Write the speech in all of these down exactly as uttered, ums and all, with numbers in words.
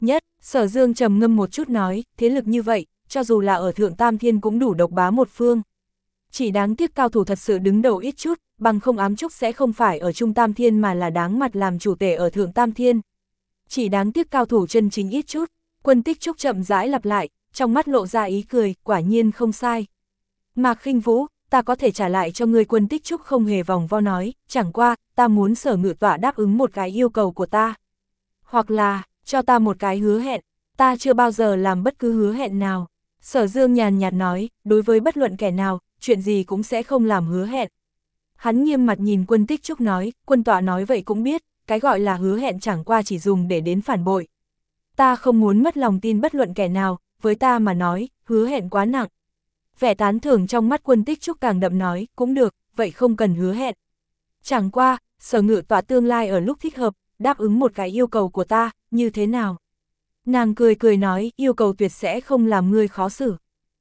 nhất, Sở Dương trầm ngâm một chút nói, thế lực như vậy, cho dù là ở Thượng Tam Thiên cũng đủ độc bá một phương. Chỉ đáng tiếc cao thủ thật sự đứng đầu ít chút, bằng không ám trúc sẽ không phải ở Trung Tam Thiên mà là đáng mặt làm chủ tể ở Thượng Tam Thiên. Chỉ đáng tiếc cao thủ chân chính ít chút, Quân Tích Trúc chậm rãi lặp lại, trong mắt lộ ra ý cười, quả nhiên không sai. Mạc Khinh Vũ, ta có thể trả lại cho ngươi. Quân Tích Trúc không hề vòng vo nói, chẳng qua, ta muốn Sở Ngự Tọa đáp ứng một cái yêu cầu của ta. Hoặc là, cho ta một cái hứa hẹn, ta chưa bao giờ làm bất cứ hứa hẹn nào. Sở Dương nhàn nhạt nói, đối với bất luận kẻ nào, chuyện gì cũng sẽ không làm hứa hẹn. Hắn nghiêm mặt nhìn Quân Tích Trúc nói, quân tọa nói vậy cũng biết, cái gọi là hứa hẹn chẳng qua chỉ dùng để đến phản bội. Ta không muốn mất lòng tin bất luận kẻ nào, với ta mà nói, hứa hẹn quá nặng. Vẻ tán thưởng trong mắt Quân Tích Trúc càng đậm nói, cũng được, vậy không cần hứa hẹn. Chẳng qua, Sở Ngự Tọa tương lai ở lúc thích hợp, đáp ứng một cái yêu cầu của ta, như thế nào? Nàng cười cười nói, yêu cầu tuyệt sẽ không làm ngươi khó xử.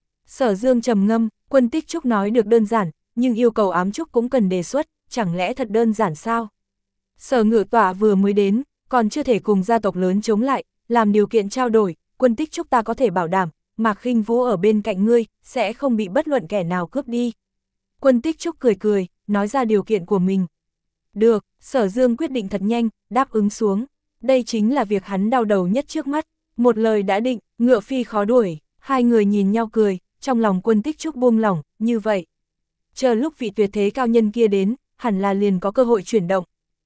Sở Dương trầm ngâm, Quân Tích Trúc nói được đơn giản, nhưng yêu cầu ám trúc cũng cần đề xuất, chẳng lẽ thật đơn giản sao? Sở Ngự Tọa vừa mới đến, còn chưa thể cùng gia tộc lớn chống lại, làm điều kiện trao đổi, Quân Tích Trúc ta có thể bảo đảm, Mạc Khinh Vũ ở bên cạnh ngươi, sẽ không bị bất luận kẻ nào cướp đi. Quân Tích Trúc cười cười, nói ra điều kiện của mình. Được, Sở Dương quyết định thật nhanh, đáp ứng xuống. Đây chính là việc hắn đau đầu nhất trước mắt. Một lời đã định, ngựa phi khó đuổi. Hai người nhìn nhau cười, trong lòng Quân Tích Trúc buông lỏng, như vậy. Chờ lúc vị tuyệt thế cao nhân kia đến, hẳn là liền có cơ hội chuyển động.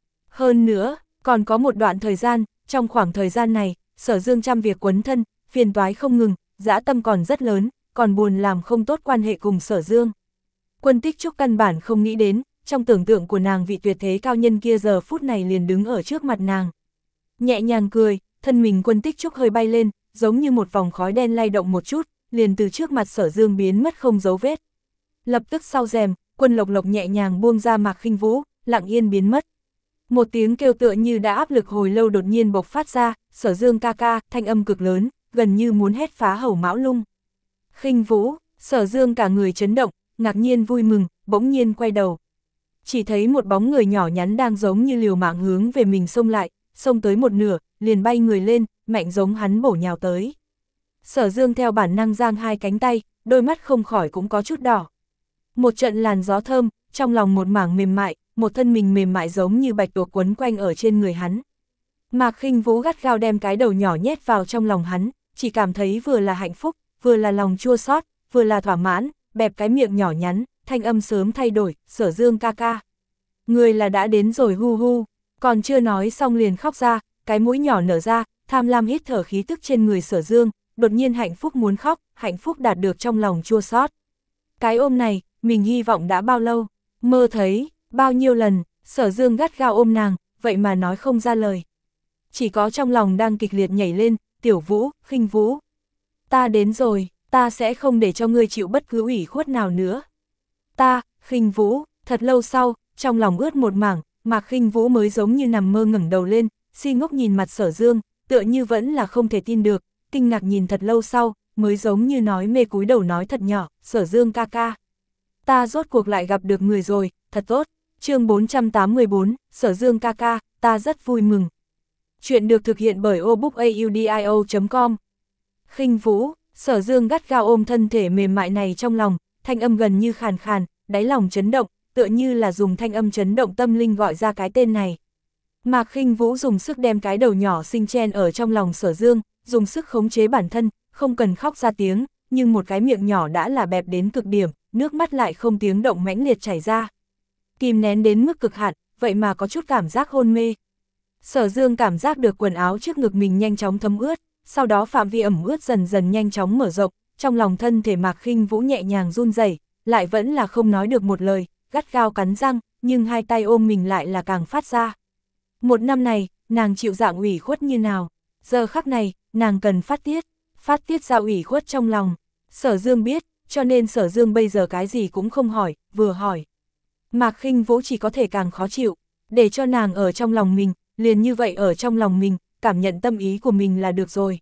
Hơn nữa, còn có một đoạn thời gian, trong khoảng thời gian này, Sở Dương trăm việc quấn thân, phiền toái không ngừng, dã tâm còn rất lớn, còn buồn làm không tốt quan hệ cùng Sở Dương. Quân Tích Trúc căn bản không nghĩ đến, trong tưởng tượng của nàng vị tuyệt thế cao nhân kia giờ phút này liền đứng ở trước mặt nàng. Nhẹ nhàng cười, thân mình Quân Tích Trúc hơi bay lên, giống như một vòng khói đen lay động một chút, liền từ trước mặt Sở Dương biến mất không dấu vết. Lập tức sau rèm, Quân Lộc Lộc nhẹ nhàng buông ra Mạc Khinh Vũ, lặng yên biến mất. Một tiếng kêu tựa như đã áp lực hồi lâu đột nhiên bộc phát ra, Sở Dương ca ca, thanh âm cực lớn, gần như muốn hét phá hầu mão lung. Khinh Vũ, Sở Dương cả người chấn động, ngạc nhiên vui mừng, bỗng nhiên quay đầu. Chỉ thấy một bóng người nhỏ nhắn đang giống như liều mạng hướng về mình xông lại, xông tới một nửa, liền bay người lên, mạnh giống hắn bổ nhào tới. Sở Dương theo bản năng giang hai cánh tay, đôi mắt không khỏi cũng có chút đỏ. Một trận làn gió thơm, trong lòng một mảng mềm mại, một thân mình mềm mại giống như bạch tuộc quấn quanh ở trên người hắn. Mạc Khinh Vũ gắt gao đem cái đầu nhỏ nhét vào trong lòng hắn, chỉ cảm thấy vừa là hạnh phúc, vừa là lòng chua xót, vừa là thỏa mãn, bẹp cái miệng nhỏ nhắn, thanh âm sớm thay đổi, Sở Dương ca ca. Người là đã đến rồi hu hu, còn chưa nói xong liền khóc ra, cái mũi nhỏ nở ra, tham lam hít thở khí tức trên người Sở Dương, đột nhiên hạnh phúc muốn khóc, hạnh phúc đạt được trong lòng chua xót. Cái ôm này, mình hy vọng đã bao lâu, mơ thấy, bao nhiêu lần, Sở Dương gắt gao ôm nàng, vậy mà nói không ra lời. Chỉ có trong lòng đang kịch liệt nhảy lên, Tiểu Vũ, Khinh Vũ. Ta đến rồi, ta sẽ không để cho ngươi chịu bất cứ ủy khuất nào nữa. Ta, Khinh Vũ, thật lâu sau, trong lòng ướt một mảng, Mạc Khinh Vũ mới giống như nằm mơ ngẩng đầu lên, si ngốc nhìn mặt Sở Dương, tựa như vẫn là không thể tin được, kinh ngạc nhìn thật lâu sau, mới giống như nói mê cúi đầu nói thật nhỏ, Sở Dương ca ca. Ta rốt cuộc lại gặp được người rồi, thật tốt. Chương bốn trăm tám mươi tư, Sở Dương ca ca, ta rất vui mừng. Chuyện được thực hiện bởi obookaudio chấm com. Khinh Vũ, Sở Dương gắt gao ôm thân thể mềm mại này trong lòng, thanh âm gần như khàn khàn, đáy lòng chấn động, tựa như là dùng thanh âm chấn động tâm linh gọi ra cái tên này. Mạc Khinh Vũ dùng sức đem cái đầu nhỏ xinh chen ở trong lòng Sở Dương, dùng sức khống chế bản thân, không cần khóc ra tiếng, nhưng một cái miệng nhỏ đã là bẹp đến cực điểm, nước mắt lại không tiếng động mãnh liệt chảy ra. Kìm nén đến mức cực hạn, vậy mà có chút cảm giác hôn mê. Sở Dương cảm giác được quần áo trước ngực mình nhanh chóng thấm ướt, sau đó phạm vi ẩm ướt dần dần nhanh chóng mở rộng, trong lòng thân thể Mạc Khinh Vũ nhẹ nhàng run rẩy, lại vẫn là không nói được một lời, gắt gao cắn răng, nhưng hai tay ôm mình lại là càng phát ra. Một năm này, nàng chịu dạng ủy khuất như nào, giờ khắc này, nàng cần phát tiết, phát tiết ra ủy khuất trong lòng. Sở Dương biết, cho nên Sở Dương bây giờ cái gì cũng không hỏi, vừa hỏi. Mạc Khinh Vũ chỉ có thể càng khó chịu, để cho nàng ở trong lòng mình, liền như vậy ở trong lòng mình, cảm nhận tâm ý của mình là được rồi.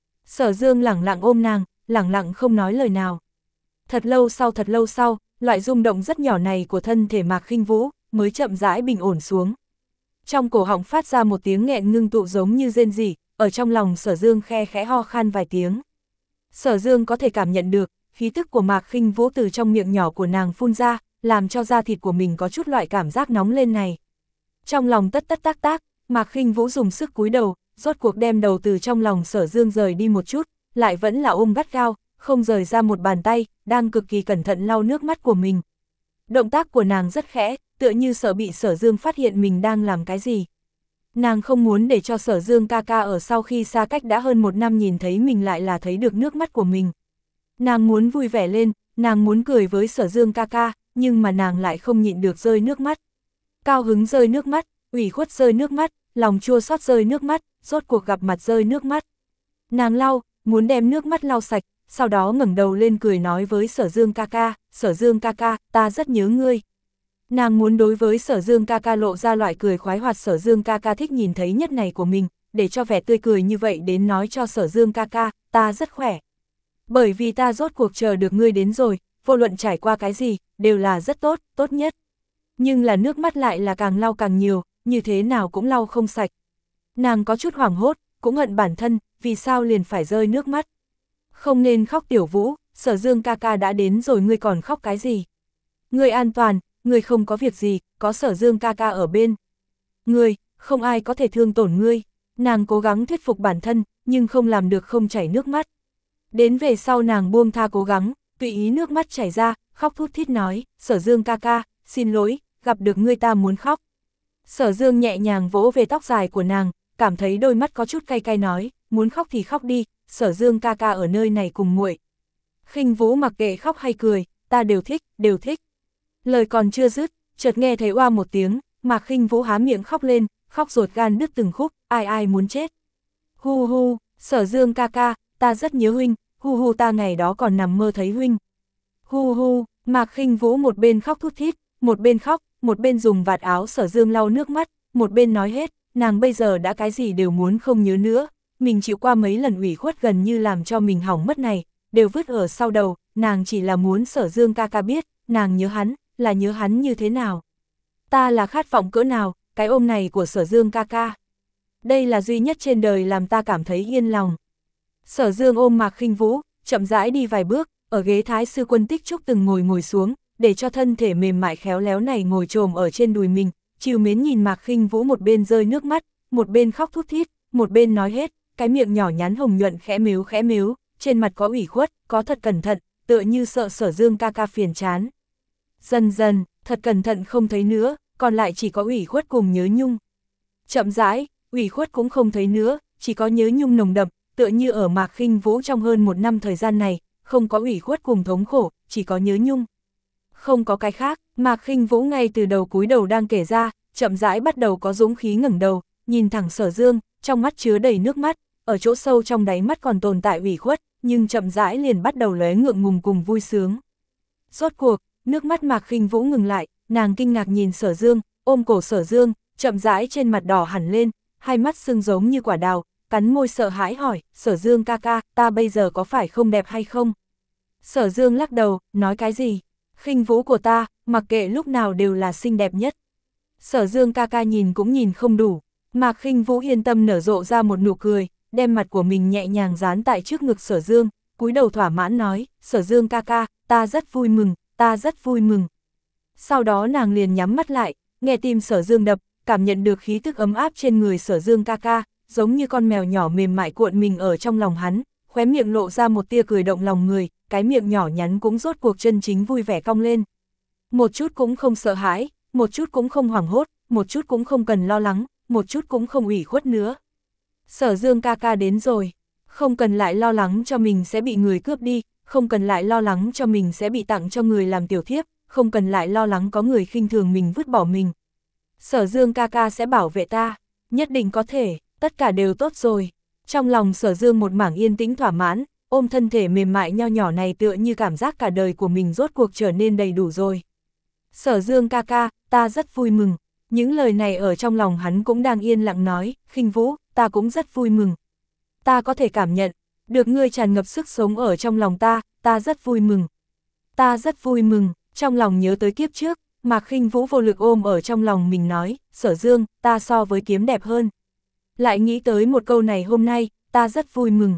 Sở Dương lẳng lặng ôm nàng, lẳng lặng không nói lời nào. Thật lâu sau thật lâu sau, loại rung động rất nhỏ này của thân thể Mạc Khinh Vũ mới chậm rãi bình ổn xuống. Trong cổ họng phát ra một tiếng nghẹn ngưng tụ giống như rên rỉ, ở trong lòng Sở Dương khe khẽ ho khan vài tiếng. Sở Dương có thể cảm nhận được, khí tức của Mạc Khinh Vũ từ trong miệng nhỏ của nàng phun ra, làm cho da thịt của mình có chút loại cảm giác nóng lên này. Trong lòng tất tất tác tác, Mạc Khinh Vũ dùng sức cúi đầu, rốt cuộc đem đầu từ trong lòng Sở Dương rời đi một chút, lại vẫn là ôm gắt gao, không rời ra một bàn tay, đang cực kỳ cẩn thận lau nước mắt của mình. Động tác của nàng rất khẽ, tựa như sợ bị Sở Dương phát hiện mình đang làm cái gì. Nàng không muốn để cho Sở Dương ca ca ở sau khi xa cách đã hơn một năm nhìn thấy mình lại là thấy được nước mắt của mình. Nàng muốn vui vẻ lên, nàng muốn cười với Sở Dương ca ca, nhưng mà nàng lại không nhịn được rơi nước mắt. Cao hứng rơi nước mắt, ủy khuất rơi nước mắt, lòng chua xót rơi nước mắt, rốt cuộc gặp mặt rơi nước mắt. Nàng lau, muốn đem nước mắt lau sạch, sau đó ngẩng đầu lên cười nói với Sở Dương ca ca, Sở Dương ca ca, ta rất nhớ ngươi. Nàng muốn đối với Sở Dương ca ca lộ ra loại cười khoái hoạt Sở Dương ca ca thích nhìn thấy nhất này của mình, để cho vẻ tươi cười như vậy đến nói cho Sở Dương ca ca, ta rất khỏe. Bởi vì ta rốt cuộc chờ được ngươi đến rồi, vô luận trải qua cái gì, đều là rất tốt, tốt nhất. Nhưng là nước mắt lại là càng lau càng nhiều, như thế nào cũng lau không sạch. Nàng có chút hoảng hốt, cũng hận bản thân, vì sao liền phải rơi nước mắt. Không nên khóc Tiểu Vũ, Sở Dương ca ca đã đến rồi ngươi còn khóc cái gì. Ngươi an toàn, ngươi không có việc gì, có Sở Dương ca ca ở bên. Ngươi, không ai có thể thương tổn ngươi. Nàng cố gắng thuyết phục bản thân, nhưng không làm được không chảy nước mắt. Đến về sau nàng buông tha cố gắng, tùy ý nước mắt chảy ra, khóc thút thít nói, Sở Dương ca ca, xin lỗi, gặp được ngươi ta muốn khóc. Sở Dương nhẹ nhàng vỗ về tóc dài của nàng, cảm thấy đôi mắt có chút cay cay nói, muốn khóc thì khóc đi, Sở Dương ca ca ở nơi này cùng muội. Khinh Vũ mặc kệ khóc hay cười, ta đều thích, đều thích. Lời còn chưa dứt, chợt nghe thấy oa một tiếng, Mạc Khinh Vũ há miệng khóc lên, khóc ruột gan đứt từng khúc, ai ai muốn chết. Hu hu, Sở Dương ca ca, ta rất nhớ huynh, hu hu ta ngày đó còn nằm mơ thấy huynh. Hu hu, Mạc Khinh Vũ một bên khóc thút thít, một bên khóc, một bên dùng vạt áo Sở Dương lau nước mắt, một bên nói hết, nàng bây giờ đã cái gì đều muốn không nhớ nữa, mình chịu qua mấy lần ủy khuất gần như làm cho mình hỏng mất này, đều vứt ở sau đầu, nàng chỉ là muốn Sở Dương ca ca biết, nàng nhớ hắn, là nhớ hắn như thế nào. Ta là khát vọng cỡ nào, cái ôm này của Sở Dương ca ca. Đây là duy nhất trên đời làm ta cảm thấy yên lòng. Sở Dương ôm Mạc Khinh Vũ, chậm rãi đi vài bước, ở ghế Thái sư Quân Tích Trúc từng ngồi ngồi xuống, để cho thân thể mềm mại khéo léo này ngồi trồm ở trên đùi mình, trìu mến nhìn Mạc Khinh Vũ một bên rơi nước mắt, một bên khóc thút thít, một bên nói hết, cái miệng nhỏ nhắn hồng nhuận khẽ mếu khẽ mếu, trên mặt có ủy khuất, có thật cẩn thận, tựa như sợ Sở Dương ca ca phiền chán. Dần dần, thật cẩn thận không thấy nữa, còn lại chỉ có ủy khuất cùng nhớ nhung. Chậm rãi, ủy khuất cũng không thấy nữa, chỉ có nhớ nhung nồng đậm, tựa như ở Mạc Khinh Vũ trong hơn một năm thời gian này, không có ủy khuất cùng thống khổ, chỉ có nhớ nhung. Không có cái khác, Mạc Khinh Vũ ngay từ đầu cúi đầu đang kể ra, chậm rãi bắt đầu có dũng khí ngẩng đầu, nhìn thẳng Sở Dương, trong mắt chứa đầy nước mắt, ở chỗ sâu trong đáy mắt còn tồn tại ủy khuất, nhưng chậm rãi liền bắt đầu lóe ngượng ngùng cùng vui sướng. Rốt cuộc, nước mắt Mạc Khinh Vũ ngừng lại, nàng kinh ngạc nhìn Sở Dương, ôm cổ Sở Dương, chậm rãi trên mặt đỏ hẳn lên, hai mắt sưng giống như quả đào, cắn môi sợ hãi hỏi, Sở Dương ca ca, ta bây giờ có phải không đẹp hay không? Sở Dương lắc đầu, nói cái gì? Khinh Vũ của ta, mặc kệ lúc nào đều là xinh đẹp nhất. Sở Dương ca ca nhìn cũng nhìn không đủ, Mạc Khinh Vũ yên tâm nở rộ ra một nụ cười, đem mặt của mình nhẹ nhàng dán tại trước ngực Sở Dương, cúi đầu thỏa mãn nói, Sở Dương ca ca, ta rất vui mừng, ta rất vui mừng. Sau đó nàng liền nhắm mắt lại, nghe tim Sở Dương đập, cảm nhận được khí tức ấm áp trên người Sở Dương ca ca, giống như con mèo nhỏ mềm mại cuộn mình ở trong lòng hắn, khóe miệng lộ ra một tia cười động lòng người, cái miệng nhỏ nhắn cũng rốt cuộc chân chính vui vẻ cong lên. Một chút cũng không sợ hãi, một chút cũng không hoảng hốt, một chút cũng không cần lo lắng, một chút cũng không ủy khuất nữa. Sở Dương ca ca đến rồi, không cần lại lo lắng cho mình sẽ bị người cướp đi, không cần lại lo lắng cho mình sẽ bị tặng cho người làm tiểu thiếp, không cần lại lo lắng có người khinh thường mình vứt bỏ mình. Sở Dương ca ca sẽ bảo vệ ta, nhất định có thể, tất cả đều tốt rồi. Trong lòng Sở Dương một mảng yên tĩnh thỏa mãn, ôm thân thể mềm mại nho nhỏ này tựa như cảm giác cả đời của mình rốt cuộc trở nên đầy đủ rồi. Sở Dương ca ca, ta rất vui mừng. Những lời này ở trong lòng hắn cũng đang yên lặng nói, Khinh Vũ, ta cũng rất vui mừng. Ta có thể cảm nhận, được ngươi tràn ngập sức sống ở trong lòng ta, ta rất vui mừng. Ta rất vui mừng, trong lòng nhớ tới kiếp trước, Mạc Khinh Vũ vô lực ôm ở trong lòng mình nói, Sở Dương, ta so với kiếm đẹp hơn. Lại nghĩ tới một câu này hôm nay, ta rất vui mừng.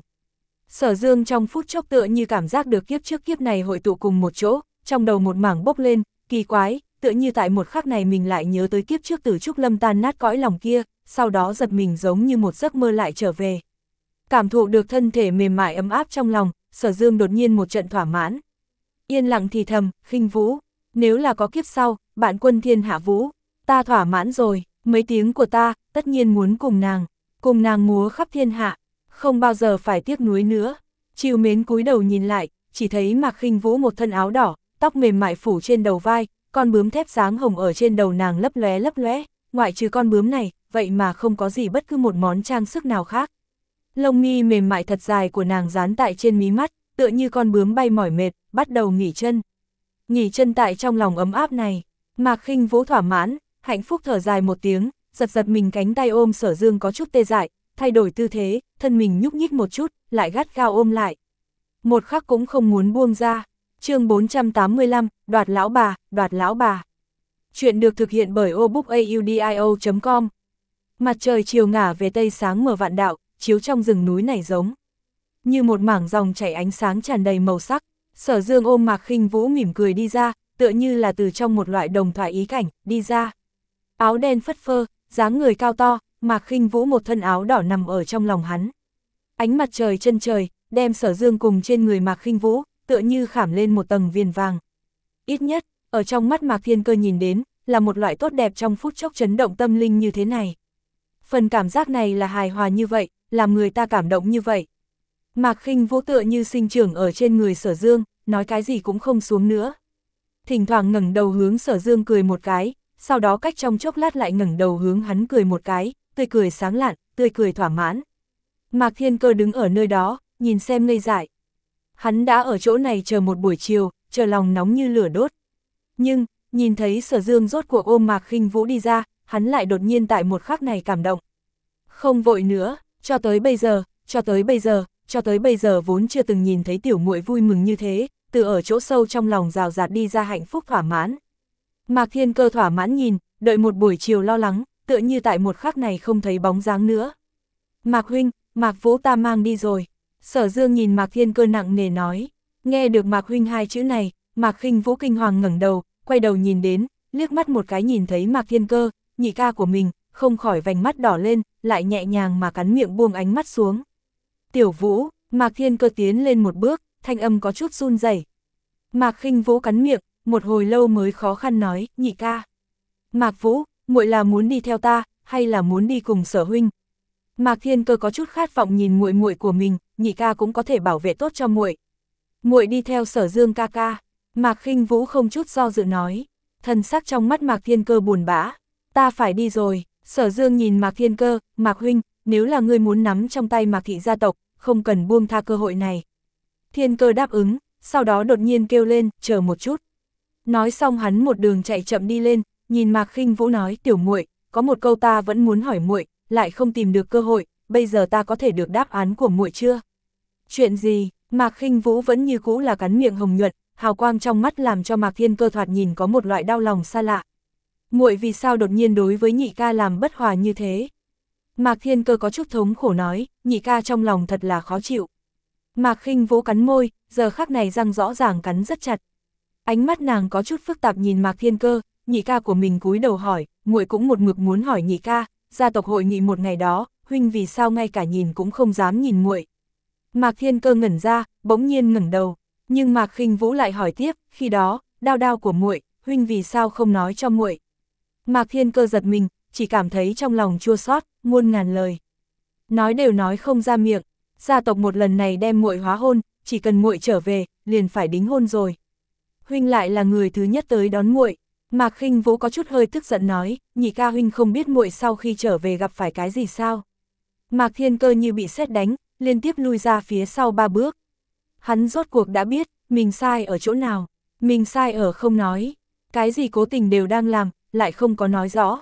Sở Dương trong phút chốc tựa như cảm giác được kiếp trước kiếp này hội tụ cùng một chỗ, trong đầu một mảng bốc lên, kỳ quái, tựa như tại một khắc này mình lại nhớ tới kiếp trước Tử Trúc Lâm tan nát cõi lòng kia, sau đó giật mình giống như một giấc mơ lại trở về. Cảm thụ được thân thể mềm mại ấm áp trong lòng, Sở Dương đột nhiên một trận thỏa mãn. Yên lặng thì thầm, khinh vũ, nếu là có kiếp sau, bạn quân thiên hạ vũ, ta thỏa mãn rồi, mấy tiếng của ta, tất nhiên muốn cùng nàng, cùng nàng múa khắp thiên hạ, không bao giờ phải tiếc nuối nữa. Trìu mến cúi đầu nhìn lại, chỉ thấy Mạc Khinh Vũ một thân áo đỏ, tóc mềm mại phủ trên đầu vai, con bướm thép dáng hồng ở trên đầu nàng lấp lóe lấp lóe, ngoại trừ con bướm này, vậy mà không có gì bất cứ một món trang sức nào khác. Lông mi mềm mại thật dài của nàng dán tại trên mí mắt, tựa như con bướm bay mỏi mệt, bắt đầu nghỉ chân. Nghỉ chân tại trong lòng ấm áp này, Mạc Khinh Vũ thỏa mãn, hạnh phúc thở dài một tiếng, giật giật mình cánh tay ôm Sở Dương có chút tê dại, thay đổi tư thế, thân mình nhúc nhích một chút, lại gắt gao ôm lại. Một khắc cũng không muốn buông ra. Chương bốn trăm tám mươi lăm, đoạt lão bà, đoạt lão bà. Chuyện được thực hiện bởi obookaudio chấm com. Mặt trời chiều ngả về tây sáng mở vạn đạo, chiếu trong rừng núi này giống như một mảng dòng chảy ánh sáng tràn đầy màu sắc. Sở Dương ôm Mạc Khinh Vũ mỉm cười đi ra, tựa như là từ trong một loại đồng thoại ý cảnh, đi ra. Áo đen phất phơ, dáng người cao to, Mạc Khinh Vũ một thân áo đỏ nằm ở trong lòng hắn. Ánh mặt trời chân trời, đem Sở Dương cùng trên người Mạc Khinh Vũ, tựa như khảm lên một tầng viền vàng. Ít nhất, ở trong mắt Mạc Thiên Cơ nhìn đến, là một loại tốt đẹp trong phút chốc chấn động tâm linh như thế này. Phần cảm giác này là hài hòa như vậy, làm người ta cảm động như vậy. Mạc Khinh Vũ tựa như sinh trưởng ở trên người Sở Dương, nói cái gì cũng không xuống nữa. Thỉnh thoảng ngẩng đầu hướng Sở Dương cười một cái, sau đó cách trong chốc lát lại ngẩng đầu hướng hắn cười một cái, tươi cười sáng lạn, tươi cười thỏa mãn. Mạc Thiên Cơ đứng ở nơi đó, nhìn xem ngây dại. Hắn đã ở chỗ này chờ một buổi chiều, chờ lòng nóng như lửa đốt. Nhưng, nhìn thấy Sở Dương rốt cuộc ôm Mạc Khinh Vũ đi ra, hắn lại đột nhiên tại một khắc này cảm động. Không vội nữa, cho tới bây giờ, cho tới bây giờ, cho tới bây giờ vốn chưa từng nhìn thấy tiểu muội vui mừng như thế, từ ở chỗ sâu trong lòng rào rạt đi ra hạnh phúc thỏa mãn. Mạc Thiên Cơ thỏa mãn nhìn, đợi một buổi chiều lo lắng, tựa như tại một khắc này không thấy bóng dáng nữa. Mạc huynh, Mạc Vũ ta mang đi rồi. Sở Dương nhìn Mạc Thiên Cơ nặng nề nói. Nghe được Mạc huynh hai chữ này, Mạc Khinh Vũ kinh hoàng ngẩng đầu, quay đầu nhìn đến, liếc mắt một cái nhìn thấy Mạc Thiên Cơ, nhị ca của mình, không khỏi vành mắt đỏ lên, lại nhẹ nhàng mà cắn miệng buông ánh mắt xuống. Tiểu Vũ, Mạc Thiên Cơ tiến lên một bước, thanh âm có chút run rẩy. Mạc Khinh Vũ cắn miệng, một hồi lâu mới khó khăn nói, nhị ca. Mạc Vũ, muội là muốn đi theo ta, hay là muốn đi cùng Sở huynh? Mạc Thiên Cơ có chút khát vọng nhìn muội muội của mình, nhị ca cũng có thể bảo vệ tốt cho muội. Muội đi theo Sở Dương ca ca. Mạc Khinh Vũ không chút do dự nói. Thần sắc trong mắt Mạc Thiên Cơ buồn bã. Ta phải đi rồi. Sở Dương nhìn Mạc Thiên Cơ, Mạc huynh, nếu là ngươi muốn nắm trong tay Mạc thị gia tộc, không cần buông tha cơ hội này. Thiên Cơ đáp ứng, sau đó đột nhiên kêu lên, chờ một chút. Nói xong hắn một đường chạy chậm đi lên, nhìn Mạc Khinh Vũ nói, tiểu muội, có một câu ta vẫn muốn hỏi muội, lại không tìm được cơ hội, bây giờ ta có thể được đáp án của muội chưa? Chuyện gì? Mạc Khinh Vũ vẫn như cũ là cắn miệng hồng nhuận, hào quang trong mắt làm cho Mạc Thiên Cơ thoạt nhìn có một loại đau lòng xa lạ. Muội vì sao đột nhiên đối với nhị ca làm bất hòa như thế? Mạc Thiên Cơ có chút thống khổ nói, nhị ca trong lòng thật là khó chịu. Mạc Khinh Vũ cắn môi, giờ khắc này răng rõ ràng cắn rất chặt. Ánh mắt nàng có chút phức tạp nhìn Mạc Thiên Cơ, nhị ca của mình cúi đầu hỏi, muội cũng một mực muốn hỏi nhị ca, gia tộc hội nghị một ngày đó, huynh vì sao ngay cả nhìn cũng không dám nhìn muội. Mạc Thiên Cơ ngẩn ra, bỗng nhiên ngẩng đầu, nhưng Mạc Khinh Vũ lại hỏi tiếp, khi đó, đao đao của muội, huynh vì sao không nói cho muội. Mạc Thiên Cơ giật mình, chỉ cảm thấy trong lòng chua xót, muôn ngàn lời. Nói đều nói không ra miệng, gia tộc một lần này đem muội hóa hôn, chỉ cần muội trở về, liền phải đính hôn rồi. Huynh lại là người thứ nhất tới đón muội. Mạc Khinh Vũ có chút hơi tức giận nói, nhị ca huynh không biết muội sau khi trở về gặp phải cái gì sao? Mạc Thiên Cơ như bị sét đánh, liên tiếp lui ra phía sau ba bước. Hắn rốt cuộc đã biết, mình sai ở chỗ nào, mình sai ở không nói, cái gì cố tình đều đang làm, lại không có nói rõ.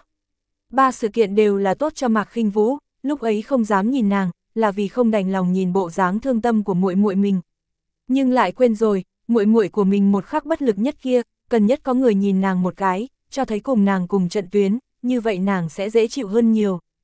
Ba sự kiện đều là tốt cho Mạc Khinh Vũ, lúc ấy không dám nhìn nàng, là vì không đành lòng nhìn bộ dáng thương tâm của muội muội mình. Nhưng lại quên rồi, muội muội của mình một khắc bất lực nhất kia, cần nhất có người nhìn nàng một cái, cho thấy cùng nàng cùng trận tuyến, như vậy nàng sẽ dễ chịu hơn nhiều.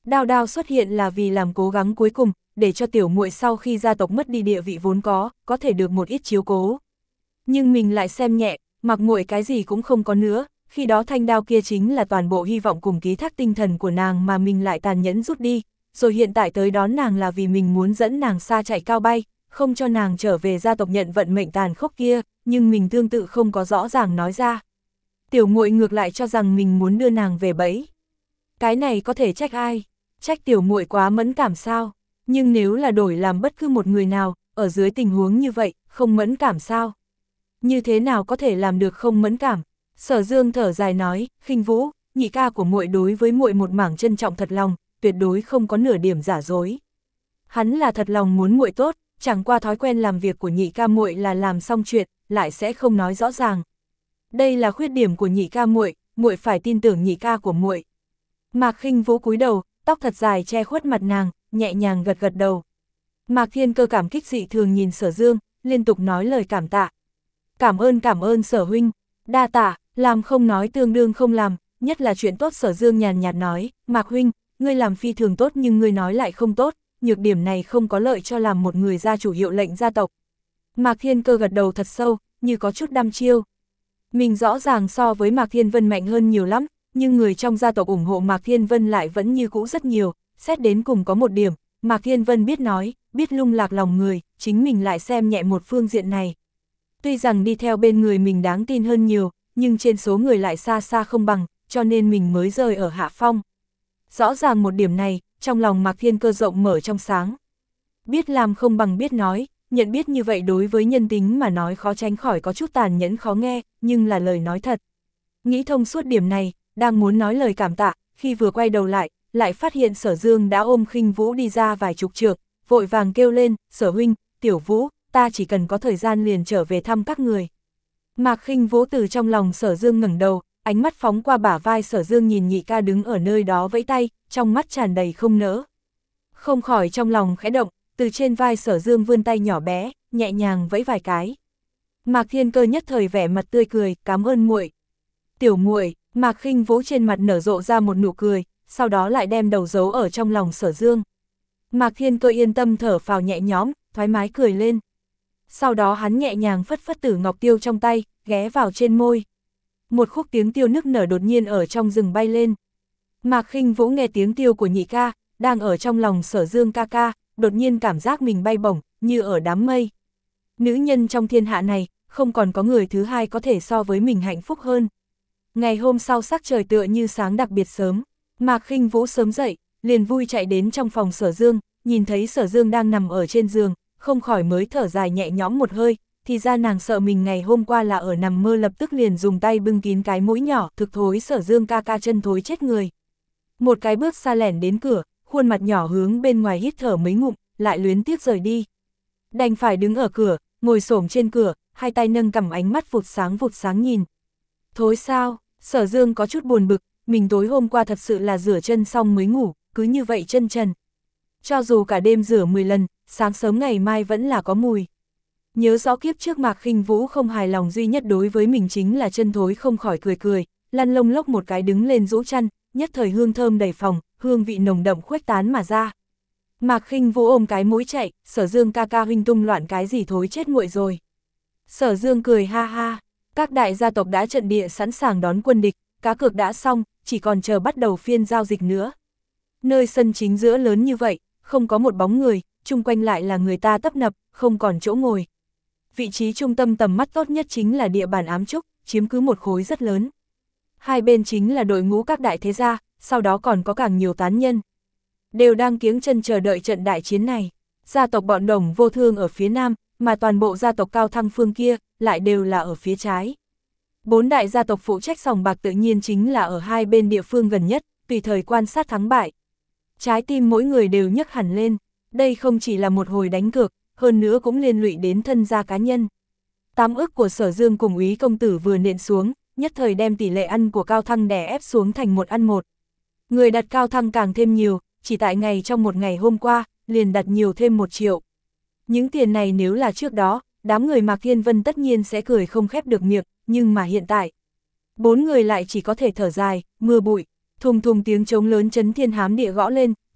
Đao đao xuất hiện là vì làm cố gắng cuối cùng, để cho tiểu muội sau khi gia tộc mất đi địa vị vốn có, có thể được một ít chiếu cố. Nhưng mình lại xem nhẹ, Mạc muội cái gì cũng không có nữa, khi đó thanh đao kia chính là toàn bộ hy vọng cùng ký thác tinh thần của nàng mà mình lại tàn nhẫn rút đi, rồi hiện tại tới đón nàng là vì mình muốn dẫn nàng xa chạy cao bay, không cho nàng trở về gia tộc nhận vận mệnh tàn khốc kia, nhưng mình tương tự không có rõ ràng nói ra. Tiểu muội ngược lại cho rằng mình muốn đưa nàng về bẫy. Cái này có thể trách ai? Trách tiểu muội quá mẫn cảm sao? Nhưng nếu là đổi làm bất cứ một người nào, ở dưới tình huống như vậy, không mẫn cảm sao? Như thế nào có thể làm được không mẫn cảm? Sở Dương thở dài nói, Khinh Vũ, nhị ca của muội đối với muội một mảng trân trọng thật lòng, tuyệt đối không có nửa điểm giả dối. Hắn là thật lòng muốn muội tốt, chẳng qua thói quen làm việc của nhị ca muội là làm xong chuyện, lại sẽ không nói rõ ràng. Đây là khuyết điểm của nhị ca muội, muội phải tin tưởng nhị ca của muội. Mạc Khinh Vũ cúi đầu, tóc thật dài che khuất mặt nàng, nhẹ nhàng gật gật đầu. Mạc Thiên Cơ cảm kích dị thường nhìn Sở Dương, liên tục nói lời cảm tạ. Cảm ơn cảm ơn Sở huynh, đa tạ, làm không nói tương đương không làm, nhất là chuyện tốt. Sở Dương nhàn nhạt nói, Mạc huynh, ngươi làm phi thường tốt nhưng ngươi nói lại không tốt, nhược điểm này không có lợi cho làm một người gia chủ hiệu lệnh gia tộc. Mạc Thiên Cơ gật đầu thật sâu, như có chút đăm chiêu. Mình rõ ràng so với Mạc Thiên Vân mạnh hơn nhiều lắm, nhưng người trong gia tộc ủng hộ Mạc Thiên Vân lại vẫn như cũ rất nhiều, xét đến cùng có một điểm, Mạc Thiên Vân biết nói, biết lung lạc lòng người, chính mình lại xem nhẹ một phương diện này. Tuy rằng đi theo bên người mình đáng tin hơn nhiều, nhưng trên số người lại xa xa không bằng, cho nên mình mới rơi ở hạ phong. Rõ ràng một điểm này, trong lòng Mạc Thiên Cơ rộng mở trong sáng. Biết làm không bằng biết nói, nhận biết như vậy đối với nhân tính mà nói khó tránh khỏi có chút tàn nhẫn khó nghe, nhưng là lời nói thật. Nghĩ thông suốt điểm này, đang muốn nói lời cảm tạ, khi vừa quay đầu lại, lại phát hiện Sở Dương đã ôm Khinh Vũ đi ra vài chục trượng, vội vàng kêu lên, Sở huynh, Tiểu Vũ, ta chỉ cần có thời gian liền trở về thăm các người. Mạc Khinh Vũ từ trong lòng Sở Dương ngẩng đầu, ánh mắt phóng qua bả vai Sở Dương nhìn nhị ca đứng ở nơi đó vẫy tay, trong mắt tràn đầy không nỡ. Không khỏi trong lòng khẽ động, từ trên vai Sở Dương vươn tay nhỏ bé, nhẹ nhàng vẫy vài cái. Mạc Thiên Cơ nhất thời vẻ mặt tươi cười, cảm ơn muội. Tiểu muội. Mạc Khinh Vũ trên mặt nở rộ ra một nụ cười, sau đó lại đem đầu giấu ở trong lòng Sở Dương. Mạc Thiên Cơ yên tâm thở phào nhẹ nhõm, thoải mái cười lên. Sau đó hắn nhẹ nhàng phất phất Tử Ngọc Tiêu trong tay, ghé vào trên môi. Một khúc tiếng tiêu nức nở đột nhiên ở trong rừng bay lên. Mạc Khinh Vũ nghe tiếng tiêu của nhị ca, đang ở trong lòng Sở Dương ca ca, đột nhiên cảm giác mình bay bổng, như ở đám mây. Nữ nhân trong thiên hạ này, không còn có người thứ hai có thể so với mình hạnh phúc hơn. Ngày hôm sau sắc trời tựa như sáng đặc biệt sớm, Mạc Khinh Vũ sớm dậy, liền vui chạy đến trong phòng Sở Dương, nhìn thấy Sở Dương đang nằm ở trên giường, không khỏi mới thở dài nhẹ nhõm một hơi, thì ra nàng sợ mình ngày hôm qua là ở nằm mơ, lập tức liền dùng tay bưng kín cái mũi nhỏ, thực thối Sở Dương ca ca chân thối chết người. Một cái bước xa lẻn đến cửa, khuôn mặt nhỏ hướng bên ngoài hít thở mấy ngụm, lại luyến tiếc rời đi. Đành phải đứng ở cửa, ngồi xổm trên cửa, hai tay nâng cầm, ánh mắt vụt sáng vụt sáng nhìn. Thối sao? Sở Dương có chút buồn bực, mình tối hôm qua thật sự là rửa chân xong mới ngủ, cứ như vậy chân trần. Cho dù cả đêm rửa mười lần, sáng sớm ngày mai vẫn là có mùi. Nhớ rõ kiếp trước Mạc Khinh Vũ không hài lòng duy nhất đối với mình chính là chân thối, không khỏi cười cười, lăn lông lốc một cái đứng lên rũ chăn, nhất thời hương thơm đầy phòng, hương vị nồng đậm khuếch tán mà ra. Mạc Khinh Vũ ôm cái mũi chạy, Sở Dương ca ca huynh tung loạn cái gì thối chết nguội rồi. Sở Dương cười ha ha, các đại gia tộc đã trận địa sẵn sàng đón quân địch, cá cược đã xong, chỉ còn chờ bắt đầu phiên giao dịch nữa. Nơi sân chính giữa lớn như vậy, không có một bóng người, chung quanh lại là người ta tấp nập, không còn chỗ ngồi. Vị trí trung tâm tầm mắt tốt nhất chính là địa bàn ám trúc, chiếm cứ một khối rất lớn. Hai bên chính là đội ngũ các đại thế gia, sau đó còn có càng nhiều tán nhân. Đều đang kiếng chân chờ đợi trận đại chiến này. Gia tộc bọn Đồng Vô Thương ở phía nam, mà toàn bộ gia tộc Cao Thăng phương kia, lại đều là ở phía trái. Bốn đại gia tộc phụ trách sòng bạc tự nhiên chính là ở hai bên địa phương gần nhất, tùy thời quan sát thắng bại. Trái tim mỗi người đều nhấc hẳn lên, đây không chỉ là một hồi đánh cược, hơn nữa cũng liên lụy đến thân gia cá nhân. Tám ức của Sở Dương cùng Úy công tử vừa nện xuống, nhất thời đem tỷ lệ ăn của Cao Thăng đè ép xuống thành một ăn một. Người đặt Cao Thăng càng thêm nhiều, chỉ tại ngày trong một ngày hôm qua, liền đặt nhiều thêm một triệu. Những tiền này nếu là trước đó, đám người Mạc Thiên Vân tất nhiên sẽ cười không khép được miệng, nhưng mà hiện tại, bốn người lại chỉ có thể thở dài, mưa bụi, thùng thùng tiếng trống lớn chấn thiên hám địa gõ lên,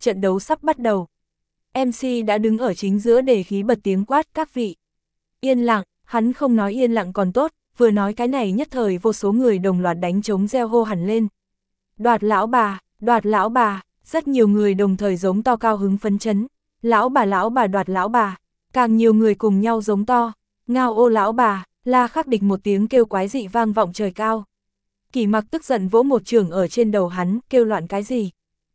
trận đấu sắp bắt đầu. em xê đã đứng ở chính giữa để khí bật tiếng quát các vị. Yên lặng, hắn không nói yên lặng còn tốt, vừa nói cái này nhất thời vô số người đồng loạt đánh trống reo hô hẳn lên. Đoạt lão bà, đoạt lão bà, rất nhiều người đồng thời giống to cao hứng phấn chấn. Lão bà lão bà đoạt lão bà, càng nhiều người cùng nhau giống to. Ngao ô lão bà, La Khắc Địch một tiếng kêu quái dị vang vọng trời cao. Kỷ Mặc tức giận vỗ một chưởng ở trên đầu hắn, kêu loạn cái gì?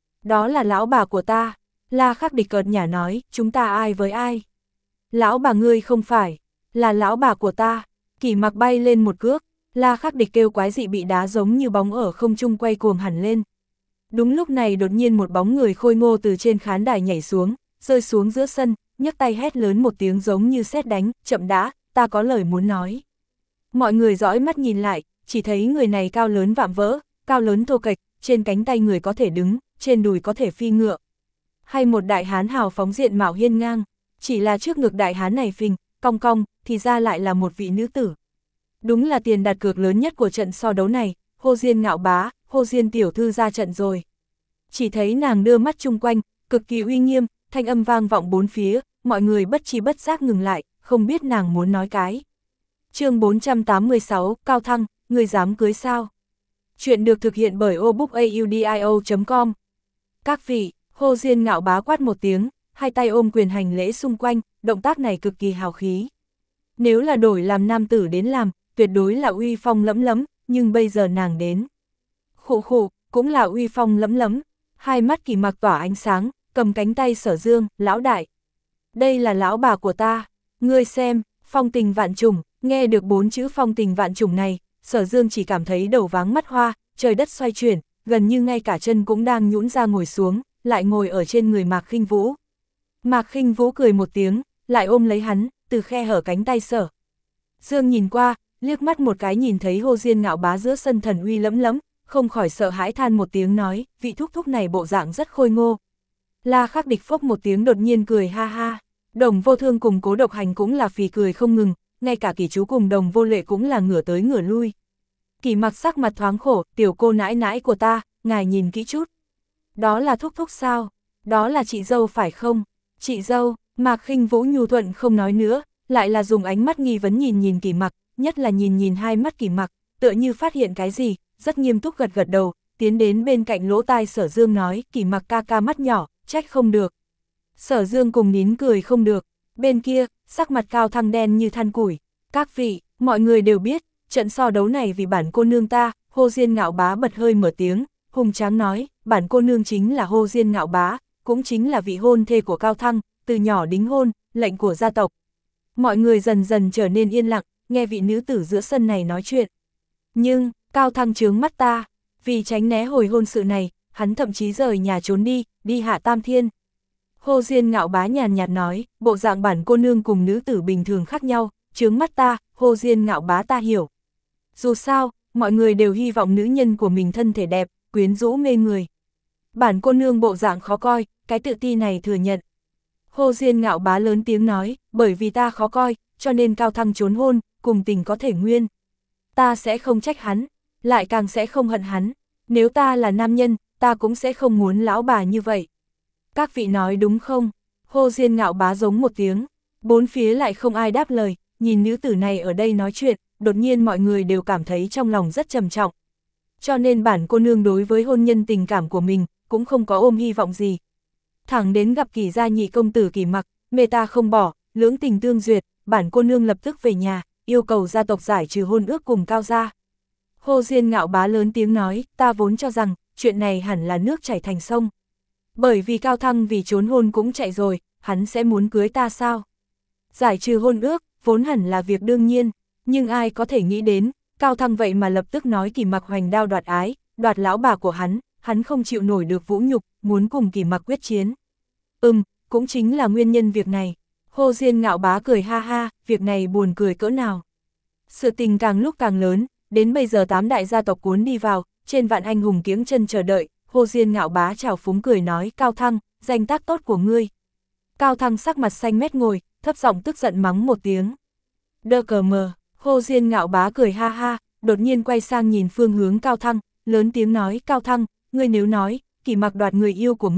Đó là lão bà của ta. La Khắc Địch cợt nhả nói, chúng ta ai với ai? Lão bà ngươi không phải, là lão bà của ta. Kỷ Mặc bay lên một cước, La Khắc Địch kêu quái dị bị đá giống như bóng ở không trung quay cuồng hẳn lên. Đúng lúc này đột nhiên một bóng người khôi ngô từ trên khán đài nhảy xuống, rơi xuống giữa sân, nhấc tay hét lớn một tiếng giống như sét đánh, chậm đã, ta có lời muốn nói. Mọi người dõi mắt nhìn lại, chỉ thấy người này cao lớn vạm vỡ, cao lớn thô kệch, trên cánh tay người có thể đứng, trên đùi có thể phi ngựa. Hay một đại hán hào phóng diện mạo hiên ngang, chỉ là trước ngực đại hán này phình, cong cong, thì ra lại là một vị nữ tử. Đúng là tiền đặt cược lớn nhất của trận so đấu này, Hồ Diên Ngạo Bá, Hồ Diên tiểu thư ra trận rồi. Chỉ thấy nàng đưa mắt chung quanh, cực kỳ uy nghiêm, thanh âm vang vọng bốn phía, mọi người bất chi bất giác ngừng lại, không biết nàng muốn nói cái. Chương bốn trăm tám mươi sáu, Cao Thăng, người dám cưới sao? Chuyện được thực hiện bởi obookaudio chấm com. Các vị, Hồ Diên Ngạo Bá quát một tiếng, hai tay ôm quyền hành lễ xung quanh, động tác này cực kỳ hào khí. Nếu là đổi làm nam tử đến làm, tuyệt đối là uy phong lẫm lẫm, nhưng bây giờ nàng đến. Khụ khụ, cũng là uy phong lẫm lẫm, hai mắt Kỷ Mặc tỏa ánh sáng, cầm cánh tay Sở Dương, lão đại. Đây là lão bà của ta, ngươi xem, phong tình vạn trùng, nghe được bốn chữ phong tình vạn trùng này, Sở Dương chỉ cảm thấy đầu váng mắt hoa, trời đất xoay chuyển, gần như ngay cả chân cũng đang nhũn ra ngồi xuống, lại ngồi ở trên người Mạc Khinh Vũ. Mạc Khinh Vũ cười một tiếng, lại ôm lấy hắn, từ khe hở cánh tay Sở Dương nhìn qua, liếc mắt một cái nhìn thấy Hồ Diên Ngạo Bá giữa sân thần uy lẫm lẫm, không khỏi sợ hãi than một tiếng nói, vị thúc thúc này bộ dạng rất khôi ngô. La Khắc Địch phốc một tiếng đột nhiên cười ha ha, Đồng Vô Thương cùng Cố Độc Hành cũng là phì cười không ngừng, ngay cả Kỷ Chú cùng Đồng Vô Lệ cũng là ngửa tới ngửa lui. Kỷ Mặc sắc mặt thoáng khổ, tiểu cô nãi nãi của ta, ngài nhìn kỹ chút. Đó là thúc thúc sao? Đó là chị dâu phải không? Chị dâu, Mạc Khinh Vũ nhu thuận không nói nữa, lại là dùng ánh mắt nghi vấn nhìn nhìn Kỷ Mặc, nhất là nhìn nhìn hai mắt Kỷ Mặc, tựa như phát hiện cái gì, rất nghiêm túc gật gật đầu, tiến đến bên cạnh lỗ tai Sở Dương nói, Kỷ Mặc ca ca mắt nhỏ, trách không được. Sở Dương cùng nín cười không được, bên kia, sắc mặt Cao Thăng đen như than củi. Các vị, mọi người đều biết, trận so đấu này vì bản cô nương ta, Hồ Diên Ngạo Bá bật hơi mở tiếng, hùng tráng nói, bản cô nương chính là Hồ Diên Ngạo Bá, cũng chính là vị hôn thê của Cao Thăng, từ nhỏ đính hôn, lệnh của gia tộc. Mọi người dần dần trở nên yên lặng, nghe vị nữ tử giữa sân này nói chuyện. Nhưng, Cao Thăng chướng mắt ta, vì tránh né hồi hôn sự này, hắn thậm chí rời nhà trốn đi, đi hạ tam thiên. Hồ Diên Ngạo Bá nhàn nhạt nói, bộ dạng bản cô nương cùng nữ tử bình thường khác nhau, chướng mắt ta, Hồ Diên Ngạo Bá ta hiểu. Dù sao, mọi người đều hy vọng nữ nhân của mình thân thể đẹp, quyến rũ mê người. Bản cô nương bộ dạng khó coi, cái tự ti này thừa nhận. Hồ Diên Ngạo Bá lớn tiếng nói, bởi vì ta khó coi, cho nên Cao Thăng trốn hôn, cùng tình có thể nguyên. Ta sẽ không trách hắn, lại càng sẽ không hận hắn. Nếu ta là nam nhân, ta cũng sẽ không muốn lão bà như vậy. Các vị nói đúng không? Hồ Diên Ngạo Bá giống một tiếng. Bốn phía lại không ai đáp lời, nhìn nữ tử này ở đây nói chuyện, đột nhiên mọi người đều cảm thấy trong lòng rất trầm trọng. Cho nên bản cô nương đối với hôn nhân tình cảm của mình, cũng không có ôm hy vọng gì. Thẳng đến gặp Kỷ gia nhị công tử Kỷ Mặc, mê ta không bỏ, lưỡng tình tương duyệt, bản cô nương lập tức về nhà, yêu cầu gia tộc giải trừ hôn ước cùng Cao gia. Hồ Diên Ngạo Bá lớn tiếng nói, ta vốn cho rằng, chuyện này hẳn là nước chảy thành sông. Bởi vì Cao Thăng vì trốn hôn cũng chạy rồi, hắn sẽ muốn cưới ta sao? Giải trừ hôn ước, vốn hẳn là việc đương nhiên, nhưng ai có thể nghĩ đến, Cao Thăng vậy mà lập tức nói Kỷ Mặc hoành đao đoạt ái, đoạt lão bà của hắn, hắn không chịu nổi được vũ nhục, muốn cùng Kỷ Mặc quyết chiến. Ừm, cũng chính là nguyên nhân việc này. Hồ Diên Ngạo Bá cười ha ha, việc này buồn cười cỡ nào. Sự tình càng lúc càng lớn, đến bây giờ tám đại gia tộc cuốn đi vào, trên vạn anh hùng kiếng chân chờ đợi, Hồ Diên Ngạo Bá chào phúng cười nói, Cao Thăng, danh tác tốt của ngươi. Cao Thăng sắc mặt xanh mét ngồi, thấp giọng tức giận mắng một tiếng. Đơ cờ mờ, Hồ Diên Ngạo Bá cười ha ha, đột nhiên quay sang nhìn phương hướng Cao Thăng, lớn tiếng nói, Cao Thăng, ngươi nếu nói, Kỷ Mặc đoạt người yêu của ngươi,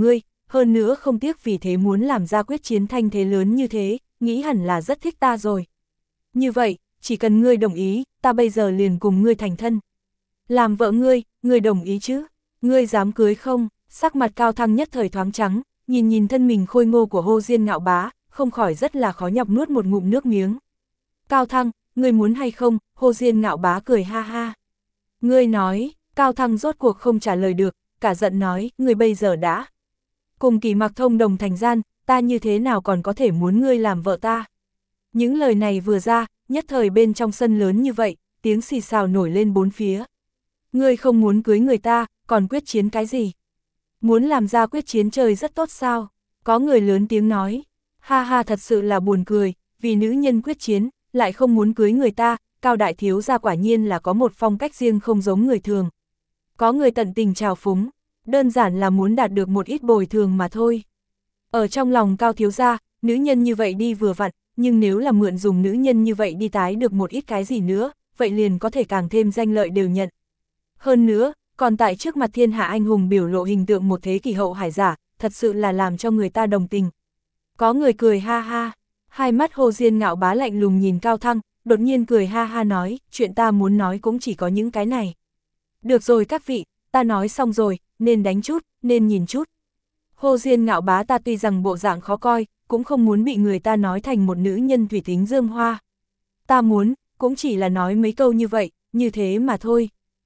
hơn nữa không tiếc vì thế muốn làm ra quyết chiến thanh thế lớn như thế, nghĩ hẳn là rất thích ta rồi. Như vậy, chỉ cần ngươi đồng ý, ta bây giờ liền cùng ngươi thành thân. Làm vợ ngươi, ngươi đồng ý chứ? Ngươi dám cưới không? Sắc mặt Cao Thăng nhất thời thoáng trắng, nhìn nhìn thân mình khôi ngô của Hồ Diên Ngạo Bá, không khỏi rất là khó nhọc nuốt một ngụm nước miếng. Cao Thăng, ngươi muốn hay không? Hồ Diên Ngạo Bá cười ha ha. Ngươi nói, Cao Thăng rốt cuộc không trả lời được, cả giận nói, ngươi bây giờ đã cùng Kỳ Mặc thông đồng thành gian, ta như thế nào còn có thể muốn ngươi làm vợ ta? Những lời này vừa ra, nhất thời bên trong sân lớn như vậy, tiếng xì xào nổi lên bốn phía. Ngươi không muốn cưới người ta, còn quyết chiến cái gì? Muốn làm ra quyết chiến chơi rất tốt sao? Có người lớn tiếng nói, ha ha thật sự là buồn cười, vì nữ nhân quyết chiến, lại không muốn cưới người ta, Cao đại thiếu gia quả nhiên là có một phong cách riêng không giống người thường. Có người tận tình trào phúng, đơn giản là muốn đạt được một ít bồi thường mà thôi. Ở trong lòng Cao thiếu gia, nữ nhân như vậy đi vừa vặn, nhưng nếu là mượn dùng nữ nhân như vậy đi tái được một ít cái gì nữa, vậy liền có thể càng thêm danh lợi đều nhận. Hơn nữa, còn tại trước mặt thiên hạ anh hùng biểu lộ hình tượng một thế kỷ hậu hải giả, thật sự là làm cho người ta đồng tình. Có người cười ha ha, hai mắt Hồ Diên Ngạo Bá lạnh lùng nhìn Cao Thăng, đột nhiên cười ha ha nói, chuyện ta muốn nói cũng chỉ có những cái này. Được rồi các vị, ta nói xong rồi, nên đánh chút, nên nhìn chút. Hồ Diên Ngạo Bá ta tuy rằng bộ dạng khó coi, cũng không muốn bị người ta nói thành một nữ nhân thủy tính dương hoa. Ta muốn, cũng chỉ là nói mấy câu như vậy, như thế mà thôi.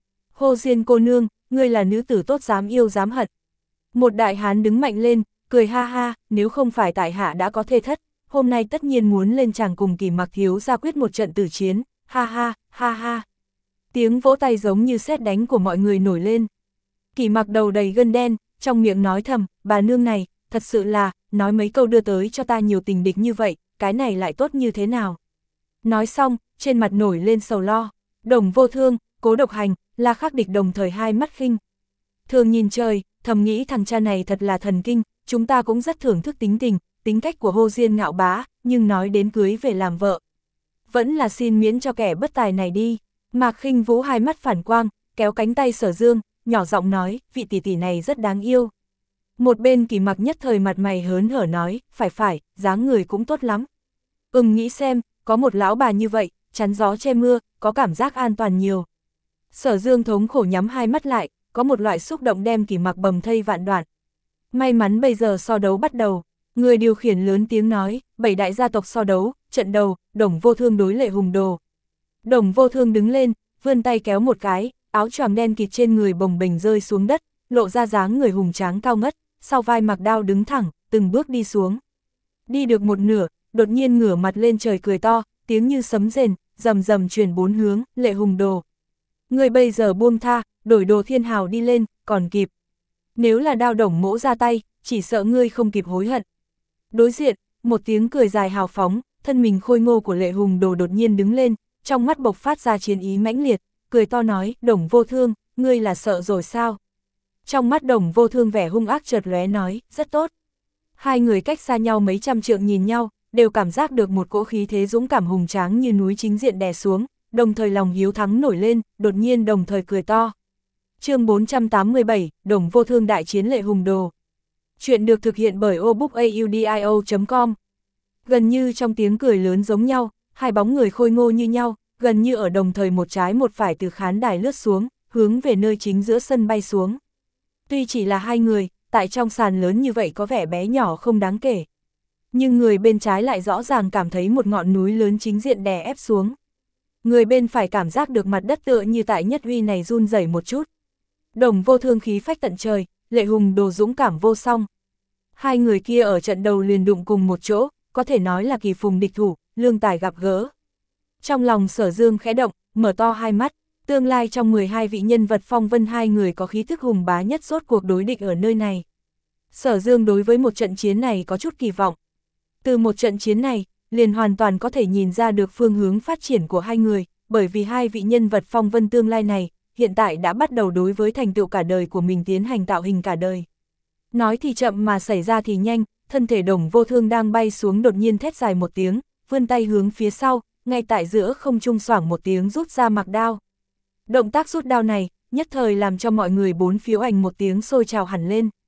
Hồ Diên cô nương, ngươi là nữ tử tốt dám yêu dám hận. Một đại hán đứng mạnh lên, cười ha ha, nếu không phải tại hạ đã có thê thất, hôm nay tất nhiên muốn lên chàng cùng Kỳ Mặc thiếu ra quyết một trận tử chiến, ha ha, ha ha. Tiếng vỗ tay giống như sét đánh của mọi người nổi lên. Kỳ Mặc đầu đầy gân đen, trong miệng nói thầm, bà nương này, thật sự là, nói mấy câu đưa tới cho ta nhiều tình địch như vậy, cái này lại tốt như thế nào. Nói xong, trên mặt nổi lên sầu lo, Đồng Vô Thương, Cố Độc Hành, La Khắc Địch đồng thời hai mắt khinh. Thường nhìn trời, thầm nghĩ thằng cha này thật là thần kinh, chúng ta cũng rất thưởng thức tính tình, tính cách của Hồ Diên Ngạo Bá, nhưng nói đến cưới về làm vợ. Vẫn là xin miễn cho kẻ bất tài này đi. Mạc Khinh Vũ hai mắt phản quang, kéo cánh tay Sở Dương, nhỏ giọng nói, vị tỷ tỷ này rất đáng yêu. Một bên Kỳ Mặc nhất thời mặt mày hớn hở nói, phải phải, dáng người cũng tốt lắm. Ừm nghĩ xem, có một lão bà như vậy, chắn gió che mưa, có cảm giác an toàn nhiều. Sở Dương thống khổ nhắm hai mắt lại, có một loại xúc động đem Kỳ Mặc bầm thây vạn đoạn. May mắn bây giờ so đấu bắt đầu, người điều khiển lớn tiếng nói, bảy đại gia tộc so đấu, trận đầu, Đồng Vô Thương đối Lệ Hùng Đồ. Đồng Vô Thương đứng lên, vươn tay kéo một cái, áo choàng đen kịt trên người bồng bềnh rơi xuống đất, lộ ra dáng người hùng tráng cao ngất, sau vai mặc đao đứng thẳng, từng bước đi xuống. Đi được một nửa, đột nhiên ngửa mặt lên trời cười to, tiếng như sấm rền, rầm rầm truyền bốn hướng, Lệ Hùng Đồ. Người bây giờ buông tha, đổi Đồ Thiên Hào đi lên, còn kịp. Nếu là Đao Đồng Mỗ ra tay, chỉ sợ ngươi không kịp hối hận. Đối diện, một tiếng cười dài hào phóng, thân mình khôi ngô của Lệ Hùng Đồ đột nhiên đứng lên, trong mắt bộc phát ra chiến ý mãnh liệt, cười to nói, Đồng Vô Thương, ngươi là sợ rồi sao? Trong mắt Đồng Vô Thương vẻ hung ác chợt lóe nói, rất tốt. Hai người cách xa nhau mấy trăm trượng nhìn nhau, đều cảm giác được một cỗ khí thế dũng cảm hùng tráng như núi chính diện đè xuống, đồng thời lòng hiếu thắng nổi lên, đột nhiên đồng thời cười to. Chương bốn trăm tám mươi bảy, Đồng Vô Thương đại chiến Lệ Hùng Đồ. Chuyện được thực hiện bởi obookaudio chấm com. Gần như trong tiếng cười lớn giống nhau, hai bóng người khôi ngô như nhau, gần như ở đồng thời một trái một phải từ khán đài lướt xuống, hướng về nơi chính giữa sân bay xuống. Tuy chỉ là hai người, tại trong sàn lớn như vậy có vẻ bé nhỏ không đáng kể. Nhưng người bên trái lại rõ ràng cảm thấy một ngọn núi lớn chính diện đè ép xuống. Người bên phải cảm giác được mặt đất tựa như tại nhất uy này run rẩy một chút. Đồng Vô Thương khí phách tận trời, Lệ Hùng Đồ dũng cảm vô song. Hai người kia ở trận đầu liền đụng cùng một chỗ, có thể nói là kỳ phùng địch thủ, lương tài gặp gỡ. Trong lòng Sở Dương khẽ động, mở to hai mắt, tương lai trong mười hai vị nhân vật phong vân hai người có khí thức hùng bá nhất rốt cuộc đối địch ở nơi này. Sở Dương đối với một trận chiến này có chút kỳ vọng. Từ một trận chiến này, liền hoàn toàn có thể nhìn ra được phương hướng phát triển của hai người, bởi vì hai vị nhân vật phong vân tương lai này, hiện tại đã bắt đầu đối với thành tựu cả đời của mình tiến hành tạo hình cả đời. Nói thì chậm mà xảy ra thì nhanh, thân thể Đồng Vô Thương đang bay xuống đột nhiên thét dài một tiếng, vươn tay hướng phía sau, ngay tại giữa không trung xoảng một tiếng rút ra mặc đao. Động tác rút đao này, nhất thời làm cho mọi người bốn phiếu ảnh một tiếng sôi trào hẳn lên.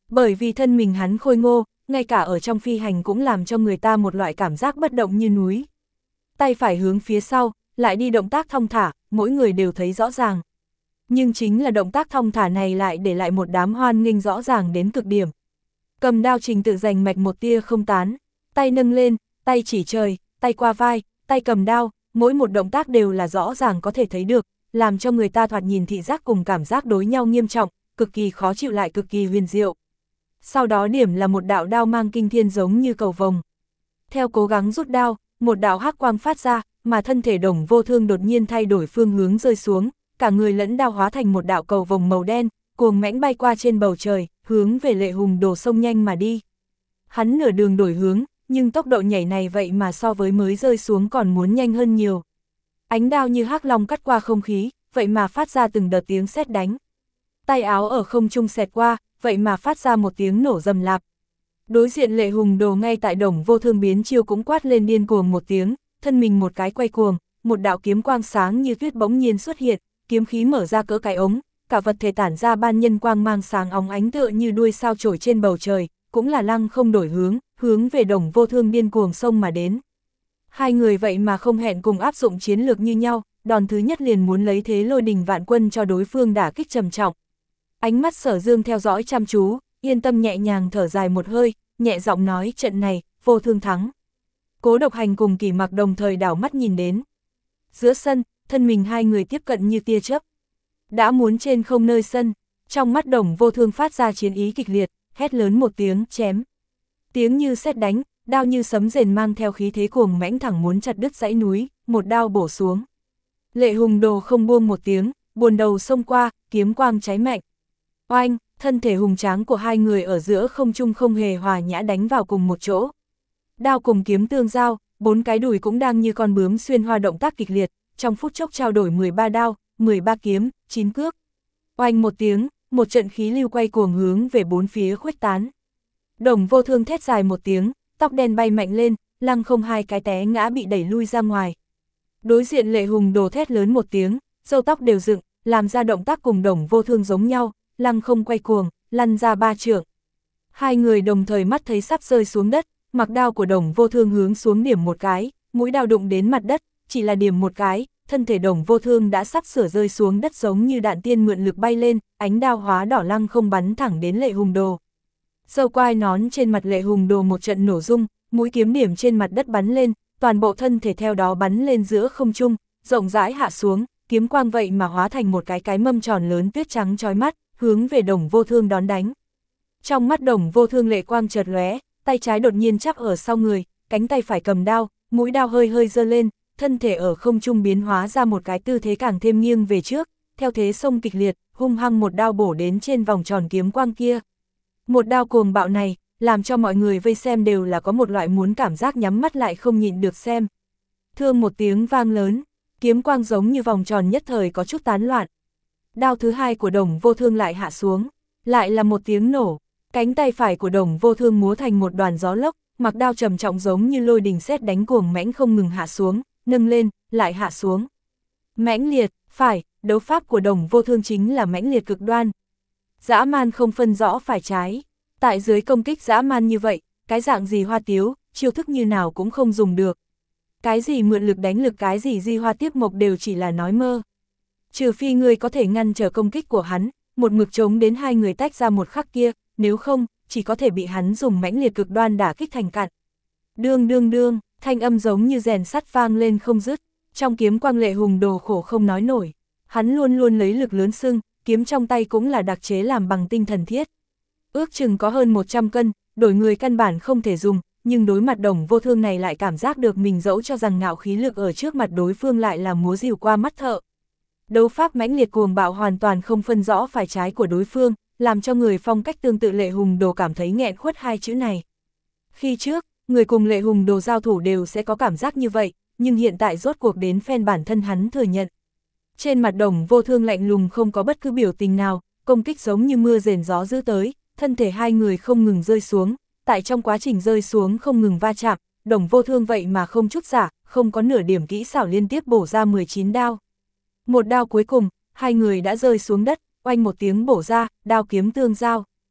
Bởi vì thân mình hắn khôi ngô, ngay cả ở trong phi hành cũng làm cho người ta một loại cảm giác bất động như núi. Tay phải hướng phía sau, lại đi động tác thong thả, mỗi người đều thấy rõ ràng. Nhưng chính là động tác thong thả này lại để lại một đám hoan nghênh rõ ràng đến cực điểm. Cầm đao Trình Tự rành mạch một tia không tán, tay nâng lên, tay chỉ trời, tay qua vai, tay cầm đao, mỗi một động tác đều là rõ ràng có thể thấy được, làm cho người ta thoạt nhìn thị giác cùng cảm giác đối nhau nghiêm trọng, cực kỳ khó chịu lại cực kỳ huyền diệu. Sau đó điểm là một đạo đao mang kinh thiên giống như cầu vồng. Theo cố gắng rút đao, một đạo hắc quang phát ra, mà thân thể Đồng Vô Thương đột nhiên thay đổi phương hướng rơi xuống, cả người lẫn đao hóa thành một đạo cầu vồng màu đen, cuồng mãnh bay qua trên bầu trời, hướng về Lệ Hùng Đồ sông nhanh mà đi. Hắn nửa đường đổi hướng, nhưng tốc độ nhảy này vậy mà so với mới rơi xuống còn muốn nhanh hơn nhiều. Ánh đao như hắc long cắt qua không khí, vậy mà phát ra từng đợt tiếng sét đánh. Tay áo ở không trung xẹt qua, vậy mà phát ra một tiếng nổ rầm rạp. Đối diện Lệ Hùng Đồ ngay tại Đồng Vô Thương biến chiêu cũng quát lên điên cuồng một tiếng, thân mình một cái quay cuồng, một đạo kiếm quang sáng như tuyết bỗng nhiên xuất hiện, kiếm khí mở ra cỡ cái ống, cả vật thể tản ra ban nhân quang mang sáng óng ánh tựa như đuôi sao chổi trên bầu trời, cũng là lăng không đổi hướng, hướng về Đồng Vô Thương điên cuồng xông mà đến. Hai người vậy mà không hẹn cùng áp dụng chiến lược như nhau, đòn thứ nhất liền muốn lấy thế lôi đình vạn quân cho đối phương đả kích trầm trọng. Ánh mắt Sở Dương theo dõi chăm chú, yên tâm nhẹ nhàng thở dài một hơi, nhẹ giọng nói trận này, Vô Thương thắng. Cố Độc Hành cùng Kỷ Mặc đồng thời đảo mắt nhìn đến. Giữa sân, thân mình hai người tiếp cận như tia chớp. Đã muốn trên không nơi sân, trong mắt Đồng Vô Thương phát ra chiến ý kịch liệt, hét lớn một tiếng, chém. Tiếng như sét đánh, đao như sấm rền mang theo khí thế cuồng mãnh thẳng muốn chặt đứt dãy núi, một đao bổ xuống. Lệ Hùng Đồ không buông một tiếng, buồn đầu xông qua, kiếm quang cháy mạnh. Oanh, thân thể hùng tráng của hai người ở giữa không trung không hề hòa nhã đánh vào cùng một chỗ. Đao cùng kiếm tương giao, bốn cái đùi cũng đang như con bướm xuyên hoa động tác kịch liệt, trong phút chốc trao đổi mười ba đao, mười ba kiếm, chín cước. Oanh một tiếng, một trận khí lưu quay cuồng hướng về bốn phía khuếch tán. Đồng Vô Thương thét dài một tiếng, tóc đen bay mạnh lên, lăng không hai cái té ngã bị đẩy lui ra ngoài. Đối diện Lệ Hùng Đồ thét lớn một tiếng, râu tóc đều dựng, làm ra động tác cùng Đồng Vô Thương giống nhau, lăng không quay cuồng, lăn ra ba trượng. Hai người đồng thời mắt thấy sắp rơi xuống đất, mặc đao của Đồng Vô Thương hướng xuống điểm một cái, mũi đao đụng đến mặt đất, chỉ là điểm một cái, thân thể Đồng Vô Thương đã sắp sửa rơi xuống đất giống như đạn tiên mượn lực bay lên, ánh đao hóa đỏ lăng không bắn thẳng đến Lệ Hùng Đồ. Râu quai nón trên mặt Lệ Hùng Đồ một trận nổ rung, mũi kiếm điểm trên mặt đất bắn lên, toàn bộ thân thể theo đó bắn lên giữa không trung, rộng rãi hạ xuống, kiếm quang vậy mà hóa thành một cái cái mâm tròn lớn tuyết trắng chói mắt, hướng về Đồng Vô Thương đón đánh. Trong mắt Đồng Vô Thương lệ quang chợt lóe, tay trái đột nhiên chắp ở sau người, cánh tay phải cầm đao, mũi đao hơi hơi giơ lên, thân thể ở không trung biến hóa ra một cái tư thế càng thêm nghiêng về trước, theo thế xông kịch liệt, hung hăng một đao bổ đến trên vòng tròn kiếm quang kia. Một đao cuồng bạo này, làm cho mọi người vây xem đều là có một loại muốn cảm giác nhắm mắt lại không nhịn được xem. Thương một tiếng vang lớn, kiếm quang giống như vòng tròn nhất thời có chút tán loạn. Đao thứ hai của Đồng Vô Thương lại hạ xuống, lại là một tiếng nổ, cánh tay phải của Đồng Vô Thương múa thành một đoàn gió lốc, mặc đao trầm trọng giống như lôi đình sét đánh cuồng mãnh không ngừng hạ xuống, nâng lên, lại hạ xuống. Mãnh liệt, phải, đấu pháp của Đồng Vô Thương chính là mãnh liệt cực đoan. Dã man không phân rõ phải trái, tại dưới công kích dã man như vậy, cái dạng gì hoa tiếu, chiêu thức như nào cũng không dùng được. Cái gì mượn lực đánh lực cái gì di hoa tiếp mộc đều chỉ là nói mơ. Trừ phi người có thể ngăn trở công kích của hắn, một mực chống đến hai người tách ra một khắc kia, nếu không, chỉ có thể bị hắn dùng mãnh liệt cực đoan đả kích thành cặn. Đương đương đương, thanh âm giống như rèn sắt vang lên không dứt, trong kiếm quang Lệ Hùng Đồ khổ không nói nổi, hắn luôn luôn lấy lực lớn xưng, kiếm trong tay cũng là đặc chế làm bằng tinh thần thiết. Ước chừng có hơn một trăm cân, đổi người căn bản không thể dùng, nhưng đối mặt Đồng Vô Thương này lại cảm giác được mình dẫu cho rằng ngạo khí lực ở trước mặt đối phương lại là múa rìu qua mắt thợ. Đấu pháp mãnh liệt cuồng bạo hoàn toàn không phân rõ phải trái của đối phương, làm cho người phong cách tương tự Lệ Hùng Đồ cảm thấy nghẹn khuất hai chữ này. Khi trước, người cùng Lệ Hùng Đồ giao thủ đều sẽ có cảm giác như vậy, nhưng hiện tại rốt cuộc đến phen bản thân hắn thừa nhận. Trên mặt Đồng Vô Thương lạnh lùng không có bất cứ biểu tình nào, công kích giống như mưa rền gió dữ tới, thân thể hai người không ngừng rơi xuống, tại trong quá trình rơi xuống không ngừng va chạm, Đồng Vô Thương vậy mà không chút giả, không có nửa điểm kỹ xảo liên tiếp bổ ra mười chín đao. Một đao cuối cùng, hai người đã rơi xuống đất, oanh một tiếng bổ ra, đao kiếm tương giao.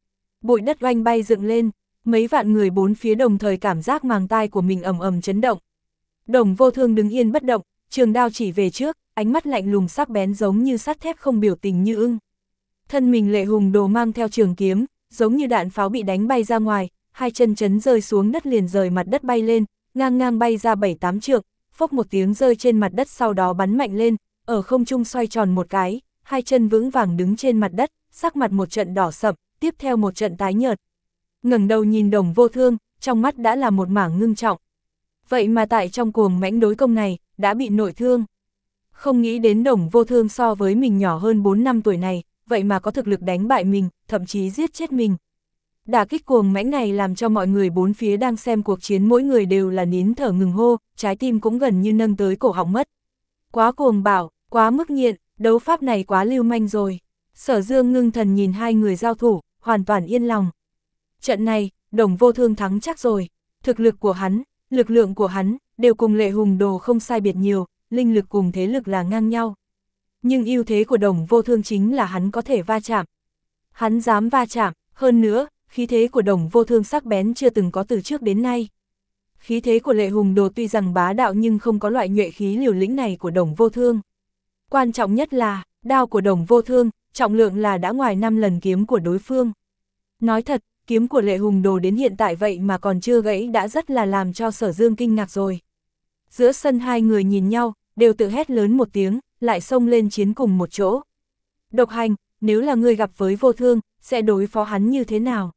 bụi đất oanh bay dựng lên, mấy vạn người bốn phía đồng thời cảm giác màng tai của mình ầm ầm chấn động. Đồng Vô Thương đứng yên bất động, trường đao chỉ về trước, ánh mắt lạnh lùng sắc bén giống như sắt thép không biểu tình như ưng. Thân mình Lệ Hùng Đồ mang theo trường kiếm, giống như đạn pháo bị đánh bay ra ngoài, hai chân chấn rơi xuống đất liền rời mặt đất bay lên, ngang ngang bay ra bảy tám trượng, phốc một tiếng rơi trên mặt đất sau đó bắn mạnh lên, ở không trung xoay tròn một cái, hai chân vững vàng đứng trên mặt đất, sắc mặt một trận đỏ sậm, tiếp theo một trận tái nhợt. Ngẩng đầu nhìn Đồng Vô Thương, trong mắt đã là một mảng ngưng trọng. Vậy mà tại trong cuồng mãnh đối công này, đã bị nội thương. Không nghĩ đến Đồng Vô Thương so với mình nhỏ hơn bốn năm tuổi này, vậy mà có thực lực đánh bại mình, thậm chí giết chết mình. Đả kích cuồng mãnh này làm cho mọi người bốn phía đang xem cuộc chiến mỗi người đều là nín thở ngừng hô, trái tim cũng gần như nâng tới cổ họng mất. Quá cuồng bạo, quá mức nghiện, đấu pháp này quá lưu manh rồi. Sở Dương ngưng thần nhìn hai người giao thủ, hoàn toàn yên lòng. Trận này, Đồng Vô Thương thắng chắc rồi. Thực lực của hắn, lực lượng của hắn, đều cùng Lệ Hùng Đồ không sai biệt nhiều, linh lực cùng thế lực là ngang nhau. Nhưng ưu thế của Đồng Vô Thương chính là hắn có thể va chạm. Hắn dám va chạm, hơn nữa, khí thế của Đồng Vô Thương sắc bén chưa từng có từ trước đến nay. Khí thế của Lệ Hùng Đồ tuy rằng bá đạo nhưng không có loại nhuệ khí liều lĩnh này của Đồng Vô Thương. Quan trọng nhất là, đao của Đồng Vô Thương, trọng lượng là đã ngoài năm lần kiếm của đối phương. Nói thật, kiếm của Lệ Hùng Đồ đến hiện tại vậy mà còn chưa gãy đã rất là làm cho Sở Dương kinh ngạc rồi. Giữa sân hai người nhìn nhau, đều tự hét lớn một tiếng, lại xông lên chiến cùng một chỗ. Độc Hành, nếu là ngươi gặp với Vô Thương, sẽ đối phó hắn như thế nào?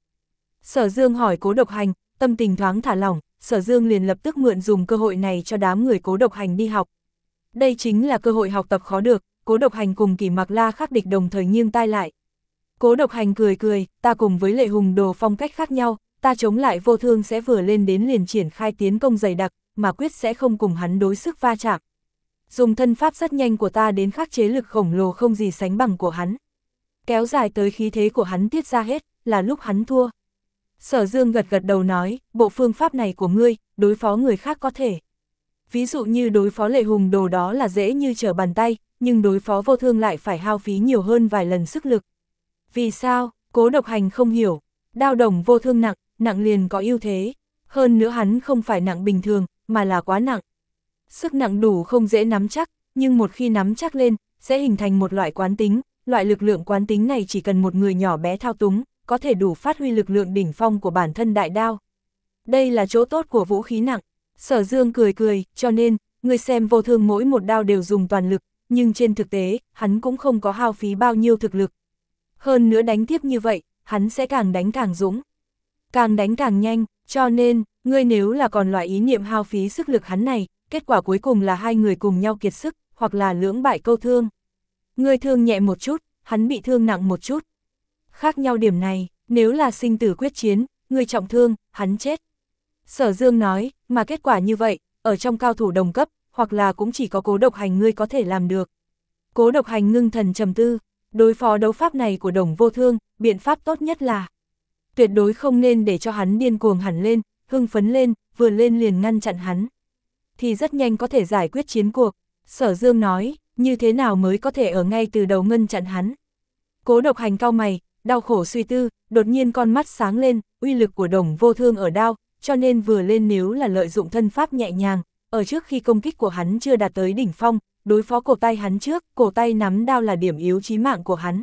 Sở Dương hỏi Cố Độc Hành, tâm tình thoáng thả lỏng, Sở Dương liền lập tức mượn dùng cơ hội này cho đám người Cố Độc Hành đi học. Đây chính là cơ hội học tập khó được, Cố Độc Hành cùng Kỷ Mặc La khắc địch đồng thời nghiêng tai lại. Cố Độc Hành cười cười, ta cùng với Lệ Hùng Đồ phong cách khác nhau, ta chống lại Vô Thương sẽ vừa lên đến liền triển khai tiến công dày đặc, mà quyết sẽ không cùng hắn đối sức va chạm. Dùng thân pháp rất nhanh của ta đến khắc chế lực khổng lồ không gì sánh bằng của hắn. Kéo dài tới khí thế của hắn tiết ra hết, là lúc hắn thua. Sở Dương gật gật đầu nói, bộ phương pháp này của ngươi, đối phó người khác có thể. Ví dụ như đối phó Lệ Hùng Đồ đó là dễ như trở bàn tay, nhưng đối phó Vô Thương lại phải hao phí nhiều hơn vài lần sức lực. Vì sao? Cố Độc Hành không hiểu. Đao Đồng Vô Thương nặng, nặng liền có ưu thế. Hơn nữa hắn không phải nặng bình thường, mà là quá nặng. Sức nặng đủ không dễ nắm chắc, nhưng một khi nắm chắc lên, sẽ hình thành một loại quán tính. Loại lực lượng quán tính này chỉ cần một người nhỏ bé thao túng, có thể đủ phát huy lực lượng đỉnh phong của bản thân đại đao. Đây là chỗ tốt của vũ khí nặng. Sở Dương cười cười, cho nên, người xem Vô Thương mỗi một đao đều dùng toàn lực, nhưng trên thực tế, hắn cũng không có hao phí bao nhiêu thực lực. Hơn nữa đánh tiếp như vậy, hắn sẽ càng đánh càng dũng, càng đánh càng nhanh, cho nên, ngươi nếu là còn loại ý niệm hao phí sức lực hắn này, kết quả cuối cùng là hai người cùng nhau kiệt sức, hoặc là lưỡng bại câu thương. Ngươi thương nhẹ một chút, hắn bị thương nặng một chút. Khác nhau điểm này, nếu là sinh tử quyết chiến, ngươi trọng thương, hắn chết. Sở Dương nói, mà kết quả như vậy, ở trong cao thủ đồng cấp, hoặc là cũng chỉ có Cố Độc Hành ngươi có thể làm được. Cố Độc Hành ngưng thần trầm tư, đối phó đấu pháp này của Đồng Vô Thương, biện pháp tốt nhất là tuyệt đối không nên để cho hắn điên cuồng hẳn lên, hưng phấn lên, vừa lên liền ngăn chặn hắn. Thì rất nhanh có thể giải quyết chiến cuộc. Sở Dương nói, như thế nào mới có thể ở ngay từ đầu ngăn chặn hắn. Cố Độc Hành cau mày, đau khổ suy tư, đột nhiên con mắt sáng lên, uy lực của Đồng Vô Thương ở đao, cho nên vừa lên nếu là lợi dụng thân pháp nhẹ nhàng, ở trước khi công kích của hắn chưa đạt tới đỉnh phong, đối phó cổ tay hắn trước, cổ tay nắm đao là điểm yếu chí mạng của hắn.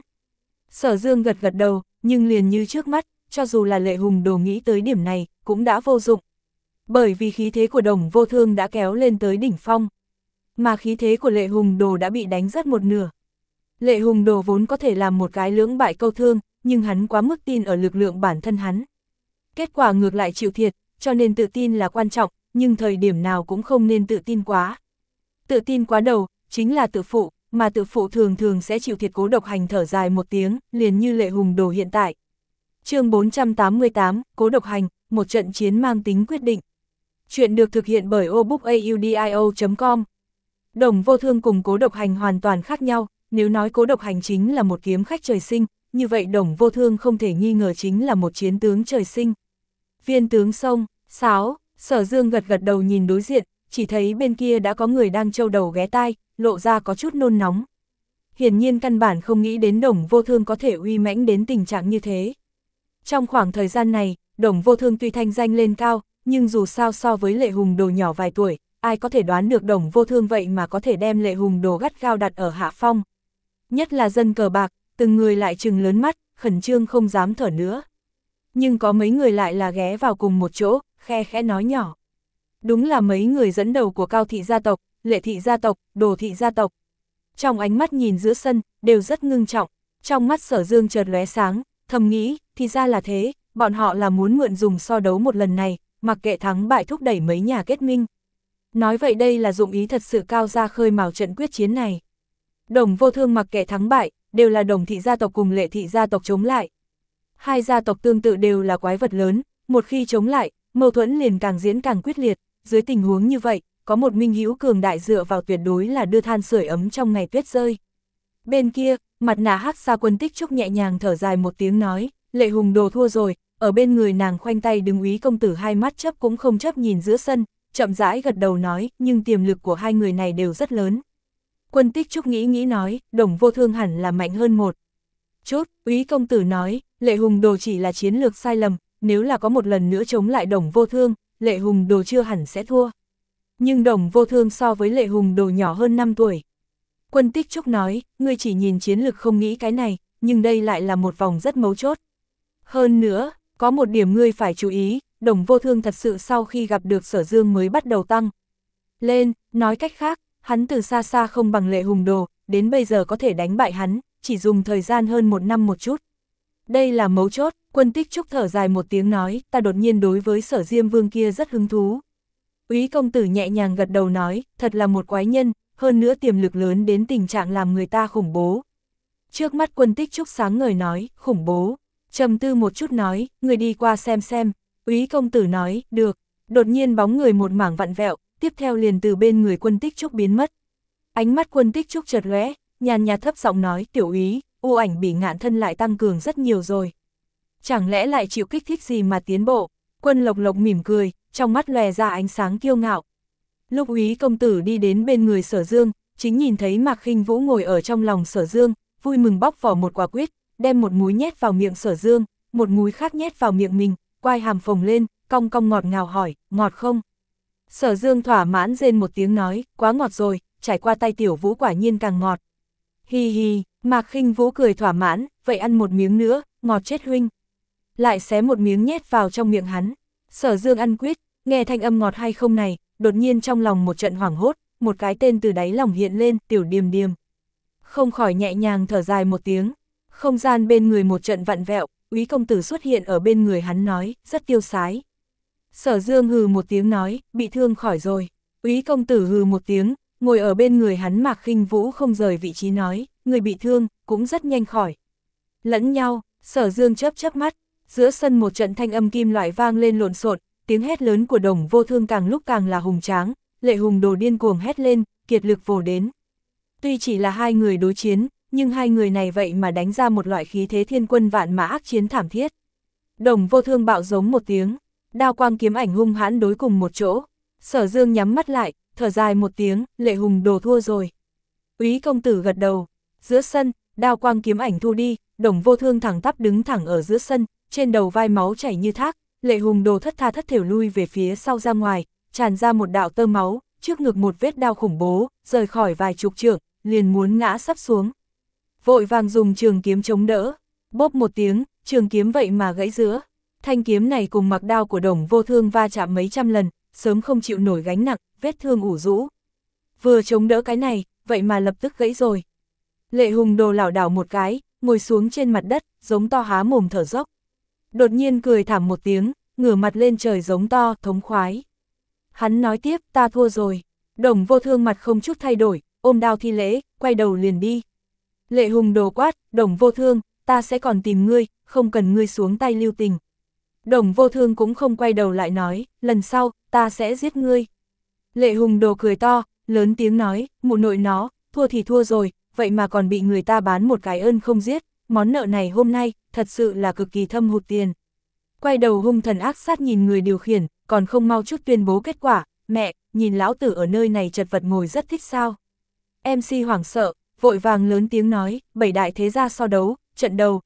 Sở Dương gật gật đầu, nhưng liền như trước mắt, cho dù là Lệ Hùng Đồ nghĩ tới điểm này, cũng đã vô dụng. Bởi vì khí thế của Đồng Vô Thương đã kéo lên tới đỉnh phong, mà khí thế của Lệ Hùng Đồ đã bị đánh rất một nửa. Lệ Hùng Đồ vốn có thể làm một cái lưỡng bại câu thương, nhưng hắn quá mức tin ở lực lượng bản thân hắn. Kết quả ngược lại chịu thiệt, cho nên tự tin là quan trọng, nhưng thời điểm nào cũng không nên tự tin quá. Tự tin quá đầu, chính là tự phụ, mà tự phụ thường thường sẽ chịu thiệt. Cố Độc Hành thở dài một tiếng, liền như Lệ Hùng Đồ hiện tại. Chương bốn trăm tám mươi tám, Cố Độc Hành, một trận chiến mang tính quyết định. Chuyện được thực hiện bởi obookaudio chấm com. Đồng Vô Thương cùng Cố Độc Hành hoàn toàn khác nhau, nếu nói Cố Độc Hành chính là một kiếm khách trời sinh, như vậy Đồng Vô Thương không thể nghi ngờ chính là một chiến tướng trời sinh. Viên tướng sông, sáo, Sở Dương gật gật đầu nhìn đối diện, chỉ thấy bên kia đã có người đang trâu đầu ghé tai, lộ ra có chút nôn nóng. Hiển nhiên căn bản không nghĩ đến Đồng Vô Thương có thể uy mãnh đến tình trạng như thế. Trong khoảng thời gian này, Đồng Vô Thương tuy thanh danh lên cao, nhưng dù sao so với Lệ Hùng Đồ nhỏ vài tuổi, ai có thể đoán được Đồng Vô Thương vậy mà có thể đem Lệ Hùng Đồ gắt gao đặt ở hạ phong. Nhất là dân cờ bạc, từng người lại trừng lớn mắt, khẩn trương không dám thở nữa. Nhưng có mấy người lại là ghé vào cùng một chỗ, khe khẽ nói nhỏ. Đúng là mấy người dẫn đầu của Cao thị gia tộc, Lệ thị gia tộc, Đồ thị gia tộc. Trong ánh mắt nhìn giữa sân, đều rất ngưng trọng, trong mắt Sở Dương chợt lóe sáng, thầm nghĩ, thì ra là thế, bọn họ là muốn mượn dùng so đấu một lần này, mặc kệ thắng bại thúc đẩy mấy nhà kết minh. Nói vậy đây là dụng ý thật sự cao ra khơi mào trận quyết chiến này. Đồng Vô Thương mặc kệ thắng bại, đều là Đồng thị gia tộc cùng Lệ thị gia tộc chống lại. Hai gia tộc tương tự đều là quái vật lớn, một khi chống lại, mâu thuẫn liền càng diễn càng quyết liệt, dưới tình huống như vậy, có một minh hữu cường đại dựa vào tuyệt đối là đưa than sưởi ấm trong ngày tuyết rơi. Bên kia, mặt nạ hắc xa Quân Tích Trúc nhẹ nhàng thở dài một tiếng nói, Lệ Hùng Đồ thua rồi, ở bên người nàng khoanh tay đứng Úy công tử hai mắt chớp cũng không chớp nhìn giữa sân, chậm rãi gật đầu nói, nhưng tiềm lực của hai người này đều rất lớn. Quân Tích Trúc nghĩ nghĩ nói, Đồng Vô Thương hẳn là mạnh hơn một chút, Úy công tử nói, Lệ Hùng Đồ chỉ là chiến lược sai lầm, nếu là có một lần nữa chống lại Đồng Vô Thương, Lệ Hùng Đồ chưa hẳn sẽ thua. Nhưng Đồng Vô Thương so với Lệ Hùng Đồ nhỏ hơn năm tuổi. Quân Tích Trúc nói, ngươi chỉ nhìn chiến lực không nghĩ cái này, nhưng đây lại là một vòng rất mấu chốt. Hơn nữa, có một điểm ngươi phải chú ý, Đồng Vô Thương thật sự sau khi gặp được Sở Dương mới bắt đầu tăng lên, nói cách khác, hắn từ xa xa không bằng Lệ Hùng Đồ, đến bây giờ có thể đánh bại hắn, chỉ dùng thời gian hơn một năm một chút. Đây là mấu chốt, Quân Tích Trúc thở dài một tiếng nói, ta đột nhiên đối với Sở Diêm Vương kia rất hứng thú. Úy công tử nhẹ nhàng gật đầu nói, thật là một quái nhân, hơn nữa tiềm lực lớn đến tình trạng làm người ta khủng bố. Trước mắt Quân Tích Trúc sáng ngời nói, khủng bố. Trầm tư một chút nói, người đi qua xem xem. Úy công tử nói, được. Đột nhiên bóng người một mảng vặn vẹo, tiếp theo liền từ bên người Quân Tích Trúc biến mất. Ánh mắt Quân Tích Trúc chợt lóe, nhàn nhạt thấp giọng nói, tiểu úy, u ảnh Bỉ Ngạn thân lại tăng cường rất nhiều rồi. Chẳng lẽ lại chịu kích thích gì mà tiến bộ? Quân Lộc Lộc mỉm cười, trong mắt lòe ra ánh sáng kiêu ngạo. Lúc Úy công tử đi đến bên người Sở Dương, chính nhìn thấy Mạc Khinh Vũ ngồi ở trong lòng Sở Dương, vui mừng bóc vỏ một quả quýt, đem một múi nhét vào miệng Sở Dương, một múi khác nhét vào miệng mình, quai hàm phồng lên, cong cong ngọt ngào hỏi, ngọt không? Sở Dương thỏa mãn rên một tiếng nói, quá ngọt rồi, trải qua tay tiểu Vũ quả nhiên càng ngọt. Hi hi, Mạc Khinh Vũ cười thỏa mãn, vậy ăn một miếng nữa, ngọt chết huynh. Lại xé một miếng nhét vào trong miệng hắn. Sở Dương ăn quýt, nghe thanh âm ngọt hay không này, đột nhiên trong lòng một trận hoảng hốt, một cái tên từ đáy lòng hiện lên, Tiểu Điềm Điềm. Không khỏi nhẹ nhàng thở dài một tiếng, không gian bên người một trận vặn vẹo, Úy công tử xuất hiện ở bên người hắn nói, rất tiêu sái. Sở Dương hừ một tiếng nói, bị thương khỏi rồi. Úy công tử hừ một tiếng, ngồi ở bên người hắn Mạc Khinh Vũ không rời vị trí nói, người bị thương, cũng rất nhanh khỏi. Lẫn nhau, Sở Dương chớp chớp mắt, giữa sân một trận thanh âm kim loại vang lên lộn xộn, tiếng hét lớn của Đồng Vô Thương càng lúc càng là hùng tráng, Lệ Hùng Đồ điên cuồng hét lên, kiệt lực vồ đến. Tuy chỉ là hai người đối chiến, nhưng hai người này vậy mà đánh ra một loại khí thế thiên quân vạn mã ác chiến thảm thiết. Đồng Vô Thương bạo giống một tiếng, đao quang kiếm ảnh hung hãn đối cùng một chỗ. Sở Dương nhắm mắt lại, thở dài một tiếng, Lệ Hùng Đồ thua rồi. Úy công tử gật đầu, giữa sân, đao quang kiếm ảnh thu đi, Đồng Vô Thương thẳng tắp đứng thẳng ở giữa sân, trên đầu vai máu chảy như thác, Lệ Hùng Đồ thất tha thất thểu lui về phía sau ra ngoài, tràn ra một đạo tơ máu, trước ngực một vết đao khủng bố, rời khỏi vài chục trượng, liền muốn ngã sắp xuống. Vội vàng dùng trường kiếm chống đỡ, bóp một tiếng, trường kiếm vậy mà gãy giữa. Thanh kiếm này cùng mặc đao của Đồng Vô Thương va chạm mấy trăm lần, sớm không chịu nổi gánh nặng, vết thương ủ rũ. Vừa chống đỡ cái này, vậy mà lập tức gãy rồi. Lệ Hùng Đồ lảo đảo một cái, ngồi xuống trên mặt đất, giống to há mồm thở dốc. Đột nhiên cười thảm một tiếng, ngửa mặt lên trời giống to, thống khoái. Hắn nói tiếp, ta thua rồi. Đồng Vô Thương mặt không chút thay đổi, ôm đao thi lễ, quay đầu liền đi. Lệ Hùng Đồ quát, Đồng Vô Thương, ta sẽ còn tìm ngươi, không cần ngươi xuống tay lưu tình. Đồng Vô Thương cũng không quay đầu lại nói, lần sau, ta sẽ giết ngươi. Lệ Hùng Đồ cười to, lớn tiếng nói, mụ nội nó, thua thì thua rồi, vậy mà còn bị người ta bán một cái ơn không giết, món nợ này hôm nay, thật sự là cực kỳ thâm hụt tiền. Quay đầu hung thần ác sát nhìn người điều khiển, còn không mau chút tuyên bố kết quả, mẹ, nhìn lão tử ở nơi này chật vật ngồi rất thích sao. em xê hoảng sợ, vội vàng lớn tiếng nói, bảy đại thế gia so đấu, trận đầu,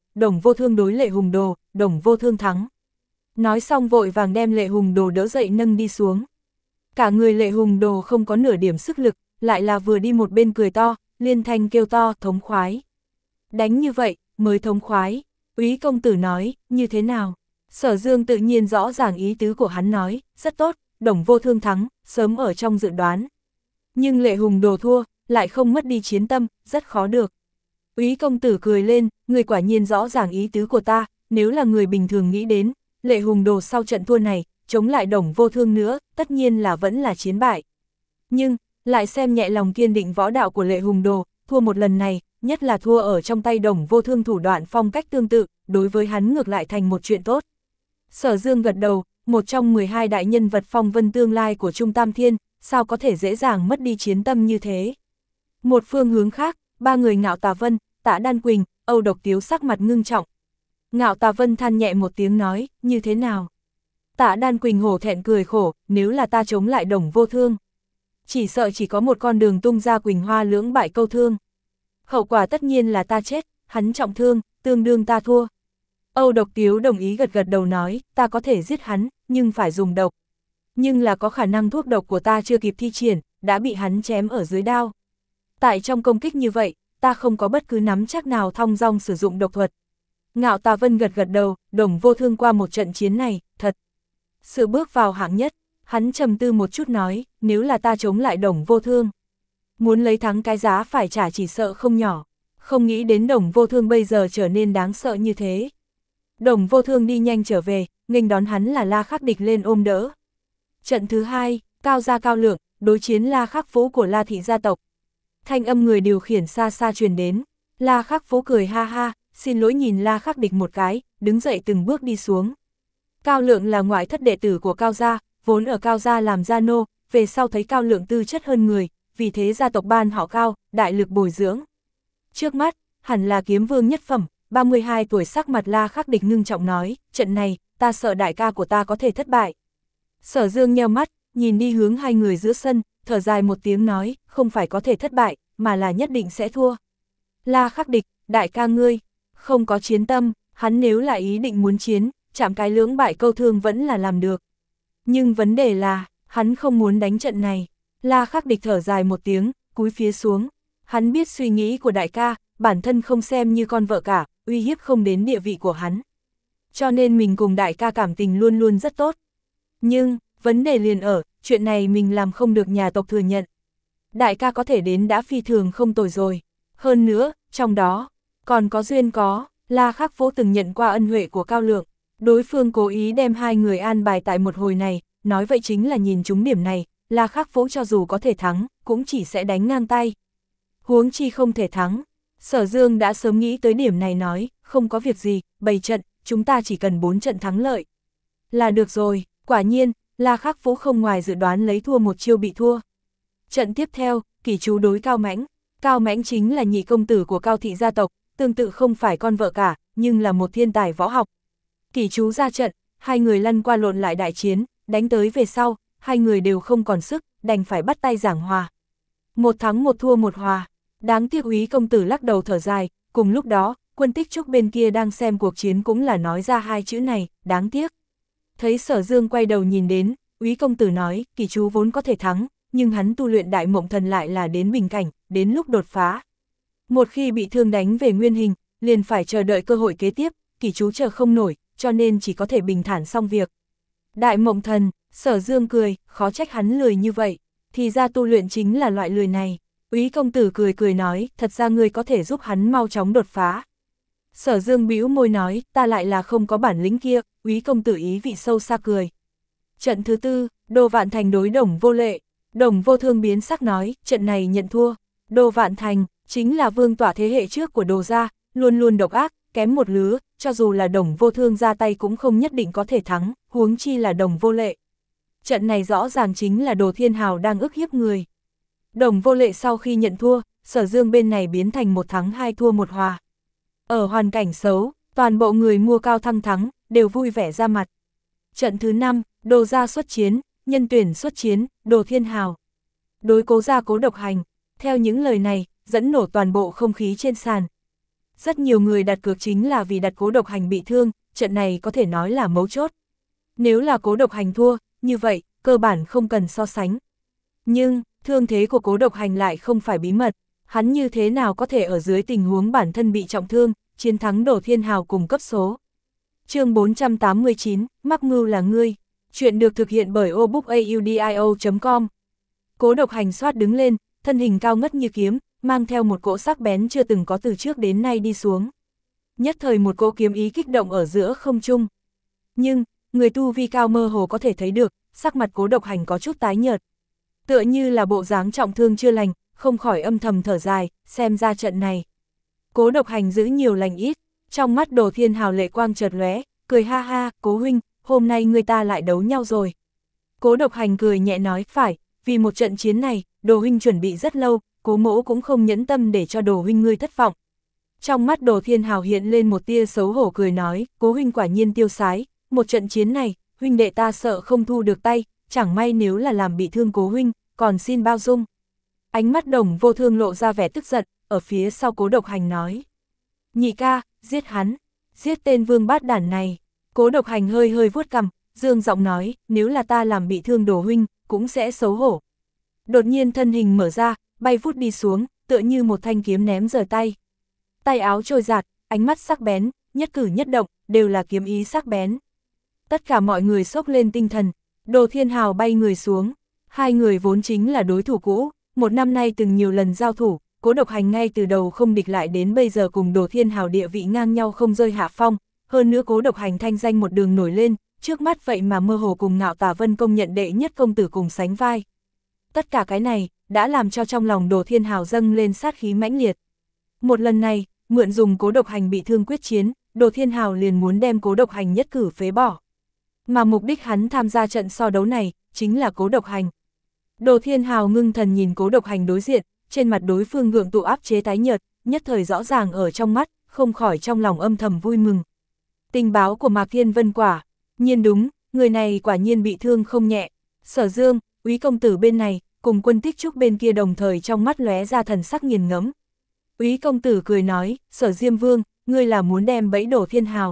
Đồng Vô Thương đối Lệ Hùng Đồ, Đồng Vô Thương thắng. Nói xong vội vàng đem Lệ Hùng Đồ đỡ dậy nâng đi xuống. Cả người Lệ Hùng Đồ không có nửa điểm sức lực, lại là vừa đi một bên cười to, liên thanh kêu to thống khoái. Đánh như vậy, mới thống khoái. Úy công tử nói, như thế nào? Sở Dương tự nhiên rõ ràng ý tứ của hắn nói, rất tốt, Đồng Vô Thương thắng, sớm ở trong dự đoán. Nhưng Lệ Hùng Đồ thua, lại không mất đi chiến tâm, rất khó được. Úy công tử cười lên, người quả nhiên rõ ràng ý tứ của ta, nếu là người bình thường nghĩ đến, Lệ Hùng Đồ sau trận thua này, chống lại Đồng Vô Thương nữa, tất nhiên là vẫn là chiến bại. Nhưng, lại xem nhẹ lòng kiên định võ đạo của Lệ Hùng Đồ, thua một lần này, nhất là thua ở trong tay Đồng Vô Thương thủ đoạn phong cách tương tự, đối với hắn ngược lại thành một chuyện tốt. Sở Dương gật đầu, một trong mười hai đại nhân vật phong vân tương lai của Trung Tam Thiên, sao có thể dễ dàng mất đi chiến tâm như thế. Một phương hướng khác, ba người Ngạo Tà Vân, Tạ Đan Quỳnh, Âu Độc Tiếu sắc mặt ngưng trọng. Ngạo Tà Vân than nhẹ một tiếng nói, như thế nào? Tạ Đan Quỳnh hổ thẹn cười khổ, nếu là ta chống lại Đồng Vô Thương. Chỉ sợ chỉ có một con đường tung ra Quỳnh Hoa lưỡng bại câu thương. Hậu quả tất nhiên là ta chết, hắn trọng thương, tương đương ta thua. Âu Độc Tiếu đồng ý gật gật đầu nói, ta có thể giết hắn, nhưng phải dùng độc. Nhưng là có khả năng thuốc độc của ta chưa kịp thi triển, đã bị hắn chém ở dưới đao. Tại trong công kích như vậy, ta không có bất cứ nắm chắc nào thong dong sử dụng độc thuật. Ngạo Tà Vân gật gật đầu, Đồng Vô Thương qua một trận chiến này, thật. Sự bước vào hạng nhất, hắn trầm tư một chút nói, nếu là ta chống lại Đồng Vô Thương. Muốn lấy thắng cái giá phải trả chỉ sợ không nhỏ, không nghĩ đến Đồng Vô Thương bây giờ trở nên đáng sợ như thế. Đồng Vô Thương đi nhanh trở về, nghênh đón hắn là La Khắc Địch lên ôm đỡ. Trận thứ hai, Cao Gia Cao Lượng, đối chiến La Khắc Vũ của La Thị gia tộc. Thanh âm người điều khiển xa xa truyền đến, La Khắc Vũ cười ha ha, xin lỗi nhìn La Khắc Địch một cái, đứng dậy từng bước đi xuống. Cao Lượng là ngoại thất đệ tử của Cao Gia, vốn ở Cao Gia làm gia nô, về sau thấy Cao Lượng tư chất hơn người, vì thế gia tộc ban họ Cao, đại lực bồi dưỡng. Trước mắt, hẳn là kiếm vương nhất phẩm, ba mươi hai tuổi sắc mặt La Khắc Địch ngưng trọng nói, trận này, ta sợ đại ca của ta có thể thất bại. Sở Dương nheo mắt, nhìn đi hướng hai người giữa sân, thở dài một tiếng nói, không phải có thể thất bại, mà là nhất định sẽ thua. La Khắc Địch, đại ca ngươi, không có chiến tâm, hắn nếu là ý định muốn chiến, chạm cái lưỡng bại câu thương vẫn là làm được. Nhưng vấn đề là, hắn không muốn đánh trận này. La Khắc Địch thở dài một tiếng, cúi phía xuống. Hắn biết suy nghĩ của đại ca, bản thân không xem như con vợ cả, uy hiếp không đến địa vị của hắn. Cho nên mình cùng đại ca cảm tình luôn luôn rất tốt. Nhưng, vấn đề liền ở, chuyện này mình làm không được nhà tộc thừa nhận. Đại ca có thể đến đã phi thường không tồi rồi. Hơn nữa, trong đó, còn có duyên có, La Khắc Vũ từng nhận qua ân huệ của Cao Lượng. Đối phương cố ý đem hai người an bài tại một hồi này, nói vậy chính là nhìn trúng điểm này, La Khắc Vũ cho dù có thể thắng, cũng chỉ sẽ đánh ngang tay. Huống chi không thể thắng. Sở Dương đã sớm nghĩ tới điểm này nói, không có việc gì, bày trận, chúng ta chỉ cần bốn trận thắng lợi. Là được rồi, quả nhiên, La Khắc Vũ không ngoài dự đoán lấy thua một chiêu bị thua. Trận tiếp theo, Kỷ Chú đối Cao Mãnh. Cao Mãnh chính là nhị công tử của Cao Thị gia tộc, tương tự không phải con vợ cả, nhưng là một thiên tài võ học. Kỷ Chú ra trận, hai người lăn qua lộn lại đại chiến, đánh tới về sau, hai người đều không còn sức, đành phải bắt tay giảng hòa. Một thắng một thua một hòa, đáng tiếc Úy công tử lắc đầu thở dài, cùng lúc đó, Quân Tích Trúc bên kia đang xem cuộc chiến cũng là nói ra hai chữ này, đáng tiếc. Thấy Sở Dương quay đầu nhìn đến, Úy công tử nói, Kỷ Chú vốn có thể thắng, nhưng hắn tu luyện đại mộng thần lại là đến bình cảnh, đến lúc đột phá. Một khi bị thương đánh về nguyên hình, liền phải chờ đợi cơ hội kế tiếp, Kỷ Chú chờ không nổi, cho nên chỉ có thể bình thản xong việc. Đại mộng thần, Sở Dương cười, khó trách hắn lười như vậy, thì ra tu luyện chính là loại lười này. Úy công tử cười cười nói, thật ra ngươi có thể giúp hắn mau chóng đột phá. Sở Dương bĩu môi nói, ta lại là không có bản lĩnh kia, Úy công tử ý vị sâu xa cười. Trận thứ tư, Đô Vạn Thành đối Đồng Vô Lệ. Đồng Vô Thương biến sắc nói, trận này nhận thua. Đô Vạn Thành, chính là vương tỏa thế hệ trước của Đồ gia, luôn luôn độc ác, kém một lứa, cho dù là Đồng Vô Thương ra tay cũng không nhất định có thể thắng, huống chi là Đồng Vô Lệ. Trận này rõ ràng chính là Đồ Thiên Hào đang ức hiếp người. Đồng Vô Lệ sau khi nhận thua, Sở Dương bên này biến thành một thắng hai thua một hòa. Ở hoàn cảnh xấu, toàn bộ người mua cao thăng thắng, đều vui vẻ ra mặt. Trận thứ năm, Đồ gia xuất chiến, nhân tuyển xuất chiến, Đồ Thiên Hào. Đối Cố gia Cố Độc Hành, theo những lời này, dẫn nổ toàn bộ không khí trên sàn. Rất nhiều người đặt cược chính là vì đặt Cố Độc Hành bị thương, trận này có thể nói là mấu chốt. Nếu là Cố Độc Hành thua, như vậy, cơ bản không cần so sánh. Nhưng, thương thế của Cố Độc Hành lại không phải bí mật, hắn như thế nào có thể ở dưới tình huống bản thân bị trọng thương, chiến thắng Đồ Thiên Hào cùng cấp số. Chương bốn trăm tám mươi chín, mắc mưu là ngươi. Chuyện được thực hiện bởi obookaudio chấm com. Cố Độc Hành xoát đứng lên, thân hình cao ngất như kiếm, mang theo một cỗ sắc bén chưa từng có từ trước đến nay đi xuống. Nhất thời một cỗ kiếm ý kích động ở giữa không trung. Nhưng, người tu vi cao mơ hồ có thể thấy được, sắc mặt Cố Độc Hành có chút tái nhợt. Tựa như là bộ dáng trọng thương chưa lành, không khỏi âm thầm thở dài, xem ra trận này. Cố Độc Hành giữ nhiều lành ít, trong mắt Đồ Thiên Hào lệ quang chợt lóe, cười ha ha, Cố huynh, hôm nay người ta lại đấu nhau rồi. Cố Độc Hành cười nhẹ nói, phải, vì một trận chiến này, Đồ huynh chuẩn bị rất lâu, Cố mỗ cũng không nhẫn tâm để cho Đồ huynh ngươi thất vọng. Trong mắt Đồ Thiên Hào hiện lên một tia xấu hổ cười nói, Cố huynh quả nhiên tiêu sái, một trận chiến này, huynh đệ ta sợ không thu được tay, chẳng may nếu là làm bị thương Cố huynh, còn xin bao dung. Ánh mắt Đồng Vô Thương lộ ra vẻ tức giận, ở phía sau Cố Độc Hành nói. Nhị ca, giết hắn, giết tên vương bát đản này. Cố Độc Hành hơi hơi vuốt cằm, dương giọng nói, nếu là ta làm bị thương Đồ huynh, cũng sẽ xấu hổ. Đột nhiên thân hình mở ra, bay vút đi xuống, tựa như một thanh kiếm ném rời tay. Tay áo trôi giạt, ánh mắt sắc bén, nhất cử nhất động, đều là kiếm ý sắc bén. Tất cả mọi người sốc lên tinh thần, Đồ Thiên Hào bay người xuống. Hai người vốn chính là đối thủ cũ, một năm nay từng nhiều lần giao thủ, Cố Độc Hành ngay từ đầu không địch lại đến bây giờ cùng Đồ Thiên Hào địa vị ngang nhau không rơi hạ phong, hơn nữa Cố Độc Hành thanh danh một đường nổi lên, trước mắt vậy mà mơ hồ cùng Ngạo Tà Vân công nhận đệ nhất công tử cùng sánh vai. Tất cả cái này, đã làm cho trong lòng Đồ Thiên Hào dâng lên sát khí mãnh liệt. Một lần này, mượn dùng Cố Độc Hành bị thương quyết chiến, Đồ Thiên Hào liền muốn đem Cố Độc Hành nhất cử phế bỏ. Mà mục đích hắn tham gia trận so đấu này, chính là Cố Độc Hành. Đồ Thiên Hào ngưng thần nhìn Cố Độc Hành đối diện, trên mặt đối phương gượng tụ áp chế tái nhợt, nhất thời rõ ràng ở trong mắt, không khỏi trong lòng âm thầm vui mừng. Tình báo của Mạc Thiên Vân quả, nhiên đúng, người này quả nhiên bị thương không nhẹ. Sở Dương, Úy công tử bên này, cùng Quân Tích Trúc bên kia đồng thời trong mắt lóe ra thần sắc nghiền ngẫm. Úy công tử cười nói, Sở Diêm Vương, ngươi là muốn đem bẫy Đồ Thiên Hào.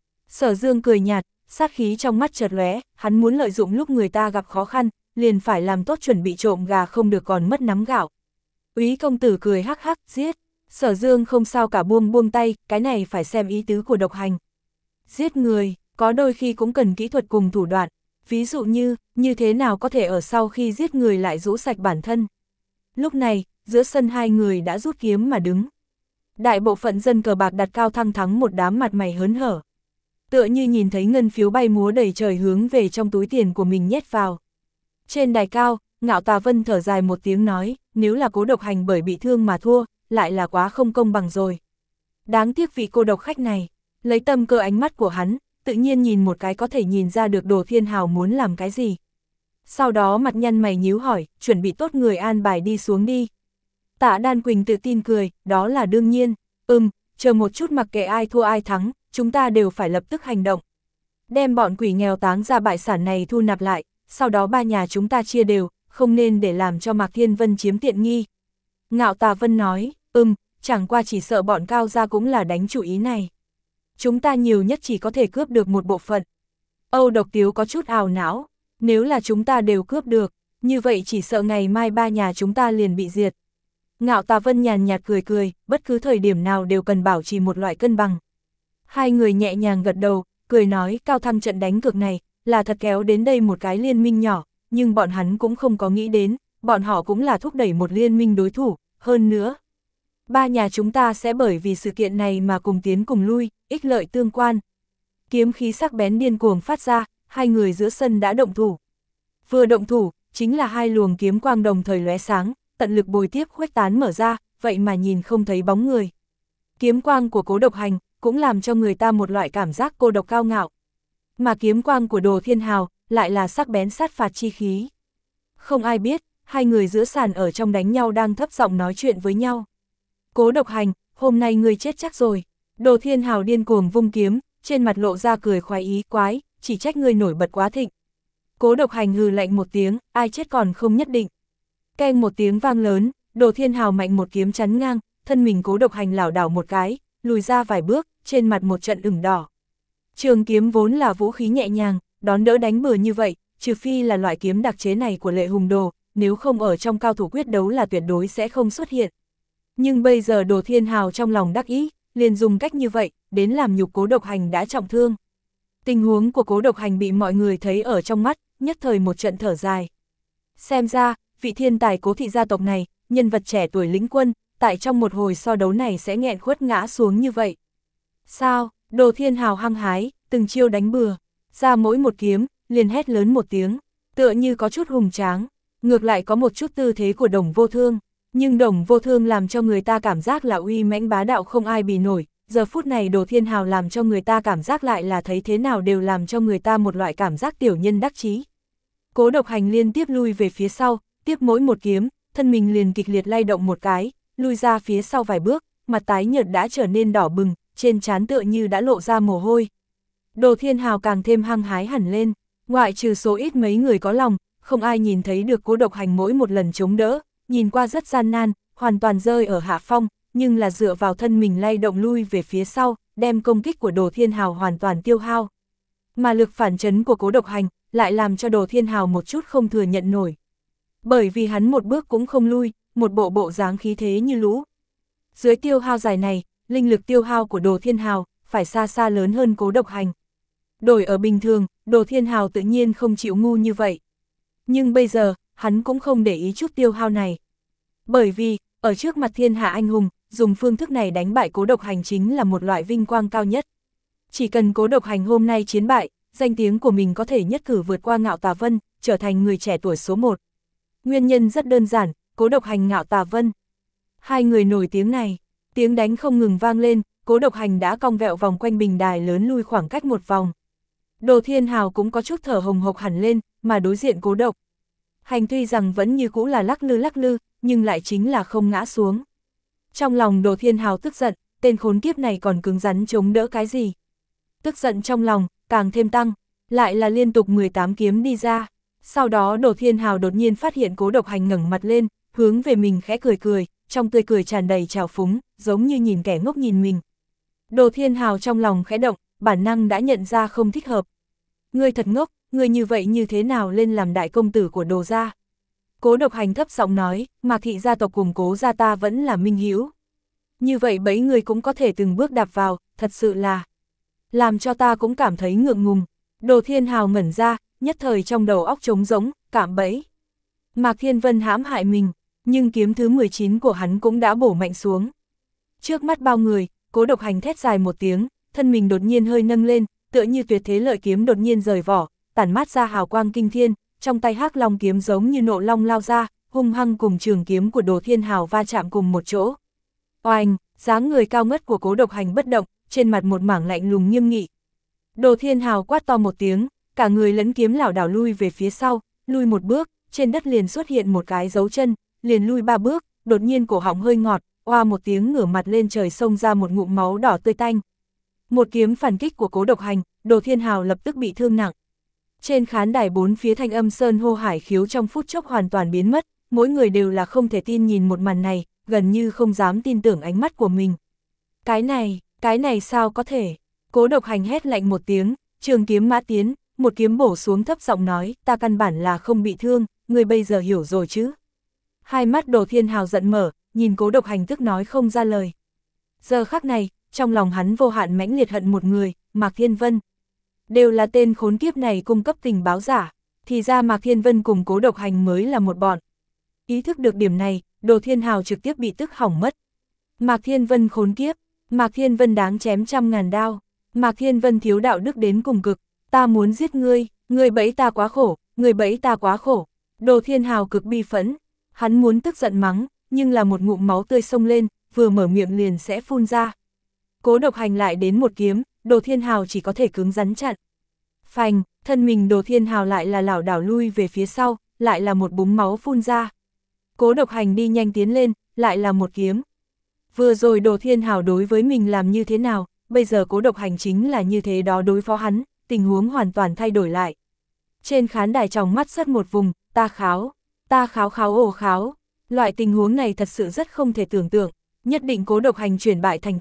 Sở Dương cười nhạt, sát khí trong mắt chợt lóe, hắn muốn lợi dụng lúc người ta gặp khó khăn, liền phải làm tốt chuẩn bị trộm gà không được còn mất nắm gạo. Úy công tử cười hắc hắc, giết. Sở Dương không sao cả buông buông tay, cái này phải xem ý tứ của Độc Hành. Giết người, có đôi khi cũng cần kỹ thuật cùng thủ đoạn, ví dụ như, như thế nào có thể ở sau khi giết người lại rũ sạch bản thân. Lúc này, giữa sân hai người đã rút kiếm mà đứng. Đại bộ phận dân cờ bạc đặt cao thăng thắng một đám mặt mày hớn hở. Tựa như nhìn thấy ngân phiếu bay múa đầy trời hướng về trong túi tiền của mình nhét vào. Trên đài cao, Ngạo Tà Vân thở dài một tiếng nói, nếu là Cố Độc Hành bởi bị thương mà thua, lại là quá không công bằng rồi. Đáng tiếc vị cô độc khách này, lấy tâm cơ ánh mắt của hắn, tự nhiên nhìn một cái có thể nhìn ra được Đồ Thiên Hào muốn làm cái gì. Sau đó mặt nhăn mày nhíu hỏi, chuẩn bị tốt người an bài đi xuống đi. Tạ Đan Quỳnh tự tin cười, đó là đương nhiên, ừm, chờ một chút mặc kệ ai thua ai thắng, chúng ta đều phải lập tức hành động. Đem bọn quỷ nghèo táng ra bại sản này thu nạp lại, sau đó ba nhà chúng ta chia đều, không nên để làm cho Mạc Thiên Vân chiếm tiện nghi. Ngạo Tà Vân nói, ừm, chẳng qua chỉ sợ bọn Cao gia cũng là đánh chủ ý này. Chúng ta nhiều nhất chỉ có thể cướp được một bộ phận. Âu Độc Tiếu có chút ảo não, nếu là chúng ta đều cướp được, như vậy chỉ sợ ngày mai ba nhà chúng ta liền bị diệt. Ngạo Tà Vân nhàn nhạt cười cười, bất cứ thời điểm nào đều cần bảo trì một loại cân bằng. Hai người nhẹ nhàng gật đầu, cười nói cao thăng trận đánh cược này, là thật kéo đến đây một cái liên minh nhỏ, nhưng bọn hắn cũng không có nghĩ đến, bọn họ cũng là thúc đẩy một liên minh đối thủ, hơn nữa. Ba nhà chúng ta sẽ bởi vì sự kiện này mà cùng tiến cùng lui, ích lợi tương quan. Kiếm khí sắc bén điên cuồng phát ra, hai người giữa sân đã động thủ. Vừa động thủ, chính là hai luồng kiếm quang đồng thời lóe sáng, tận lực bồi tiếp khuếch tán mở ra, vậy mà nhìn không thấy bóng người. Kiếm quang của Cố Độc Hành cũng làm cho người ta một loại cảm giác cô độc cao ngạo. Mà kiếm quang của Đồ Thiên Hào lại là sắc bén sát phạt chi khí. Không ai biết, hai người giữa sàn ở trong đánh nhau đang thấp giọng nói chuyện với nhau. Cố Độc Hành, hôm nay ngươi chết chắc rồi. Đồ Thiên Hào điên cuồng vung kiếm, trên mặt lộ ra cười khoái ý quái, chỉ trách ngươi nổi bật quá thịnh. Cố Độc Hành hừ lạnh một tiếng, ai chết còn không nhất định. Keng một tiếng vang lớn, Đồ Thiên Hào mạnh một kiếm chắn ngang, thân mình Cố Độc Hành lảo đảo một cái, lùi ra vài bước, trên mặt một trận ửng đỏ. Trường kiếm vốn là vũ khí nhẹ nhàng, đón đỡ đánh bừa như vậy, trừ phi là loại kiếm đặc chế này của Lệ Hùng Đồ, nếu không ở trong cao thủ quyết đấu là tuyệt đối sẽ không xuất hiện. Nhưng bây giờ Đồ Thiên Hào trong lòng đắc ý, liền dùng cách như vậy, đến làm nhục Cố Độc Hành đã trọng thương. Tình huống của Cố Độc Hành bị mọi người thấy ở trong mắt, nhất thời một trận thở dài. Xem ra, vị thiên tài Cố thị gia tộc này, nhân vật trẻ tuổi lĩnh quân, tại trong một hồi so đấu này sẽ nghẹn khuất ngã xuống như vậy. Sao, Đồ Thiên Hào hăng hái, từng chiêu đánh bừa, ra mỗi một kiếm, liền hét lớn một tiếng, tựa như có chút hùng tráng, ngược lại có một chút tư thế của Đồng Vô Thương, nhưng Đồng Vô Thương làm cho người ta cảm giác là uy mãnh bá đạo không ai bì nổi, giờ phút này Đồ Thiên Hào làm cho người ta cảm giác lại là thấy thế nào đều làm cho người ta một loại cảm giác tiểu nhân đắc chí. Cố Độc Hành liên tiếp lui về phía sau, tiếp mỗi một kiếm, thân mình liền kịch liệt lay động một cái, lui ra phía sau vài bước, mặt tái nhợt đã trở nên đỏ bừng, trên trán tựa như đã lộ ra mồ hôi. Đồ Thiên Hào càng thêm hăng hái hẳn lên, ngoại trừ số ít mấy người có lòng, không ai nhìn thấy được Cố Độc Hành mỗi một lần chống đỡ, nhìn qua rất gian nan, hoàn toàn rơi ở hạ phong, nhưng là dựa vào thân mình lay động lui về phía sau, đem công kích của Đồ Thiên Hào hoàn toàn tiêu hao. Mà lực phản chấn của Cố Độc Hành lại làm cho Đồ Thiên Hào một chút không thừa nhận nổi. Bởi vì hắn một bước cũng không lui, một bộ bộ dáng khí thế như lũ. Dưới tiêu hao dài này, linh lực tiêu hao của Đồ Thiên Hào phải xa xa lớn hơn Cố Độc Hành. Đổi ở bình thường, Đồ Thiên Hào tự nhiên không chịu ngu như vậy. Nhưng bây giờ, hắn cũng không để ý chút tiêu hao này. Bởi vì, ở trước mặt thiên hạ anh hùng, dùng phương thức này đánh bại Cố Độc Hành chính là một loại vinh quang cao nhất. Chỉ cần Cố Độc Hành hôm nay chiến bại, danh tiếng của mình có thể nhất cử vượt qua Ngạo Tà Vân, trở thành người trẻ tuổi số một. Nguyên nhân rất đơn giản, Cố Độc Hành Ngạo Tà Vân. Hai người nổi tiếng này, tiếng đánh không ngừng vang lên, Cố Độc Hành đã cong vẹo vòng quanh bình đài lớn lui khoảng cách một vòng. Đồ Thiên Hào cũng có chút thở hồng hộc hẳn lên, mà đối diện Cố Độc Hành tuy rằng vẫn như cũ là lắc lư lắc lư, nhưng lại chính là không ngã xuống. Trong lòng Đồ Thiên Hào tức giận, tên khốn kiếp này còn cứng rắn chống đỡ cái gì. Tức giận trong lòng, càng thêm tăng, lại là liên tục mười tám kiếm đi ra. Sau đó Đồ Thiên Hào đột nhiên phát hiện Cố Độc Hành ngẩng mặt lên, hướng về mình khẽ cười cười, trong tươi cười tràn đầy trào phúng, giống như nhìn kẻ ngốc nhìn mình. Đồ Thiên Hào trong lòng khẽ động, bản năng đã nhận ra không thích hợp. Ngươi thật ngốc, ngươi như vậy như thế nào lên làm đại công tử của Đồ gia? Cố Độc Hành thấp giọng nói, Mạc thị gia tộc cùng Cố gia ta vẫn là minh hữu. Như vậy bấy người cũng có thể từng bước đạp vào, thật sự là làm cho ta cũng cảm thấy ngượng ngùng. Đồ Thiên Hào ngẩn ra, nhất thời trong đầu óc trống rỗng, cảm bẫy. Mạc Thiên Vân hãm hại mình, nhưng kiếm thứ mười chín của hắn cũng đã bổ mạnh xuống. Trước mắt bao người, Cố Độc Hành thét dài một tiếng, thân mình đột nhiên hơi nâng lên, tựa như tuyệt thế lợi kiếm đột nhiên rời vỏ, tản mát ra hào quang kinh thiên, trong tay Hắc Long kiếm giống như nộ long lao ra, hung hăng cùng trường kiếm của Đồ Thiên Hào va chạm cùng một chỗ. Oanh, dáng người cao ngất của Cố Độc Hành bất động, trên mặt một mảng lạnh lùng nghiêm nghị. Đồ Thiên Hào quát to một tiếng, cả người lẫn kiếm lảo đảo lui về phía sau, lui một bước, trên đất liền xuất hiện một cái dấu chân, liền lui ba bước, đột nhiên cổ họng hơi ngọt, oa một tiếng ngửa mặt lên trời xông ra một ngụm máu đỏ tươi tanh. Một kiếm phản kích của Cố Độc Hành, Đồ Thiên Hào lập tức bị thương nặng. Trên khán đài bốn phía thanh âm sơn hô hải khiếu trong phút chốc hoàn toàn biến mất, mỗi người đều là không thể tin nhìn một màn này, gần như không dám tin tưởng ánh mắt của mình. Cái này, cái này sao có thể? Cố Độc Hành hét lạnh một tiếng, trường kiếm mã tiến, một kiếm bổ xuống thấp giọng nói, ta căn bản là không bị thương, ngươi bây giờ hiểu rồi chứ? Hai mắt Đồ Thiên Hào giận mở, nhìn Cố Độc Hành tức nói không ra lời. Giờ khắc này, trong lòng hắn vô hạn mãnh liệt hận một người, Mạc Thiên Vân. Đều là tên khốn kiếp này cung cấp tình báo giả, thì ra Mạc Thiên Vân cùng Cố Độc Hành mới là một bọn. Ý thức được điểm này, Đồ Thiên Hào trực tiếp bị tức hỏng mất. Mạc Thiên Vân khốn kiếp, Mạc Thiên Vân đáng chém trăm ngàn đao, Mạc Thiên Vân thiếu đạo đức đến cùng cực, ta muốn giết ngươi, ngươi bẫy ta quá khổ, ngươi bẫy ta quá khổ. Đồ Thiên Hào cực bi phẫn, hắn muốn tức giận mắng, nhưng là một ngụm máu tươi xông lên, vừa mở miệng liền sẽ phun ra. Cố Độc Hành lại đến một kiếm, Đồ Thiên Hào chỉ có thể cứng rắn chặn. Phành, thân mình Đồ Thiên Hào lại là lảo đảo lui về phía sau, lại là một búng máu phun ra. Cố Độc Hành đi nhanh tiến lên, lại là một kiếm. Vừa rồi Đồ Thiên Hào đối với mình làm như thế nào, bây giờ Cố Độc Hành chính là như thế đó đối phó hắn, tình huống hoàn toàn thay đổi lại. Trên khán đài trong mắt sất một vùng, ta kháo, ta kháo kháo ồ kháo. Loại tình huống này thật sự rất không thể tưởng tượng, nhất định Cố Độc Hành chuyển bại thành thắng,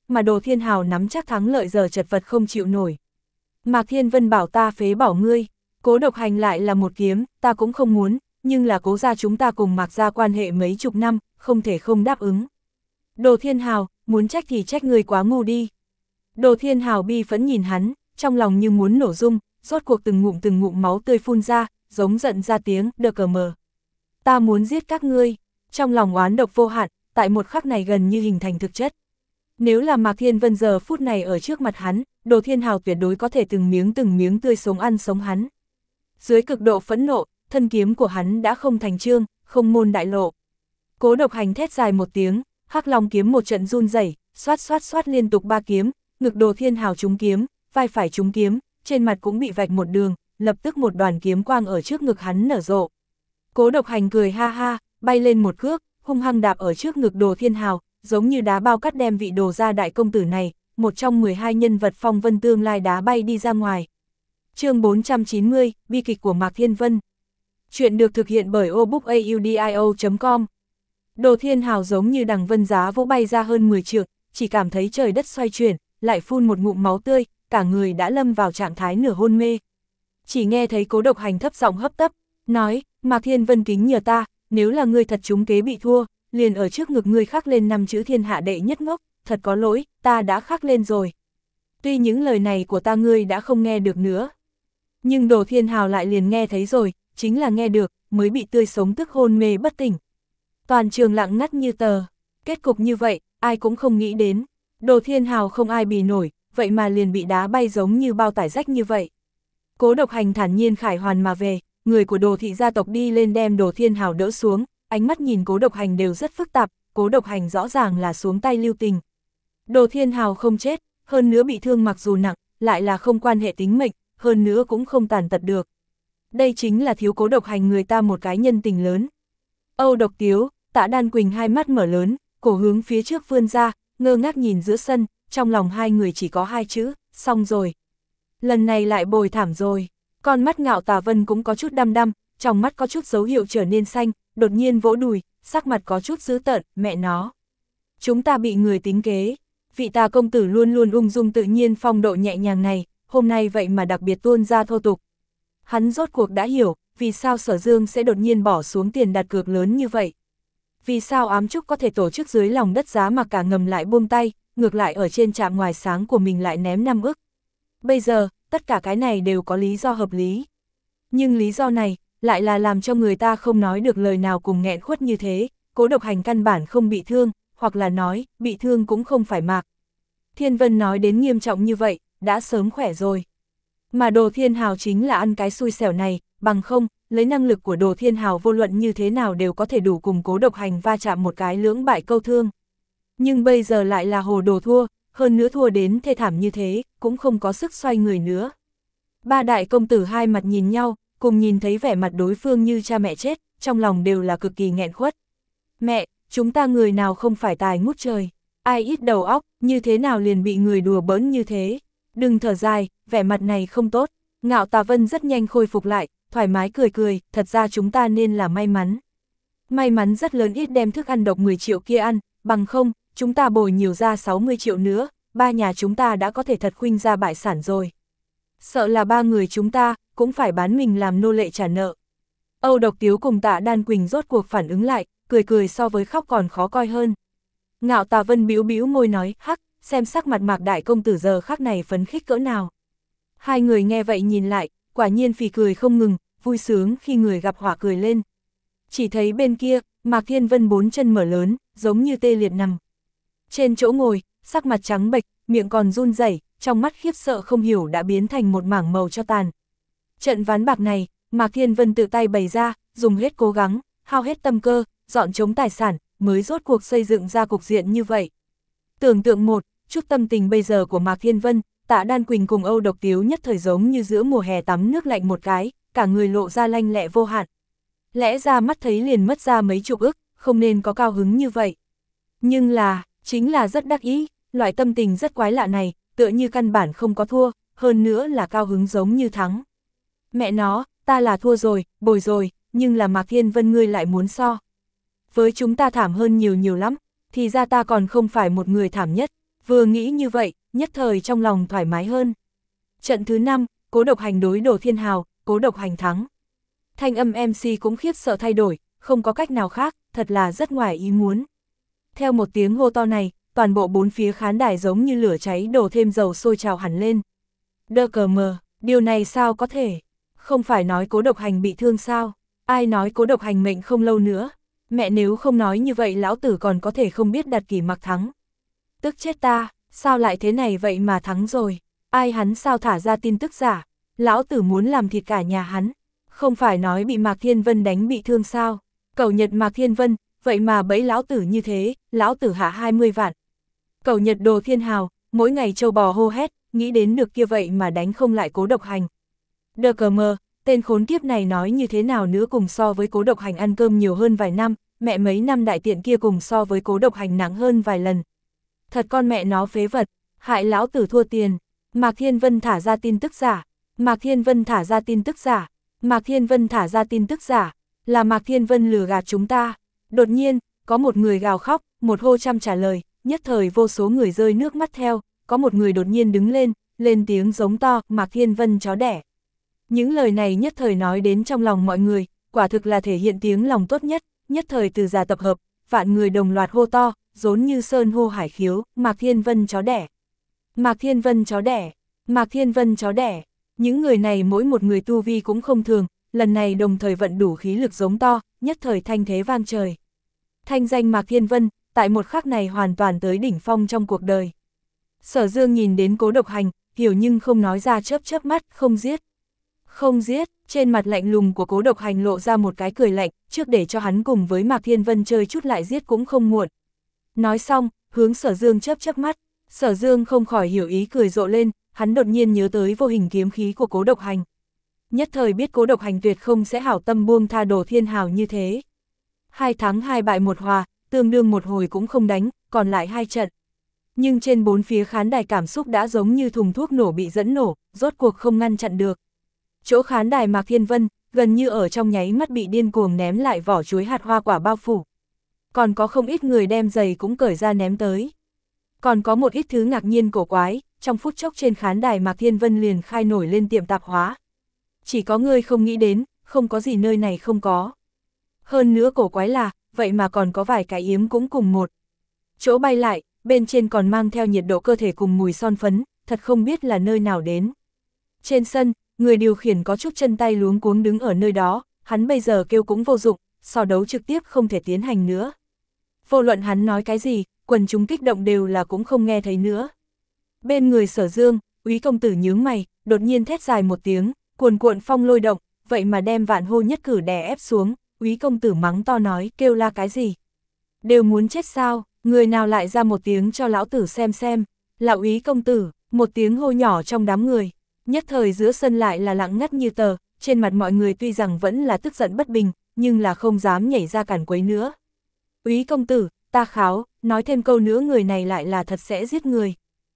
mà Đồ Thiên Hào nắm chắc thắng lợi giờ chật vật không chịu nổi. Mạc Thiên Vân bảo ta phế bỏ ngươi, Cố Độc Hành lại là một kiếm, ta cũng không muốn, nhưng là Cố gia chúng ta cùng Mạc gia quan hệ mấy chục năm, không thể không đáp ứng. Đồ Thiên Hào, muốn trách thì trách ngươi quá ngu đi. Đồ Thiên Hào bi phẫn nhìn hắn, trong lòng như muốn nổ rung, rốt cuộc từng ngụm từng ngụm máu tươi phun ra, giống giận ra tiếng, đờ cờ mờ. Ta muốn giết các ngươi, trong lòng oán độc vô hạn, tại một khắc này gần như hình thành thực chất. Nếu là Mạc Thiên Vân giờ phút này ở trước mặt hắn, Đồ Thiên Hào tuyệt đối có thể từng miếng từng miếng tươi sống ăn sống hắn. Dưới cực độ phẫn nộ, thân kiếm của hắn đã không thành chương, không môn đại lộ. Cố Độc Hành thét dài một tiếng, Hắc Long kiếm một trận run rẩy, xoát xoát xoát liên tục ba kiếm, ngực Đồ Thiên Hào trúng kiếm, vai phải trúng kiếm, trên mặt cũng bị vạch một đường, lập tức một đoàn kiếm quang ở trước ngực hắn nở rộ. Cố Độc Hành cười ha ha, bay lên một cước, hung hăng đạp ở trước ngực Đồ Thiên Hào, giống như đá bao cắt đem vị Đồ gia đại công tử này, một trong mười hai nhân vật phong vân tương lai đá bay đi ra ngoài. Chương bốn trăm chín mươi, bi kịch của Mạc Thiên Vân. Chuyện được thực hiện bởi obookaudio chấm com. Đồ Thiên Hào giống như đằng vân giá vỗ bay ra hơn mười trượng, chỉ cảm thấy trời đất xoay chuyển, lại phun một ngụm máu tươi, cả người đã lâm vào trạng thái nửa hôn mê. Chỉ nghe thấy Cố Độc Hành thấp giọng hấp tấp, nói, Mạc Thiên Vân kính nhờ ta, nếu là ngươi thật trúng kế bị thua, liền ở trước ngực ngươi khắc lên năm chữ thiên hạ đệ nhất ngốc, thật có lỗi, ta đã khắc lên rồi. Tuy những lời này của ta ngươi đã không nghe được nữa, nhưng Đồ Thiên Hào lại liền nghe thấy rồi, chính là nghe được, mới bị tươi sống tức hôn mê bất tỉnh. Toàn trường lặng ngắt như tờ, kết cục như vậy, ai cũng không nghĩ đến. Đồ Thiên Hào không ai bì nổi, vậy mà liền bị đá bay giống như bao tải rách như vậy. Cố Độc Hành thản nhiên khải hoàn mà về, người của Đồ thị gia tộc đi lên đem Đồ Thiên Hào đỡ xuống, ánh mắt nhìn Cố Độc Hành đều rất phức tạp, Cố Độc Hành rõ ràng là xuống tay lưu tình. Đồ Thiên Hào không chết, hơn nữa bị thương mặc dù nặng, lại là không quan hệ tính mệnh, hơn nữa cũng không tàn tật được. Đây chính là thiếu Cố Độc Hành người ta một cái nhân tình lớn. Âu Độc Tiếu, Tạ Đan Quỳnh hai mắt mở lớn, cổ hướng phía trước vươn ra, ngơ ngác nhìn giữa sân, trong lòng hai người chỉ có hai chữ, xong rồi. Lần này lại bồi thảm rồi. Con mắt Ngạo Tà Vân cũng có chút đăm đăm, trong mắt có chút dấu hiệu trở nên xanh, đột nhiên vỗ đùi, sắc mặt có chút dữ tợn, mẹ nó. Chúng ta bị người tính kế. Vị Tà công tử luôn luôn ung dung tự nhiên phong độ nhẹ nhàng này, hôm nay vậy mà đặc biệt tuôn ra thô tục. Hắn rốt cuộc đã hiểu, vì sao Sở Dương sẽ đột nhiên bỏ xuống tiền đặt cược lớn như vậy. Vì sao Ám Trúc có thể tổ chức dưới lòng đất giá mà cả ngầm lại buông tay, ngược lại ở trên trạm ngoài sáng của mình lại ném năm ức. Bây giờ, tất cả cái này đều có lý do hợp lý. Nhưng lý do này, lại là làm cho người ta không nói được lời nào cùng nghẹn khuất như thế, Cố Độc Hành căn bản không bị thương, hoặc là nói, bị thương cũng không phải Mạc Thiên Vân nói đến nghiêm trọng như vậy, đã sớm khỏe rồi. Mà Đồ Thiên Hào chính là ăn cái xui xẻo này, bằng không, lấy năng lực của Đồ Thiên Hào vô luận như thế nào đều có thể đủ cùng Cố Độc Hành va chạm một cái lưỡng bại câu thương. Nhưng bây giờ lại là hồ đồ thua, hơn nữa thua đến thê thảm như thế, cũng không có sức xoay người nữa. Ba đại công tử hai mặt nhìn nhau, cùng nhìn thấy vẻ mặt đối phương như cha mẹ chết, trong lòng đều là cực kỳ nghẹn khuất. Mẹ, chúng ta người nào không phải tài ngút trời, ai ít đầu óc, như thế nào liền bị người đùa bỡn như thế. Đừng thở dài, vẻ mặt này không tốt. Ngạo Tà Vân rất nhanh khôi phục lại, thoải mái cười cười, thật ra chúng ta nên là may mắn. May mắn rất lớn ít đem thức ăn độc mười triệu kia ăn, bằng không, chúng ta bồi nhiều ra sáu mươi triệu nữa, ba nhà chúng ta đã có thể thật khuynh ra bại sản rồi. Sợ là ba người chúng ta, cũng phải bán mình làm nô lệ trả nợ. Âu Độc Tiếu cùng Tạ Đan Quỳnh rốt cuộc phản ứng lại, cười cười so với khóc còn khó coi hơn. Ngạo Tà Vân bĩu bĩu môi nói, hắc, xem sắc mặt Mạc đại công tử giờ khắc này phấn khích cỡ nào. Hai người nghe vậy nhìn lại, quả nhiên phì cười không ngừng, vui sướng khi người gặp họa cười lên. Chỉ thấy bên kia, Mạc Thiên Vân bốn chân mở lớn, giống như tê liệt nằm. Trên chỗ ngồi, sắc mặt trắng bệch, miệng còn run rẩy, trong mắt khiếp sợ không hiểu đã biến thành một mảng màu cho tàn. Trận ván bạc này, Mạc Thiên Vân tự tay bày ra, dùng hết cố gắng, hao hết tâm cơ, dọn trống tài sản, mới rốt cuộc xây dựng ra cục diện như vậy. Tưởng tượng một, chút tâm tình bây giờ của Mạc Thiên Vân, Tạ Đan Quỳnh cùng Âu Độc Tiếu nhất thời giống như giữa mùa hè tắm nước lạnh một cái, cả người lộ ra lanh lẹ vô hạn. Lẽ ra mắt thấy liền mất ra mấy chục ức, không nên có cao hứng như vậy. Nhưng là, chính là rất đắc ý, loại tâm tình rất quái lạ này, tựa như căn bản không có thua, hơn nữa là cao hứng giống như thắng. Mẹ nó, ta là thua rồi, bồi rồi, nhưng là Mạc Thiên Vân ngươi lại muốn so. Với chúng ta thảm hơn nhiều nhiều lắm, thì ra ta còn không phải một người thảm nhất, vừa nghĩ như vậy, nhất thời trong lòng thoải mái hơn. Trận thứ năm, Cố Độc Hành đối Đồ Thiên Hào, Cố Độc Hành thắng. Thanh âm em xê cũng khiếp sợ thay đổi, không có cách nào khác, thật là rất ngoài ý muốn. Theo một tiếng hô to này, toàn bộ bốn phía khán đài giống như lửa cháy đổ thêm dầu sôi trào hẳn lên. Đơ cờ mờ, điều này sao có thể? Không phải nói Cố Độc Hành bị thương sao? Ai nói Cố Độc Hành mệnh không lâu nữa? Mẹ nếu không nói như vậy lão tử còn có thể không biết Đặt Kỷ Mặc thắng. Tức chết ta, sao lại thế này vậy mà thắng rồi? Ai hắn sao thả ra tin tức giả? Lão tử muốn làm thịt cả nhà hắn. Không phải nói bị Mạc Thiên Vân đánh bị thương sao? Cẩu Nhật Mạc Thiên Vân, vậy mà bẫy lão tử như thế, lão tử hạ hai mươi vạn. Cẩu Nhật Đồ Thiên Hào, mỗi ngày trâu bò hô hét, nghĩ đến được kia vậy mà đánh không lại Cố Độc Hành. Đờ cờ mờ, tên khốn kiếp này nói như thế nào nữa cùng so với Cố Độc Hành ăn cơm nhiều hơn vài năm, mẹ mấy năm đại tiện kia cùng so với Cố Độc Hành nặng hơn vài lần. Thật con mẹ nó phế vật, hại lão tử thua tiền. Mạc Thiên Vân thả ra tin tức giả, Mạc Thiên Vân thả ra tin tức giả, Mạc Thiên Vân thả ra tin tức giả, là Mạc Thiên Vân lừa gạt chúng ta. Đột nhiên, có một người gào khóc, một hô trăm trả lời, nhất thời vô số người rơi nước mắt theo, có một người đột nhiên đứng lên, lên tiếng giống to, Mạc Thiên Vân chó đẻ. Những lời này nhất thời nói đến trong lòng mọi người, quả thực là thể hiện tiếng lòng tốt nhất, nhất thời từ già tập hợp, vạn người đồng loạt hô to, rốn như sơn hô hải khiếu, Mạc Thiên Vân chó đẻ. Mạc Thiên Vân chó đẻ, Mạc Thiên Vân chó đẻ. Những người này mỗi một người tu vi cũng không thường, lần này đồng thời vận đủ khí lực giống to, nhất thời thanh thế vang trời. Thanh danh Mạc Thiên Vân, tại một khắc này hoàn toàn tới đỉnh phong trong cuộc đời. Sở Dương nhìn đến Cố Độc Hành, hiểu nhưng không nói ra, chớp chớp mắt, không giết. Không giết, trên mặt lạnh lùng của Cố Độc Hành lộ ra một cái cười lạnh, trước để cho hắn cùng với Mạc Thiên Vân chơi chút lại giết cũng không muộn. Nói xong, hướng Sở Dương chớp chớp mắt, Sở Dương không khỏi hiểu ý cười rộ lên, hắn đột nhiên nhớ tới vô hình kiếm khí của Cố Độc Hành. Nhất thời biết Cố Độc Hành tuyệt không sẽ hảo tâm buông tha Đồ Thiên Hào như thế. Hai thắng hai bại một hòa, tương đương một hồi cũng không đánh, còn lại hai trận. Nhưng trên bốn phía khán đài cảm xúc đã giống như thùng thuốc nổ bị dẫn nổ, rốt cuộc không ngăn chặn được. Chỗ khán đài Mạc Thiên Vân, gần như ở trong nháy mắt bị điên cuồng ném lại vỏ chuối hạt hoa quả bao phủ. Còn có không ít người đem giày cũng cởi ra ném tới. Còn có một ít thứ ngạc nhiên cổ quái, trong phút chốc trên khán đài Mạc Thiên Vân liền khai nổi lên tiệm tạp hóa. Chỉ có người không nghĩ đến, không có gì nơi này không có. Hơn nữa cổ quái là, vậy mà còn có vài cái yếm cũng cùng một chỗ bay lại, bên trên còn mang theo nhiệt độ cơ thể cùng mùi son phấn, thật không biết là nơi nào đến. Trên sân, người điều khiển có chút chân tay luống cuống đứng ở nơi đó, hắn bây giờ kêu cũng vô dụng, so đấu trực tiếp không thể tiến hành nữa. Vô luận hắn nói cái gì, quần chúng kích động đều là cũng không nghe thấy nữa. Bên người Sở Dương, Úy công tử nhướng mày, đột nhiên thét dài một tiếng, cuồn cuộn phong lôi động, vậy mà đem Vạn Hô nhất cử đè ép xuống. Úy công tử mắng to nói, kêu la cái gì? Đều muốn chết sao? Người nào lại ra một tiếng cho lão tử xem xem? Là Úy công tử, một tiếng hô nhỏ trong đám người. Nhất thời giữa sân lại là lặng ngắt như tờ, trên mặt mọi người tuy rằng vẫn là tức giận bất bình, nhưng là không dám nhảy ra cản quấy nữa. Úy công tử, ta kháo, nói thêm câu nữa người này lại là thật sẽ giết người.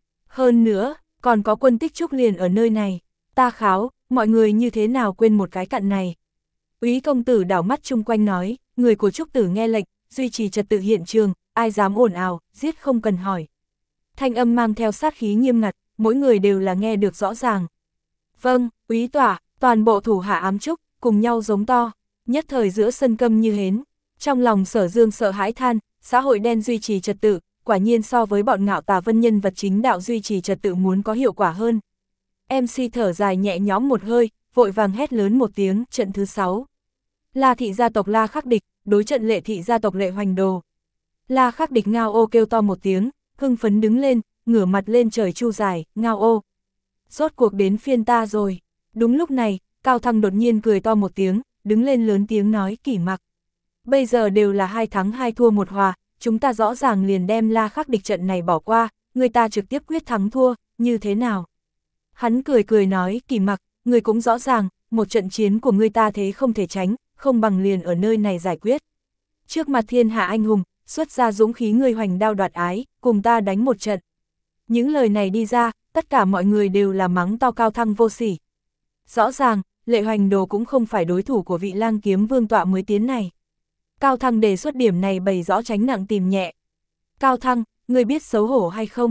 Hơn nữa, còn có Quân Tích Trúc liền ở nơi này. Ta kháo, mọi người như thế nào quên một cái cặn này? Úy công tử đảo mắt chung quanh nói, người của Trúc tử nghe lệnh, duy trì trật tự hiện trường, ai dám ồn ào, giết không cần hỏi. Thanh âm mang theo sát khí nghiêm ngặt, mỗi người đều là nghe được rõ ràng. Vâng, úy tỏa, toàn bộ thủ hạ ám Trúc, cùng nhau giống to, nhất thời giữa sân câm như hến. Trong lòng Sở Dương sợ hãi than, xã hội đen duy trì trật tự, quả nhiên so với bọn ngạo tà vân nhân vật chính đạo duy trì trật tự muốn có hiệu quả hơn. em xê thở dài nhẹ nhõm một hơi, vội vàng hét lớn một tiếng, trận thứ sáu. La thị gia tộc La Khắc Địch, đối trận Lệ thị gia tộc Lệ Hoành Đồ. La Khắc Địch ngao ô kêu to một tiếng, hưng phấn đứng lên, ngửa mặt lên trời chu dài, ngao ô. Rốt cuộc đến phiên ta rồi. Đúng lúc này, Cao Thăng đột nhiên cười to một tiếng, đứng lên lớn tiếng nói, Kỷ Mặc. Bây giờ đều là hai thắng hai thua một hòa, chúng ta rõ ràng liền đem La Khắc Địch trận này bỏ qua, người ta trực tiếp quyết thắng thua, như thế nào? Hắn cười cười nói, Kỷ Mặc, người cũng rõ ràng, một trận chiến của người ta thế không thể tránh, không bằng liền ở nơi này giải quyết. Trước mặt thiên hạ anh hùng, xuất ra dũng khí người hoành đao đoạt ái, cùng ta đánh một trận. Những lời này đi ra, tất cả mọi người đều là mắng to Cao Thăng vô sỉ. Rõ ràng, Lệ Hoành Đồ cũng không phải đối thủ của vị Lang Kiếm Vương tọa mới tiến này. Cao Thăng đề xuất điểm này bày rõ tránh nặng tìm nhẹ. Cao Thăng, ngươi biết xấu hổ hay không?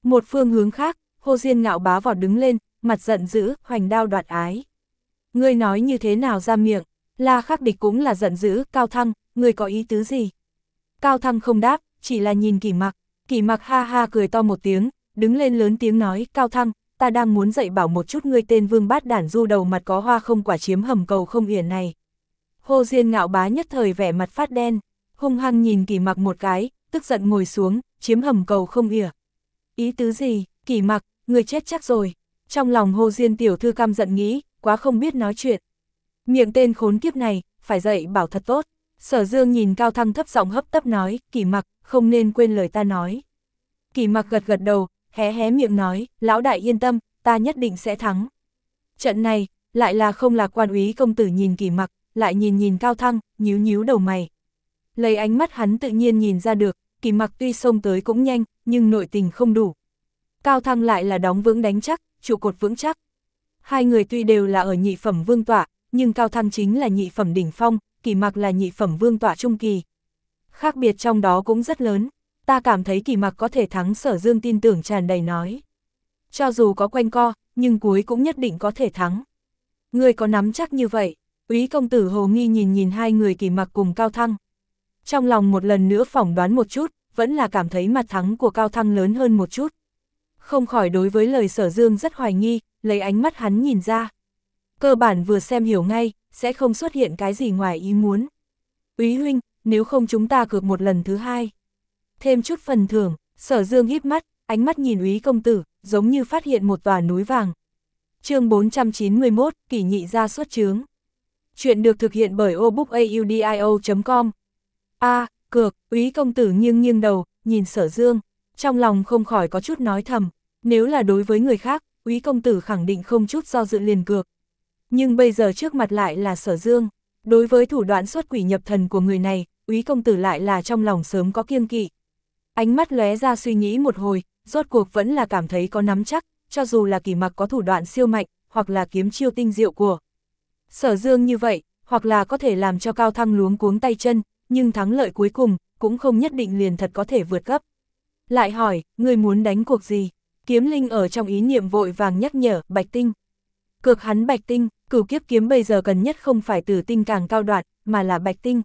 Một phương hướng khác, Hồ Diên ngạo bá vọt đứng lên, mặt giận dữ, hoành đao đoạt ái. Ngươi nói như thế nào ra miệng? La Khắc Địch cũng là giận dữ, Cao Thăng, ngươi có ý tứ gì? Cao Thăng không đáp, chỉ là nhìn Kỷ Mặc. Kỷ Mặc ha ha cười to một tiếng, đứng lên lớn tiếng nói, Cao Thăng, ta đang muốn dạy bảo một chút ngươi tên vương bát đản du đầu mặt có hoa không quả chiếm hầm cầu không yển này. Hồ Diên ngạo bá nhất thời vẻ mặt phát đen, hung hăng nhìn Kỷ Mặc một cái, tức giận ngồi xuống, chiếm hầm cầu không ỉa. Ý tứ gì? Kỷ Mặc, ngươi chết chắc rồi. Trong lòng Hồ Diên tiểu thư căm giận nghĩ, quá không biết nói chuyện. Miệng tên khốn kiếp này, phải dạy bảo thật tốt. Sở Dương nhìn Cao Thăng thấp giọng hấp tấp nói, Kỷ Mặc, không nên quên lời ta nói. Kỷ Mặc gật gật đầu, hé hé miệng nói, lão đại yên tâm, ta nhất định sẽ thắng. Trận này, lại là không lạc quan úy công tử nhìn Kỷ Mặc, lại nhìn nhìn Cao Thăng, nhíu nhíu đầu mày. Lấy ánh mắt hắn tự nhiên nhìn ra được, Kỷ Mặc tuy xông tới cũng nhanh, nhưng nội tình không đủ. Cao Thăng lại là đóng vững đánh chắc, trụ cột vững chắc. Hai người tuy đều là ở nhị phẩm vương tọa, nhưng Cao Thăng chính là nhị phẩm đỉnh phong, Kỷ Mặc là nhị phẩm vương tọa trung kỳ. Khác biệt trong đó cũng rất lớn, ta cảm thấy Kỷ Mặc có thể thắng. Sở Dương tin tưởng tràn đầy nói. Cho dù có quanh co, nhưng cuối cũng nhất định có thể thắng. Ngươi có nắm chắc như vậy? Úy công tử hồ nghi nhìn nhìn hai người Kỷ Mặc cùng Cao Thăng. Trong lòng một lần nữa phỏng đoán một chút, vẫn là cảm thấy mặt thắng của Cao Thăng lớn hơn một chút. Không khỏi đối với lời Sở Dương rất hoài nghi, lấy ánh mắt hắn nhìn ra. Cơ bản vừa xem hiểu ngay, sẽ không xuất hiện cái gì ngoài ý muốn. Úy huynh, nếu không chúng ta cược một lần thứ hai. Thêm chút phần thưởng. Sở Dương híp mắt, ánh mắt nhìn Úy công tử, giống như phát hiện một tòa núi vàng. Chương bốn trăm chín mươi mốt, Kỷ nhị gia xuất chướng. Chuyện được thực hiện bởi obookaudio chấm com. A, cược. Úy công tử nghiêng nghiêng đầu, nhìn Sở Dương, trong lòng không khỏi có chút nói thầm, nếu là đối với người khác, Úy công tử khẳng định không chút do dự liền cược. Nhưng bây giờ trước mặt lại là Sở Dương, đối với thủ đoạn xuất quỷ nhập thần của người này, Úy công tử lại là trong lòng sớm có kiêng kỵ. Ánh mắt lóe ra suy nghĩ một hồi, rốt cuộc vẫn là cảm thấy có nắm chắc, cho dù là Kỷ Mặc có thủ đoạn siêu mạnh, hoặc là kiếm chiêu tinh diệu của Sở Dương như vậy, hoặc là có thể làm cho Cao Thăng luống cuống tay chân, nhưng thắng lợi cuối cùng, cũng không nhất định liền thật có thể vượt cấp. Lại hỏi, ngươi muốn đánh cuộc gì? Kiếm Linh ở trong ý niệm vội vàng nhắc nhở, Bạch Tinh. Cược hắn Bạch Tinh, Cửu Kiếp kiếm bây giờ cần nhất không phải Tử Tinh càng cao đoạt, mà là Bạch Tinh.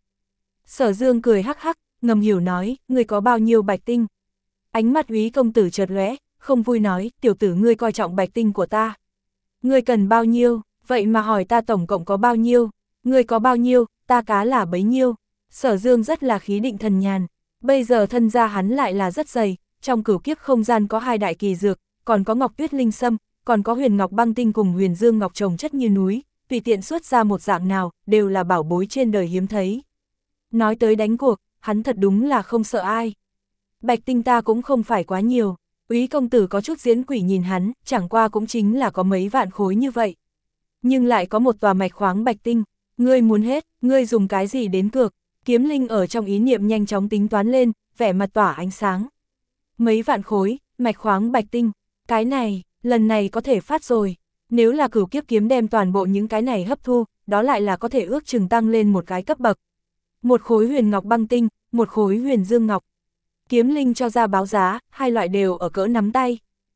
Sở Dương cười hắc hắc, ngầm hiểu nói, ngươi có bao nhiêu Bạch Tinh? Ánh mắt Úy công tử chợt lóe, không vui nói, tiểu tử ngươi coi trọng Bạch Tinh của ta. Ngươi cần bao nhiêu, vậy mà hỏi ta tổng cộng có bao nhiêu? Ngươi có bao nhiêu, ta cá là bấy nhiêu. Sở Dương rất là khí định thần nhàn, bây giờ thân gia hắn lại là rất dày, trong Cửu Kiếp không gian có hai đại kỳ dược, còn có Ngọc Tuyết Linh Sâm, còn có Huyền Ngọc Băng Tinh cùng Huyền Dương Ngọc trồng chất như núi, tùy tiện xuất ra một dạng nào, đều là bảo bối trên đời hiếm thấy. Nói tới đánh cuộc, hắn thật đúng là không sợ ai. Bạch Tinh ta cũng không phải quá nhiều. Úy công tử có chút diễn quỷ nhìn hắn, chẳng qua cũng chính là có mấy vạn khối như vậy. Nhưng lại có một tòa mạch khoáng Bạch Tinh, ngươi muốn hết, ngươi dùng cái gì đến cược? Kiếm Linh ở trong ý niệm nhanh chóng tính toán lên, vẻ mặt tỏa ánh sáng. Mấy vạn khối, mạch khoáng Bạch Tinh, cái này, lần này có thể phát rồi. Nếu là Cửu Kiếp kiếm đem toàn bộ những cái này hấp thu, đó lại là có thể ước chừng tăng lên một cái cấp bậc. Một khối Huyền Ngọc Băng Tinh, một khối Huyền Dương Ngọc. Kiếm Linh cho ra báo giá, hai loại đều ở cỡ nắm tay.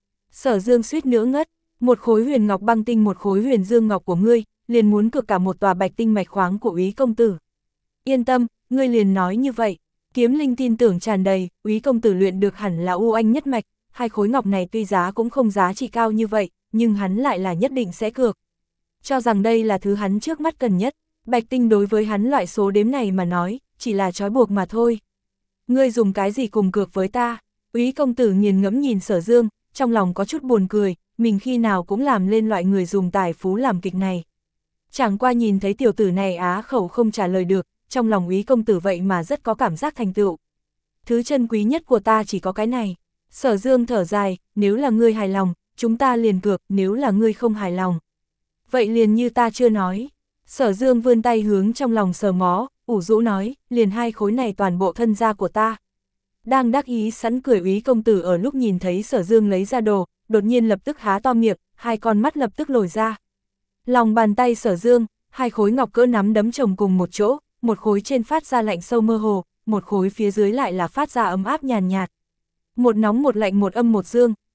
Sở Dương suýt nữa ngất, một khối Huyền Ngọc Băng Tinh một khối Huyền Dương Ngọc của ngươi, liền muốn cược cả một tòa Bạch Tinh mạch khoáng của Úy công tử. Yên tâm, ngươi liền nói như vậy. Kiếm Linh tin tưởng tràn đầy, Úy công tử luyện được hẳn là u anh nhất mạch, hai khối ngọc này tuy giá cũng không giá trị cao như vậy, nhưng hắn lại là nhất định sẽ cược. Cho rằng đây là thứ hắn trước mắt cần nhất, Bạch Tinh đối với hắn loại số đếm này mà nói, chỉ là trói buộc mà thôi. Ngươi dùng cái gì cùng cược với ta? Úy công tử nghiền ngẫm nhìn Sở Dương, trong lòng có chút buồn cười, mình khi nào cũng làm lên loại người dùng tài phú làm kịch này. Chẳng qua nhìn thấy tiểu tử này á khẩu không trả lời được, trong lòng Úy công tử vậy mà rất có cảm giác thành tựu. Thứ chân quý nhất của ta chỉ có cái này. Sở Dương thở dài, nếu là ngươi hài lòng, chúng ta liền cược, nếu là ngươi không hài lòng. Vậy liền như ta chưa nói. Sở Dương vươn tay hướng trong lòng sờ mó, ủ rũ nói, liền hai khối này toàn bộ thân gia của ta. Đang đắc ý sẵn cười Úy công tử ở lúc nhìn thấy Sở Dương lấy ra đồ, đột nhiên lập tức há to miệng, hai con mắt lập tức lồi ra. Lòng bàn tay Sở Dương, hai khối ngọc cỡ nắm đấm chồng cùng một chỗ, một khối trên phát ra lạnh sâu mơ hồ, một khối phía dưới lại là phát ra ấm áp nhàn nhạt, nhạt. Một nóng một lạnh một âm một dương,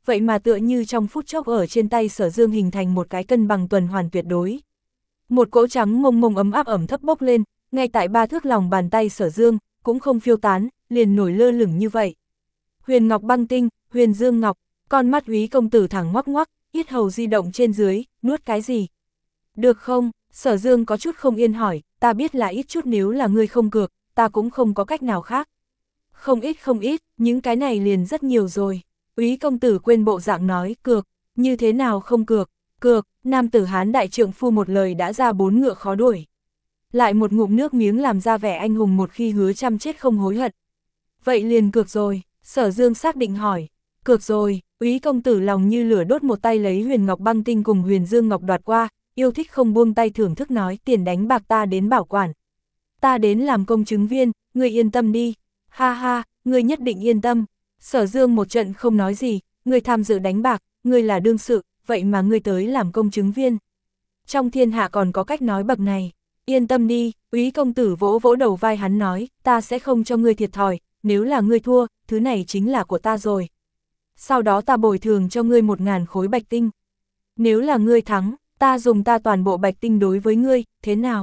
vậy mà tựa như trong phút chốc ở trên tay Sở Dương hình thành một cái cân bằng tuần hoàn tuyệt đối. Một cỗ trắng mông mông ấm áp ẩm thấp bốc lên, ngay tại ba thước lòng bàn tay Sở Dương, cũng không phiêu tán, liền nổi lơ lửng như vậy. Huyền ngọc băng tinh, huyền dương ngọc, con mắt Úy công tử thẳng ngoắc ngoắc, yết hầu di động trên dưới, nuốt cái gì? Được không? Sở Dương có chút không yên hỏi, ta biết là ít chút, nếu là ngươi không cược, ta cũng không có cách nào khác. Không ít không ít, những cái này liền rất nhiều rồi. Úy công tử quên bộ dạng nói, cược, như thế nào không cược? Cược, nam tử Hán đại trượng phu một lời đã ra bốn ngựa khó đuổi. Lại một ngụm nước miếng làm ra vẻ anh hùng một khi hứa trăm chết không hối hận. Vậy liền cược rồi, Sở Dương xác định hỏi. Cược rồi, Úy công tử lòng như lửa đốt, một tay lấy huyền ngọc băng tinh cùng huyền dương ngọc đoạt qua, yêu thích không buông tay thưởng thức nói, tiền đánh bạc ta đến bảo quản. Ta đến làm công chứng viên, ngươi yên tâm đi. Ha ha, ngươi nhất định yên tâm. Sở Dương một trận không nói gì, ngươi tham dự đánh bạc, ngươi là đương sự, vậy mà ngươi tới làm công chứng viên. Trong thiên hạ còn có cách nói bậc này. Yên tâm đi, Úy công tử vỗ vỗ đầu vai hắn nói, ta sẽ không cho ngươi thiệt thòi, nếu là ngươi thua, thứ này chính là của ta rồi. Sau đó ta bồi thường cho ngươi một ngàn khối bạch tinh. Nếu là ngươi thắng, ta dùng ta toàn bộ bạch tinh đối với ngươi, thế nào?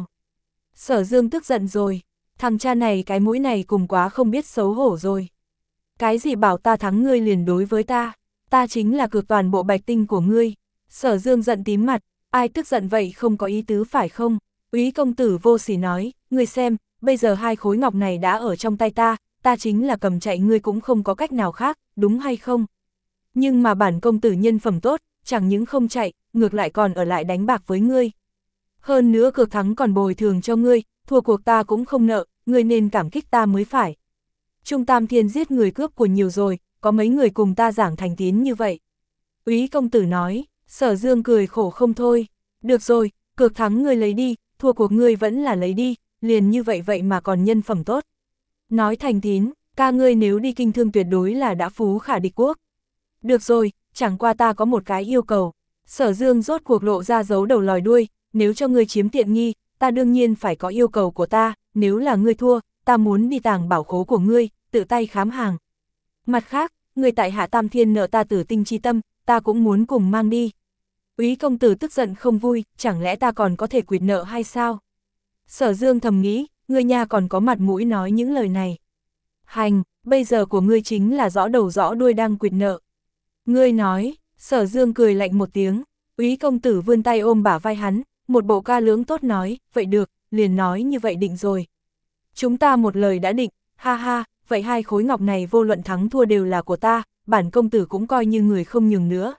Sở Dương tức giận rồi, thằng cha này cái mũi này cùng quá không biết xấu hổ rồi. Cái gì bảo ta thắng ngươi liền đối với ta, ta chính là cược toàn bộ bạch tinh của ngươi. Sở Dương giận tím mặt, ai tức giận vậy không có ý tứ phải không? Úy công tử vô sỉ nói, ngươi xem, bây giờ hai khối ngọc này đã ở trong tay ta, ta chính là cầm chạy ngươi cũng không có cách nào khác, đúng hay không? Nhưng mà bản công tử nhân phẩm tốt, chẳng những không chạy, ngược lại còn ở lại đánh bạc với ngươi. Hơn nữa cược thắng còn bồi thường cho ngươi, thua cuộc ta cũng không nợ, ngươi nên cảm kích ta mới phải. Trung Tam Thiên giết người cướp của nhiều rồi, có mấy người cùng ta giảng thành tín như vậy. Úy công tử nói, Sở Dương cười khổ không thôi. Được rồi, cược thắng ngươi lấy đi, thua cuộc ngươi vẫn là lấy đi, liền như vậy vậy mà còn nhân phẩm tốt. Nói thành tín, ca ngươi nếu đi kinh thương tuyệt đối là đã phú khả địch quốc. Được rồi, chẳng qua ta có một cái yêu cầu. Sở Dương rốt cuộc lộ ra dấu đầu lòi đuôi, nếu cho ngươi chiếm tiện nghi, ta đương nhiên phải có yêu cầu của ta, nếu là ngươi thua, ta muốn đi tàng bảo khố của ngươi, tự tay khám hàng. Mặt khác, ngươi tại Hạ Tam Thiên nợ ta tử tinh chi tâm, ta cũng muốn cùng mang đi. Úy công tử tức giận không vui, chẳng lẽ ta còn có thể quỵt nợ hay sao? Sở Dương thầm nghĩ, ngươi nha còn có mặt mũi nói những lời này. Hành, bây giờ của ngươi chính là rõ đầu rõ đuôi đang quỵt nợ. Ngươi nói, Sở Dương cười lạnh một tiếng, Úy công tử vươn tay ôm bả vai hắn, một bộ ca lưỡng tốt nói, vậy được, liền nói như vậy định rồi. Chúng ta một lời đã định, ha ha, vậy hai khối ngọc này vô luận thắng thua đều là của ta, bản công tử cũng coi như người không nhường nữa.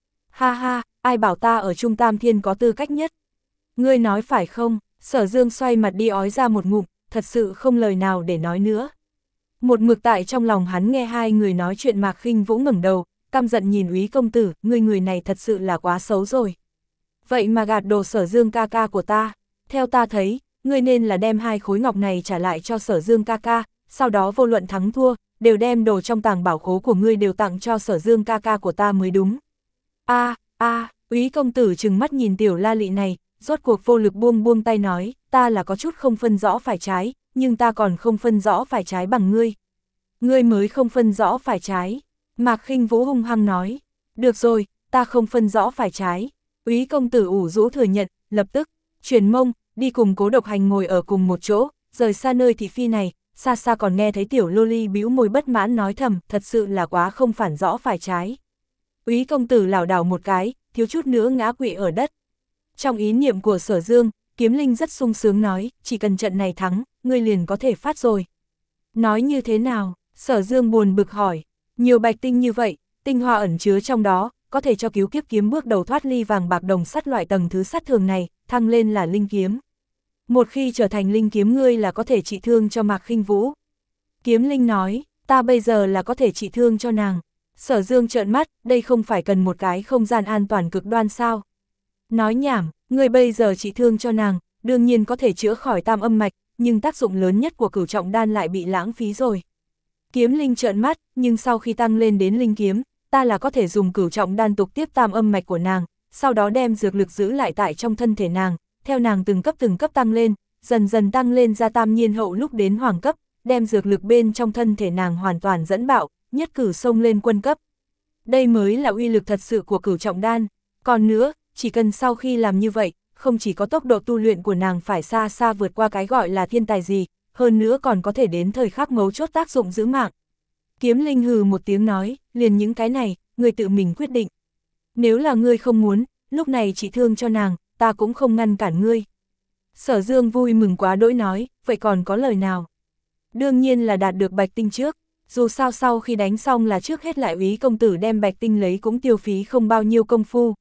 Ha ha, ai bảo ta ở Trung Tam Thiên có tư cách nhất? Ngươi nói phải không? Sở Dương xoay mặt đi ói ra một ngụm, thật sự không lời nào để nói nữa. Một mực tại trong lòng hắn nghe hai người nói chuyện, Mạc Khinh Vũ ngẩng đầu, căm giận nhìn Úy công tử, ngươi người này thật sự là quá xấu rồi. Vậy mà gạt đồ Sở Dương ca ca của ta, theo ta thấy, ngươi nên là đem hai khối ngọc này trả lại cho Sở Dương ca ca, sau đó vô luận thắng thua, đều đem đồ trong tàng bảo khố của ngươi đều tặng cho Sở Dương ca ca của ta mới đúng. A, a, Úy công tử trừng mắt nhìn tiểu la lị này, rốt cuộc vô lực buông buông tay nói, ta là có chút không phân rõ phải trái, nhưng ta còn không phân rõ phải trái bằng ngươi. Ngươi mới không phân rõ phải trái. Mạc Khinh Vũ hung hăng nói, được rồi, ta không phân rõ phải trái. Úy công tử ủ rũ thừa nhận, lập tức, chuyển mông, đi cùng Cố Độc Hành ngồi ở cùng một chỗ, rời xa nơi thị phi này, xa xa còn nghe thấy tiểu lô ly bĩu môi bất mãn nói thầm, thật sự là quá không phản rõ phải trái. Úy công tử lảo đảo một cái, thiếu chút nữa ngã quỵ ở đất. Trong ý niệm của Sở Dương, Kiếm Linh rất sung sướng nói, chỉ cần trận này thắng, ngươi liền có thể phát rồi. Nói như thế nào? Sở Dương buồn bực hỏi. Nhiều bạch tinh như vậy, tinh hoa ẩn chứa trong đó, có thể cho cứu kiếp kiếm bước đầu thoát ly vàng bạc đồng sắt loại tầng thứ sắt thường này, thăng lên là linh kiếm. Một khi trở thành linh kiếm ngươi là có thể trị thương cho Mạc Khinh Vũ. Kiếm Linh nói, ta bây giờ là có thể trị thương cho nàng. Sở Dương trợn mắt, đây không phải cần một cái không gian an toàn cực đoan sao? Nói nhảm, ngươi bây giờ trị thương cho nàng, đương nhiên có thể chữa khỏi tam âm mạch, nhưng tác dụng lớn nhất của cửu trọng đan lại bị lãng phí rồi. Kiếm Linh trợn mắt, nhưng sau khi tăng lên đến linh kiếm, ta là có thể dùng cửu trọng đan tục tiếp tam âm mạch của nàng, sau đó đem dược lực giữ lại tại trong thân thể nàng, theo nàng từng cấp từng cấp tăng lên, dần dần tăng lên ra tam nhiên hậu lúc đến hoàng cấp, đem dược lực bên trong thân thể nàng hoàn toàn dẫn bạo, nhất cử xông lên quân cấp. Đây mới là uy lực thật sự của cửu trọng đan. Còn nữa, chỉ cần sau khi làm như vậy, không chỉ có tốc độ tu luyện của nàng phải xa xa vượt qua cái gọi là thiên tài gì, hơn nữa còn có thể đến thời khắc mấu chốt tác dụng giữ mạng. Kiếm Linh hừ một tiếng nói, liền những cái này, ngươi tự mình quyết định. Nếu là ngươi không muốn, lúc này chỉ thương cho nàng, ta cũng không ngăn cản ngươi. Sở Dương vui mừng quá đỗi nói, vậy còn có lời nào? Đương nhiên là đạt được bạch tinh trước, dù sao sau khi đánh xong là trước hết lại úy công tử đem bạch tinh lấy cũng tiêu phí không bao nhiêu công phu.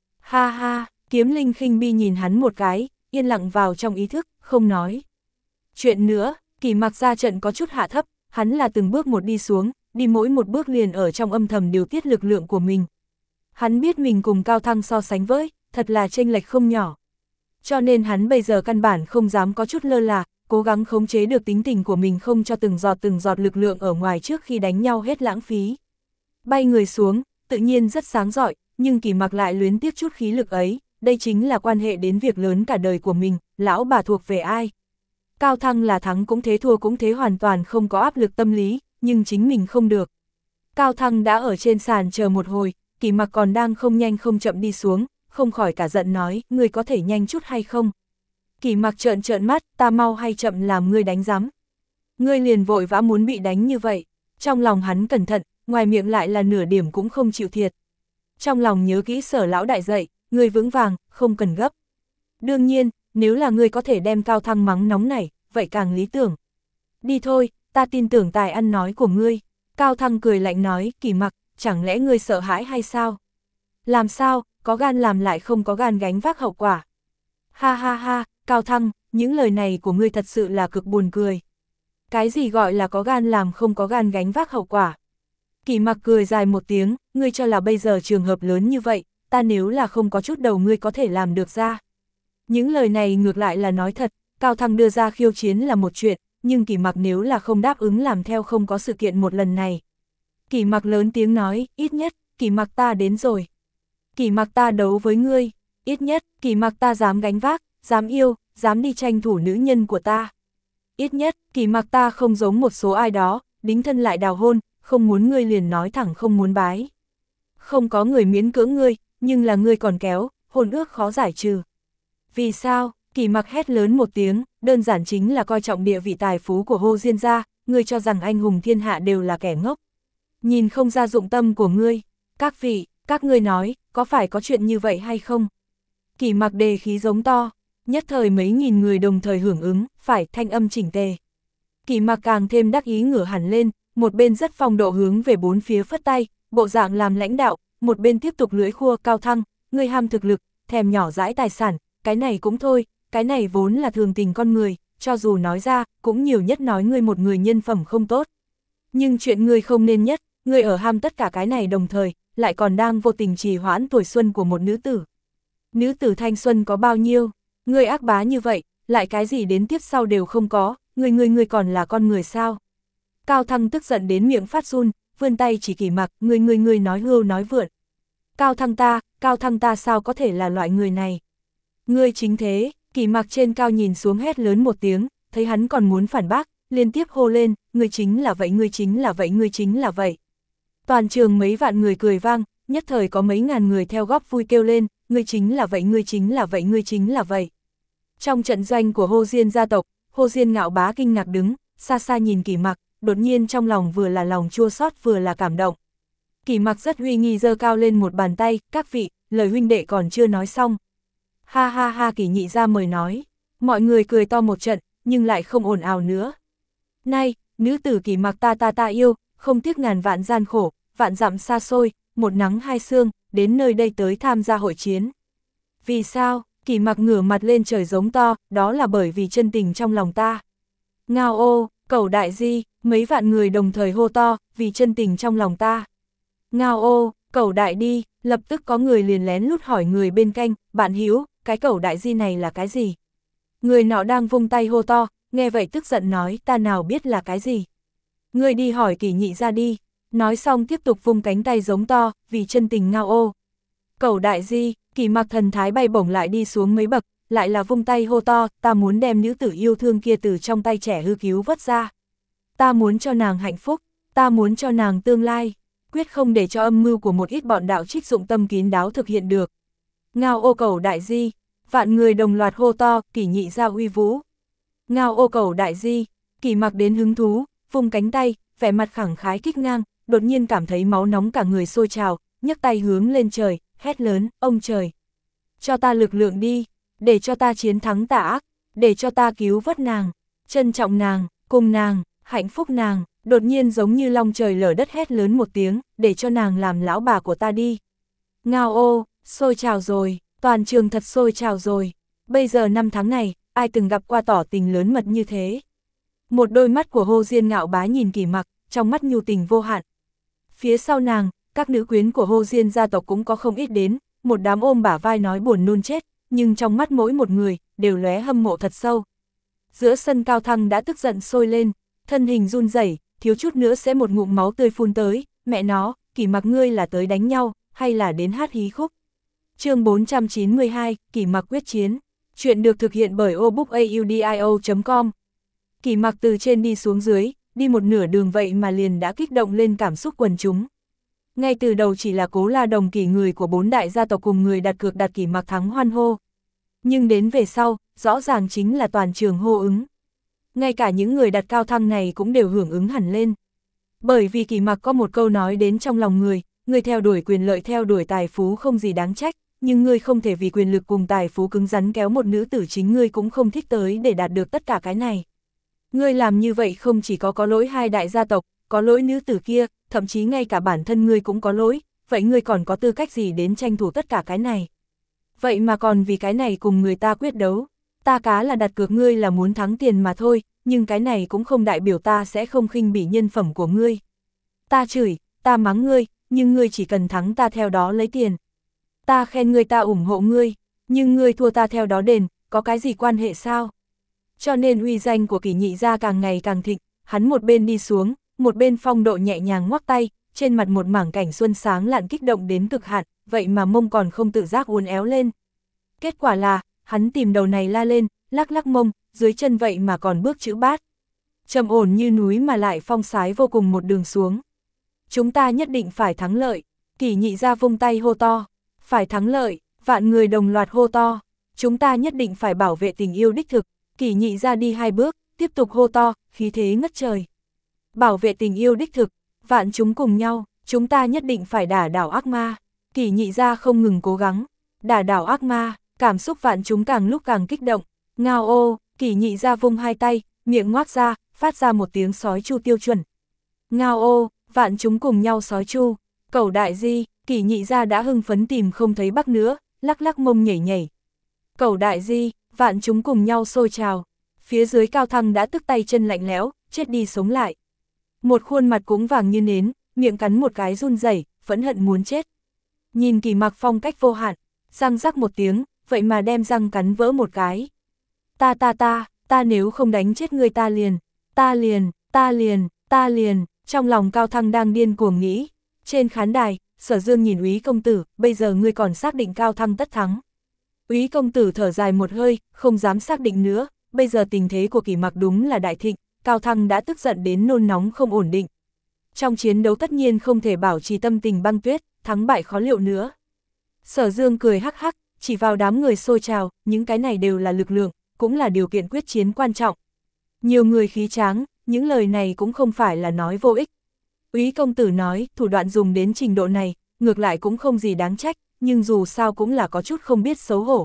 Ha ha, Kiếm Linh khinh bi nhìn hắn một cái, yên lặng vào trong ý thức, không nói. Chuyện nữa, Kỳ Mặc ra trận có chút hạ thấp, hắn là từng bước một đi xuống, đi mỗi một bước liền ở trong âm thầm điều tiết lực lượng của mình. Hắn biết mình cùng Cao Thăng so sánh với, thật là chênh lệch không nhỏ. Cho nên hắn bây giờ căn bản không dám có chút lơ là, cố gắng khống chế được tính tình của mình không cho từng giọt từng giọt lực lượng ở ngoài trước khi đánh nhau hết lãng phí. Bay người xuống, tự nhiên rất sáng rọi, nhưng Kỳ Mặc lại luyến tiếc chút khí lực ấy, đây chính là quan hệ đến việc lớn cả đời của mình, lão bà thuộc về ai. Cao Thăng là thắng cũng thế thua cũng thế hoàn toàn không có áp lực tâm lý, nhưng chính mình không được. Cao Thăng đã ở trên sàn chờ một hồi, Kỳ Mặc còn đang không nhanh không chậm đi xuống, không khỏi cả giận nói, ngươi có thể nhanh chút hay không? Kỳ Mặc trợn trợn mắt, ta mau hay chậm làm ngươi đánh giám. Ngươi liền vội vã muốn bị đánh như vậy, trong lòng hắn cẩn thận, ngoài miệng lại là nửa điểm cũng không chịu thiệt. Trong lòng nhớ kỹ Sở lão đại dạy, ngươi vững vàng, không cần gấp. Đương nhiên, nếu là ngươi có thể đem Cao Thăng mắng nóng này, vậy càng lý tưởng. Đi thôi, ta tin tưởng tài ăn nói của ngươi. Cao Thăng cười lạnh nói, Kỳ Mặc, chẳng lẽ ngươi sợ hãi hay sao? Làm sao, có gan làm lại không có gan gánh vác hậu quả. Ha ha ha, Cao Thăng, những lời này của ngươi thật sự là cực buồn cười. Cái gì gọi là có gan làm không có gan gánh vác hậu quả? Kỳ Mặc cười dài một tiếng, ngươi cho là bây giờ trường hợp lớn như vậy, ta nếu là không có chút đầu ngươi có thể làm được ra. Những lời này ngược lại là nói thật, Cao Thăng đưa ra khiêu chiến là một chuyện, nhưng Kỳ Mặc nếu là không đáp ứng làm theo không có sự kiện một lần này. Kỳ Mặc lớn tiếng nói, ít nhất, Kỳ Mặc ta đến rồi. Kỳ Mặc ta đấu với ngươi, ít nhất, Kỳ Mặc ta dám gánh vác, dám yêu, dám đi tranh thủ nữ nhân của ta. Ít nhất, Kỳ Mặc ta không giống một số ai đó, đính thân lại đào hôn, không muốn ngươi liền nói thẳng không muốn bái. Không có người miễn cưỡng ngươi, nhưng là ngươi còn kéo, hôn ước khó giải trừ. Vì sao? Kỳ Mặc hét lớn một tiếng, đơn giản chính là coi trọng địa vị tài phú của Hồ Diên gia, ngươi cho rằng anh hùng thiên hạ đều là kẻ ngốc. Nhìn không ra dụng tâm của ngươi, các vị, các ngươi nói, có phải có chuyện như vậy hay không? Kỳ Mặc đề khí giống to, nhất thời mấy nghìn người đồng thời hưởng ứng, phải thanh âm chỉnh tề. Kỳ Mặc càng thêm đắc ý ngửa hẳn lên, một bên rất phong độ hướng về bốn phía phất tay, bộ dạng làm lãnh đạo, một bên tiếp tục lưỡi khua. Cao Thăng, ngươi ham thực lực, thèm nhỏ dãi tài sản, cái này cũng thôi, cái này vốn là thường tình con người, cho dù nói ra, cũng nhiều nhất nói ngươi một người nhân phẩm không tốt. Nhưng chuyện ngươi không nên nhất, ngươi ở ham tất cả cái này đồng thời, lại còn đang vô tình trì hoãn tuổi xuân của một nữ tử. Nữ tử thanh xuân có bao nhiêu, ngươi ác bá như vậy, lại cái gì đến tiếp sau đều không có, ngươi ngươi ngươi còn là con người sao? Cao Thăng tức giận đến miệng phát run, vươn tay chỉ Kỳ Mặc, ngươi ngươi ngươi nói hưu nói vượn. Cao Thăng ta, Cao Thăng ta sao có thể là loại người này? Ngươi chính thế, Kỳ Mặc trên cao nhìn xuống hét lớn một tiếng, thấy hắn còn muốn phản bác, liên tiếp hô lên, ngươi chính là vậy, ngươi chính là vậy, ngươi chính là vậy. Toàn trường mấy vạn người cười vang, nhất thời có mấy ngàn người theo góp vui kêu lên, ngươi chính là vậy, ngươi chính là vậy, ngươi chính là vậy. Trong trận doanh của Hồ Diên gia tộc, Hồ Diên Ngạo Bá kinh ngạc đứng, xa xa nhìn Kỳ Mặc, đột nhiên trong lòng vừa là lòng chua xót vừa là cảm động. Kỳ Mặc rất uy nghi giơ cao lên một bàn tay, các vị, lời huynh đệ còn chưa nói xong. Ha ha ha, Kỳ nhị ra mời nói, mọi người cười to một trận, nhưng lại không ồn ào nữa. Này, nữ tử Kỳ Mặc ta ta ta yêu, không tiếc ngàn vạn gian khổ, vạn dặm xa xôi, một nắng hai sương, đến nơi đây tới tham gia hội chiến. Vì sao? Kỳ Mặc ngửa mặt lên trời giống to, đó là bởi vì chân tình trong lòng ta. Ngao ô, Cẩu đại di, mấy vạn người đồng thời hô to, vì chân tình trong lòng ta. Ngao ô, Cẩu đại đi, lập tức có người liền lén lút hỏi người bên cạnh, bạn hữu, cái Cẩu đại di này là cái gì? Người nọ đang vung tay hô to, nghe vậy tức giận nói, ta nào biết là cái gì? Người đi hỏi Kỳ nhị ra đi. Nói xong tiếp tục vung cánh tay giống to, vì chân tình ngao ô. Cẩu đại di, Kỳ Mặc thần thái bay bổng lại đi xuống mấy bậc, lại là vung tay hô to, ta muốn đem nữ tử yêu thương kia từ trong tay trẻ hư cứu vớt ra. Ta muốn cho nàng hạnh phúc, ta muốn cho nàng tương lai. quyết không để cho âm mưu của một ít bọn đạo trích dụng tâm kín đáo thực hiện được. Ngao ô cầu đại di, vạn người đồng loạt hô to, Kỷ Nhị Gia uy vũ. Ngao ô cầu đại di, Kỷ Mặc đến hứng thú, vung cánh tay, vẻ mặt khẳng khái kích ngang, đột nhiên cảm thấy máu nóng cả người sôi trào, nhấc tay hướng lên trời, hét lớn, ông trời. Cho ta lực lượng đi, để cho ta chiến thắng tà ác, để cho ta cứu vớt nàng, trân trọng nàng, cùng nàng, hạnh phúc nàng, đột nhiên giống như long trời lở đất hét lớn một tiếng, để cho nàng làm lão bà của ta đi. Ngao ô, sôi trào rồi, toàn trường thật sôi trào rồi, bây giờ năm tháng này, ai từng gặp qua tỏ tình lớn mật như thế. Một đôi mắt của Hồ Diên ngạo bá nhìn Kỷ Mặc, trong mắt nhu tình vô hạn. Phía sau nàng, các nữ quyến của Hồ Diên gia tộc cũng có không ít đến, một đám ôm bả vai nói buồn nôn chết, nhưng trong mắt mỗi một người, đều lóe hâm mộ thật sâu. Giữa sân Cao Thăng đã tức giận sôi lên, thân hình run rẩy, thiếu chút nữa sẽ một ngụm máu tươi phun tới, mẹ nó, Kỷ Mặc ngươi là tới đánh nhau, hay là đến hát hí khúc. Chương bốn trăm chín mươi hai, Kỷ Mặc quyết chiến. Chuyện được thực hiện bởi obookaudio chấm com. Kỷ Mặc từ trên đi xuống dưới, đi một nửa đường vậy mà liền đã kích động lên cảm xúc quần chúng. Ngay từ đầu chỉ là Cố La Đồng Kỷ người của bốn đại gia tộc cùng người đặt cược đặt Kỷ Mặc thắng hoan hô. Nhưng đến về sau, rõ ràng chính là toàn trường hô ứng. Ngay cả những người đặt Cao Thăng này cũng đều hưởng ứng hẳn lên. Bởi vì Kỷ Mặc có một câu nói đến trong lòng người, người theo đuổi quyền lợi theo đuổi tài phú không gì đáng trách, nhưng ngươi không thể vì quyền lực cùng tài phú cứng rắn kéo một nữ tử chính ngươi cũng không thích tới để đạt được tất cả cái này. Ngươi làm như vậy không chỉ có có lỗi hai đại gia tộc, có lỗi nữ tử kia, thậm chí ngay cả bản thân ngươi cũng có lỗi, vậy ngươi còn có tư cách gì đến tranh thủ tất cả cái này? Vậy mà còn vì cái này cùng người ta quyết đấu, ta cá là đặt cược ngươi là muốn thắng tiền mà thôi, nhưng cái này cũng không đại biểu ta sẽ không khinh bỉ nhân phẩm của ngươi. Ta chửi, ta mắng ngươi, nhưng ngươi chỉ cần thắng ta theo đó lấy tiền. Ta khen ngươi ta ủng hộ ngươi, nhưng ngươi thua ta theo đó đền, có cái gì quan hệ sao? Cho nên uy danh của Kỷ Nhị Gia càng ngày càng thịnh, hắn một bên đi xuống, một bên phong độ nhẹ nhàng ngoắc tay, trên mặt một mảng cảnh xuân sáng lạn kích động đến cực hạn, vậy mà mông còn không tự giác uốn éo lên. Kết quả là, hắn tìm đầu này la lên, lắc lắc mông, dưới chân vậy mà còn bước chữ bát. Trầm ổn như núi mà lại phong sái vô cùng một đường xuống. Chúng ta nhất định phải thắng lợi, Kỷ Nhị Gia vung tay hô to, phải thắng lợi, vạn người đồng loạt hô to, chúng ta nhất định phải bảo vệ tình yêu đích thực, Kỷ Nhị Gia đi hai bước, tiếp tục hô to, khí thế ngất trời. Bảo vệ tình yêu đích thực, vạn chúng cùng nhau, chúng ta nhất định phải đả đảo ác ma, Kỷ Nhị Gia không ngừng cố gắng, đả đảo ác ma, cảm xúc vạn chúng càng lúc càng kích động, ngao ô, Kỷ Nhị Gia vung hai tay, miệng ngoác ra, phát ra một tiếng sói chu tiêu chuẩn. Ngao ô, vạn chúng cùng nhau sói chu, cẩu đại di, Kỷ Nhị Gia đã hưng phấn tìm không thấy bắc nữa, lắc lắc mông nhảy nhảy. Cẩu đại di, vạn chúng cùng nhau sôi trào, phía dưới Cao Thăng đã tức tay chân lạnh lẽo, chết đi sống lại. Một khuôn mặt cũng vàng như nến, miệng cắn một cái run rẩy, phẫn hận muốn chết. Nhìn Kỷ Mặc phong cách vô hạn, răng rắc một tiếng, vậy mà đem răng cắn vỡ một cái. Ta ta ta, ta nếu không đánh chết ngươi ta liền, ta liền, ta liền, ta liền, trong lòng Cao Thăng đang điên cuồng nghĩ. Trên khán đài, Sở Dương nhìn Úy công tử, bây giờ ngươi còn xác định Cao Thăng tất thắng. Úy công tử thở dài một hơi, không dám xác định nữa, bây giờ tình thế của Kỷ Mặc đúng là đại thịnh, Cao Thăng đã tức giận đến nôn nóng không ổn định. Trong chiến đấu tất nhiên không thể bảo trì tâm tình băng tuyết, thắng bại khó liệu nữa. Sở Dương cười hắc hắc, chỉ vào đám người xôi trào, những cái này đều là lực lượng, cũng là điều kiện quyết chiến quan trọng. Nhiều người khí tráng, những lời này cũng không phải là nói vô ích. Úy công tử nói, thủ đoạn dùng đến trình độ này, ngược lại cũng không gì đáng trách, nhưng dù sao cũng là có chút không biết xấu hổ.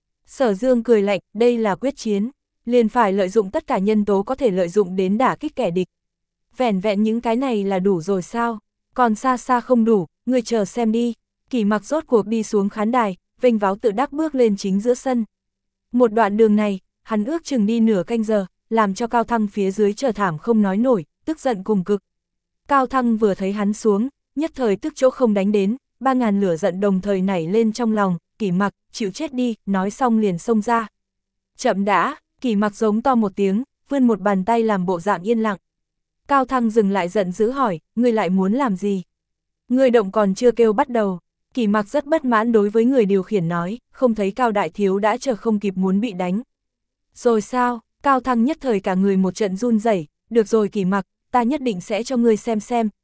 Sở Dương cười lạnh, đây là quyết chiến, liền phải lợi dụng tất cả nhân tố có thể lợi dụng đến đả kích kẻ địch. Vẻn vẹn những cái này là đủ rồi sao? Còn xa xa không đủ, người chờ xem đi. Kỷ Mặc rốt cuộc đi xuống khán đài, vênh váo tự đắc bước lên chính giữa sân. Một đoạn đường này, hắn ước chừng đi nửa canh giờ, làm cho Cao Thăng phía dưới chờ thảm không nói nổi, tức giận cùng cực. Cao Thăng vừa thấy hắn xuống, nhất thời tức chỗ không đánh đến, ba ngàn lửa giận đồng thời nảy lên trong lòng, Kỷ Mặc, chịu chết đi, nói xong liền xông ra. Chậm đã, Kỷ Mặc giống to một tiếng, vươn một bàn tay làm bộ dạng yên lặng. Cao Thăng dừng lại giận dữ hỏi, ngươi lại muốn làm gì? Ngươi động còn chưa kêu bắt đầu. Kỷ Mặc rất bất mãn đối với người điều khiển nói, không thấy Cao đại thiếu đã chờ không kịp muốn bị đánh. Rồi sao? Cao Thăng nhất thời cả người một trận run rẩy, được rồi Kỷ Mặc, ta nhất định sẽ cho ngươi xem xem,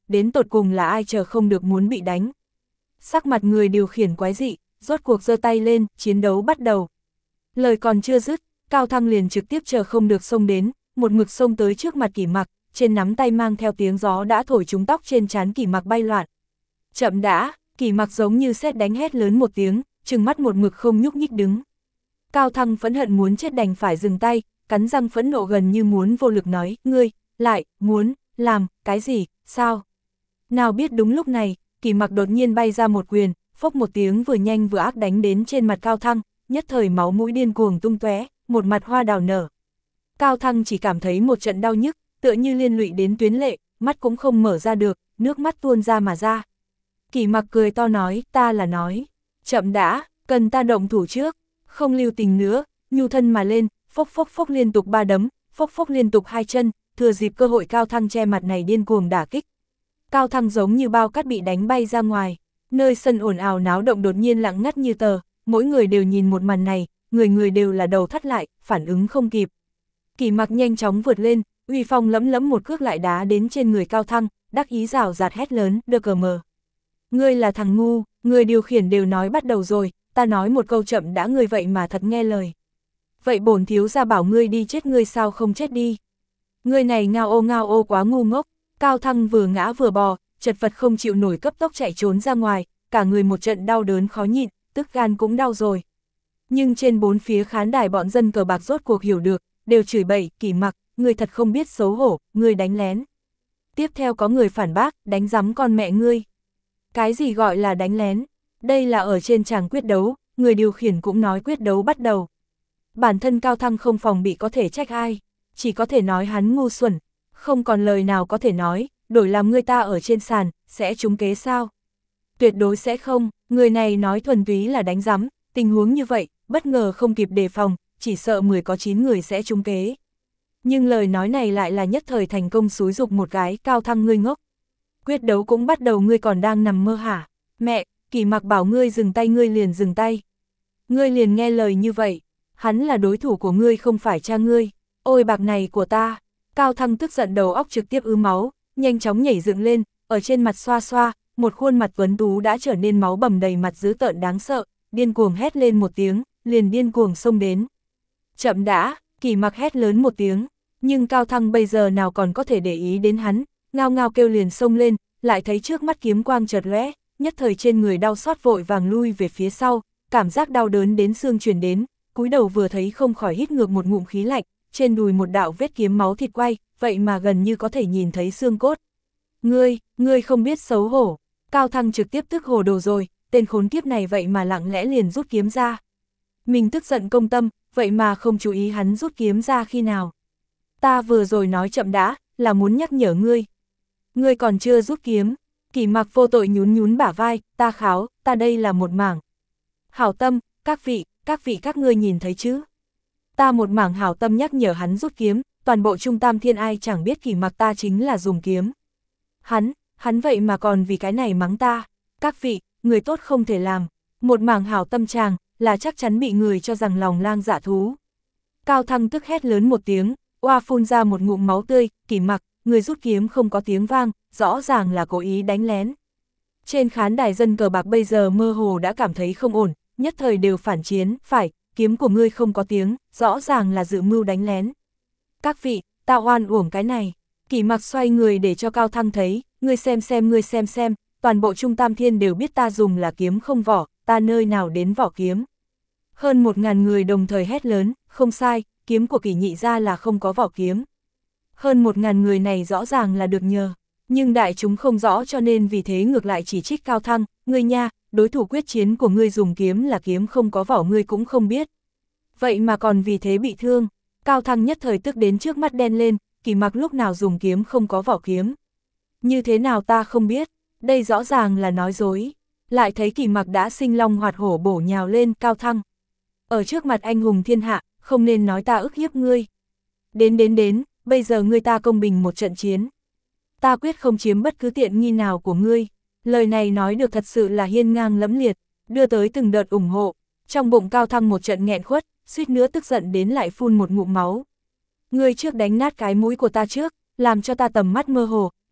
đến tột cùng là ai chờ không được muốn bị đánh. Sắc mặt người điều khiển quái dị, rốt cuộc giơ tay lên, chiến đấu bắt đầu. Lời còn chưa dứt, Cao Thăng liền trực tiếp chờ không được xông đến, một mực xông tới trước mặt Kỷ Mặc, trên nắm tay mang theo tiếng gió đã thổi trúng tóc trên trán Kỷ Mặc bay loạn. Chậm đã, Kỷ Mặc giống như sét đánh hét lớn một tiếng, trừng mắt một mực không nhúc nhích đứng. Cao Thăng phẫn hận muốn chết đành phải dừng tay, cắn răng phẫn nộ gần như muốn vô lực nói, ngươi, lại, muốn, làm, cái gì, sao? Nào biết đúng lúc này, Kỷ Mặc đột nhiên bay ra một quyền, phốc một tiếng vừa nhanh vừa ác đánh đến trên mặt Cao Thăng, nhất thời máu mũi điên cuồng tung tóe, một mặt hoa đào nở. Cao Thăng chỉ cảm thấy một trận đau nhức, tựa như liên lụy đến tuyến lệ, mắt cũng không mở ra được, nước mắt tuôn ra mà ra. Kỷ Mặc cười to nói, ta là nói, chậm đã, cần ta động thủ trước, không lưu tình nữa, nhu thân mà lên, phốc phốc phốc liên tục ba đấm, phốc phốc liên tục hai chân, thừa dịp cơ hội Cao Thăng che mặt này điên cuồng đả kích. Cao Thăng giống như bao cát bị đánh bay ra ngoài, nơi sân ồn ào náo động đột nhiên lặng ngắt như tờ, mỗi người đều nhìn một màn này, người người đều là đầu thắt lại, phản ứng không kịp. Kỷ Mặc nhanh chóng vượt lên, uy phong lẫm lẫm một cước lại đá đến trên người Cao Thăng, đắc ý rào rạt hét lớn, đơ cờ mờ. Ngươi là thằng ngu, người điều khiển đều nói bắt đầu rồi, ta nói một câu chậm đã ngươi vậy mà thật nghe lời. Vậy bổn thiếu gia bảo ngươi đi chết ngươi sao không chết đi. Ngươi này ngao ô ngao ô quá ngu ngốc. Cao Thăng vừa ngã vừa bò, chật vật không chịu nổi cấp tốc chạy trốn ra ngoài, cả người một trận đau đớn khó nhịn, tức gan cũng đau rồi. Nhưng trên bốn phía khán đài bọn dân cờ bạc rốt cuộc hiểu được, đều chửi bậy, Kỷ Mặc, ngươi thật không biết xấu hổ, ngươi đánh lén. Tiếp theo có người phản bác, đánh rắm con mẹ ngươi. Cái gì gọi là đánh lén? Đây là ở trên tràng quyết đấu, người điều khiển cũng nói quyết đấu bắt đầu. Bản thân Cao Thăng không phòng bị có thể trách ai, chỉ có thể nói hắn ngu xuẩn, không còn lời nào có thể nói, đổi làm người ta ở trên sàn, sẽ trúng kế sao? Tuyệt đối sẽ không, người này nói thuần túy là đánh rắm, tình huống như vậy, bất ngờ không kịp đề phòng, chỉ sợ mười có chín người sẽ trúng kế. Nhưng lời nói này lại là nhất thời thành công xúi dục một cái, Cao Thăng ngươi ngốc. Quyết đấu cũng bắt đầu ngươi còn đang nằm mơ hả? Mẹ, Kỷ Mặc bảo ngươi dừng tay ngươi liền dừng tay. Ngươi liền nghe lời như vậy, hắn là đối thủ của ngươi không phải cha ngươi, ôi bạc này của ta. Cao Thăng tức giận đầu óc trực tiếp ứ máu, nhanh chóng nhảy dựng lên, ở trên mặt xoa xoa, một khuôn mặt tuấn tú đã trở nên máu bầm đầy mặt dữ tợn đáng sợ, điên cuồng hét lên một tiếng, liền điên cuồng xông đến. Chậm đã, Kỷ Mặc hét lớn một tiếng, nhưng Cao Thăng bây giờ nào còn có thể để ý đến hắn, ngao ngao kêu liền xông lên, lại thấy trước mắt kiếm quang chợt lóe, nhất thời trên người đau xót vội vàng lui về phía sau, cảm giác đau đớn đến xương truyền đến, cúi đầu vừa thấy không khỏi hít ngược một ngụm khí lạnh, trên đùi một đạo vết kiếm máu thịt quay, vậy mà gần như có thể nhìn thấy xương cốt. Ngươi, ngươi không biết xấu hổ. Cao Thăng trực tiếp tức hồ đồ rồi, tên khốn kiếp này vậy mà lặng lẽ liền rút kiếm ra. Mình tức giận công tâm, vậy mà không chú ý hắn rút kiếm ra khi nào. Ta vừa rồi nói chậm đã, là muốn nhắc nhở ngươi. Ngươi còn chưa rút kiếm. Kỷ Mặc vô tội nhún nhún bả vai, ta kháo, ta đây là một mảng. Hảo tâm, các vị, các vị các ngươi nhìn thấy chứ. Ta một mảng hảo tâm nhắc nhở hắn rút kiếm, toàn bộ Trung Tam Thiên ai chẳng biết Kỷ Mặc ta chính là dùng kiếm. Hắn, hắn vậy mà còn vì cái này mắng ta. Các vị, người tốt không thể làm. Một mảng hảo tâm chàng, là chắc chắn bị người cho rằng lòng lang dạ thú. Cao Thăng tức hét lớn một tiếng, oa phun ra một ngụm máu tươi, Kỷ Mặc, người rút kiếm không có tiếng vang, rõ ràng là cố ý đánh lén. Trên khán đài dân cờ bạc bây giờ mơ hồ đã cảm thấy không ổn, nhất thời đều phản chiến, phải, kiếm của ngươi không có tiếng, rõ ràng là dự mưu đánh lén. Các vị, ta oan uổng cái này. Kỷ Mặc xoay người để cho Cao Thăng thấy, ngươi xem xem ngươi xem xem, toàn bộ Trung Tam Thiên đều biết ta dùng là kiếm không vỏ, ta nơi nào đến vỏ kiếm. Hơn một ngàn người đồng thời hét lớn, không sai, kiếm của Kỷ nhị gia là không có vỏ kiếm. Hơn một ngàn người này rõ ràng là được nhờ, nhưng đại chúng không rõ cho nên vì thế ngược lại chỉ trích Cao Thăng, ngươi nha, đối thủ quyết chiến của ngươi dùng kiếm là kiếm không có vỏ ngươi cũng không biết. Vậy mà còn vì thế bị thương, Cao Thăng nhất thời tức đến trước mắt đen lên, Kỷ Mặc lúc nào dùng kiếm không có vỏ kiếm. Như thế nào ta không biết, đây rõ ràng là nói dối. Lại thấy Kỷ Mặc đã sinh long hoạt hổ bổ nhào lên, Cao Thăng. Ở trước mặt anh hùng thiên hạ, không nên nói ta ức hiếp ngươi. Đến đến đến, bây giờ ngươi ta công bình một trận chiến. Ta quyết không chiếm bất cứ tiện nghi nào của ngươi. Lời này nói được thật sự là hiên ngang lẫm liệt, đưa tới từng đợt ủng hộ. Trong bụng Cao Thăng một trận nghẹn khuất, suýt nữa tức giận đến lại phun một ngụm máu. Ngươi trước đánh nát cái mũi của ta trước, làm cho ta tầm mắt mơ hồ,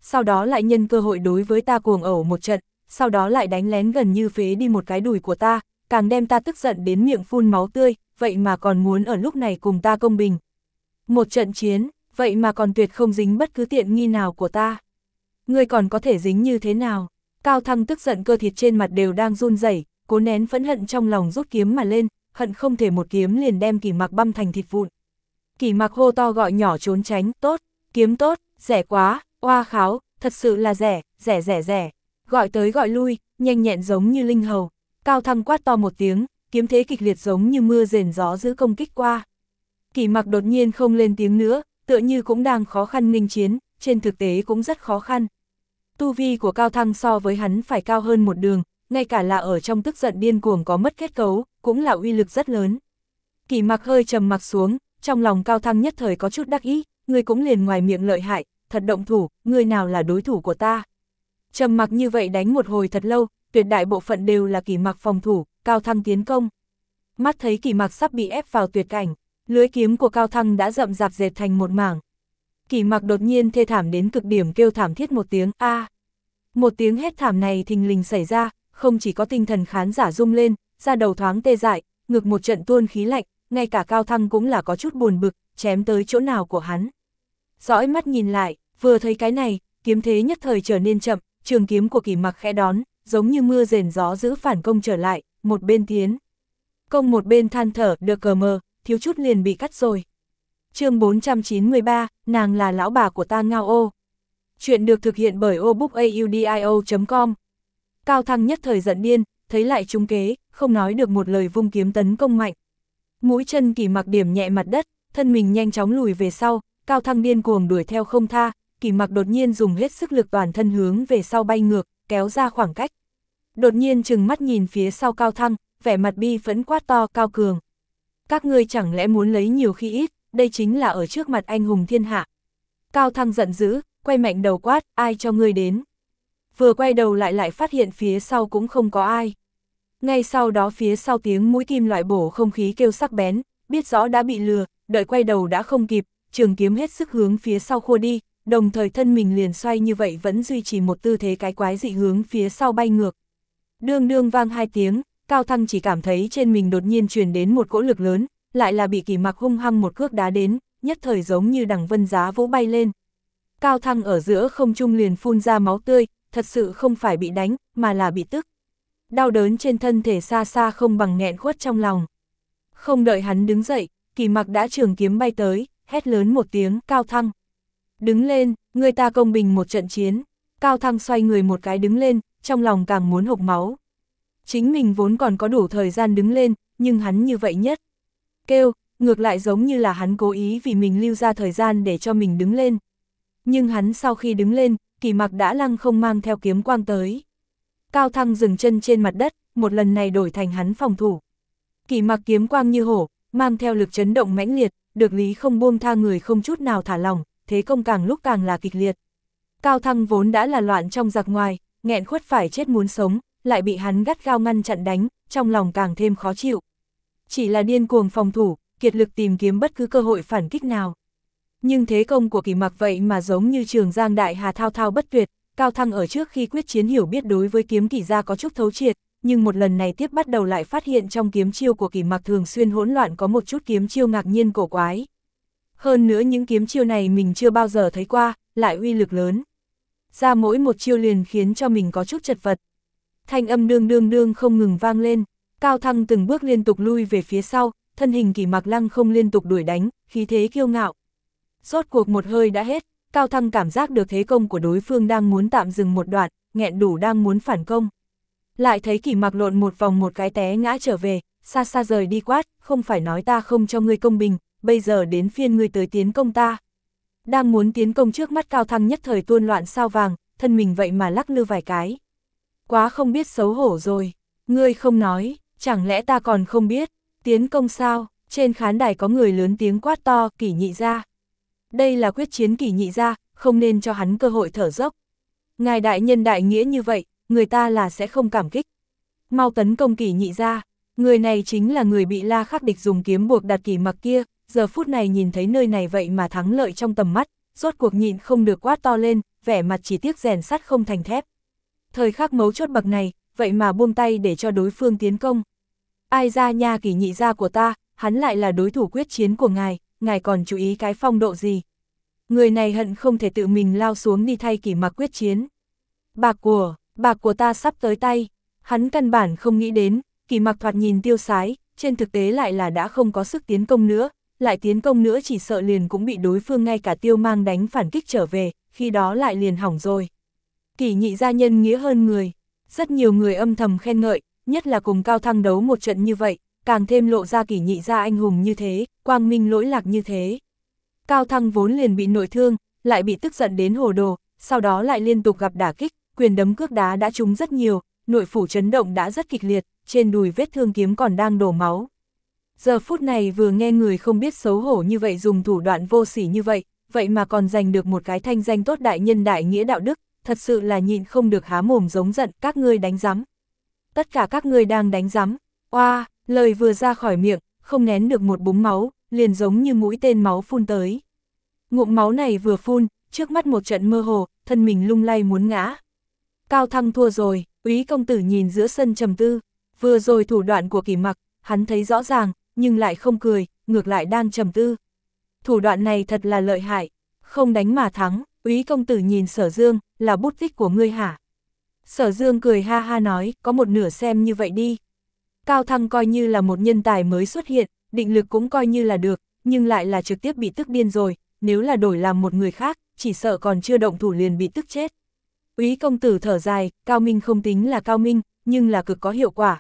sau đó lại nhân cơ hội đối với ta cuồng ẩu một trận, sau đó lại đánh lén gần như phế đi một cái đùi của ta, càng đem ta tức giận đến miệng phun máu tươi, vậy mà còn muốn ở lúc này cùng ta công bình. Một trận chiến, vậy mà còn tuyệt không dính bất cứ tiện nghi nào của ta. Ngươi còn có thể dính như thế nào? Cao Thăng tức giận cơ thịt trên mặt đều đang run rẩy, cố nén phẫn hận trong lòng rút kiếm mà lên, hận không thể một kiếm liền đem Kỷ Mặc băm thành thịt vụn. Kỷ Mặc hô to gọi nhỏ trốn tránh, tốt, kiếm tốt, rẻ quá, oa kháo, thật sự là rẻ, rẻ rẻ rẻ, gọi tới gọi lui, nhanh nhẹn giống như linh hầu. Cao Thăng quát to một tiếng, kiếm thế kịch liệt giống như mưa rền gió giữ công kích qua. Kỷ Mặc đột nhiên không lên tiếng nữa, tựa như cũng đang khó khăn nghênh chiến, trên thực tế cũng rất khó khăn. Tu vi của Cao Thăng so với hắn phải cao hơn một đường, ngay cả là ở trong tức giận điên cuồng có mất kết cấu, cũng là uy lực rất lớn. Kỷ Mặc hơi trầm mặc xuống, trong lòng Cao Thăng nhất thời có chút đắc ý, ngươi cũng liền ngoài miệng lợi hại, thật động thủ, ngươi nào là đối thủ của ta. Trầm mặc như vậy đánh một hồi thật lâu, tuyệt đại bộ phận đều là Kỷ Mặc phòng thủ, Cao Thăng tiến công. Mắt thấy Kỷ Mặc sắp bị ép vào tuyệt cảnh, lưới kiếm của Cao Thăng đã rậm rạp dệt thành một mảng. Kỷ Mặc đột nhiên thê thảm đến cực điểm kêu thảm thiết một tiếng a. À. Một tiếng hét thảm này thình lình xảy ra, không chỉ có tinh thần khán giả rung lên, da đầu thoáng tê dại, ngực một trận tuôn khí lạnh, ngay cả Cao Thăng cũng là có chút buồn bực, chém tới chỗ nào của hắn. Dõi mắt nhìn lại, vừa thấy cái này, kiếm thế nhất thời trở nên chậm, trường kiếm của Kỷ Mặc khẽ đón, giống như mưa rền gió giữ phản công trở lại, một bên tiến công một bên than thở, được cờ mờ, thiếu chút liền bị cắt rồi. Chương bốn trăm chín mươi ba, nàng là lão bà của ta ngao ô. Chuyện được thực hiện bởi obookaudio chấm com. Cao Thăng nhất thời giận điên, thấy lại trúng kế, không nói được một lời vung kiếm tấn công mạnh. Mũi chân Kỷ Mặc điểm nhẹ mặt đất, thân mình nhanh chóng lùi về sau, Cao Thăng điên cuồng đuổi theo không tha, Kỷ Mặc đột nhiên dùng hết sức lực toàn thân hướng về sau bay ngược, kéo ra khoảng cách. Đột nhiên trừng mắt nhìn phía sau Cao Thăng, vẻ mặt bi phẫn quát to, Cao Cường. Các ngươi chẳng lẽ muốn lấy nhiều khi ít, đây chính là ở trước mặt anh hùng thiên hạ. Cao Thăng giận dữ, quay mạnh đầu quát, ai cho ngươi đến. Vừa quay đầu lại lại phát hiện phía sau cũng không có ai. Ngay sau đó phía sau tiếng mũi kim loại bổ không khí kêu sắc bén, biết rõ đã bị lừa, đợi quay đầu đã không kịp, trường kiếm hết sức hướng phía sau khua đi, đồng thời thân mình liền xoay như vậy vẫn duy trì một tư thế cái quái dị hướng phía sau bay ngược. Đương đương vang hai tiếng, Cao Thăng chỉ cảm thấy trên mình đột nhiên truyền đến một cỗ lực lớn, lại là bị Kỷ Mặc hung hăng một cước đá đến, nhất thời giống như đằng vân giá vỗ bay lên. Cao Thăng ở giữa không trung liền phun ra máu tươi, thật sự không phải bị đánh, mà là bị tức. Đau đớn trên thân thể xa xa không bằng nghẹn khuất trong lòng. Không đợi hắn đứng dậy, Kỷ Mặc đã trường kiếm bay tới, hét lớn một tiếng, Cao Thăng. Đứng lên, người ta công bình một trận chiến. Cao Thăng xoay người một cái đứng lên, trong lòng càng muốn hộc máu. Chính mình vốn còn có đủ thời gian đứng lên, nhưng hắn như vậy nhất kêu, ngược lại giống như là hắn cố ý vì mình lưu ra thời gian để cho mình đứng lên. Nhưng hắn sau khi đứng lên, Kỷ Mặc đã lăng không mang theo kiếm quang tới. Cao Thăng dừng chân trên mặt đất, một lần này đổi thành hắn phòng thủ. Kỷ Mặc kiếm quang như hổ, mang theo lực chấn động mãnh liệt, được lý không buông tha người không chút nào thả lỏng, thế công càng lúc càng là kịch liệt. Cao Thăng vốn đã là loạn trong giặc ngoài, nghẹn khuất phải chết muốn sống, lại bị hắn gắt gao ngăn chặn đánh, trong lòng càng thêm khó chịu. Chỉ là điên cuồng phòng thủ, kiệt lực tìm kiếm bất cứ cơ hội phản kích nào. Nhưng thế công của Kỷ Mặc vậy mà giống như Trường Giang đại hà thao thao bất tuyệt, Cao Thăng ở trước khi quyết chiến hiểu biết đối với kiếm kỷ gia có chút thấu triệt, nhưng một lần này tiếp bắt đầu lại phát hiện trong kiếm chiêu của Kỷ Mặc thường xuyên hỗn loạn có một chút kiếm chiêu ngạc nhiên cổ quái. Hơn nữa những kiếm chiêu này mình chưa bao giờ thấy qua, lại uy lực lớn. Ra mỗi một chiêu liền khiến cho mình có chút chật vật. Thanh âm đương đương đương không ngừng vang lên, Cao Thăng từng bước liên tục lui về phía sau, thân hình Kỷ Mặc lăng không liên tục đuổi đánh, khí thế kiêu ngạo. Rốt cuộc một hơi đã hết, Cao Thăng cảm giác được thế công của đối phương đang muốn tạm dừng một đoạn, nghẹn đủ đang muốn phản công. Lại thấy Kỷ Mặc lộn một vòng một cái té ngã trở về, xa xa rời đi quát, không phải nói ta không cho ngươi công bình, bây giờ đến phiên ngươi tới tiến công ta. Đang muốn tiến công trước mắt Cao Thăng nhất thời tuôn loạn sao vàng, thân mình vậy mà lắc lư vài cái. Quá không biết xấu hổ rồi, ngươi không nói, chẳng lẽ ta còn không biết, tiến công sao? Trên khán đài có người lớn tiếng quát to, Kỷ nhị gia. Đây là quyết chiến Kỷ nhị gia, không nên cho hắn cơ hội thở dốc. Ngài đại nhân đại nghĩa như vậy, người ta là sẽ không cảm kích. Mau tấn công Kỷ nhị gia, người này chính là người bị La Khắc địch dùng kiếm buộc đặt Kỷ Mặc kia, giờ phút này nhìn thấy nơi này vậy mà thắng lợi trong tầm mắt, rốt cuộc nhịn không được quát to lên, vẻ mặt chỉ tiếc rèn sắt không thành thép. Thời khắc mấu chốt bậc này, vậy mà buông tay để cho đối phương tiến công. Ai ra nha, Kỷ nhị gia của ta, hắn lại là đối thủ quyết chiến của ngài, ngài còn chú ý cái phong độ gì? Người này hận không thể tự mình lao xuống đi thay Kỷ Mặc quyết chiến. Bạc của, bạc của ta sắp tới tay. Hắn căn bản không nghĩ đến, Kỷ Mặc thoạt nhìn tiêu sái, trên thực tế lại là đã không có sức tiến công nữa, lại tiến công nữa chỉ sợ liền cũng bị đối phương ngay cả tiêu mang đánh phản kích trở về, khi đó lại liền hỏng rồi. Kỷ nhị gia nhân nghĩa hơn người, rất nhiều người âm thầm khen ngợi, nhất là cùng Cao Thăng đấu một trận như vậy, càng thêm lộ ra Kỷ nhị gia anh hùng như thế, quang minh lỗi lạc như thế. Cao Thăng vốn liền bị nội thương, lại bị tức giận đến hồ đồ, sau đó lại liên tục gặp đả kích, quyền đấm cước đá đã trúng rất nhiều, nội phủ chấn động đã rất kịch liệt, trên đùi vết thương kiếm còn đang đổ máu. Giờ phút này vừa nghe người không biết xấu hổ như vậy dùng thủ đoạn vô sỉ như vậy, vậy mà còn giành được một cái thanh danh tốt đại nhân đại nghĩa đạo đức, thật sự là nhịn không được há mồm giống giận, các ngươi đánh rắm. Tất cả các ngươi đang đánh rắm. Oa, lời vừa ra khỏi miệng, không nén được một búng máu, liền giống như mũi tên máu phun tới. Ngụm máu này vừa phun, trước mắt một trận mơ hồ, thân mình lung lay muốn ngã. Cao Thăng thua rồi, Úy công tử nhìn giữa sân trầm tư, vừa rồi thủ đoạn của Kỷ Mặc, hắn thấy rõ ràng, nhưng lại không cười, ngược lại đang trầm tư. Thủ đoạn này thật là lợi hại, không đánh mà thắng. Úy công tử nhìn Sở Dương, là bút tích của ngươi hả? Sở Dương cười ha ha nói, có một nửa xem như vậy đi. Cao Thăng coi như là một nhân tài mới xuất hiện, định lực cũng coi như là được, nhưng lại là trực tiếp bị tức điên rồi, nếu là đổi làm một người khác, chỉ sợ còn chưa động thủ liền bị tức chết. Úy công tử thở dài, cao minh không tính là cao minh, nhưng là cực có hiệu quả.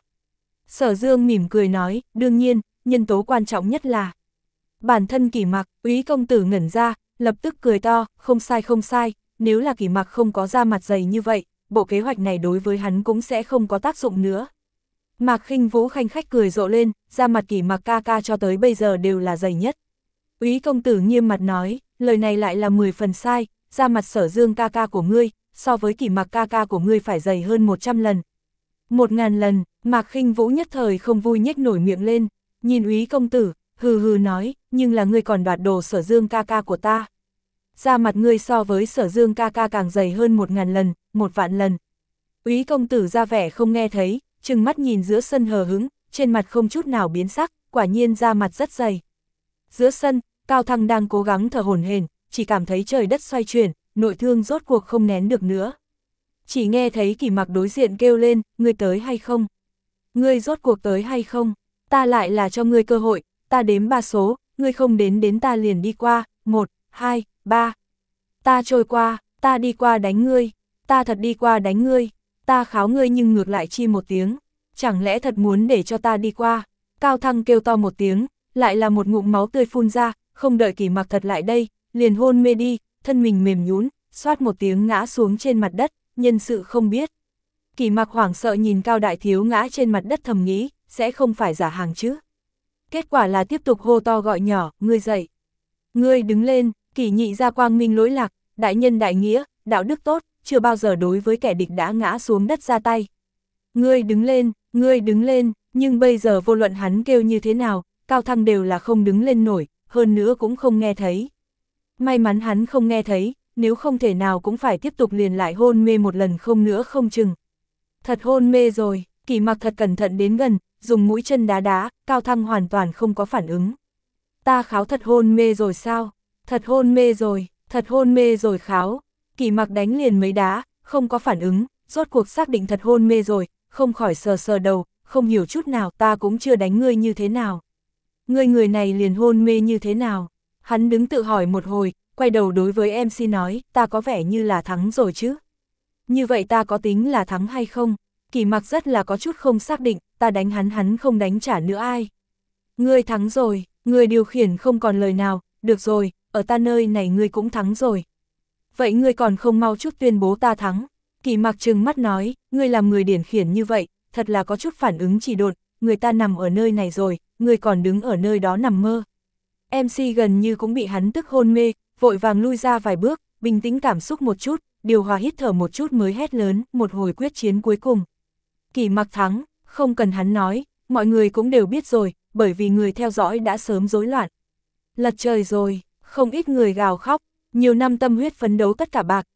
Sở Dương mỉm cười nói, đương nhiên, nhân tố quan trọng nhất là bản thân Kỷ Mặc. Úy công tử ngẩn ra, lập tức cười to, không sai không sai, nếu là Kỷ Mặc không có da mặt dày như vậy, bộ kế hoạch này đối với hắn cũng sẽ không có tác dụng nữa. Mạc Khinh Vũ khanh khách cười rộ lên, da mặt Kỷ Mặc ca ca cho tới bây giờ đều là dày nhất. Úy công tử nghiêm mặt nói, lời này lại là mười phần sai, da mặt Sở Dương ca ca của ngươi, so với Kỷ Mặc ca ca của ngươi phải dày hơn một trăm lần. Một ngàn lần. Mạc Khinh Vũ nhất thời không vui nhếch nổi miệng lên, nhìn Úy công tử, hừ hừ nói, nhưng là ngươi còn đoạt đồ Sở Dương ca ca của ta. Da mặt ngươi so với Sở Dương ca ca càng dày hơn một ngàn lần, một vạn lần. Úy công tử ra vẻ không nghe thấy, trừng mắt nhìn giữa sân hờ hững, trên mặt không chút nào biến sắc, quả nhiên da mặt rất dày. Giữa sân, Cao Thăng đang cố gắng thở hổn hển, chỉ cảm thấy trời đất xoay chuyển, nội thương rốt cuộc không nén được nữa. Chỉ nghe thấy Kỷ Mặc đối diện kêu lên, ngươi tới hay không? Ngươi rốt cuộc tới hay không? Ta lại là cho ngươi cơ hội, ta đếm ba số, ngươi không đến đến ta liền đi qua, một, hai, ba. Ta trôi qua, ta đi qua đánh ngươi, ta thật đi qua đánh ngươi, ta kháo ngươi nhưng ngược lại chi một tiếng, chẳng lẽ thật muốn để cho ta đi qua? Cao Thăng kêu to một tiếng, lại là một ngụm máu tươi phun ra, không đợi Kỷ Mặc thật lại đây, liền hôn mê đi, thân mình mềm nhũn, xoát một tiếng ngã xuống trên mặt đất, nhân sự không biết. Kỷ Mặc hoảng sợ nhìn Cao đại thiếu ngã trên mặt đất thầm nghĩ, sẽ không phải giả hàng chứ. Kết quả là tiếp tục hô to gọi nhỏ, ngươi dậy. Ngươi đứng lên, Kỷ nhị gia quang minh lỗi lạc, đại nhân đại nghĩa, đạo đức tốt, chưa bao giờ đối với kẻ địch đã ngã xuống đất ra tay. Ngươi đứng lên, ngươi đứng lên, nhưng bây giờ vô luận hắn kêu như thế nào, Cao Thăng đều là không đứng lên nổi, hơn nữa cũng không nghe thấy. May mắn hắn không nghe thấy, nếu không thể nào cũng phải tiếp tục liền lại hôn mê một lần không nữa không chừng. Thật hôn mê rồi, Kỷ Mặc thật cẩn thận đến gần, dùng mũi chân đá đá, Cao Thăng hoàn toàn không có phản ứng. Ta kháo thật hôn mê rồi sao? Thật hôn mê rồi, thật hôn mê rồi kháo. Kỷ Mặc đánh liền mấy đá, không có phản ứng, rốt cuộc xác định thật hôn mê rồi, không khỏi sờ sờ đầu, không hiểu chút nào, ta cũng chưa đánh ngươi như thế nào. Ngươi người này liền hôn mê như thế nào? Hắn đứng tự hỏi một hồi, quay đầu đối với em xê nói, ta có vẻ như là thắng rồi chứ. Như vậy ta có tính là thắng hay không? Kỷ Mặc rất là có chút không xác định, ta đánh hắn hắn không đánh trả nữa ai. Ngươi thắng rồi, ngươi điều khiển không còn lời nào, được rồi, ở ta nơi này ngươi cũng thắng rồi. Vậy ngươi còn không mau chút tuyên bố ta thắng. Kỷ Mặc trừng mắt nói, ngươi làm người điển khiển như vậy, thật là có chút phản ứng chỉ độn, người ta nằm ở nơi này rồi, ngươi còn đứng ở nơi đó nằm mơ. em xê gần như cũng bị hắn tức hôn mê, vội vàng lui ra vài bước, bình tĩnh cảm xúc một chút, điều hòa hít thở một chút mới hét lớn, một hồi quyết chiến cuối cùng. Kỷ Mặc thắng, không cần hắn nói, mọi người cũng đều biết rồi, bởi vì người theo dõi đã sớm rối loạn. Lật trời rồi, không ít người gào khóc, nhiều năm tâm huyết phấn đấu tất cả bạc,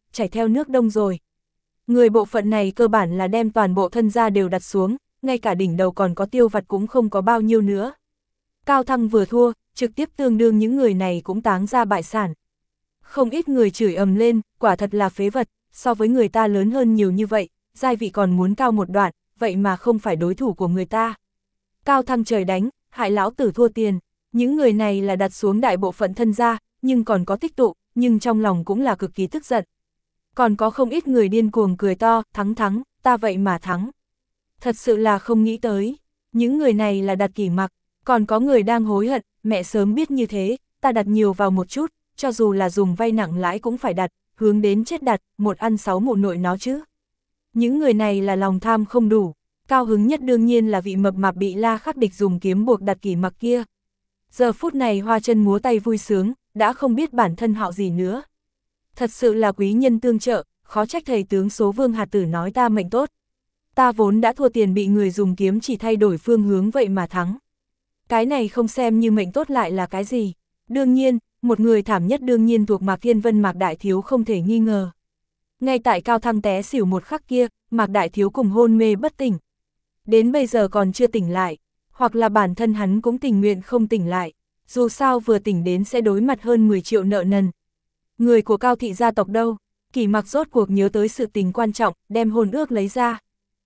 chảy theo nước đông rồi. Người bộ phận này cơ bản là đem toàn bộ thân gia đều đặt xuống, ngay cả đỉnh đầu còn có tiêu vặt cũng không có bao nhiêu nữa. Cao Thăng vừa thua, trực tiếp tương đương những người này cũng táng ra bại sản. Không ít người chửi ầm lên, quả thật là phế vật, so với người ta lớn hơn nhiều như vậy, giai vị còn muốn cao một đoạn, vậy mà không phải đối thủ của người ta. Cao Thăng trời đánh, hại lão tử thua tiền, những người này là đặt xuống đại bộ phận thân gia, nhưng còn có tích tụ, nhưng trong lòng cũng là cực kỳ tức giận. Còn có không ít người điên cuồng cười to, thắng thắng, ta vậy mà thắng. Thật sự là không nghĩ tới, những người này là đặt Kỷ Mặc, còn có người đang hối hận, mẹ sớm biết như thế, ta đặt nhiều vào một chút, cho dù là dùng vay nặng lãi cũng phải đặt, hướng đến chết đặt, một ăn sáu mụ nội nó chứ. Những người này là lòng tham không đủ, cao hứng nhất đương nhiên là vị mập mạp bị La Khắc Địch dùng kiếm buộc đặt Kỷ Mặc kia. Giờ phút này hoa chân múa tay vui sướng, đã không biết bản thân họ gì nữa. Thật sự là quý nhân tương trợ, khó trách thầy tướng số Vương Hạt Tử nói ta mệnh tốt. Ta vốn đã thua tiền bị người dùng kiếm chỉ thay đổi phương hướng vậy mà thắng. Cái này không xem như mệnh tốt lại là cái gì. Đương nhiên, một người thảm nhất đương nhiên thuộc Mạc Thiên Vân Mạc Đại Thiếu không thể nghi ngờ. Ngay tại Cao Thăng té xỉu một khắc kia, Mạc Đại Thiếu cùng hôn mê bất tỉnh. Đến bây giờ còn chưa tỉnh lại, hoặc là bản thân hắn cũng tình nguyện không tỉnh lại, dù sao vừa tỉnh đến sẽ đối mặt hơn mười triệu nợ nần. Người của Cao thị gia tộc đâu? Kỷ Mặc rốt cuộc nhớ tới sự tình quan trọng, đem hôn ước lấy ra.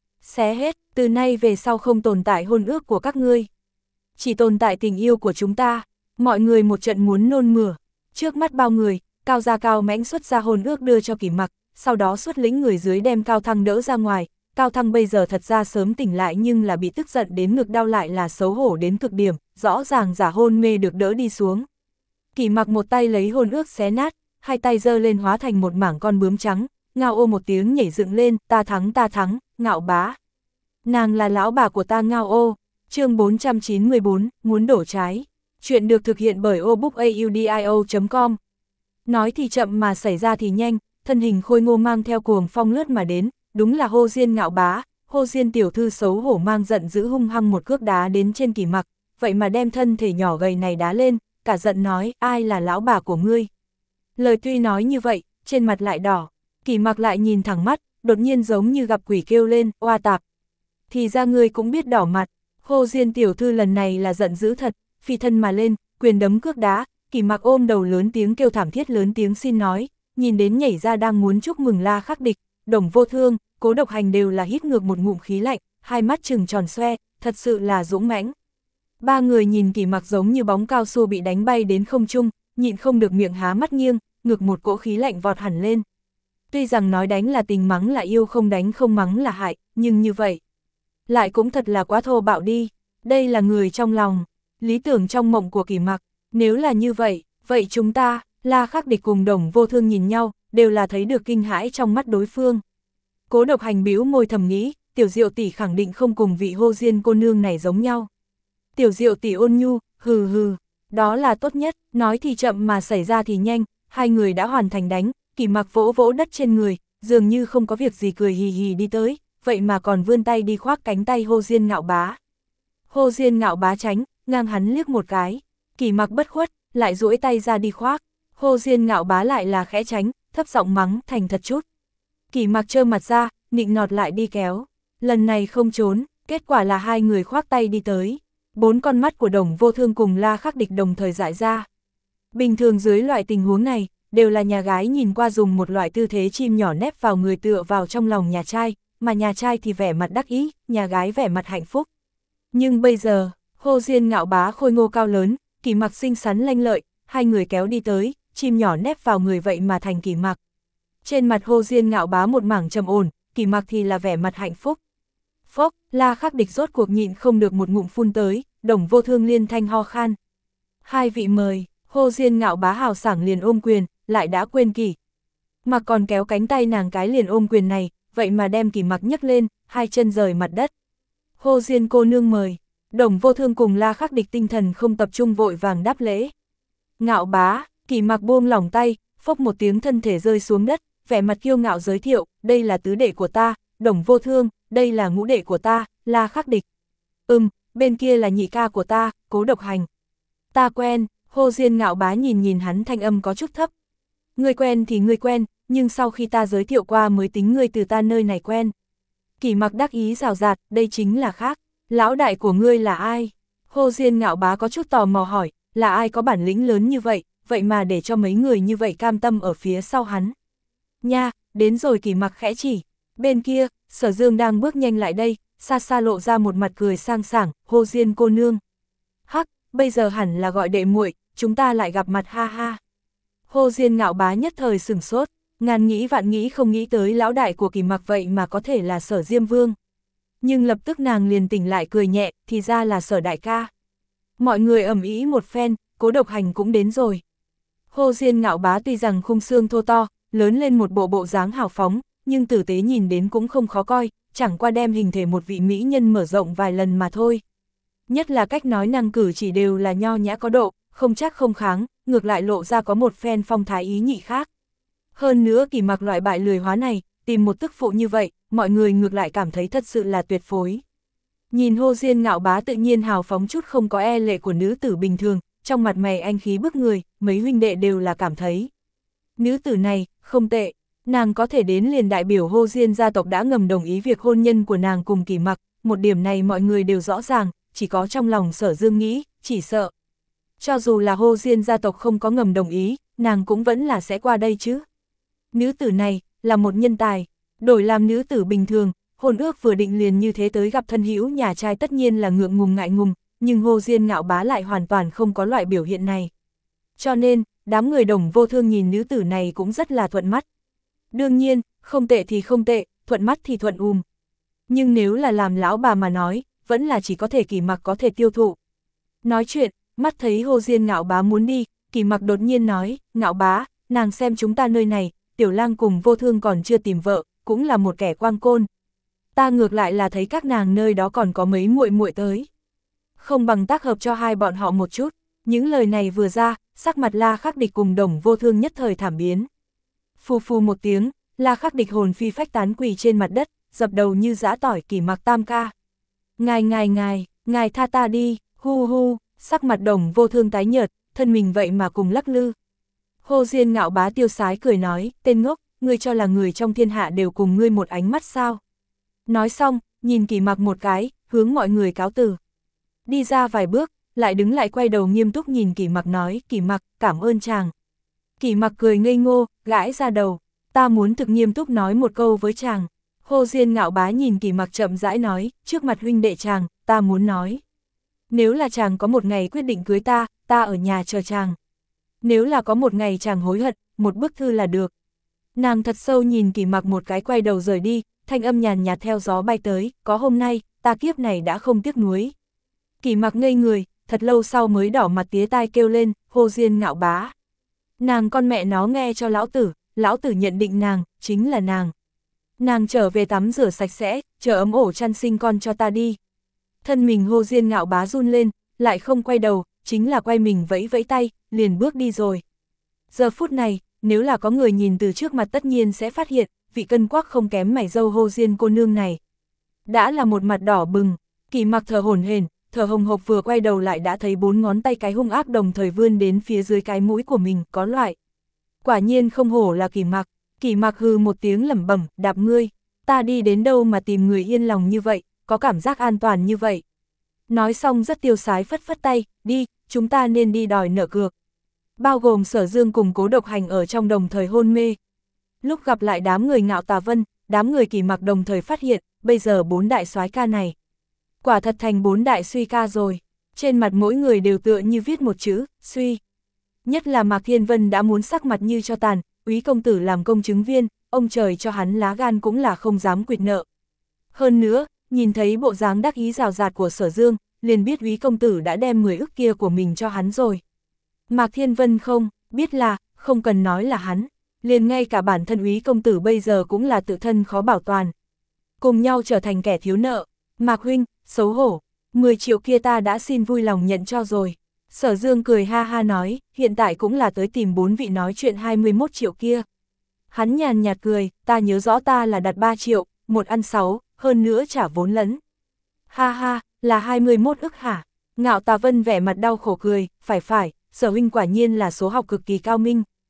Xé hết, từ nay về sau không tồn tại hôn ước của các ngươi. Chỉ tồn tại tình yêu của chúng ta. Mọi người một trận muốn nôn mửa. Trước mắt bao người, Cao gia Cao Mãnh xuất ra hôn ước đưa cho Kỷ Mặc, sau đó xuất lĩnh người dưới đem Cao Thăng đỡ ra ngoài. Cao Thăng bây giờ thật ra sớm tỉnh lại nhưng là bị tức giận đến ngực đau lại là xấu hổ đến cực điểm, rõ ràng giả hôn mê được đỡ đi xuống. Kỷ Mặc một tay lấy hôn ước xé nát, hai tay giơ lên hóa thành một mảng con bướm trắng, ngao ô một tiếng nhảy dựng lên, ta thắng ta thắng, ngạo bá. Nàng là lão bà của ta ngao ô. Chương bốn trăm chín mươi bốn, muốn đổ trái. Chuyện được thực hiện bởi obookaudio chấm com. Nói thì chậm mà xảy ra thì nhanh, thân hình khôi ngô mang theo cuồng phong lướt mà đến, đúng là Hô Diên ngạo bá. Hô Diên tiểu thư xấu hổ mang giận dữ hung hăng một cước đá đến trên Kỷ Mặc, vậy mà đem thân thể nhỏ gầy này đá lên, cả giận nói, ai là lão bà của ngươi. Lời tuy nói như vậy, trên mặt lại đỏ, Kỷ Mặc lại nhìn thẳng mắt, đột nhiên giống như gặp quỷ kêu lên, oa tạp. Thì ra ngươi cũng biết đỏ mặt. Hô Diên tiểu thư lần này là giận dữ thật, phi thân mà lên, quyền đấm cước đá, Kỷ Mặc ôm đầu lớn tiếng kêu thảm thiết lớn tiếng xin nói, nhìn đến nhảy ra đang muốn chúc mừng La Khắc Địch, Đồng Vô Thương, Cố Độc Hành đều là hít ngược một ngụm khí lạnh, hai mắt trừng tròn xoe, thật sự là dũng mãnh. Ba người nhìn Kỷ Mặc giống như bóng cao su bị đánh bay đến không trung, nhịn không được miệng há mắt nghiêng, ngược một cỗ khí lạnh vọt hẳn lên. Tuy rằng nói đánh là tình mắng là yêu không đánh không mắng là hại, nhưng như vậy lại cũng thật là quá thô bạo đi, đây là người trong lòng, lý tưởng trong mộng của Kỷ Mặc, nếu là như vậy, vậy chúng ta, La Khắc Địch cùng Đồng Vô Thương nhìn nhau, đều là thấy được kinh hãi trong mắt đối phương. Cố Độc Hành bĩu môi thầm nghĩ, Tiểu Diệu tỷ khẳng định không cùng vị Hô Diên cô nương này giống nhau. Tiểu Diệu tỷ ôn nhu, hừ hừ, đó là tốt nhất, nói thì chậm mà xảy ra thì nhanh, hai người đã hoàn thành đánh, Kỷ Mặc vỗ vỗ đất trên người, dường như không có việc gì cười hì hì đi tới, vậy mà còn vươn tay đi khoác cánh tay Hô Diên ngạo bá. Hô Diên ngạo bá tránh, ngang hắn liếc một cái, Kỷ Mặc bất khuất, lại duỗi tay ra đi khoác, Hô Diên ngạo bá lại là khẽ tránh, thấp giọng mắng, thành thật chút. Kỷ Mặc trơ mặt ra, nịnh nọt lại đi kéo, lần này không trốn, kết quả là hai người khoác tay đi tới, bốn con mắt của Đồng Vô Thương cùng La Khắc Địch đồng thời dại ra. Bình thường dưới loại tình huống này, đều là nhà gái nhìn qua dùng một loại tư thế chim nhỏ nép vào người tựa vào trong lòng nhà trai, mà nhà trai thì vẻ mặt đắc ý, nhà gái vẻ mặt hạnh phúc. Nhưng bây giờ, Hô Diên ngạo bá khôi ngô cao lớn, Kỷ Mặc xinh xắn lanh lợi, hai người kéo đi tới, chim nhỏ nép vào người vậy mà thành Kỷ Mặc. Trên mặt Hô Diên ngạo bá một mảng trầm ổn, Kỷ Mặc thì là vẻ mặt hạnh phúc. Phốc, La Khắc Địch rốt cuộc nhịn không được một ngụm phun tới, Đồng Vô Thương liên thanh ho khan. Hai vị mời, Hô Diên ngạo bá hào sảng liền ôm quyền, lại đã quên Kỷ Mặc còn kéo cánh tay nàng cái liền ôm quyền này, vậy mà đem Kỷ Mặc nhấc lên, hai chân rời mặt đất. Hô Diên cô nương mời, Đồng Vô Thương cùng La Khắc Địch tinh thần không tập trung vội vàng đáp lễ. Ngạo bá, Kỷ Mặc buông lỏng tay, phốc một tiếng thân thể rơi xuống đất, vẻ mặt kiêu ngạo giới thiệu, đây là tứ đệ của ta, Đồng Vô Thương, đây là ngũ đệ của ta, La Khắc Địch. Ừm, bên kia là nhị ca của ta, Cố Độc Hành. Ta quen, Hô Diên ngạo bá nhìn nhìn hắn thanh âm có chút thấp. Ngươi quen thì ngươi quen, nhưng sau khi ta giới thiệu qua mới tính ngươi từ ta nơi này quen. Kỷ Mặc đắc ý rào rạt, đây chính là khác, lão đại của ngươi là ai? Hồ Diên Ngạo Bá có chút tò mò hỏi, là ai có bản lĩnh lớn như vậy, vậy mà để cho mấy người như vậy cam tâm ở phía sau hắn. Nha, đến rồi. Kỷ Mặc khẽ chỉ, bên kia, Sở Dương đang bước nhanh lại đây, xa xa lộ ra một mặt cười sang sảng, Hồ Diên cô nương. Hắc, bây giờ hẳn là gọi đệ muội, chúng ta lại gặp mặt ha ha. Hồ Diên Ngạo Bá nhất thời sửng sốt, ngàn nghĩ vạn nghĩ không nghĩ tới lão đại của Kỷ Mặc vậy mà có thể là Sở Diêm Vương. Nhưng lập tức nàng liền tỉnh lại cười nhẹ, thì ra là Sở đại ca. Mọi người ầm ĩ một phen, Cố Độc Hành cũng đến rồi. Hồ Diên Ngạo Bá tuy rằng khung xương thô to, lớn lên một bộ bộ dáng hào phóng, nhưng tử tế nhìn đến cũng không khó coi, chẳng qua đem hình thể một vị mỹ nhân mở rộng vài lần mà thôi. Nhất là cách nói năng cử chỉ đều là nho nhã có độ, không chắc không kháng, ngược lại lộ ra có một phen phong thái ý nhị khác. Hơn nữa Kỷ Mặc loại bại lười hóa này, tìm một tức phụ như vậy, mọi người ngược lại cảm thấy thật sự là tuyệt phối. Nhìn Hồ Diên Ngạo Bá tự nhiên hào phóng chút không có e lệ của nữ tử bình thường, trong mặt mày anh khí bức người, mấy huynh đệ đều là cảm thấy. Nữ tử này, không tệ, nàng có thể đến liền đại biểu Hồ Diên gia tộc đã ngầm đồng ý việc hôn nhân của nàng cùng Kỷ Mặc, một điểm này mọi người đều rõ ràng, chỉ có trong lòng Sở Dương nghĩ, chỉ sợ. Cho dù là Hồ Diên gia tộc không có ngầm đồng ý, nàng cũng vẫn là sẽ qua đây chứ. Nữ tử này, là một nhân tài, đổi làm nữ tử bình thường, hôn ước vừa định liền như thế tới gặp thân hữu nhà trai tất nhiên là ngượng ngùng ngại ngùng, nhưng Hồ Diên Ngạo Bá lại hoàn toàn không có loại biểu hiện này. Cho nên, đám người Đồng Vô Thương nhìn nữ tử này cũng rất là thuận mắt. Đương nhiên, không tệ thì không tệ, thuận mắt thì thuận ùm. Nhưng nếu là làm lão bà mà nói, vẫn là chỉ có thể Kỷ Mặc có thể tiêu thụ. Nói chuyện, mắt thấy Hồ Diên Ngạo Bá muốn đi, Kỷ Mặc đột nhiên nói, Ngạo Bá, nàng xem chúng ta nơi này, Tiểu Lang cùng Vô Thương còn chưa tìm vợ, cũng là một kẻ quang côn. Ta ngược lại là thấy các nàng nơi đó còn có mấy muội muội tới. Không bằng tác hợp cho hai bọn họ một chút. Những lời này vừa ra, sắc mặt La Khắc Địch cùng Đồng Vô Thương nhất thời thảm biến. Phù phù một tiếng, La Khắc Địch hồn phi phách tán quỳ trên mặt đất, dập đầu như giã tỏi. Kỷ Mặc tam ca. Ngài ngài ngài, ngài tha ta đi, hu hu, sắc mặt Đồng Vô Thương tái nhợt, thân mình vậy mà cùng lắc lư. Hồ Diên Ngạo Bá tiêu sái cười nói, tên ngốc, ngươi cho là người trong thiên hạ đều cùng ngươi một ánh mắt sao? Nói xong, nhìn Kỷ Mặc một cái, hướng mọi người cáo từ. Đi ra vài bước, lại đứng lại quay đầu nghiêm túc nhìn Kỷ Mặc nói, Kỷ Mặc, cảm ơn chàng. Kỷ Mặc cười ngây ngô, gãi ra đầu, ta muốn thực nghiêm túc nói một câu với chàng. Hồ Diên Ngạo Bá nhìn Kỷ Mặc chậm rãi nói, trước mặt huynh đệ chàng, ta muốn nói. Nếu là chàng có một ngày quyết định cưới ta, ta ở nhà chờ chàng. Nếu là có một ngày chàng hối hận, một bức thư là được. Nàng thật sâu nhìn Kỷ Mặc một cái quay đầu rời đi, thanh âm nhàn nhạt theo gió bay tới, có hôm nay, ta kiếp này đã không tiếc nuối. Kỷ Mặc ngây người, thật lâu sau mới đỏ mặt tía tai kêu lên, Hồ Diên Ngạo Bá. Nàng con mẹ nó nghe cho lão tử, lão tử nhận định nàng, chính là nàng. Nàng trở về tắm rửa sạch sẽ, chờ ấm ổ chăn sinh con cho ta đi. Thân mình Hồ Diên Ngạo Bá run lên, lại không quay đầu, chính là quay mình vẫy vẫy tay, liền bước đi rồi. Giờ phút này, nếu là có người nhìn từ trước mặt tất nhiên sẽ phát hiện, vị cân quắc không kém mảy dâu Hồ Diên cô nương này. Đã là một mặt đỏ bừng, Kỷ Mặc thở hổn hển, thở hồng hộc vừa quay đầu lại đã thấy bốn ngón tay cái hung ác đồng thời vươn đến phía dưới cái mũi của mình, có loại. Quả nhiên không hổ là Kỷ Mặc, Kỷ Mặc hừ một tiếng lẩm bẩm, đạp ngươi, ta đi đến đâu mà tìm người yên lòng như vậy, có cảm giác an toàn như vậy. Nói xong rất tiêu sái phất phất tay, đi, chúng ta nên đi đòi nợ cược. Bao gồm Sở Dương cùng Cố Độc Hành ở trong đồng thời hôn mê. Lúc gặp lại đám người Ngạo Tà Vân, đám người Kỷ Mặc đồng thời phát hiện, bây giờ bốn đại soái ca này. Quả thật thành bốn đại suy ca rồi, trên mặt mỗi người đều tựa như viết một chữ, suy. Nhất là Mạc Thiên Vân đã muốn sắc mặt như cho tàn, Úy công tử làm công chứng viên, ông trời cho hắn lá gan cũng là không dám quỵt nợ. Hơn nữa, nhìn thấy bộ dáng đắc ý rào rạt của Sở Dương, liền biết Úy công tử đã đem mười ức kia của mình cho hắn rồi. Mạc Thiên Vân không, biết là, không cần nói là hắn, liền ngay cả bản thân Úy công tử bây giờ cũng là tự thân khó bảo toàn. Cùng nhau trở thành kẻ thiếu nợ, Mạc huynh, xấu hổ, mười triệu kia ta đã xin vui lòng nhận cho rồi. Sở Dương cười ha ha nói, hiện tại cũng là tới tìm bốn vị nói chuyện hai mươi mốt triệu kia. Hắn nhàn nhạt cười, ta nhớ rõ ta là đặt ba triệu, một ăn sáu, hơn nữa trả vốn lẫn. Ha ha, là hai mươi mốt ức hả? Ngạo Tà Vân vẻ mặt đau khổ cười, phải phải, Sở huynh quả nhiên là số học cực kỳ cao minh.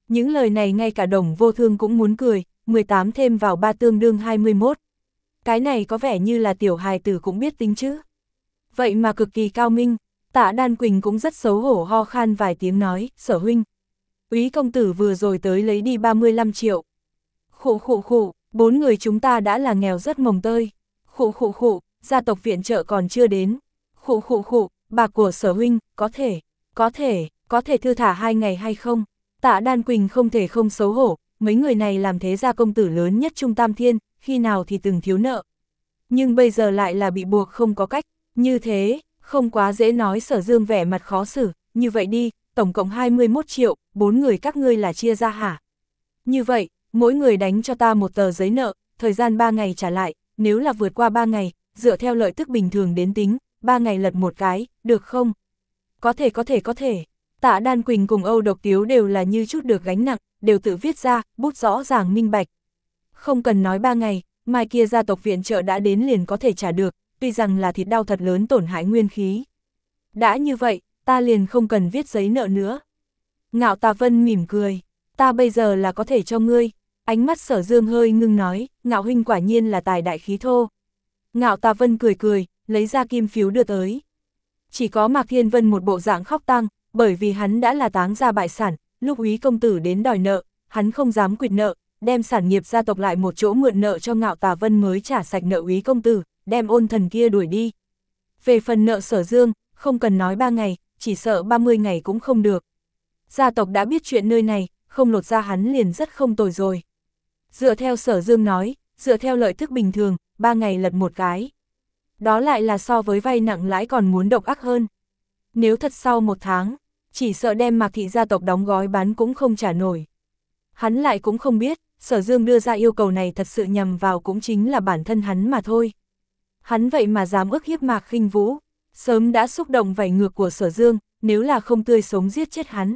Những lời này ngay cả Đồng Vô Thương cũng muốn cười, mười tám thêm vào ba tương đương hai mươi mốt. Cái này có vẻ như là tiểu hài tử cũng biết tính chứ. Vậy mà cực kỳ cao minh, Tạ Đan Quỳnh cũng rất xấu hổ ho khan vài tiếng nói, Sở huynh. Úy công tử vừa rồi tới lấy đi ba mươi lăm triệu. Khụ khụ khụ, bốn người chúng ta đã là nghèo rất mồng tơi. Khụ khụ khụ, gia tộc viện trợ còn chưa đến. Khụ khụ khụ, bạc của Sở huynh, có thể, có thể, có thể thư thả hai ngày hay không? Tạ Đan Quỳnh không thể không xấu hổ, mấy người này làm thế gia công tử lớn nhất Trung Tam Thiên, khi nào thì từng thiếu nợ. Nhưng bây giờ lại là bị buộc không có cách, như thế, không quá dễ nói. Sở Dương vẻ mặt khó xử, như vậy đi, tổng cộng hai mươi mốt triệu, bốn người các ngươi là chia ra hả? Như vậy, mỗi người đánh cho ta một tờ giấy nợ, thời gian ba ngày trả lại, nếu là vượt qua ba ngày, dựa theo lợi tức bình thường đến tính, ba ngày lật một cái, được không? Có thể có thể có thể. Tạ Đan Quỳnh cùng Âu Độc Tiếu đều là như chút được gánh nặng, đều tự viết ra, bút rõ ràng minh bạch. Không cần nói ba ngày, mai kia gia tộc viện trợ đã đến liền có thể trả được, tuy rằng là thịt đau thật lớn tổn hại nguyên khí. Đã như vậy, ta liền không cần viết giấy nợ nữa. Ngạo Tà Vân mỉm cười, ta bây giờ là có thể cho ngươi. Ánh mắt Sở Dương hơi ngưng nói, Ngạo huynh quả nhiên là tài đại khí thô. Ngạo Tà Vân cười cười, lấy ra kim phiếu đưa tới. Chỉ có Mạc Thiên Vân một bộ dạng khóc tang, bởi vì hắn đã là táng gia bại sản, lúc Úy công tử đến đòi nợ, hắn không dám quỵt nợ, đem sản nghiệp gia tộc lại một chỗ mượn nợ cho Ngạo Tà Vân mới trả sạch nợ Úy công tử, đem ôn thần kia đuổi đi. Về phần nợ Sở Dương, không cần nói ba ngày, chỉ sợ ba mươi ngày cũng không được. Gia tộc đã biết chuyện nơi này, không lột ra hắn liền rất không tồi rồi. Dựa theo Sở Dương nói, dựa theo lợi tức bình thường, ba ngày lật một cái. Đó lại là so với vay nặng lãi còn muốn độc ác hơn. Nếu thật sau một tháng, chỉ sợ đem Mạc thị gia tộc đóng gói bán cũng không trả nổi. Hắn lại cũng không biết, Sở Dương đưa ra yêu cầu này thật sự nhằm vào cũng chính là bản thân hắn mà thôi. Hắn vậy mà dám ức hiếp Mạc Khinh Vũ, sớm đã xúc động vảy ngược của Sở Dương, nếu là không tươi sống giết chết hắn.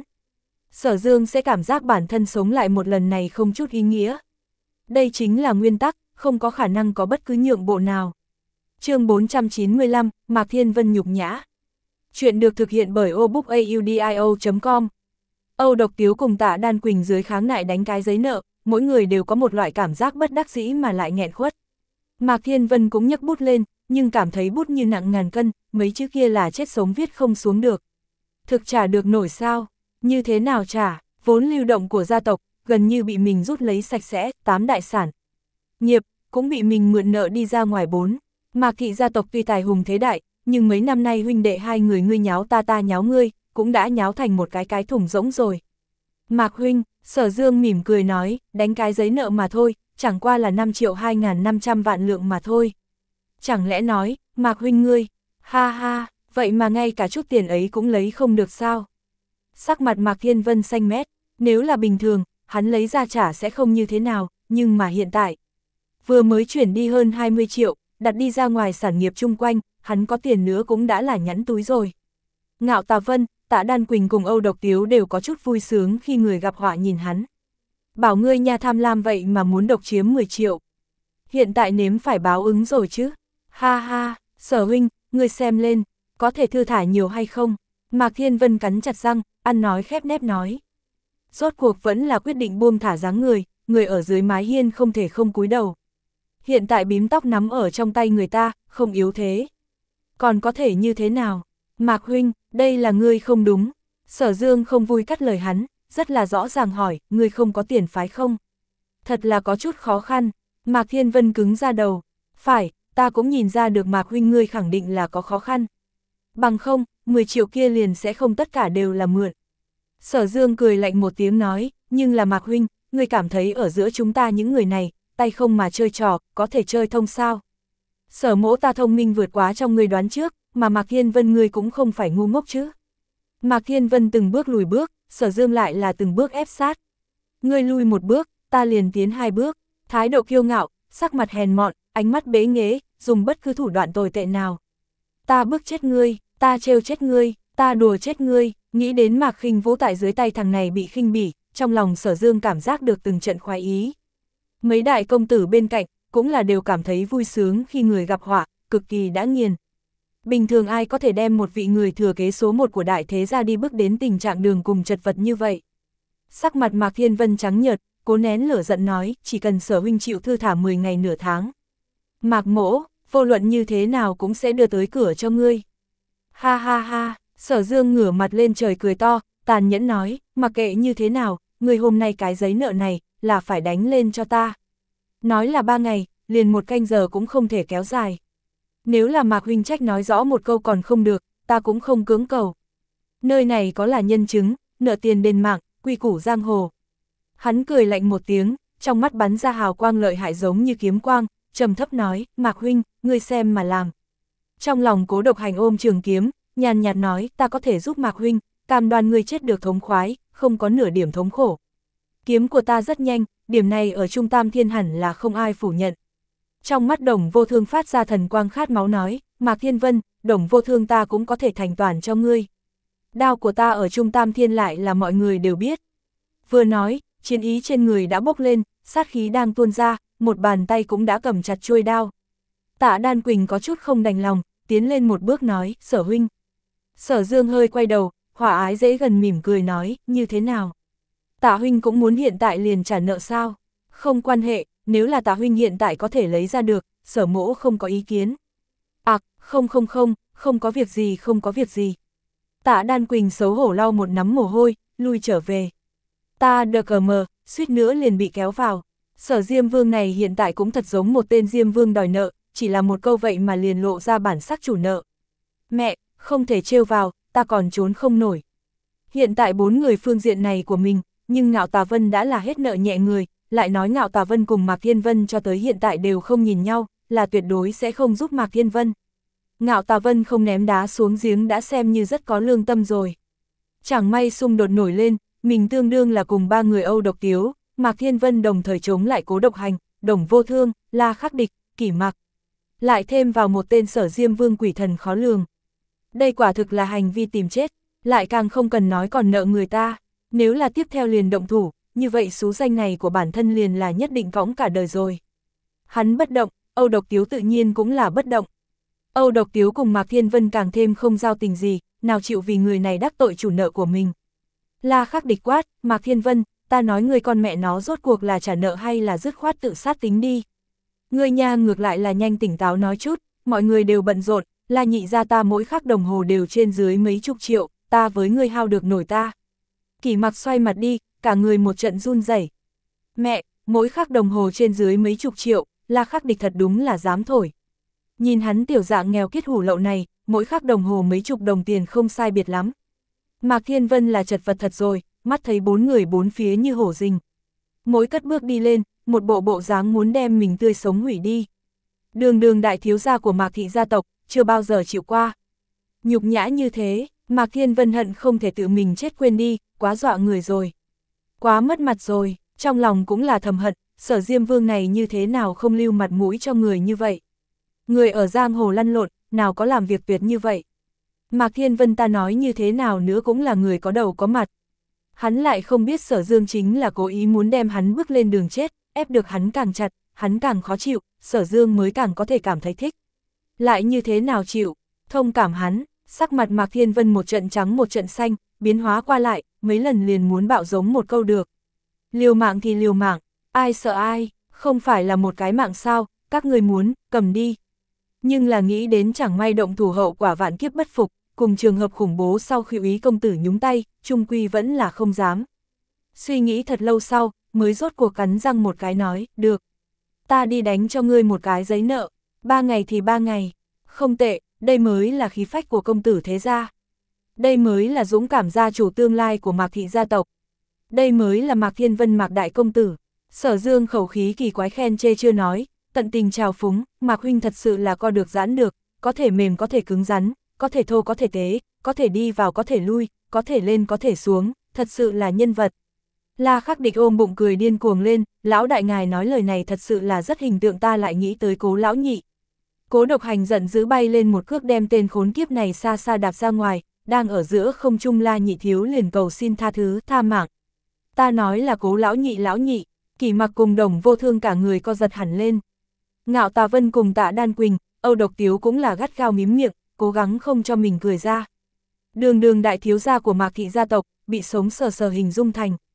Sở Dương sẽ cảm giác bản thân sống lại một lần này không chút ý nghĩa. Đây chính là nguyên tắc, không có khả năng có bất cứ nhượng bộ nào. Chương bốn trăm chín mươi lăm, Mạc Thiên Vân nhục nhã. Chuyện được thực hiện bởi obookaudio chấm com. Âu Độc Tiếu cùng Tạ Đan Quỳnh dưới kháng nại đánh cái giấy nợ, mỗi người đều có một loại cảm giác bất đắc dĩ mà lại nghẹn khuất. Mạc Thiên Vân cũng nhấc bút lên, nhưng cảm thấy bút như nặng ngàn cân, mấy chữ kia là chết sống viết không xuống được. Thực trả được nổi sao? Như thế nào trả? Vốn lưu động của gia tộc, gần như bị mình rút lấy sạch sẽ, tám đại sản. Nghiệp, cũng bị mình mượn nợ đi ra ngoài bốn. Mạc thị gia tộc tuy tài hùng thế đại, nhưng mấy năm nay huynh đệ hai người ngươi nháo ta ta nháo ngươi, cũng đã nháo thành một cái cái thùng rỗng rồi. Mạc huynh, Sở Dương mỉm cười nói, đánh cái giấy nợ mà thôi, chẳng qua là năm triệu hai nghìn năm trăm vạn lượng mà thôi. Chẳng lẽ nói, Mạc huynh ngươi, ha ha, vậy mà ngay cả chút tiền ấy cũng lấy không được sao? Sắc mặt Mạc Thiên Vân xanh mét, nếu là bình thường, hắn lấy ra trả sẽ không như thế nào, nhưng mà hiện tại, vừa mới chuyển đi hơn hai mươi triệu, đặt đi ra ngoài sản nghiệp chung quanh, hắn có tiền nữa cũng đã là nhẵn túi rồi. Ngạo Tà Vân, Tạ Đan Quỳnh cùng Âu Độc Tiếu đều có chút vui sướng khi người gặp họa nhìn hắn. Bảo ngươi nhà tham lam vậy mà muốn độc chiếm mười triệu. Hiện tại nếm phải báo ứng rồi chứ. Ha ha, Sở huynh, ngươi xem lên, có thể thư thả nhiều hay không? Mạc Thiên Vân cắn chặt răng, ăn nói khép nép nói. Rốt cuộc vẫn là quyết định buông thả dáng người, người ở dưới mái hiên không thể không cúi đầu. Hiện tại bím tóc nắm ở trong tay người ta, không yếu thế. Còn có thể như thế nào? Mạc huynh, đây là ngươi không đúng. Sở Dương không vui cắt lời hắn, rất là rõ ràng hỏi, ngươi không có tiền phái không? Thật là có chút khó khăn. Mạc Thiên Vân cứng ra đầu. Phải, ta cũng nhìn ra được Mạc huynh ngươi khẳng định là có khó khăn. Bằng không, mười triệu kia liền sẽ không tất cả đều là mượn. Sở Dương cười lạnh một tiếng nói, nhưng là Mạc huynh, ngươi cảm thấy ở giữa chúng ta những người này, tay không mà chơi trò, có thể chơi thông sao? Sở mỗ ta thông minh vượt quá trong ngươi đoán trước, mà Mạc Thiên Vân ngươi cũng không phải ngu ngốc chứ. Mạc Thiên Vân từng bước lùi bước, Sở Dương lại là từng bước ép sát. Ngươi lui một bước, ta liền tiến hai bước, thái độ kiêu ngạo, sắc mặt hèn mọn, ánh mắt bế nghế, dùng bất cứ thủ đoạn tồi tệ nào. Ta bức chết ngươi, ta trêu chết ngươi, ta đùa chết ngươi, nghĩ đến Mạc Khinh Vũ tại dưới tay thằng này bị khinh bỉ, trong lòng Sở Dương cảm giác được từng trận khoái ý. Mấy đại công tử bên cạnh, cũng là đều cảm thấy vui sướng khi người gặp họa, cực kỳ đã nghiền. Bình thường ai có thể đem một vị người thừa kế số một của đại thế gia đi bước đến tình trạng đường cùng chật vật như vậy. Sắc mặt Mạc Thiên Vân trắng nhợt, cố nén lửa giận nói, chỉ cần Sở huynh chịu thư thả mười ngày nửa tháng. Mạc mỗ, vô luận như thế nào cũng sẽ đưa tới cửa cho ngươi. Ha ha ha, Sở Dương ngửa mặt lên trời cười to, tàn nhẫn nói, mặc kệ như thế nào, ngươi hôm nay cái giấy nợ này, là phải đánh lên cho ta. Nói là ba ngày, liền một canh giờ cũng không thể kéo dài. Nếu là Mạc huynh trách nói rõ một câu còn không được, ta cũng không cưỡng cầu. Nơi này có là nhân chứng, nợ tiền đền mạng, quy củ giang hồ. Hắn cười lạnh một tiếng, trong mắt bắn ra hào quang lợi hại giống như kiếm quang, trầm thấp nói, Mạc huynh, ngươi xem mà làm. Trong lòng Cố Độc Hành ôm trường kiếm, nhàn nhạt nói, ta có thể giúp Mạc huynh, cam đoan ngươi chết được thống khoái, không có nửa điểm thống khổ. Kiếm của ta rất nhanh, điểm này ở Trung Tam Thiên hẳn là không ai phủ nhận. Trong mắt Đồng Vô Thương phát ra thần quang khát máu nói, Mạc Thiên Vân, Đồng Vô Thương ta cũng có thể thành toàn cho ngươi. Đao của ta ở Trung Tam Thiên lại là mọi người đều biết. Vừa nói, chiến ý trên người đã bốc lên, sát khí đang tuôn ra, một bàn tay cũng đã cầm chặt chuôi đao. Tạ Đan Quỳnh có chút không đành lòng, tiến lên một bước nói, Sở huynh. Sở Dương hơi quay đầu, hỏa ái dễ gần mỉm cười nói, như thế nào? Tạ huynh cũng muốn hiện tại liền trả nợ sao? Không quan hệ, nếu là Tạ huynh hiện tại có thể lấy ra được, Sở mỗ không có ý kiến. À, không không không, không có việc gì không có việc gì. Tạ Đan Quỳnh xấu hổ lau một nắm mồ hôi, lui trở về. Ta đờ cờ mờ, suýt nữa liền bị kéo vào. Sở Diêm Vương này hiện tại cũng thật giống một tên Diêm Vương đòi nợ, chỉ là một câu vậy mà liền lộ ra bản sắc chủ nợ. Mẹ, không thể trêu vào, ta còn trốn không nổi. Hiện tại bốn người phương diện này của mình, nhưng Ngạo Tà Vân đã là hết nợ nhẹ người, lại nói Ngạo Tà Vân cùng Mạc Thiên Vân cho tới hiện tại đều không nhìn nhau, là tuyệt đối sẽ không giúp Mạc Thiên Vân. Ngạo Tà Vân không ném đá xuống giếng đã xem như rất có lương tâm rồi. Chẳng may xung đột nổi lên, mình tương đương là cùng ba người Âu Độc Tiếu, Mạc Thiên Vân đồng thời chống lại Cố Độc Hành, Đồng Vô Thương, La Khắc Địch, Kỷ Mạc. Lại thêm vào một tên Sở Diêm Vương quỷ thần khó lường. Đây quả thực là hành vi tìm chết, lại càng không cần nói còn nợ người ta. Nếu là tiếp theo liền động thủ, như vậy số danh này của bản thân liền là nhất định cõng cả đời rồi. Hắn bất động, Âu Độc Tiếu tự nhiên cũng là bất động. Âu Độc Tiếu cùng Mạc Thiên Vân càng thêm không giao tình gì, nào chịu vì người này đắc tội chủ nợ của mình. La Khắc Địch quát, Mạc Thiên Vân, ta nói người con mẹ nó rốt cuộc là trả nợ hay là dứt khoát tự sát tính đi. Người nha ngược lại là nhanh tỉnh táo nói chút, mọi người đều bận rộn, La nhị gia ta mỗi khắc đồng hồ đều trên dưới mấy chục triệu, ta với người hao được nổi ta. Kỷ Mặc xoay mặt đi, cả người một trận run rẩy. Mẹ, mỗi khắc đồng hồ trên dưới mấy chục triệu, La Khắc Địch thật đúng là dám thổi. Nhìn hắn tiểu dạng nghèo kiết hủ lậu này, mỗi khắc đồng hồ mấy chục đồng tiền không sai biệt lắm. Mạc Thiên Vân là chật vật thật rồi, mắt thấy bốn người bốn phía như hổ rình. Mỗi cất bước đi lên, một bộ bộ dáng muốn đem mình tươi sống hủy đi. Đường đường đại thiếu gia của Mạc thị gia tộc, chưa bao giờ chịu qua. Nhục nhã như thế, Mạc Thiên Vân hận không thể tự mình chết quên đi, quá dọa người rồi. Quá mất mặt rồi, trong lòng cũng là thầm hận, Sở Diêm Vương này như thế nào không lưu mặt mũi cho người như vậy. Người ở giang hồ lăn lộn, nào có làm việc tuyệt như vậy. Mạc Thiên Vân ta nói như thế nào nữa cũng là người có đầu có mặt. Hắn lại không biết Sở Dương chính là cố ý muốn đem hắn bước lên đường chết, ép được hắn càng chặt, hắn càng khó chịu, Sở Dương mới càng có thể cảm thấy thích. Lại như thế nào chịu, thông cảm hắn, sắc mặt Mạc Thiên Vân một trận trắng một trận xanh, biến hóa qua lại, mấy lần liền muốn bạo giống một câu được. Liều mạng thì liều mạng, ai sợ ai, không phải là một cái mạng sao, các người muốn, cầm đi. Nhưng là nghĩ đến chẳng may động thủ hậu quả vạn kiếp bất phục, cùng trường hợp khủng bố sau khi úy công tử nhúng tay, trung quy vẫn là không dám. Suy nghĩ thật lâu sau, mới rốt cuộc cắn răng một cái nói, được. Ta đi đánh cho ngươi một cái giấy nợ, ba ngày thì ba ngày. Không tệ, đây mới là khí phách của công tử thế gia. Đây mới là dũng cảm gia chủ tương lai của Mạc thị gia tộc. Đây mới là Mạc Thiên Vân Mạc đại công tử. Sở Dương khẩu khí kỳ quái khen chê chưa nói, tận tình chào phúng, Mạc huynh thật sự là co được giãn được, có thể mềm có thể cứng rắn, có thể thô có thể tế, có thể đi vào có thể lui, có thể lên có thể xuống, thật sự là nhân vật. La Khắc Địch ôm bụng cười điên cuồng lên, lão đại ngài nói lời này thật sự là rất hình tượng, ta lại nghĩ tới Cố lão nhị. Cố Độc Hành giận dữ bay lên một cước đem tên khốn kiếp này xa xa đạp ra ngoài, đang ở giữa không trung La nhị thiếu liền cầu xin tha thứ, tha mạng. Ta nói là Cố lão nhị lão nhị, Kỷ Mặc cùng Đồng Vô Thương cả người co giật hẳn lên. Ngạo Tà Vân cùng Tạ Đan Quỳnh, Âu Độc Tiếu cũng là gắt gao mím miệng, cố gắng không cho mình cười ra. Đường đường đại thiếu gia của Mạc thị gia tộc, bị sống sờ sờ hình dung thành.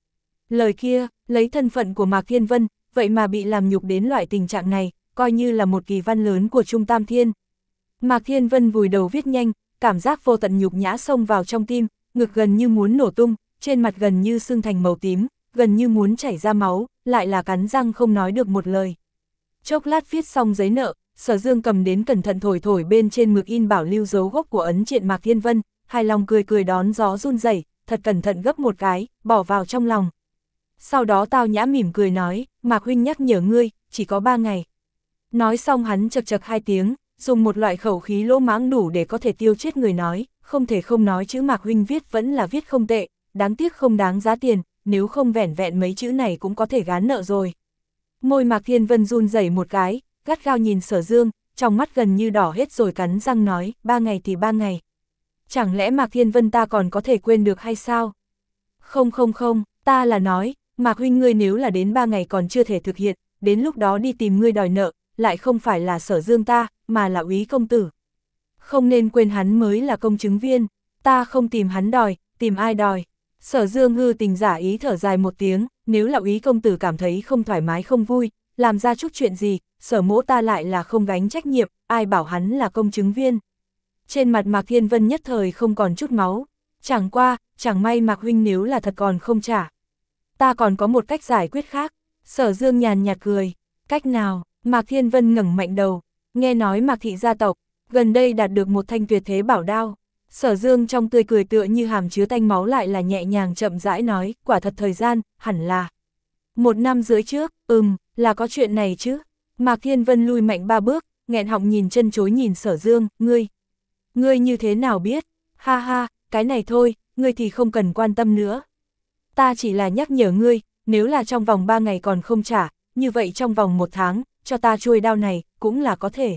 Lời kia, lấy thân phận của Mạc Thiên Vân, vậy mà bị làm nhục đến loại tình trạng này, coi như là một kỳ văn lớn của Trung Tam Thiên. Mạc Thiên Vân vùi đầu viết nhanh, cảm giác vô tận nhục nhã xông vào trong tim, ngực gần như muốn nổ tung, trên mặt gần như sưng thành màu tím, gần như muốn chảy ra máu, lại là cắn răng không nói được một lời. Chốc lát viết xong giấy nợ, Sở Dương cầm đến cẩn thận thổi thổi bên trên mực in bảo lưu dấu gốc của ấn triện Mạc Thiên Vân, hài lòng cười cười đón gió run rẩy, thật cẩn thận gấp một cái, bỏ vào trong lòng. Sau đó Tao Nhã mỉm cười nói, Mạc huynh nhắc nhở ngươi, chỉ có ba ngày. Nói xong hắn chật chật hai tiếng, dùng một loại khẩu khí lỗ mãng đủ để có thể tiêu chết người nói, không thể không nói chữ Mạc huynh viết vẫn là viết không tệ, đáng tiếc không đáng giá tiền, nếu không vẻn vẹn mấy chữ này cũng có thể gán nợ rồi. Môi Mạc Thiên Vân run rẩy một cái, gắt gao nhìn Sở Dương, trong mắt gần như đỏ hết rồi cắn răng nói, ba ngày thì ba ngày. Chẳng lẽ Mạc Thiên Vân ta còn có thể quên được hay sao? Không không không, ta là nói, Mạc huynh ngươi nếu là đến ba ngày còn chưa thể thực hiện, đến lúc đó đi tìm ngươi đòi nợ, lại không phải là Sở Dương ta, mà là Úy công tử. Không nên quên hắn mới là công chứng viên, ta không tìm hắn đòi, tìm ai đòi. Sở Dương hư tình giả ý thở dài một tiếng, nếu là Úy công tử cảm thấy không thoải mái không vui, làm ra chút chuyện gì, Sở mỗ ta lại là không gánh trách nhiệm, ai bảo hắn là công chứng viên. Trên mặt Mạc Thiên Vân nhất thời không còn chút máu, chẳng qua, chẳng may Mạc huynh nếu là thật còn không trả. Ta còn có một cách giải quyết khác. Sở Dương nhàn nhạt cười, cách nào? Mạc Thiên Vân ngẩng mạnh đầu, nghe nói Mạc thị gia tộc gần đây đạt được một thanh tuyệt thế bảo đao. Sở Dương trong tươi cười tựa như hàm chứa tanh máu lại là nhẹ nhàng chậm rãi nói, quả thật thời gian, hẳn là một năm rưỡi trước, ừm, là có chuyện này chứ. Mạc Thiên Vân lui mạnh ba bước, nghẹn họng nhìn chân chối nhìn Sở Dương, ngươi, ngươi như thế nào biết? Ha ha, cái này thôi, ngươi thì không cần quan tâm nữa. Ta chỉ là nhắc nhở ngươi, nếu là trong vòng ba ngày còn không trả, như vậy trong vòng một tháng, cho ta chuôi đao này, cũng là có thể.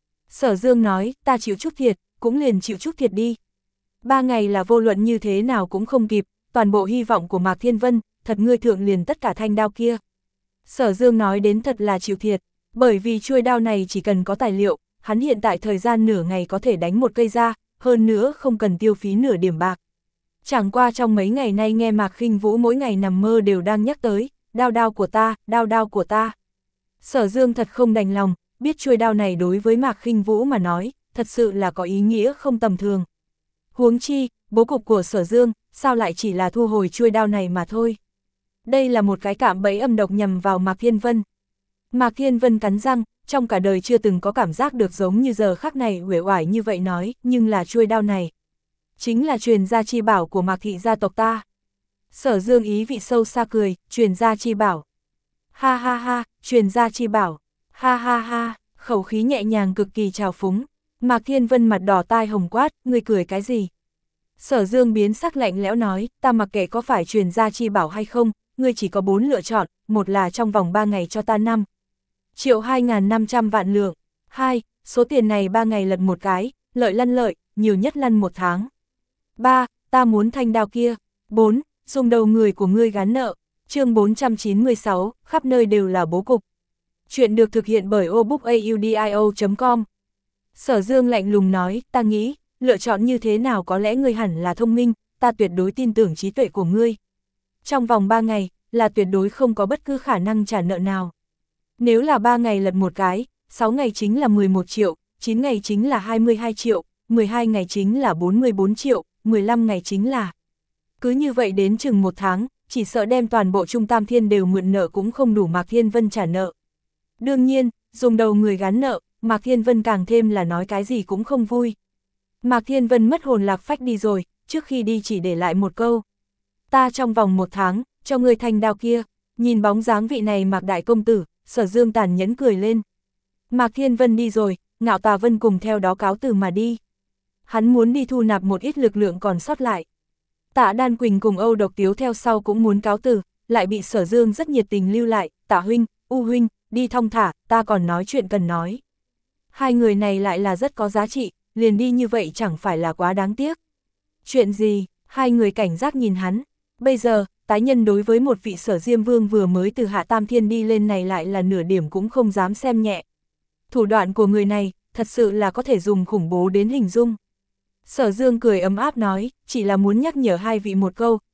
Sở Dương nói, ta chịu chút thiệt, cũng liền chịu chút thiệt đi. Ba ngày là vô luận như thế nào cũng không kịp, toàn bộ hy vọng của Mạc Thiên Vân, thật ngươi thượng liền tất cả thanh đao kia. Sở Dương nói đến thật là chịu thiệt, bởi vì chuôi đao này chỉ cần có tài liệu, hắn hiện tại thời gian nửa ngày có thể đánh một cây ra, hơn nữa không cần tiêu phí nửa điểm bạc. Chẳng qua trong mấy ngày nay nghe Mạc Khinh Vũ mỗi ngày nằm mơ đều đang nhắc tới, đao đao của ta, đao đao của ta. Sở Dương thật không đành lòng, biết chuôi đao này đối với Mạc Khinh Vũ mà nói, thật sự là có ý nghĩa không tầm thường. Huống chi, bố cục của Sở Dương, sao lại chỉ là thu hồi chuôi đao này mà thôi. Đây là một cái cạm bẫy âm độc nhằm vào Mạc Thiên Vân. Mạc Thiên Vân cắn răng, trong cả đời chưa từng có cảm giác được giống như giờ khắc này uể oải như vậy nói, nhưng là chuôi đao này chính là truyền gia chi bảo của Mạc thị gia tộc ta. Sở Dương ý vị sâu xa cười, truyền gia chi bảo. Ha ha ha, truyền gia chi bảo. Ha ha ha, khẩu khí nhẹ nhàng cực kỳ trào phúng. Mạc Thiên Vân mặt đỏ tai hồng quát, ngươi cười cái gì? Sở Dương biến sắc lạnh lẽo nói, ta mặc kệ có phải truyền gia chi bảo hay không, ngươi chỉ có bốn lựa chọn, một là trong vòng ba ngày cho ta năm triệu hai ngàn năm trăm vạn lượng. Hai, số tiền này ba ngày lật một cái, lợi lăn lợi, nhiều nhất lăn một tháng. Ba, ta muốn thanh đao kia. Bốn, dùng đầu người của ngươi gán nợ. Chương bốn trăm chín mươi sáu, khắp nơi đều là bố cục. Chuyện được thực hiện bởi obookaudio chấm com. Sở Dương lạnh lùng nói, ta nghĩ, lựa chọn như thế nào có lẽ ngươi hẳn là thông minh, ta tuyệt đối tin tưởng trí tuệ của ngươi. Trong vòng ba ngày, là tuyệt đối không có bất cứ khả năng trả nợ nào. Nếu là ba ngày lật một cái, sáu ngày chính là mười một triệu, chín ngày chính là hai mươi hai triệu, mười hai ngày chính là bốn mươi bốn triệu, mười lăm ngày chính là. Cứ như vậy đến chừng một tháng, chỉ sợ đem toàn bộ Trung Tam Thiên đều mượn nợ cũng không đủ Mạc Thiên Vân trả nợ. Đương nhiên, dùng đầu người gán nợ, Mạc Thiên Vân càng thêm là nói cái gì cũng không vui. Mạc Thiên Vân mất hồn lạc phách đi rồi, trước khi đi chỉ để lại một câu. Ta trong vòng một tháng, cho ngươi thanh đao kia. Nhìn bóng dáng vị này Mạc đại công tử, Sở Dương tàn nhẫn cười lên. Mạc Thiên Vân đi rồi, Ngạo Tà Vân cùng theo đó cáo từ mà đi. Hắn muốn đi thu nạp một ít lực lượng còn sót lại. Tạ Đan Quỳnh cùng Âu Độc Tiếu theo sau cũng muốn cáo từ, lại bị Sở Dương rất nhiệt tình lưu lại, Tạ huynh, U huynh, đi thong thả, ta còn nói chuyện cần nói. Hai người này lại là rất có giá trị, liền đi như vậy chẳng phải là quá đáng tiếc. Chuyện gì? Hai người cảnh giác nhìn hắn. Bây giờ, tái nhân đối với một vị Sở Diêm Vương vừa mới từ Hạ Tam Thiên đi lên này lại là nửa điểm cũng không dám xem nhẹ. Thủ đoạn của người này, thật sự là có thể dùng khủng bố đến hình dung. Sở Dương cười ấm áp nói, chỉ là muốn nhắc nhở hai vị một câu,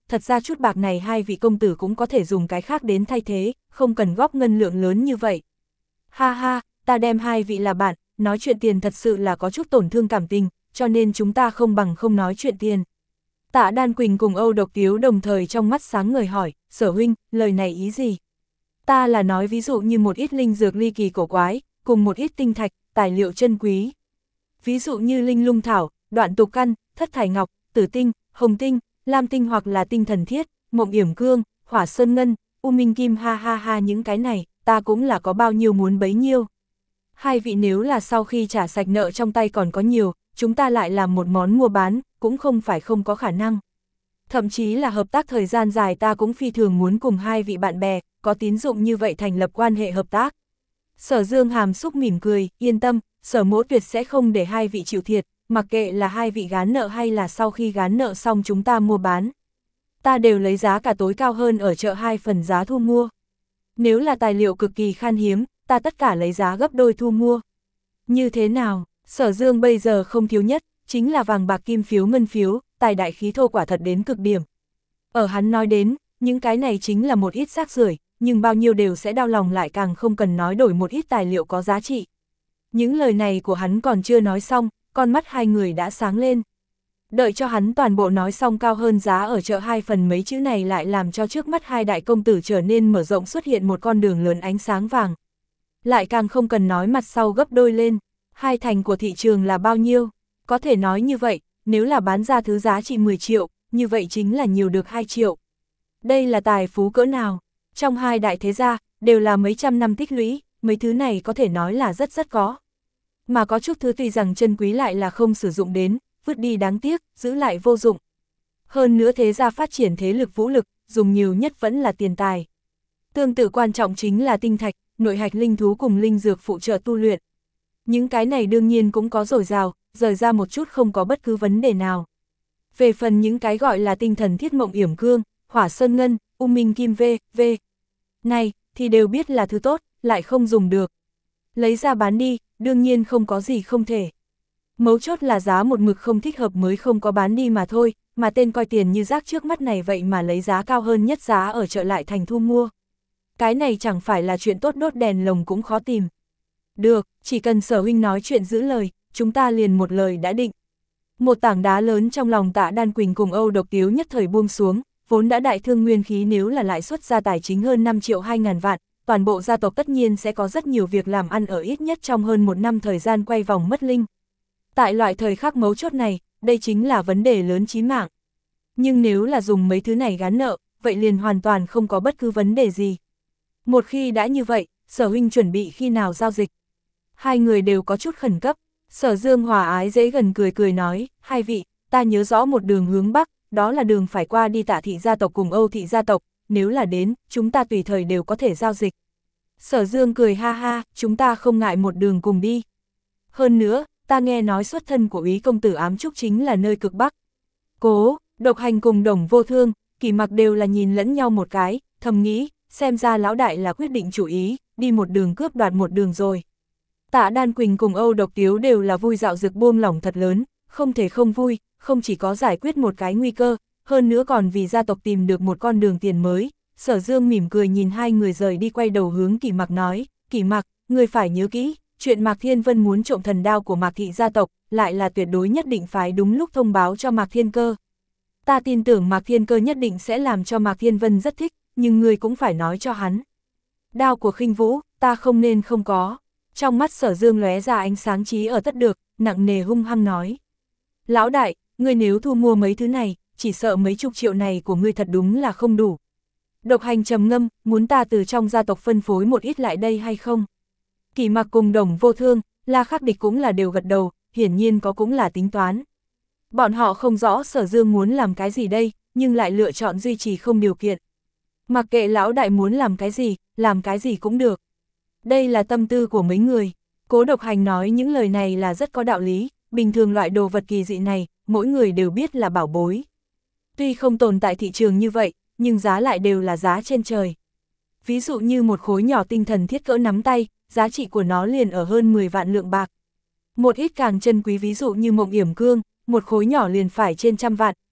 thật ra chút bạc này hai vị công tử cũng có thể dùng cái khác đến thay thế, không cần góp ngân lượng lớn như vậy. Ha ha, ta đem hai vị là bạn, nói chuyện tiền thật sự là có chút tổn thương cảm tình, cho nên chúng ta không bằng không nói chuyện tiền. Tạ Đan Quỳnh cùng Âu Độc Tiếu đồng thời trong mắt sáng ngời hỏi, Sở huynh, lời này ý gì? Ta là nói ví dụ như một ít linh dược ly kỳ cổ quái, cùng một ít tinh thạch, tài liệu chân quý. Ví dụ như linh lung thảo, đoạn tục căn, thất thải ngọc, tử tinh, hồng tinh, lam tinh hoặc là tinh thần thiết, mộng yểm cương, hỏa sơn ngân, u minh kim ha ha ha những cái này, ta cũng là có bao nhiêu muốn bấy nhiêu. Hai vị nếu là sau khi trả sạch nợ trong tay còn có nhiều, chúng ta lại làm một món mua bán, cũng không phải không có khả năng. Thậm chí là hợp tác thời gian dài ta cũng phi thường muốn cùng hai vị bạn bè, có tín dụng như vậy thành lập quan hệ hợp tác. Sở Dương hàm xúc mỉm cười, yên tâm, Sở Mỗ tuyệt sẽ không để hai vị chịu thiệt, mặc kệ là hai vị gán nợ hay là sau khi gán nợ xong chúng ta mua bán. Ta đều lấy giá cả tối cao hơn ở chợ hai phần giá thu mua. Nếu là tài liệu cực kỳ khan hiếm, ta tất cả lấy giá gấp đôi thu mua. Như thế nào, Sở Dương bây giờ không thiếu nhất, chính là vàng bạc kim phiếu ngân phiếu, tài đại khí thô quả thật đến cực điểm. Ở hắn nói đến, những cái này chính là một ít rác rưởi, nhưng bao nhiêu đều sẽ đau lòng lại càng không cần nói đổi một ít tài liệu có giá trị. Những lời này của hắn còn chưa nói xong, con mắt hai người đã sáng lên. Đợi cho hắn toàn bộ nói xong cao hơn giá ở chợ hai phần mấy chữ này lại làm cho trước mắt hai đại công tử trở nên mở rộng xuất hiện một con đường lớn ánh sáng vàng. Lại càng không cần nói mặt sau gấp đôi lên, hai thành của thị trường là bao nhiêu, có thể nói như vậy, nếu là bán ra thứ giá trị mười triệu, như vậy chính là nhiều được hai triệu. Đây là tài phú cỡ nào, trong hai đại thế gia, đều là mấy trăm năm tích lũy, mấy thứ này có thể nói là rất rất có. Mà có chút thứ tuy rằng chân quý lại là không sử dụng đến, vứt đi đáng tiếc, giữ lại vô dụng. Hơn nữa thế gia phát triển thế lực vũ lực, dùng nhiều nhất vẫn là tiền tài. Tương tự quan trọng chính là tinh thạch, nội hạch linh thú cùng linh dược phụ trợ tu luyện. Những cái này đương nhiên cũng có dồi dào, rời ra một chút không có bất cứ vấn đề nào. Về phần những cái gọi là tinh thần thiết mộng yểm cương, hỏa sơn ngân, u minh kim v, v. Này, thì đều biết là thứ tốt, lại không dùng được. Lấy ra bán đi, đương nhiên không có gì không thể. Mấu chốt là giá một mực không thích hợp mới không có bán đi mà thôi, mà tên coi tiền như rác trước mắt này vậy mà lấy giá cao hơn nhất giá ở chợ lại thành thu mua. Cái này chẳng phải là chuyện tốt đốt đèn lồng cũng khó tìm. Được, chỉ cần Sở huynh nói chuyện giữ lời, chúng ta liền một lời đã định. Một tảng đá lớn trong lòng Tạ Đan Quỳnh cùng Âu Độc Tiếu nhất thời buông xuống, vốn đã đại thương nguyên khí nếu là lãi suất ra tài chính hơn năm triệu hai ngàn vạn, toàn bộ gia tộc tất nhiên sẽ có rất nhiều việc làm ăn ở ít nhất trong hơn một năm thời gian quay vòng mất linh. Tại loại thời khắc mấu chốt này, đây chính là vấn đề lớn chí mạng. Nhưng nếu là dùng mấy thứ này gán nợ, vậy liền hoàn toàn không có bất cứ vấn đề gì. Một khi đã như vậy, Sở huynh chuẩn bị khi nào giao dịch? Hai người đều có chút khẩn cấp. Sở Dương hòa ái dễ gần cười cười nói, hai vị, ta nhớ rõ một đường hướng Bắc, đó là đường phải qua đi Tạ thị gia tộc cùng Âu thị gia tộc, nếu là đến, chúng ta tùy thời đều có thể giao dịch. Sở Dương cười ha ha, chúng ta không ngại một đường cùng đi. Hơn nữa, ta nghe nói xuất thân của Úy công tử Ám Trúc chính là nơi cực Bắc. Cố, Độc Hành cùng Đồng Vô Thương, Kỳ Mặc đều là nhìn lẫn nhau một cái, thầm nghĩ, xem ra lão đại là quyết định chủ ý, đi một đường cướp đoạt một đường rồi. Tạ Đan Quỳnh cùng Âu Độc Tiếu đều là vui dạo dực buông lỏng thật lớn, không thể không vui, không chỉ có giải quyết một cái nguy cơ, hơn nữa còn vì gia tộc tìm được một con đường tiền mới. Sở Dương mỉm cười nhìn hai người rời đi quay đầu hướng Kỳ Mặc nói, Kỳ Mặc, người phải nhớ kỹ, chuyện Mạc Thiên Vân muốn trộm thần đao của Mạc thị gia tộc, lại là tuyệt đối nhất định phải đúng lúc thông báo cho Mạc Thiên Cơ. Ta tin tưởng Mạc Thiên Cơ nhất định sẽ làm cho Mạc Thiên Vân rất thích, nhưng người cũng phải nói cho hắn. Đao của Khinh Vũ, ta không nên không có. Trong mắt Sở Dương lóe ra ánh sáng trí ở tất được, nặng nề hung hăng nói. Lão đại, ngươi nếu thu mua mấy thứ này, chỉ sợ mấy chục triệu này của ngươi thật đúng là không đủ. Độc Hành trầm ngâm, muốn ta từ trong gia tộc phân phối một ít lại đây hay không? Kỳ Mặc cùng Đồng Vô Thương, La Khắc Địch cũng là đều gật đầu, hiển nhiên có cũng là tính toán. Bọn họ không rõ Sở Dương muốn làm cái gì đây, nhưng lại lựa chọn duy trì không điều kiện. Mặc kệ lão đại muốn làm cái gì, làm cái gì cũng được. Đây là tâm tư của mấy người. Cố Độc Hành nói những lời này là rất có đạo lý, bình thường loại đồ vật kỳ dị này, mỗi người đều biết là bảo bối. Tuy không tồn tại thị trường như vậy, nhưng giá lại đều là giá trên trời. Ví dụ như một khối nhỏ tinh thần thiết cỡ nắm tay, giá trị của nó liền ở hơn mười vạn lượng bạc. Một ít càng chân quý ví dụ như mộng yểm cương, một khối nhỏ liền phải trên trăm vạn,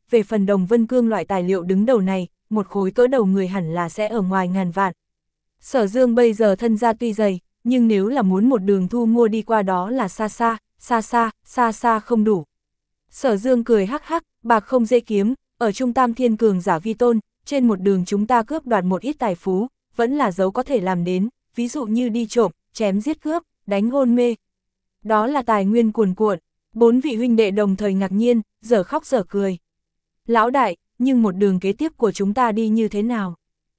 về phần Đồng Vân Cương loại tài liệu đứng đầu này, một khối cỡ đầu người hẳn là sẽ ở ngoài ngàn vạn. Sở Dương bây giờ thân gia tuy dày, nhưng nếu là muốn một đường thu mua đi qua đó là xa xa, xa xa, xa xa không đủ. Sở Dương cười hắc hắc, bạc không dễ kiếm, ở Trung Tam Thiên cường giả vi tôn, trên một đường chúng ta cướp đoạt một ít tài phú, vẫn là dấu có thể làm đến, ví dụ như đi trộm, chém giết cướp, đánh hôn mê. Đó là tài nguyên cuồn cuộn, bốn vị huynh đệ đồng thời ngạc nhiên, dở khóc dở cười. Lão đại, nhưng một đường kế tiếp của chúng ta đi như thế nào?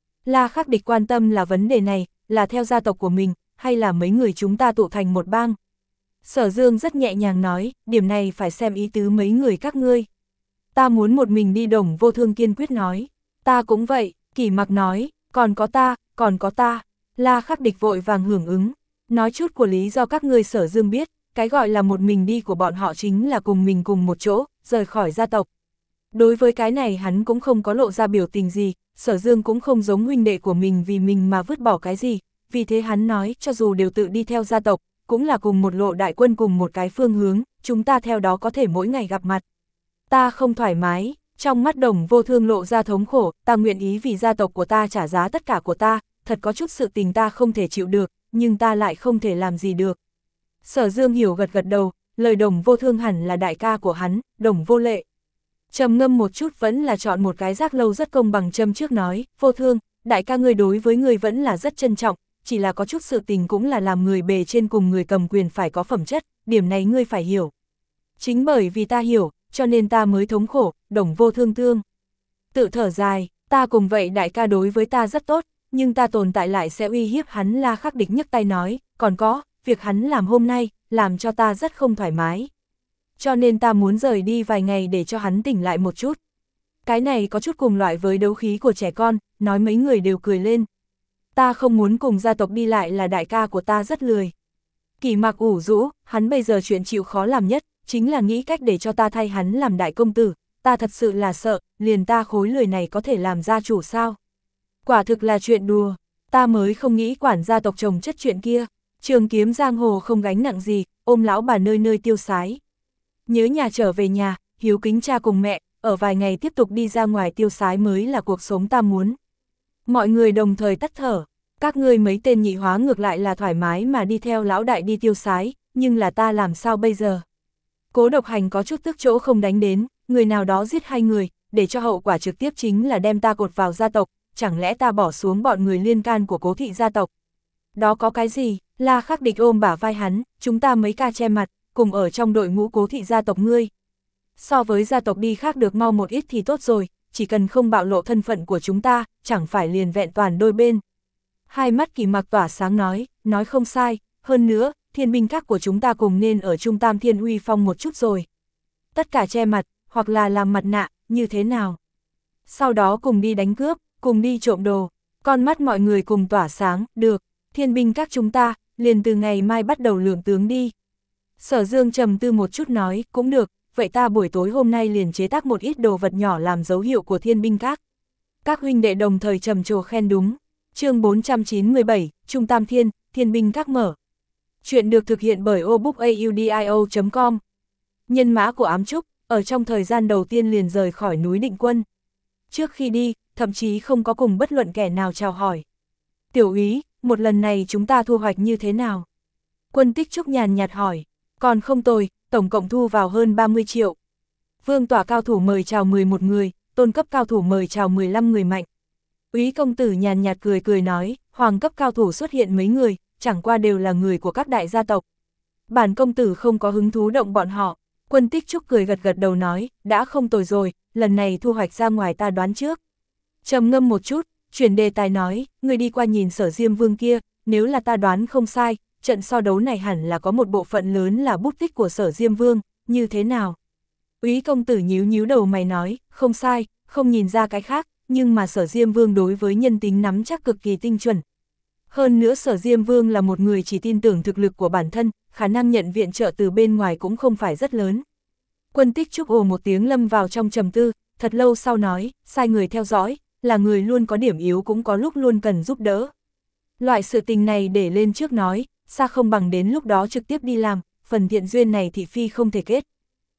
La Khắc Địch quan tâm là vấn đề này, là theo gia tộc của mình, hay là mấy người chúng ta tụ thành một bang? Sở Dương rất nhẹ nhàng nói, điểm này phải xem ý tứ mấy người các ngươi. Ta muốn một mình đi, Đồng Vô Thương kiên quyết nói. Ta cũng vậy, Kỷ Mặc nói, còn có ta, còn có ta. La Khắc Địch vội vàng hưởng ứng, nói chút của lý do các ngươi. Sở Dương biết, cái gọi là một mình đi của bọn họ chính là cùng mình cùng một chỗ, rời khỏi gia tộc. Đối với cái này hắn cũng không có lộ ra biểu tình gì, Sở Dương cũng không giống huynh đệ của mình vì mình mà vứt bỏ cái gì, vì thế hắn nói cho dù đều tự đi theo gia tộc, cũng là cùng một lộ đại quân cùng một cái phương hướng, chúng ta theo đó có thể mỗi ngày gặp mặt. Ta không thoải mái, trong mắt Đồng Vô Thương lộ ra thống khổ, ta nguyện ý vì gia tộc của ta trả giá tất cả của ta, thật có chút sự tình ta không thể chịu được, nhưng ta lại không thể làm gì được. Sở Dương hiểu gật gật đầu, lời Đồng Vô Thương hẳn là đại ca của hắn, Đồng Vô Lệ. Trầm ngâm một chút vẫn là chọn một cái giác lâu rất công bằng châm trước nói, Vô Thương, đại ca ngươi đối với ngươi vẫn là rất trân trọng, chỉ là có chút sự tình cũng là làm người bề trên cùng người cầm quyền phải có phẩm chất, điểm này ngươi phải hiểu. Chính bởi vì ta hiểu, cho nên ta mới thống khổ, Đồng Vô Thương tương. Tự thở dài, ta cùng vậy đại ca đối với ta rất tốt, nhưng ta tồn tại lại sẽ uy hiếp hắn. La Khắc Địch nhấc tay nói, còn có, việc hắn làm hôm nay, làm cho ta rất không thoải mái. Cho nên ta muốn rời đi vài ngày để cho hắn tỉnh lại một chút. Cái này có chút cùng loại với đấu khí của trẻ con, nói mấy người đều cười lên. Ta không muốn cùng gia tộc đi, lại là đại ca của ta rất lười. Kỷ Mặc ủ rũ, hắn bây giờ chuyện chịu khó làm nhất, chính là nghĩ cách để cho ta thay hắn làm đại công tử, ta thật sự là sợ, liền ta khối lười này có thể làm gia chủ sao? Quả thực là chuyện đùa, ta mới không nghĩ quản gia tộc chồng chất chuyện kia. Trường kiếm giang hồ không gánh nặng gì, ôm lão bà nơi nơi tiêu sái. Nhớ nhà trở về nhà, hiếu kính cha cùng mẹ, ở vài ngày tiếp tục đi ra ngoài tiêu sái mới là cuộc sống ta muốn. Mọi người đồng thời tắt thở, các ngươi mấy tên nhị hóa ngược lại là thoải mái mà đi theo lão đại đi tiêu sái, nhưng là ta làm sao bây giờ? Cố Độc Hành có chút tức chỗ không đánh đến, người nào đó giết hai người, để cho hậu quả trực tiếp chính là đem ta cột vào gia tộc, chẳng lẽ ta bỏ xuống bọn người liên can của Cố thị gia tộc? Đó có cái gì? La Khắc Địch ôm bả vai hắn, chúng ta mấy ca che mặt, cùng ở trong đội ngũ Cố thị gia tộc ngươi. So với gia tộc đi khác được mau một ít thì tốt rồi, chỉ cần không bạo lộ thân phận của chúng ta, chẳng phải liền vẹn toàn đôi bên. Hai mắt Kỷ Mặc tỏa sáng nói, nói không sai, hơn nữa, thiên binh các của chúng ta cùng nên ở Trung Tam Thiên uy phong một chút rồi. Tất cả che mặt, hoặc là làm mặt nạ, như thế nào? Sau đó cùng đi đánh cướp, cùng đi trộm đồ, con mắt mọi người cùng tỏa sáng, được, thiên binh các chúng ta, liền từ ngày mai bắt đầu lượng tướng đi. Sở Dương trầm tư một chút nói, cũng được, vậy ta buổi tối hôm nay liền chế tác một ít đồ vật nhỏ làm dấu hiệu của thiên binh các. Các huynh đệ đồng thời trầm trồ khen đúng. Chương bốn trăm chín mươi bảy, Trung Tam Thiên, thiên binh các mở. Chuyện được thực hiện bởi obookaudio chấm com. Nhân mã của Ám Trúc, ở trong thời gian đầu tiên liền rời khỏi núi Định Quân. Trước khi đi, thậm chí không có cùng bất luận kẻ nào chào hỏi. Tiểu úy, một lần này chúng ta thu hoạch như thế nào? Quân Tích Trúc nhàn nhạt hỏi. Còn không tồi, tổng cộng thu vào hơn ba mươi triệu. Vương tỏa cao thủ mời chào mười một người, tôn cấp cao thủ mời chào mười lăm người mạnh. Úy công tử nhàn nhạt cười cười nói, hoàng cấp cao thủ xuất hiện mấy người, chẳng qua đều là người của các đại gia tộc. Bản công tử không có hứng thú động bọn họ. Quân Tích Trúc cười gật gật đầu nói, đã không tồi rồi, lần này thu hoạch ra ngoài ta đoán trước. Trầm ngâm một chút, chuyển đề tài nói, người đi qua nhìn Sở Diêm Vương kia, nếu là ta đoán không sai, trận so đấu này hẳn là có một bộ phận lớn là bút tích của Sở Diêm Vương, như thế nào? Úy công tử nhíu nhíu đầu mày nói, không sai, không nhìn ra cái khác, nhưng mà Sở Diêm Vương đối với nhân tính nắm chắc cực kỳ tinh chuẩn. Hơn nữa Sở Diêm Vương là một người chỉ tin tưởng thực lực của bản thân, khả năng nhận viện trợ từ bên ngoài cũng không phải rất lớn. Quân Tích Trúc ồ một tiếng lâm vào trong trầm tư, thật lâu sau nói, sai người theo dõi, là người luôn có điểm yếu cũng có lúc luôn cần giúp đỡ. Loại sự tình này để lên trước nói, xa không bằng đến lúc đó trực tiếp đi làm, phần thiện duyên này thị phi không thể kết.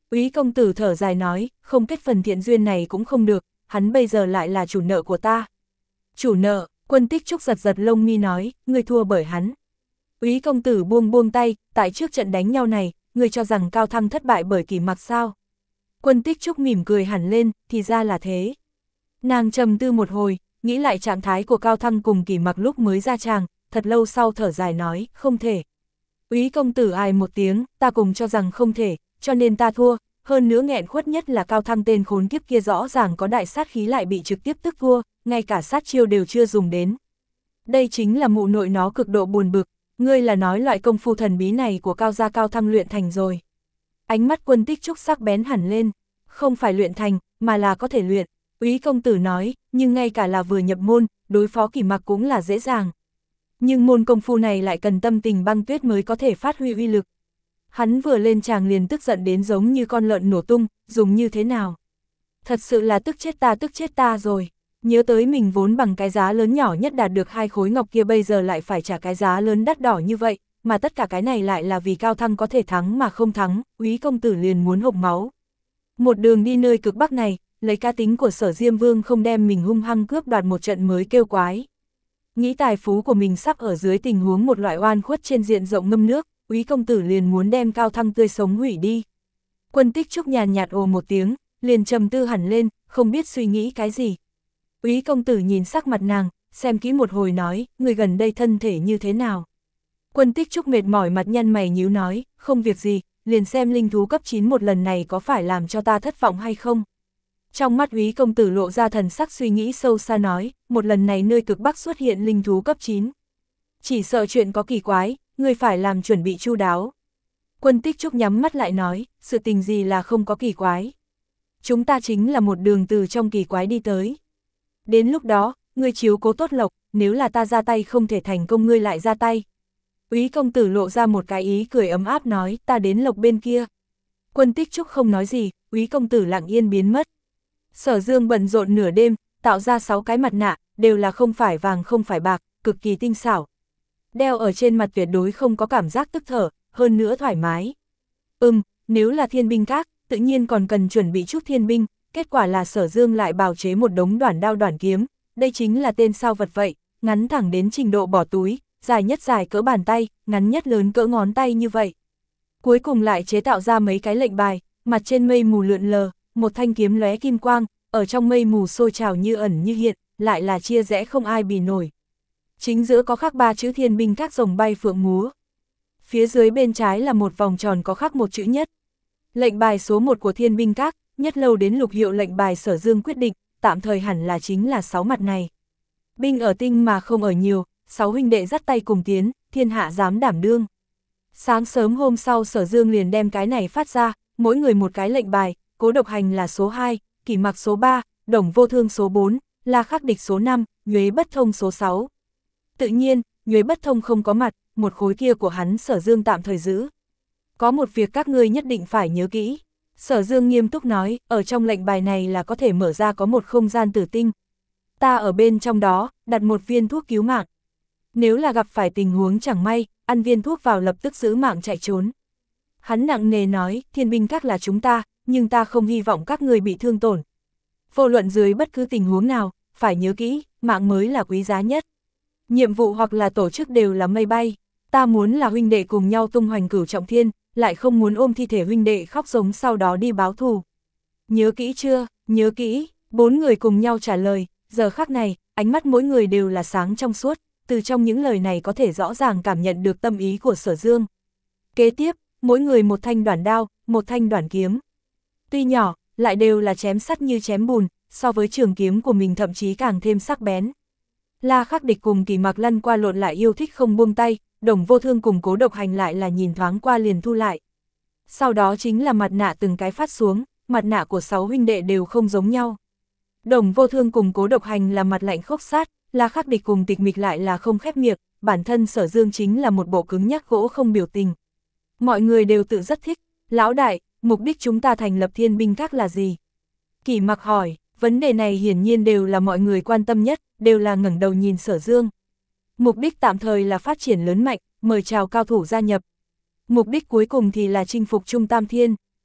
Úy công tử thở dài nói, không kết phần thiện duyên này cũng không được, hắn bây giờ lại là chủ nợ của ta. Chủ nợ, Quân Tích Trúc giật giật lông mi nói, ngươi thua bởi hắn. Úy công tử buông buông tay, tại trước trận đánh nhau này, ngươi cho rằng Cao Thăng thất bại bởi Kỷ Mặc sao? Quân Tích Trúc mỉm cười hẳn lên, thì ra là thế. Nàng trầm tư một hồi, nghĩ lại trạng thái của Cao Thăng cùng Kỷ Mặc lúc mới ra tràng, thật lâu sau thở dài nói, không thể. Úy công tử ai một tiếng, ta cùng cho rằng không thể, cho nên ta thua, hơn nữa nghẹn khuất nhất là Cao Thăng tên khốn kiếp kia rõ ràng có đại sát khí lại bị trực tiếp tức thua, ngay cả sát chiêu đều chưa dùng đến. Đây chính là mụ nội nó cực độ buồn bực, ngươi là nói loại công phu thần bí này của Cao gia Cao Thăng luyện thành rồi. Ánh mắt Quân Tích Trúc sắc bén hẳn lên, không phải luyện thành, mà là có thể luyện. Úy công tử nói, nhưng ngay cả là vừa nhập môn, đối phó Kỷ Mặc cũng là dễ dàng. Nhưng môn công phu này lại cần tâm tình băng tuyết mới có thể phát huy uy lực. Hắn vừa lên tràng liền tức giận đến giống như con lợn nổ tung, dùng như thế nào? Thật sự là tức chết ta tức chết ta rồi. Nhớ tới mình vốn bằng cái giá lớn nhỏ nhất đạt được hai khối ngọc kia bây giờ lại phải trả cái giá lớn đắt đỏ như vậy, mà tất cả cái này lại là vì Cao Thăng có thể thắng mà không thắng, Úy công tử liền muốn hộc máu. Một đường đi nơi cực bắc này, lấy cá tính của Sở Diêm Vương không đem mình hung hăng cướp đoạt một trận mới kêu quái. Nghĩ tài phú của mình sắp ở dưới tình huống một loại oan khuất trên diện rộng ngâm nước, Úy công tử liền muốn đem Cao Thăng tươi sống hủy đi. Quân Tích Trúc nhàn nhạt ồ một tiếng, liền trầm tư hẳn lên, không biết suy nghĩ cái gì. Úy công tử nhìn sắc mặt nàng, xem kỹ một hồi nói, người gần đây thân thể như thế nào. Quân Tích Trúc mệt mỏi mặt nhăn mày nhíu nói, không việc gì, liền xem linh thú cấp chín một lần này có phải làm cho ta thất vọng hay không. Trong mắt Úy công tử lộ ra thần sắc suy nghĩ sâu xa nói, một lần này nơi cực bắc xuất hiện linh thú cấp chín. Chỉ sợ chuyện có kỳ quái, người phải làm chuẩn bị chu đáo. Quân Tích Trúc nhắm mắt lại nói, sự tình gì là không có kỳ quái. Chúng ta chính là một đường từ trong kỳ quái đi tới. Đến lúc đó, ngươi chiếu cố tốt lộc, nếu là ta ra tay không thể thành công ngươi lại ra tay. Úy công tử lộ ra một cái ý cười ấm áp nói, ta đến lộc bên kia. Quân Tích Trúc không nói gì, Úy công tử lặng yên biến mất. Sở Dương bận rộn nửa đêm, tạo ra sáu cái mặt nạ, đều là không phải vàng không phải bạc, cực kỳ tinh xảo. Đeo ở trên mặt tuyệt đối không có cảm giác tức thở, hơn nữa thoải mái. Ừm, nếu là thiên binh các, tự nhiên còn cần chuẩn bị chút thiên binh, kết quả là Sở Dương lại bào chế một đống đoản đao đoản kiếm, đây chính là tên sao vật vậy, ngắn thẳng đến trình độ bỏ túi, dài nhất dài cỡ bàn tay, ngắn nhất lớn cỡ ngón tay như vậy. Cuối cùng lại chế tạo ra mấy cái lệnh bài, mặt trên mây mù lượn lờ, một thanh kiếm lóe kim quang, ở trong mây mù sôi trào như ẩn như hiện, lại là chia rẽ không ai bì nổi. Chính giữa có khắc ba chữ thiên binh các rồng bay phượng múa. Phía dưới bên trái là một vòng tròn có khắc một chữ nhất. Lệnh bài số một của thiên binh các, nhất lâu đến lục hiệu lệnh bài Sở Dương quyết định, tạm thời hẳn là chính là sáu mặt này. Binh ở tinh mà không ở nhiều, sáu huynh đệ dắt tay cùng tiến, thiên hạ dám đảm đương. Sáng sớm hôm sau Sở Dương liền đem cái này phát ra, mỗi người một cái lệnh bài, Cố Độc Hành là số hai, Kỷ Mặc số ba, Đồng Vô Thương số bốn, La Khắc Địch số năm, Nhuế Bất Thông số sáu. Tự nhiên, Nhuế Bất Thông không có mặt, một khối kia của hắn Sở Dương tạm thời giữ. Có một việc các ngươi nhất định phải nhớ kỹ. Sở Dương nghiêm túc nói, ở trong lệnh bài này là có thể mở ra có một không gian tử tinh. Ta ở bên trong đó, đặt một viên thuốc cứu mạng. Nếu là gặp phải tình huống chẳng may, ăn viên thuốc vào lập tức giữ mạng chạy trốn. Hắn nặng nề nói, thiên binh các là chúng ta, nhưng ta không hy vọng các người bị thương tổn. Vô luận dưới bất cứ tình huống nào, phải nhớ kỹ, mạng mới là quý giá nhất. Nhiệm vụ hoặc là tổ chức đều là mây bay. Ta muốn là huynh đệ cùng nhau tung hoành cửu trọng thiên, lại không muốn ôm thi thể huynh đệ khóc giống sau đó đi báo thù. Nhớ kỹ chưa, nhớ kỹ, bốn người cùng nhau trả lời, giờ khắc này, ánh mắt mỗi người đều là sáng trong suốt, từ trong những lời này có thể rõ ràng cảm nhận được tâm ý của Sở Dương. Kế tiếp, mỗi người một thanh đoản đao, một thanh đoản kiếm. Tuy nhỏ, lại đều là chém sắt như chém bùn, so với trường kiếm của mình thậm chí càng thêm sắc bén. La Khắc Địch cùng Kỷ Mặc lăn qua lộn lại yêu thích không buông tay, Đồng Vô Thương cùng Cố Độc Hành lại là nhìn thoáng qua liền thu lại. Sau đó chính là mặt nạ từng cái phát xuống, mặt nạ của sáu huynh đệ đều không giống nhau. Đồng Vô Thương cùng Cố Độc Hành là mặt lạnh khốc sát, La Khắc Địch cùng Tịch Mịch lại là không khép miệng, bản thân Sở Dương chính là một bộ cứng nhắc gỗ không biểu tình. Mọi người đều tự rất thích, lão đại, mục đích chúng ta thành lập thiên binh các là gì? Kỷ Mặc hỏi, vấn đề này hiển nhiên đều là mọi người quan tâm nhất, đều là ngẩng đầu nhìn Sở Dương. Mục đích tạm thời là phát triển lớn mạnh, mời chào cao thủ gia nhập. Mục đích cuối cùng thì là chinh phục Trung Tam Thiên.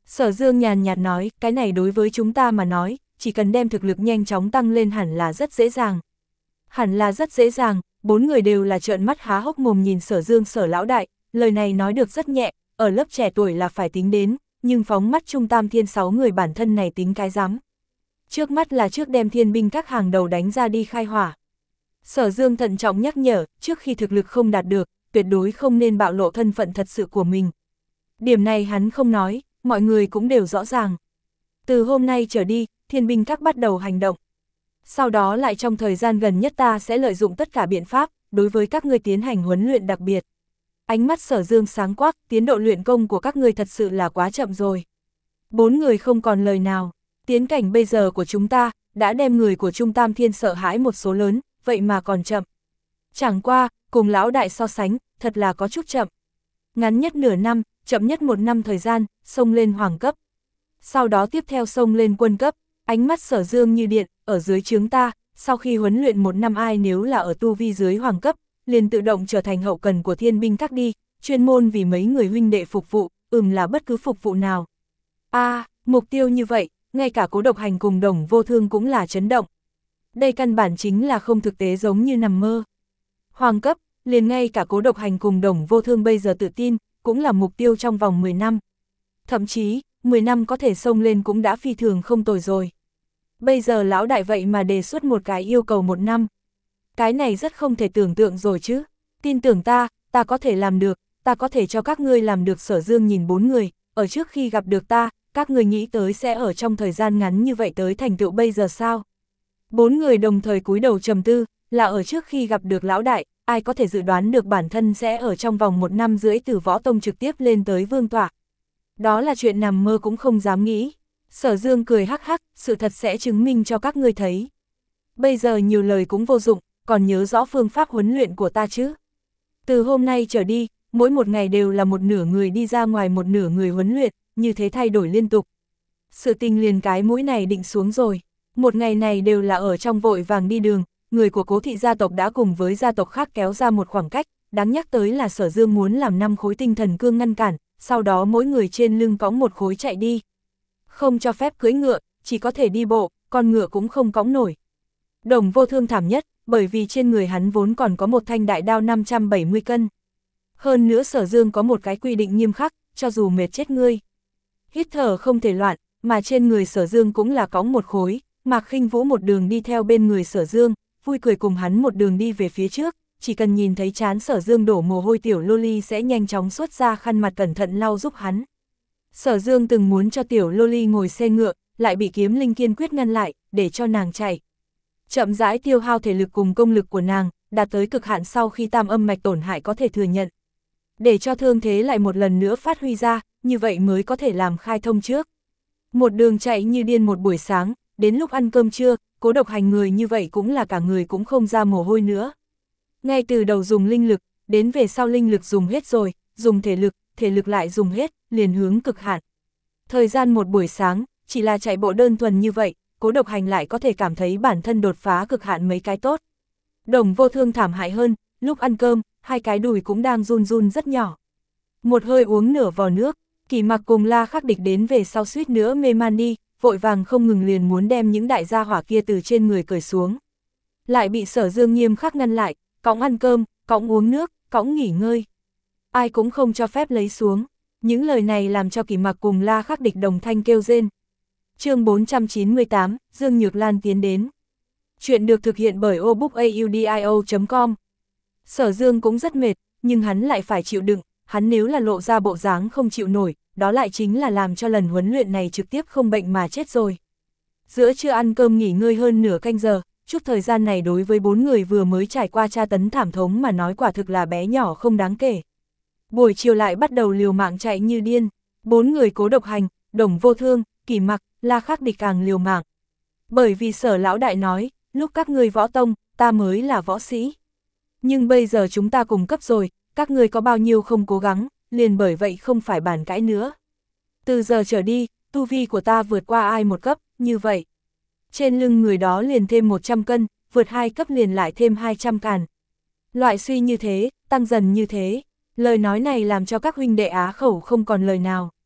Sở Dương nhàn nhạt nói, cái này đối với chúng ta mà nói, chỉ cần đem thực lực nhanh chóng tăng lên hẳn là rất dễ dàng. Hẳn là rất dễ dàng, bốn người đều là trợn mắt há hốc mồm nhìn Sở Dương Sở lão đại, lời này nói được rất nhẹ, ở lớp trẻ tuổi là phải tính đến, nhưng phóng mắt Trung Tam Thiên sáu người bản thân này tính cái rắm. Trước mắt là trước đem thiên binh các hàng đầu đánh ra đi khai hỏa. Sở Dương thận trọng nhắc nhở, trước khi thực lực không đạt được, tuyệt đối không nên bạo lộ thân phận thật sự của mình. Điểm này hắn không nói, mọi người cũng đều rõ ràng. Từ hôm nay trở đi, thiên binh các bắt đầu hành động. Sau đó lại trong thời gian gần nhất ta sẽ lợi dụng tất cả biện pháp, đối với các ngươi tiến hành huấn luyện đặc biệt. Ánh mắt Sở Dương sáng quắc, tiến độ luyện công của các ngươi thật sự là quá chậm rồi. Bốn người không còn lời nào, tiến cảnh bây giờ của chúng ta, đã đem người của Trung Tam Thiên sợ hãi một số lớn, vậy mà còn chậm. Chẳng qua, cùng lão đại so sánh, thật là có chút chậm. Ngắn nhất nửa năm, chậm nhất một năm thời gian, xông lên hoàng cấp. Sau đó tiếp theo xông lên quân cấp, ánh mắt Sở Dương như điện, ở dưới trướng ta, sau khi huấn luyện một năm ai nếu là ở tu vi dưới hoàng cấp, liền tự động trở thành hậu cần của thiên binh các đi, chuyên môn vì mấy người huynh đệ phục vụ, ừm là bất cứ phục vụ nào. A à, mục tiêu như vậy, ngay cả Cố Độc Hành cùng Đồng Vô Thương cũng là chấn động. Đây căn bản chính là không thực tế giống như nằm mơ. Hoàng cấp, liền ngay cả Cố Độc Hành cùng Đồng Vô Thương bây giờ tự tin, cũng là mục tiêu trong vòng mười năm. Thậm chí, mười năm có thể xông lên cũng đã phi thường không tồi rồi. Bây giờ lão đại vậy mà đề xuất một cái yêu cầu một năm. Cái này rất không thể tưởng tượng rồi chứ. Tin tưởng ta, ta có thể làm được, ta có thể cho các ngươi làm được. Sở Dương nhìn bốn người, ở trước khi gặp được ta, các ngươi nghĩ tới sẽ ở trong thời gian ngắn như vậy tới thành tựu bây giờ sao? Bốn người đồng thời cúi đầu trầm tư, là ở trước khi gặp được lão đại, ai có thể dự đoán được bản thân sẽ ở trong vòng một năm rưỡi từ võ tông trực tiếp lên tới vương tọa. Đó là chuyện nằm mơ cũng không dám nghĩ. Sở Dương cười hắc hắc, sự thật sẽ chứng minh cho các ngươi thấy. Bây giờ nhiều lời cũng vô dụng, còn nhớ rõ phương pháp huấn luyện của ta chứ? Từ hôm nay trở đi, mỗi một ngày đều là một nửa người đi ra ngoài một nửa người huấn luyện, như thế thay đổi liên tục. Sự tình liền cái mũi này định xuống rồi. Một ngày này đều là ở trong vội vàng đi đường, người của Cố thị gia tộc đã cùng với gia tộc khác kéo ra một khoảng cách, đáng nhắc tới là Sở Dương muốn làm năm khối tinh thần cương ngăn cản, sau đó mỗi người trên lưng cõng một khối chạy đi. Không cho phép cưỡi ngựa, chỉ có thể đi bộ, con ngựa cũng không cõng nổi. Đồng Vô Thương thảm nhất, bởi vì trên người hắn vốn còn có một thanh đại đao năm trăm bảy mươi cân. Hơn nữa Sở Dương có một cái quy định nghiêm khắc, cho dù mệt chết ngươi. Hít thở không thể loạn, mà trên người Sở Dương cũng là cõng một khối, Mạc Khinh Vũ một đường đi theo bên người Sở Dương, vui cười cùng hắn một đường đi về phía trước, chỉ cần nhìn thấy trán Sở Dương đổ mồ hôi tiểu loli sẽ nhanh chóng xuất ra khăn mặt cẩn thận lau giúp hắn. Sở Dương từng muốn cho tiểu loli ngồi xe ngựa, lại bị Kiếm Linh kiên quyết ngăn lại, để cho nàng chạy. Chậm rãi tiêu hao thể lực cùng công lực của nàng, đạt tới cực hạn sau khi tam âm mạch tổn hại có thể thừa nhận. Để cho thương thế lại một lần nữa phát huy ra, như vậy mới có thể làm khai thông trước. Một đường chạy như điên một buổi sáng, đến lúc ăn cơm trưa, Cố Độc Hành người như vậy cũng là cả người cũng không ra mồ hôi nữa. Ngay từ đầu dùng linh lực, đến về sau linh lực dùng hết rồi, dùng thể lực, thể lực lại dùng hết, liền hướng cực hạn. Thời gian một buổi sáng, chỉ là chạy bộ đơn thuần như vậy, Cố Độc Hành lại có thể cảm thấy bản thân đột phá cực hạn mấy cái tốt. Đồng Vô Thương thảm hại hơn, lúc ăn cơm, hai cái đùi cũng đang run run rất nhỏ. Một hơi uống nửa vò nước, Kỳ Mặc cùng La Khắc Địch đến về sau suýt nữa mê man đi, vội vàng không ngừng liền muốn đem những đại gia hỏa kia từ trên người cởi xuống. Lại bị Sở Dương nghiêm khắc ngăn lại, cõng ăn cơm, cõng uống nước, cõng nghỉ ngơi. Ai cũng không cho phép lấy xuống. Những lời này làm cho Kỳ Mặc cùng La Khắc Địch đồng thanh kêu rên. Chương bốn trăm chín mươi tám, Dương Nhược Lan tiến đến. Chuyện được thực hiện bởi obookaudio chấm com. Sở Dương cũng rất mệt, nhưng hắn lại phải chịu đựng, hắn nếu là lộ ra bộ dáng không chịu nổi, đó lại chính là làm cho lần huấn luyện này trực tiếp không bệnh mà chết rồi. Giữa trưa ăn cơm nghỉ ngơi hơn nửa canh giờ, chút thời gian này đối với bốn người vừa mới trải qua tra tấn thảm thống mà nói quả thực là bé nhỏ không đáng kể. Buổi chiều lại bắt đầu liều mạng chạy như điên, bốn người Cố Độc Hành, Đồng Vô Thương, Kỳ Mặc, La Khắc Địch càng liều mạng. Bởi vì Sở lão đại nói, lúc các ngươi võ tông, ta mới là võ sĩ. Nhưng bây giờ chúng ta cùng cấp rồi, các ngươi có bao nhiêu không cố gắng, liền bởi vậy không phải bàn cãi nữa. Từ giờ trở đi, tu vi của ta vượt qua ai một cấp, như vậy. Trên lưng người đó liền thêm một trăm cân, vượt hai cấp liền lại thêm hai trăm càn. Loại suy như thế, tăng dần như thế. Lời nói này làm cho các huynh đệ á khẩu không còn lời nào.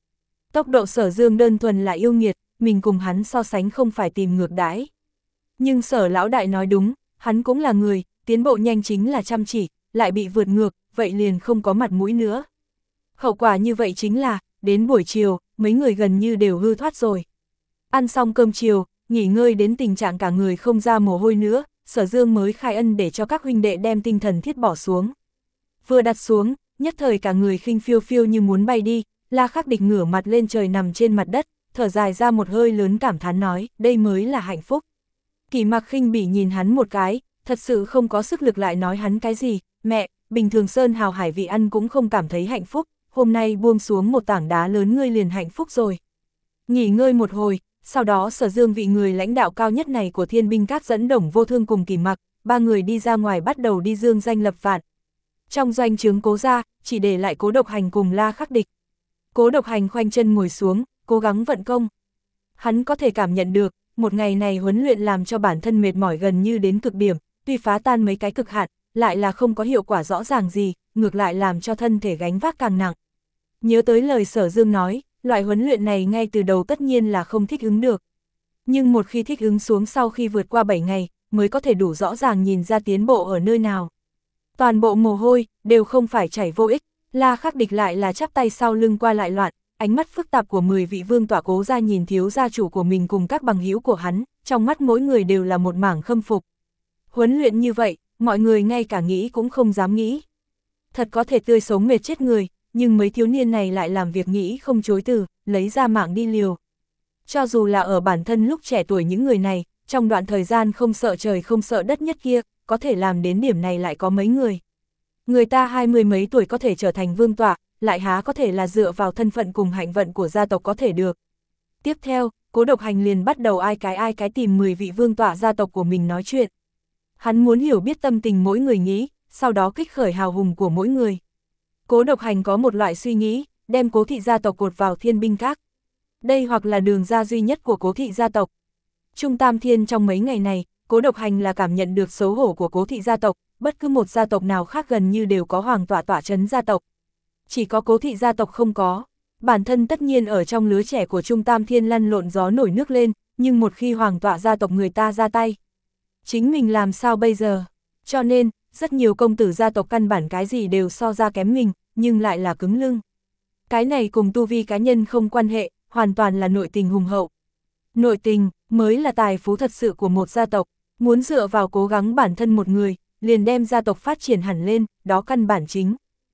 Tốc độ Sở Dương đơn thuần là yêu nghiệt, mình cùng hắn so sánh không phải tìm ngược đãi. Nhưng Sở lão đại nói đúng, hắn cũng là người, tiến bộ nhanh chính là chăm chỉ, lại bị vượt ngược, vậy liền không có mặt mũi nữa. Hậu quả như vậy chính là, đến buổi chiều, mấy người gần như đều hư thoát rồi. Ăn xong cơm chiều, nghỉ ngơi đến tình trạng cả người không ra mồ hôi nữa, Sở Dương mới khai ân để cho các huynh đệ đem tinh thần thiết bỏ xuống. Vừa đặt xuống, nhất thời cả người khinh phiêu phiêu như muốn bay đi, La Khắc Địch ngửa mặt lên trời nằm trên mặt đất, thở dài ra một hơi lớn cảm thán nói, đây mới là hạnh phúc. Kỷ Mặc khinh bỉ nhìn hắn một cái, thật sự không có sức lực lại nói hắn cái gì, mẹ, bình thường sơn hào hải vị ăn cũng không cảm thấy hạnh phúc, hôm nay buông xuống một tảng đá lớn ngươi liền hạnh phúc rồi. Nghỉ ngơi một hồi, sau đó Sở Dương vị người lãnh đạo cao nhất này của Thiên binh các dẫn Đồng Vô Thương cùng Kỷ Mặc, ba người đi ra ngoài bắt đầu đi dương danh lập vạn. Trong doanh trướng Cố gia, chỉ để lại Cố Độc Hành cùng La Khắc Địch. Cố Độc Hành khoanh chân ngồi xuống, cố gắng vận công. Hắn có thể cảm nhận được, một ngày này huấn luyện làm cho bản thân mệt mỏi gần như đến cực điểm, tuy phá tan mấy cái cực hạn, lại là không có hiệu quả rõ ràng gì, ngược lại làm cho thân thể gánh vác càng nặng. Nhớ tới lời Sở Dương nói, loại huấn luyện này ngay từ đầu tất nhiên là không thích ứng được. Nhưng một khi thích ứng xuống sau khi vượt qua bảy ngày, mới có thể đủ rõ ràng nhìn ra tiến bộ ở nơi nào. Toàn bộ mồ hôi, đều không phải chảy vô ích, La Khắc Địch lại là chắp tay sau lưng qua lại loạn, ánh mắt phức tạp của mười vị vương tỏa Cố gia nhìn thiếu gia chủ của mình cùng các bằng hữu của hắn, trong mắt mỗi người đều là một mảng khâm phục. Huấn luyện như vậy, mọi người ngay cả nghĩ cũng không dám nghĩ. Thật có thể tươi sống mệt chết người, nhưng mấy thiếu niên này lại làm việc nghĩ không chối từ, lấy ra mạng đi liều. Cho dù là ở bản thân lúc trẻ tuổi những người này, trong đoạn thời gian không sợ trời không sợ đất nhất kia, có thể làm đến điểm này lại có mấy người. Người ta hai mươi mấy tuổi có thể trở thành vương tọa, lại há có thể là dựa vào thân phận cùng hạnh vận của gia tộc có thể được. Tiếp theo, Cố Độc Hành liền bắt đầu ai cái ai cái tìm mười vị vương tọa gia tộc của mình nói chuyện. Hắn muốn hiểu biết tâm tình mỗi người nghĩ, sau đó kích khởi hào hùng của mỗi người. Cố Độc Hành có một loại suy nghĩ, đem Cố thị gia tộc cột vào Thiên binh các. Đây hoặc là đường ra duy nhất của Cố thị gia tộc. Trung Tam Thiên trong mấy ngày này, Cố Độc Hành là cảm nhận được xấu hổ của Cố thị gia tộc, bất cứ một gia tộc nào khác gần như đều có hoàng tọa tọa trấn gia tộc. Chỉ có Cố thị gia tộc không có. Bản thân tất nhiên ở trong lứa trẻ của Trung Tam Thiên lăn lộn gió nổi nước lên, nhưng một khi hoàng tọa gia tộc người ta ra tay, chính mình làm sao bây giờ? Cho nên, rất nhiều công tử gia tộc căn bản cái gì đều so ra kém mình, nhưng lại là cứng lưng. Cái này cùng tu vi cá nhân không quan hệ, hoàn toàn là nội tình hùng hậu. Nội tình mới là tài phú thật sự của một gia tộc, muốn dựa vào cố gắng bản thân một người, liền đem gia tộc phát triển hẳn lên, đó căn bản chính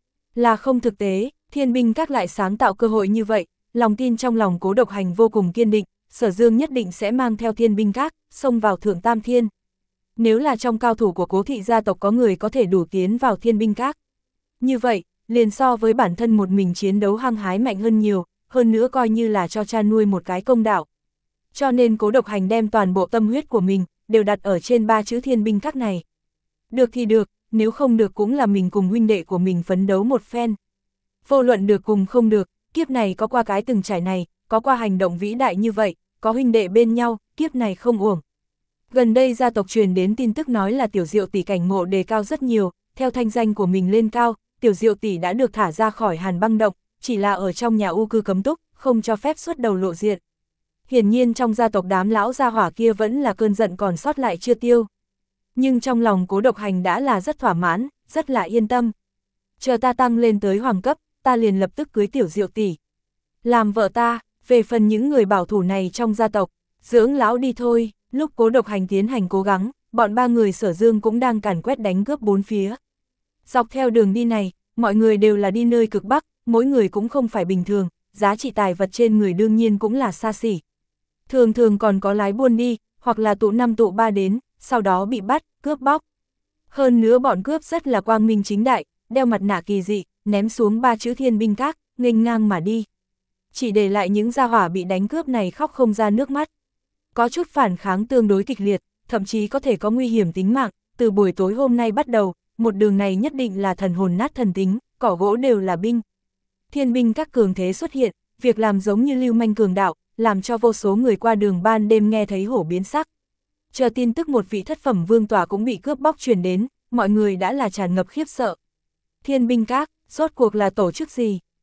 là không thực tế. Thiên binh các lại sáng tạo cơ hội như vậy, lòng tin trong lòng Cố Độc Hành vô cùng kiên định, Sở Dương nhất định sẽ mang theo thiên binh các, xông vào thượng tam thiên. Nếu là trong cao thủ của Cố thị gia tộc có người có thể đủ tiến vào thiên binh các, như vậy, liền so với bản thân một mình chiến đấu hăng hái mạnh hơn nhiều, hơn nữa coi như là cho cha nuôi một cái công đạo. Cho nên Cố Độc Hành đem toàn bộ tâm huyết của mình, đều đặt ở trên ba chữ thiên binh các này. Được thì được, nếu không được cũng là mình cùng huynh đệ của mình phấn đấu một phen. Vô luận được cùng không được, kiếp này có qua cái từng trải này, có qua hành động vĩ đại như vậy, có huynh đệ bên nhau, kiếp này không uổng. Gần đây gia tộc truyền đến tin tức nói là Tiểu Diệu tỷ cảnh ngộ đề cao rất nhiều, theo thanh danh của mình lên cao, Tiểu Diệu tỷ đã được thả ra khỏi Hàn Băng động, chỉ là ở trong nhà u cư cấm túc, không cho phép xuất đầu lộ diện. Hiển nhiên trong gia tộc đám lão gia hỏa kia vẫn là cơn giận còn sót lại chưa tiêu. Nhưng trong lòng Cố Độc Hành đã là rất thỏa mãn, rất là yên tâm. Chờ ta tăng lên tới hoàng cấp, ta liền lập tức cưới Tiểu Diệu tỷ làm vợ ta. Về phần những người bảo thủ này trong gia tộc, dưỡng lão đi thôi. Lúc Cố Độc Hành tiến hành cố gắng, bọn ba người Sở Dương cũng đang càn quét đánh cướp bốn phía. Dọc theo đường đi này, mọi người đều là đi nơi cực Bắc, mỗi người cũng không phải bình thường, giá trị tài vật trên người đương nhiên cũng là xa xỉ. Thường thường còn có lái buôn đi, hoặc là tụ năm tụ ba đến, sau đó bị bắt, cướp bóc. Hơn nữa bọn cướp rất là quang minh chính đại, đeo mặt nạ kỳ dị, ném xuống ba chữ thiên binh các, nghênh ngang mà đi. Chỉ để lại những gia hỏa bị đánh cướp này khóc không ra nước mắt. Có chút phản kháng tương đối kịch liệt, thậm chí có thể có nguy hiểm tính mạng, từ buổi tối hôm nay bắt đầu, một đường này nhất định là thần hồn nát thần tính, cỏ gỗ đều là binh. Thiên binh các cường thế xuất hiện, việc làm giống như lưu manh cường đạo, làm cho vô số người qua đường ban đêm nghe thấy hổ biến sắc. Chờ tin tức một vị thất phẩm vương tỏa cũng bị cướp bóc truyền đến, mọi người đã là tràn ngập khiếp sợ. Thiên binh các, rốt cuộc là tổ chức gì?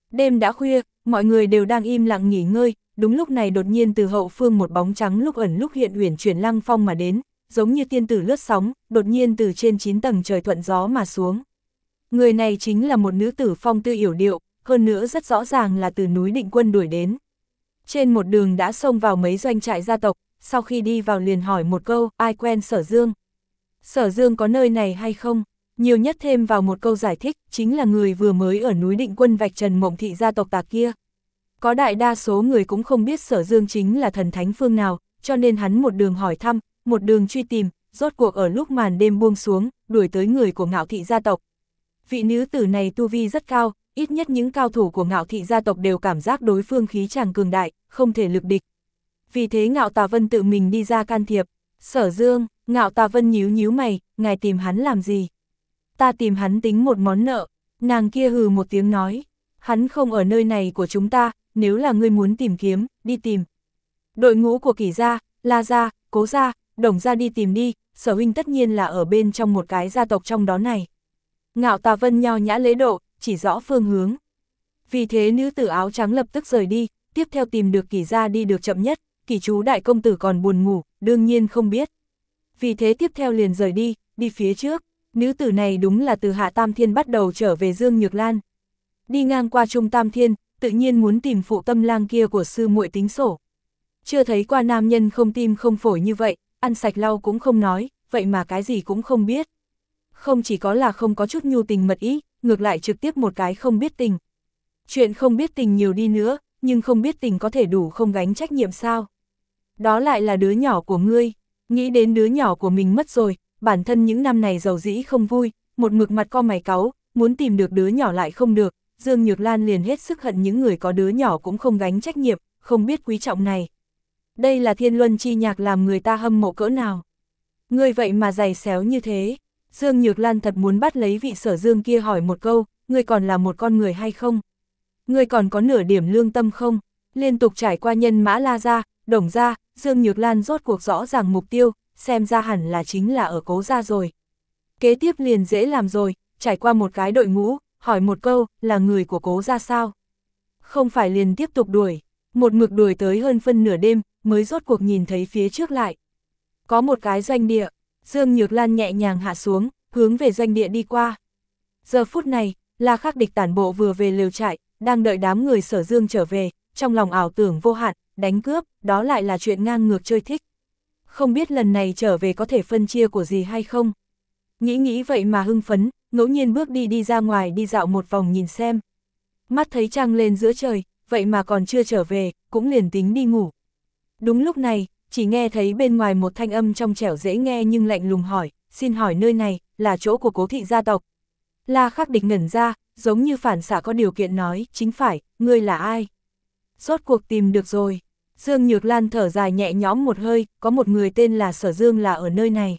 Đêm đã khuya, mọi người đều đang im lặng nghỉ ngơi, đúng lúc này đột nhiên từ hậu phương một bóng trắng lúc ẩn lúc hiện uyển chuyển lăng phong mà đến, giống như tiên tử lướt sóng, đột nhiên từ trên chín tầng trời thuận gió mà xuống. Người này chính là một nữ tử phong tư yểu điệu, hơn nữa rất rõ ràng là từ núi Định Quân đuổi đến. Trên một đường đã xông vào mấy doanh trại gia tộc, sau khi đi vào liền hỏi một câu, ai quen Sở Dương? Sở Dương có nơi này hay không? Nhiều nhất thêm vào một câu giải thích, chính là người vừa mới ở núi Định Quân vạch trần Mộng Thị gia tộc tạc kia. Có đại đa số người cũng không biết Sở Dương chính là thần thánh phương nào, cho nên hắn một đường hỏi thăm, một đường truy tìm, rốt cuộc ở lúc màn đêm buông xuống, đuổi tới người của Ngạo Thị gia tộc. Vị nữ tử này tu vi rất cao, ít nhất những cao thủ của Ngạo Thị gia tộc đều cảm giác đối phương khí chàng cường đại, không thể lực địch. Vì thế Ngạo Tà Vân tự mình đi ra can thiệp. Sở Dương, Ngạo Tà Vân nhíu nhíu mày, ngài tìm hắn làm gì? Ta tìm hắn tính một món nợ. Nàng kia hừ một tiếng nói, hắn không ở nơi này của chúng ta, nếu là ngươi muốn tìm kiếm, đi tìm. Đội ngũ của Kỷ gia, La gia, Cố gia, Đồng gia đi tìm đi, Sở huynh tất nhiên là ở bên trong một cái gia tộc trong đó này. Ngạo Tà Vân nho nhã lễ độ, chỉ rõ phương hướng. Vì thế nữ tử áo trắng lập tức rời đi, tiếp theo tìm được Kỷ gia đi được chậm nhất, Kỷ chú đại công tử còn buồn ngủ, đương nhiên không biết. Vì thế tiếp theo liền rời đi, đi phía trước. Nữ tử này đúng là từ Hạ Tam Thiên bắt đầu trở về Dương Nhược Lan. Đi ngang qua Trung Tam Thiên, tự nhiên muốn tìm phụ tâm lang kia của sư muội tính sổ. Chưa thấy qua nam nhân không tim không phổi như vậy, ăn sạch lau cũng không nói, vậy mà cái gì cũng không biết. Không chỉ có là không có chút nhu tình mật ý, ngược lại trực tiếp một cái không biết tình. Chuyện không biết tình nhiều đi nữa, nhưng không biết tình có thể đủ không gánh trách nhiệm sao? Đó lại là đứa nhỏ của ngươi, nghĩ đến đứa nhỏ của mình mất rồi, bản thân những năm này giàu dĩ không vui, một mực mặt co mày cáu, muốn tìm được đứa nhỏ lại không được, Dương Nhược Lan liền hết sức hận những người có đứa nhỏ cũng không gánh trách nhiệm, không biết quý trọng này. Đây là thiên luân chi nhạc làm người ta hâm mộ cỡ nào. Ngươi vậy mà giày xéo như thế. Dương Nhược Lan thật muốn bắt lấy vị Sở Dương kia hỏi một câu, ngươi còn là một con người hay không? Ngươi còn có nửa điểm lương tâm không? Liên tục trải qua nhân mã La gia, Đồng gia, Dương Nhược Lan rốt cuộc rõ ràng mục tiêu, xem ra hẳn là chính là ở Cố gia rồi. Kế tiếp liền dễ làm rồi, trải qua một cái đội ngũ, hỏi một câu, là người của Cố gia sao? Không phải liền tiếp tục đuổi, một mực đuổi tới hơn phân nửa đêm, mới rốt cuộc nhìn thấy phía trước lại. Có một cái doanh địa, Dương Nhược Lan nhẹ nhàng hạ xuống, hướng về doanh địa đi qua. Giờ phút này, La Khắc Địch tản bộ vừa về lều trại, đang đợi đám người Sở Dương trở về, trong lòng ảo tưởng vô hạn, đánh cướp, đó lại là chuyện ngang ngược chơi thích. Không biết lần này trở về có thể phân chia của gì hay không. Nghĩ nghĩ vậy mà hưng phấn, ngẫu nhiên bước đi đi ra ngoài đi dạo một vòng nhìn xem. Mắt thấy trăng lên giữa trời, vậy mà còn chưa trở về, cũng liền tính đi ngủ. Đúng lúc này, chỉ nghe thấy bên ngoài một thanh âm trong trẻo dễ nghe nhưng lạnh lùng hỏi, xin hỏi nơi này, là chỗ của Cố thị gia tộc. La Khắc Địch ngẩn ra, giống như phản xạ có điều kiện nói, chính phải, ngươi là ai? Rốt cuộc tìm được rồi. Dương Nhược Lan thở dài nhẹ nhõm một hơi, có một người tên là Sở Dương là ở nơi này.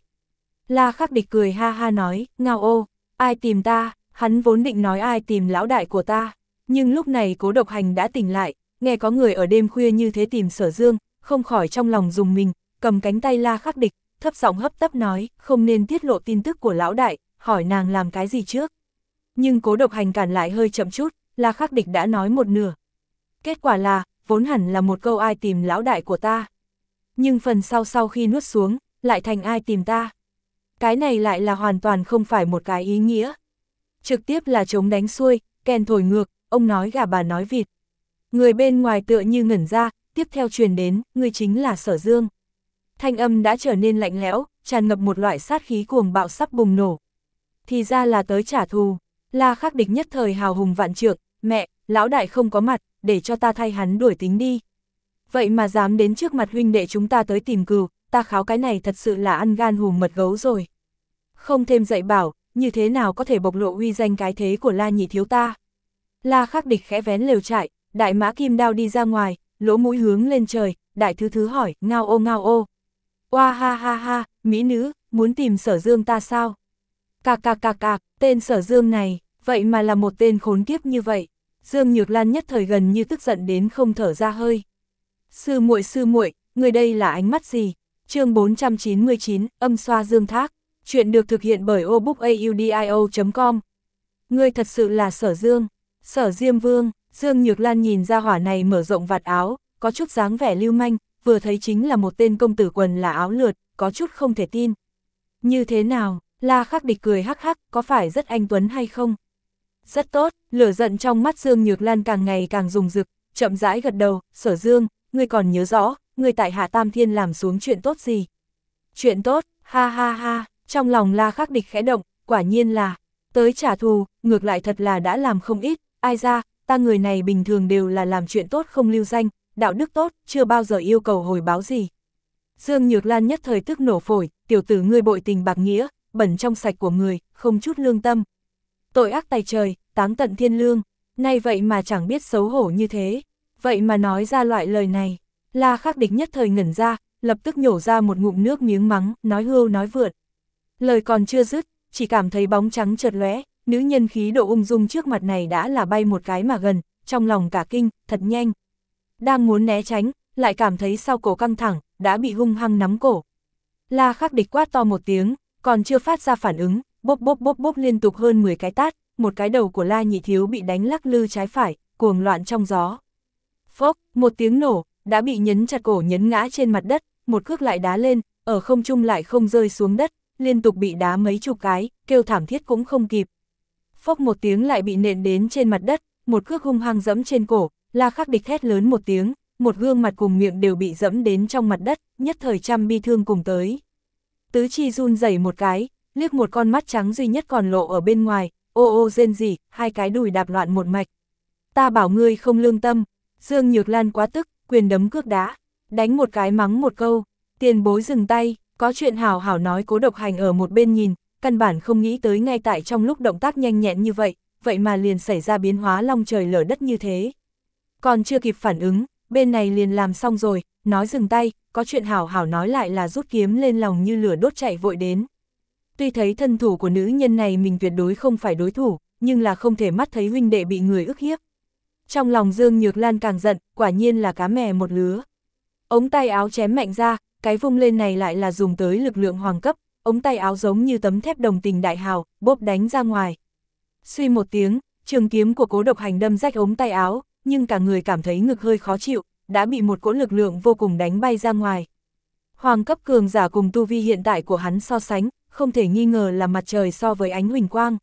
La Khắc Địch cười ha ha nói, ngao ô, ai tìm ta, hắn vốn định nói ai tìm lão đại của ta. Nhưng lúc này Cố Độc Hành đã tỉnh lại, nghe có người ở đêm khuya như thế tìm Sở Dương, không khỏi trong lòng dùng mình, cầm cánh tay La Khắc Địch, thấp giọng hấp tấp nói, không nên tiết lộ tin tức của lão đại, hỏi nàng làm cái gì trước. Nhưng Cố Độc Hành cản lại hơi chậm chút, La Khắc Địch đã nói một nửa. Kết quả là, vốn hẳn là một câu ai tìm lão đại của ta. Nhưng phần sau sau khi nuốt xuống, lại thành ai tìm ta. Cái này lại là hoàn toàn không phải một cái ý nghĩa. Trực tiếp là chống đánh xuôi, kèn thổi ngược, ông nói gà bà nói vịt. Người bên ngoài tựa như ngẩn ra, tiếp theo truyền đến, ngươi chính là Sở Dương. Thanh âm đã trở nên lạnh lẽo, tràn ngập một loại sát khí cuồng bạo sắp bùng nổ. Thì ra là tới trả thù. La Khắc Địch nhất thời hào hùng vạn trượng, mẹ, lão đại không có mặt, để cho ta thay hắn đuổi tính đi. Vậy mà dám đến trước mặt huynh đệ chúng ta tới tìm cừu, ta kháo cái này thật sự là ăn gan hùm mật gấu rồi. Không thêm dạy bảo, như thế nào có thể bộc lộ uy danh cái thế của La nhị thiếu ta. La Khắc Địch khẽ vén lều trại, đại mã kim đao đi ra ngoài, lỗ mũi hướng lên trời, đại thứ thứ hỏi, ngao ô ngao ô. Oa ha ha ha, mỹ nữ, muốn tìm Sở Dương ta sao? Cạc cạc cạc cạc, tên Sở Dương này, vậy mà là một tên khốn kiếp như vậy. Dương Nhược Lan nhất thời gần như tức giận đến không thở ra hơi. Sư muội sư muội, người đây là ánh mắt gì? Chương bốn trăm chín mươi chín, âm xoa Dương Thác. Chuyện được thực hiện bởi obookaudio chấm com. Ngươi thật sự là Sở Dương, Sở Diêm Vương. Dương Nhược Lan nhìn ra hỏa này mở rộng vạt áo, có chút dáng vẻ lưu manh, vừa thấy chính là một tên công tử quần là áo lượt, có chút không thể tin. Như thế nào, La Khắc Địch cười hắc hắc, có phải rất anh tuấn hay không? Rất tốt, lửa giận trong mắt Dương Nhược Lan càng ngày càng rùng rực, chậm rãi gật đầu, Sở Dương, ngươi còn nhớ rõ, ngươi tại Hạ Tam Thiên làm xuống chuyện tốt gì? Chuyện tốt, ha ha ha, trong lòng La Khắc Địch khẽ động, quả nhiên là, tới trả thù, ngược lại thật là đã làm không ít, ai ra, ta người này bình thường đều là làm chuyện tốt không lưu danh, đạo đức tốt, chưa bao giờ yêu cầu hồi báo gì. Dương Nhược Lan nhất thời tức nổ phổi, tiểu tử ngươi bội tình bạc nghĩa, bẩn trong sạch của người, không chút lương tâm. Tội ác tày trời, táng tận thiên lương, nay vậy mà chẳng biết xấu hổ như thế, vậy mà nói ra loại lời này. La Khắc Địch nhất thời ngẩn ra, lập tức nhổ ra một ngụm nước miếng mắng, nói hưu nói vượt. Lời còn chưa dứt, chỉ cảm thấy bóng trắng chợt lóe, nữ nhân khí độ ung dung trước mặt này đã là bay một cái mà gần, trong lòng cả kinh, thật nhanh. Đang muốn né tránh, lại cảm thấy sau cổ căng thẳng, đã bị hung hăng nắm cổ. La Khắc Địch quát to một tiếng, còn chưa phát ra phản ứng, bốp bốp bốp bốp liên tục hơn mười cái tát, một cái đầu của La Nhị Thiếu bị đánh lắc lư trái phải, cuồng loạn trong gió. Phốc, một tiếng nổ, đã bị nhấn chặt cổ nhấn ngã trên mặt đất, một cước lại đá lên, ở không trung lại không rơi xuống đất, liên tục bị đá mấy chục cái, kêu thảm thiết cũng không kịp. Phốc một tiếng lại bị nện đến trên mặt đất, một cước hung hăng dẫm trên cổ, La Khắc Địch thét lớn một tiếng, một gương mặt cùng miệng đều bị dẫm đến trong mặt đất, nhất thời trăm bi thương cùng tới. Tứ chi run rẩy một cái, liếc một con mắt trắng duy nhất còn lộ ở bên ngoài, ô ô rên rỉ, hai cái đùi đạp loạn một mạch. Ta bảo ngươi không lương tâm, Dương Nhược Lan quá tức, quyền đấm cước đá, đánh một cái mắng một câu, tiền bối dừng tay, có chuyện hảo hảo nói. Cố Độc Hành ở một bên nhìn, căn bản không nghĩ tới ngay tại trong lúc động tác nhanh nhẹn như vậy, vậy mà liền xảy ra biến hóa long trời lở đất như thế. Còn chưa kịp phản ứng, bên này liền làm xong rồi, nói dừng tay, có chuyện hảo hảo nói lại là rút kiếm lên lòng như lửa đốt chạy vội đến. Tuy thấy thân thủ của nữ nhân này mình tuyệt đối không phải đối thủ, nhưng là không thể mắt thấy huynh đệ bị người ức hiếp. Trong lòng Dương Nhược Lan càng giận, quả nhiên là cá mè một lứa. Ống tay áo chém mạnh ra, cái vung lên này lại là dùng tới lực lượng hoàng cấp, ống tay áo giống như tấm thép đồng tình đại hào, bốp đánh ra ngoài. Suy một tiếng, trường kiếm của Cố Độc Hành đâm rách ống tay áo, nhưng cả người cảm thấy ngực hơi khó chịu, đã bị một cỗ lực lượng vô cùng đánh bay ra ngoài. Hoàng cấp cường giả cùng tu vi hiện tại của hắn so sánh, không thể nghi ngờ là mặt trời so với ánh huỳnh quang.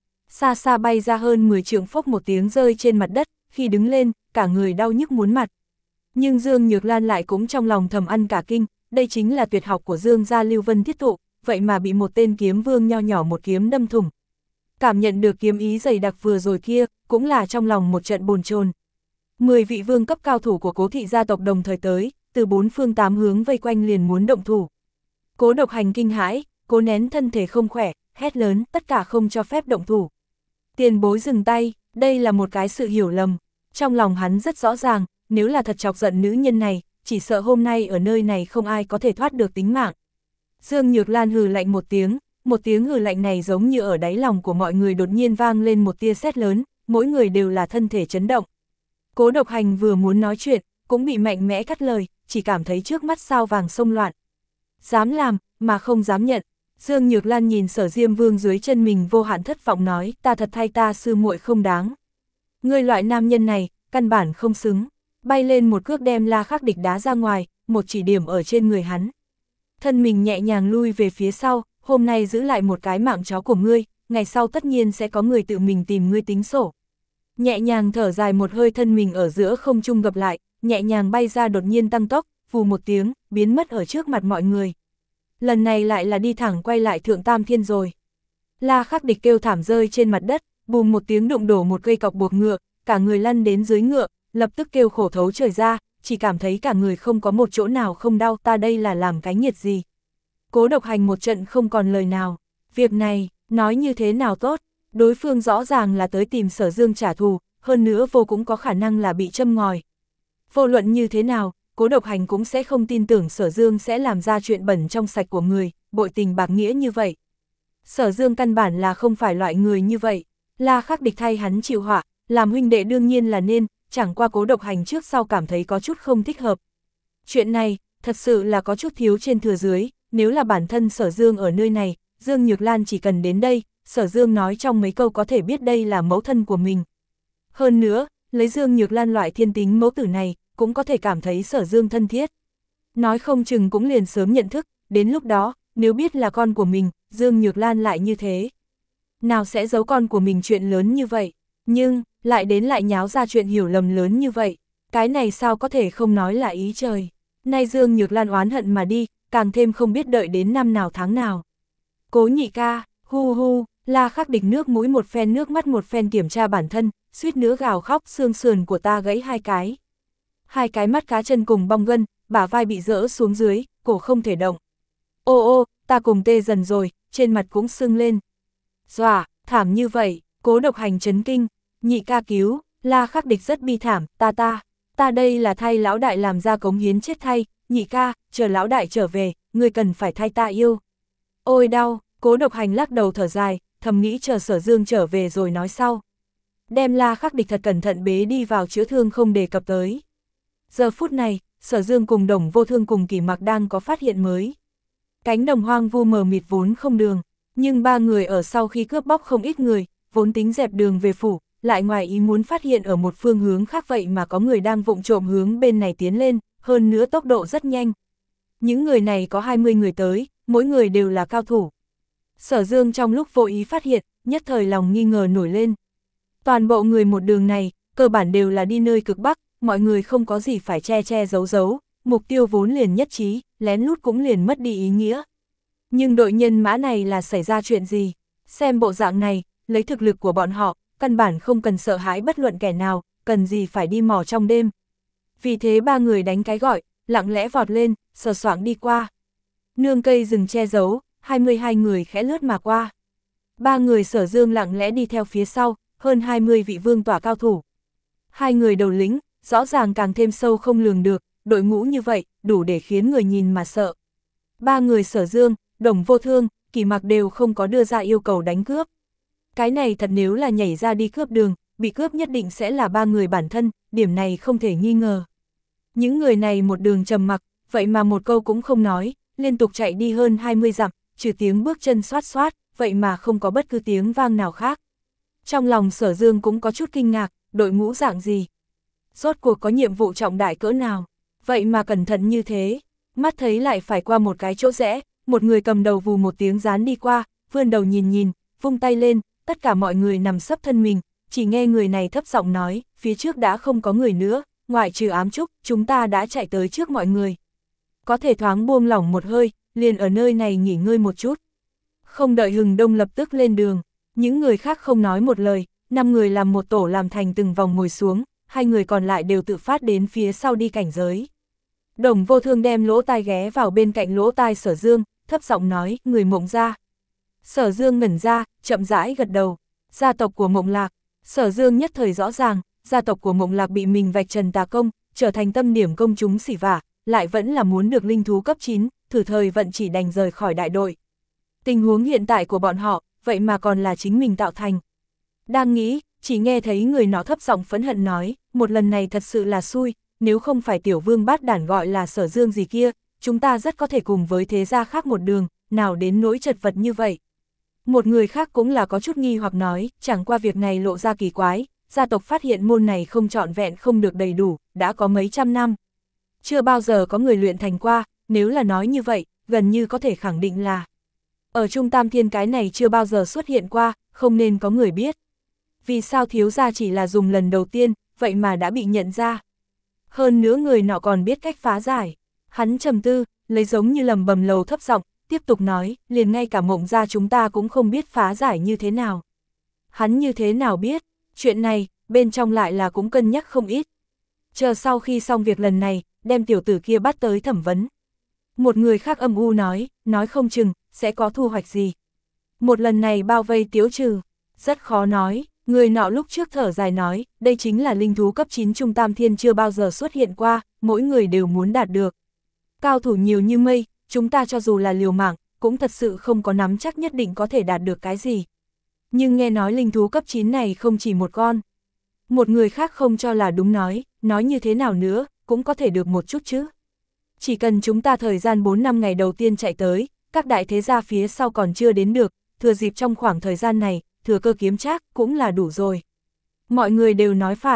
Xa xa bay ra hơn mười trượng, phốc một tiếng rơi trên mặt đất, khi đứng lên, cả người đau nhức muốn mặt. Nhưng Dương Nhược Lan lại cũng trong lòng thầm ăn cả kinh, đây chính là tuyệt học của Dương gia Lưu Vân Thiết Tụ, vậy mà bị một tên kiếm vương nho nhỏ một kiếm đâm thủng. Cảm nhận được kiếm ý dày đặc vừa rồi kia, cũng là trong lòng một trận bồn chồn. Mười vị vương cấp cao thủ của Cố thị gia tộc đồng thời tới, từ bốn phương tám hướng vây quanh liền muốn động thủ. Cố Độc Hành kinh hãi, cố nén thân thể không khỏe, hét lớn, tất cả không cho phép động thủ. Tiền bối dừng tay, đây là một cái sự hiểu lầm. Trong lòng hắn rất rõ ràng, nếu là thật chọc giận nữ nhân này, chỉ sợ hôm nay ở nơi này không ai có thể thoát được tính mạng. Dương Nhược Lan hừ lạnh một tiếng, một tiếng hừ lạnh này giống như ở đáy lòng của mọi người đột nhiên vang lên một tia sét lớn, mỗi người đều là thân thể chấn động. Cố Độc Hành vừa muốn nói chuyện, cũng bị mạnh mẽ cắt lời, chỉ cảm thấy trước mắt sao vàng sông loạn. Dám làm, mà không dám nhận. Dương Nhược Lan nhìn Sở Diêm Vương dưới chân mình vô hạn thất vọng nói, ta thật thay ta sư muội không đáng. Ngươi loại nam nhân này, căn bản không xứng. Bay lên một cước đem La Khắc Địch đá ra ngoài, một chỉ điểm ở trên người hắn. Thân mình nhẹ nhàng lui về phía sau, hôm nay giữ lại một cái mạng chó của ngươi, ngày sau tất nhiên sẽ có người tự mình tìm ngươi tính sổ. Nhẹ nhàng thở dài một hơi, thân mình ở giữa không trung gập lại, nhẹ nhàng bay ra, đột nhiên tăng tốc, vù một tiếng, biến mất ở trước mặt mọi người. Lần này lại là đi thẳng quay lại Thượng Tam Thiên rồi. La Khắc Địch kêu thảm rơi trên mặt đất, bùm một tiếng đụng đổ một cây cọc buộc ngựa, cả người lăn đến dưới ngựa, lập tức kêu khổ thấu trời ra, chỉ cảm thấy cả người không có một chỗ nào không đau, ta đây là làm cái nghiệt gì. Cố Độc Hành một trận không còn lời nào, việc này, nói như thế nào tốt, đối phương rõ ràng là tới tìm Sở Dương trả thù, hơn nữa vô cũng có khả năng là bị châm ngòi. Vô luận như thế nào, Cố Độc Hành cũng sẽ không tin tưởng Sở Dương sẽ làm ra chuyện bẩn trong sạch của người, bội tình bạc nghĩa như vậy. Sở Dương căn bản là không phải loại người như vậy, La Khắc Địch thay hắn chịu họa, làm huynh đệ đương nhiên là nên, chẳng qua Cố Độc Hành trước sau cảm thấy có chút không thích hợp. Chuyện này, thật sự là có chút thiếu trên thừa dưới, nếu là bản thân Sở Dương ở nơi này, Dương Nhược Lan chỉ cần đến đây, Sở Dương nói trong mấy câu có thể biết đây là mẫu thân của mình. Hơn nữa, lấy Dương Nhược Lan loại thiên tính mẫu tử này, cũng có thể cảm thấy Sở Dương thân thiết. Nói không chừng cũng liền sớm nhận thức, đến lúc đó, nếu biết là con của mình, Dương Nhược Lan lại như thế. Nào sẽ giấu con của mình chuyện lớn như vậy, nhưng, lại đến lại nháo ra chuyện hiểu lầm lớn như vậy, cái này sao có thể không nói là ý trời. Nay Dương Nhược Lan oán hận mà đi, càng thêm không biết đợi đến năm nào tháng nào. Cố nhị ca, hu hu, La Khắc Địch nước mũi một phen nước mắt một phen kiểm tra bản thân, suýt nữa gào khóc, xương sườn của ta gãy hai cái. Hai cái mắt cá chân cùng bong gân, bả vai bị rỡ xuống dưới, cổ không thể động. Ô ô, ta cùng tê dần rồi, trên mặt cũng sưng lên. Dọa, thảm như vậy, Cố Độc Hành chấn kinh, nhị ca cứu, La Khắc Địch rất bi thảm, ta ta, ta đây là thay lão đại làm ra cống hiến chết thay, nhị ca, chờ lão đại trở về, ngươi cần phải thay ta yêu. Ôi đau, Cố Độc Hành lắc đầu thở dài, thầm nghĩ chờ Sở Dương trở về rồi nói sau. Đem La Khắc Địch thật cẩn thận bế đi vào chữa thương không đề cập tới. Giờ phút này, Sở Dương cùng Đồng Vô Thương cùng Kỳ Mặc đang có phát hiện mới. Cánh đồng hoang vu mờ mịt vốn không đường, nhưng ba người ở sau khi cướp bóc không ít người, vốn tính dẹp đường về phủ, lại ngoài ý muốn phát hiện ở một phương hướng khác vậy mà có người đang vụng trộm hướng bên này tiến lên, hơn nữa tốc độ rất nhanh. Những người này có hai mươi người tới, mỗi người đều là cao thủ. Sở Dương trong lúc vô ý phát hiện, nhất thời lòng nghi ngờ nổi lên. Toàn bộ người một đường này, cơ bản đều là đi nơi cực Bắc, mọi người không có gì phải che che giấu giấu, mục tiêu vốn liền nhất trí, lén lút cũng liền mất đi ý nghĩa. Nhưng đội nhân mã này là xảy ra chuyện gì? Xem bộ dạng này, lấy thực lực của bọn họ, căn bản không cần sợ hãi bất luận kẻ nào, cần gì phải đi mò trong đêm. Vì thế ba người đánh cái gọi, lặng lẽ vọt lên, sờ soạng đi qua. Nương cây rừng che giấu, hai mươi hai người khẽ lướt mà qua. Ba người Sở Dương lặng lẽ đi theo phía sau, hơn hai mươi vị vương tỏa cao thủ. Hai người đầu lĩnh, rõ ràng càng thêm sâu không lường được, đội ngũ như vậy, đủ để khiến người nhìn mà sợ. Ba người Sở Dương, Đồng Vô Thương, Kỳ Mặc đều không có đưa ra yêu cầu đánh cướp. Cái này thật nếu là nhảy ra đi cướp đường, bị cướp nhất định sẽ là ba người bản thân, điểm này không thể nghi ngờ. Những người này một đường trầm mặc, vậy mà một câu cũng không nói, liên tục chạy đi hơn hai mươi dặm, trừ tiếng bước chân xoát xoát, vậy mà không có bất cứ tiếng vang nào khác. Trong lòng Sở Dương cũng có chút kinh ngạc, đội ngũ dạng gì? Rốt cuộc có nhiệm vụ trọng đại cỡ nào? Vậy mà cẩn thận như thế, mắt thấy lại phải qua một cái chỗ rẽ, một người cầm đầu vù một tiếng gián đi qua, vươn đầu nhìn nhìn, vung tay lên, tất cả mọi người nằm sấp thân mình, chỉ nghe người này thấp giọng nói, phía trước đã không có người nữa, ngoại trừ Ám Trúc, chúng ta đã chạy tới trước mọi người. Có thể thoáng buông lỏng một hơi, liền ở nơi này nghỉ ngơi một chút. Không đợi Hừng Đông lập tức lên đường, những người khác không nói một lời, năm người làm một tổ làm thành từng vòng ngồi xuống, hai người còn lại đều tự phát đến phía sau đi cảnh giới. Đồng Vô Thương đem lỗ tai ghé vào bên cạnh lỗ tai Sở Dương, thấp giọng nói, người Mộng gia. Sở Dương ngẩn ra, chậm rãi gật đầu, gia tộc của Mộng Lạc. Sở Dương nhất thời rõ ràng, gia tộc của Mộng Lạc bị mình vạch trần tà công, trở thành tâm điểm công chúng xỉ vả, lại vẫn là muốn được linh thú cấp chín, thử thời vận chỉ đành rời khỏi đại đội. Tình huống hiện tại của bọn họ, vậy mà còn là chính mình tạo thành. Đang nghĩ, chỉ nghe thấy người nó thấp giọng phẫn hận nói, một lần này thật sự là xui, nếu không phải tiểu vương bát đản gọi là Sở Dương gì kia, chúng ta rất có thể cùng với thế gia khác một đường, nào đến nỗi chật vật như vậy. Một người khác cũng là có chút nghi hoặc nói, chẳng qua việc này lộ ra kỳ quái, gia tộc phát hiện môn này không trọn vẹn không được đầy đủ, đã có mấy trăm năm. Chưa bao giờ có người luyện thành qua, nếu là nói như vậy, gần như có thể khẳng định là ở Trung Tam Thiên cái này chưa bao giờ xuất hiện qua, không nên có người biết. Vì sao thiếu gia chỉ là dùng lần đầu tiên, vậy mà đã bị nhận ra. Hơn nữa người nọ còn biết cách phá giải. Hắn trầm tư, lấy giống như lầm bầm lầu thấp giọng, tiếp tục nói, liền ngay cả Mộng gia chúng ta cũng không biết phá giải như thế nào. Hắn như thế nào biết, chuyện này, bên trong lại là cũng cân nhắc không ít. Chờ sau khi xong việc lần này, đem tiểu tử kia bắt tới thẩm vấn. Một người khác âm u nói, nói không chừng, sẽ có thu hoạch gì. Một lần này bao vây Tiếu Trừ, rất khó nói, người nọ lúc trước thở dài nói, đây chính là linh thú cấp chín Trung Tam Thiên chưa bao giờ xuất hiện qua, mỗi người đều muốn đạt được. Cao thủ nhiều như mây, chúng ta cho dù là liều mạng, cũng thật sự không có nắm chắc nhất định có thể đạt được cái gì. Nhưng nghe nói linh thú cấp chín này không chỉ một con. Một người khác không cho là đúng nói, nói như thế nào nữa, cũng có thể được một chút chứ. Chỉ cần chúng ta thời gian bốn năm ngày đầu tiên chạy tới, các đại thế gia phía sau còn chưa đến được, thừa dịp trong khoảng thời gian này, thừa cơ kiếm trác cũng là đủ rồi. Mọi người đều nói phải,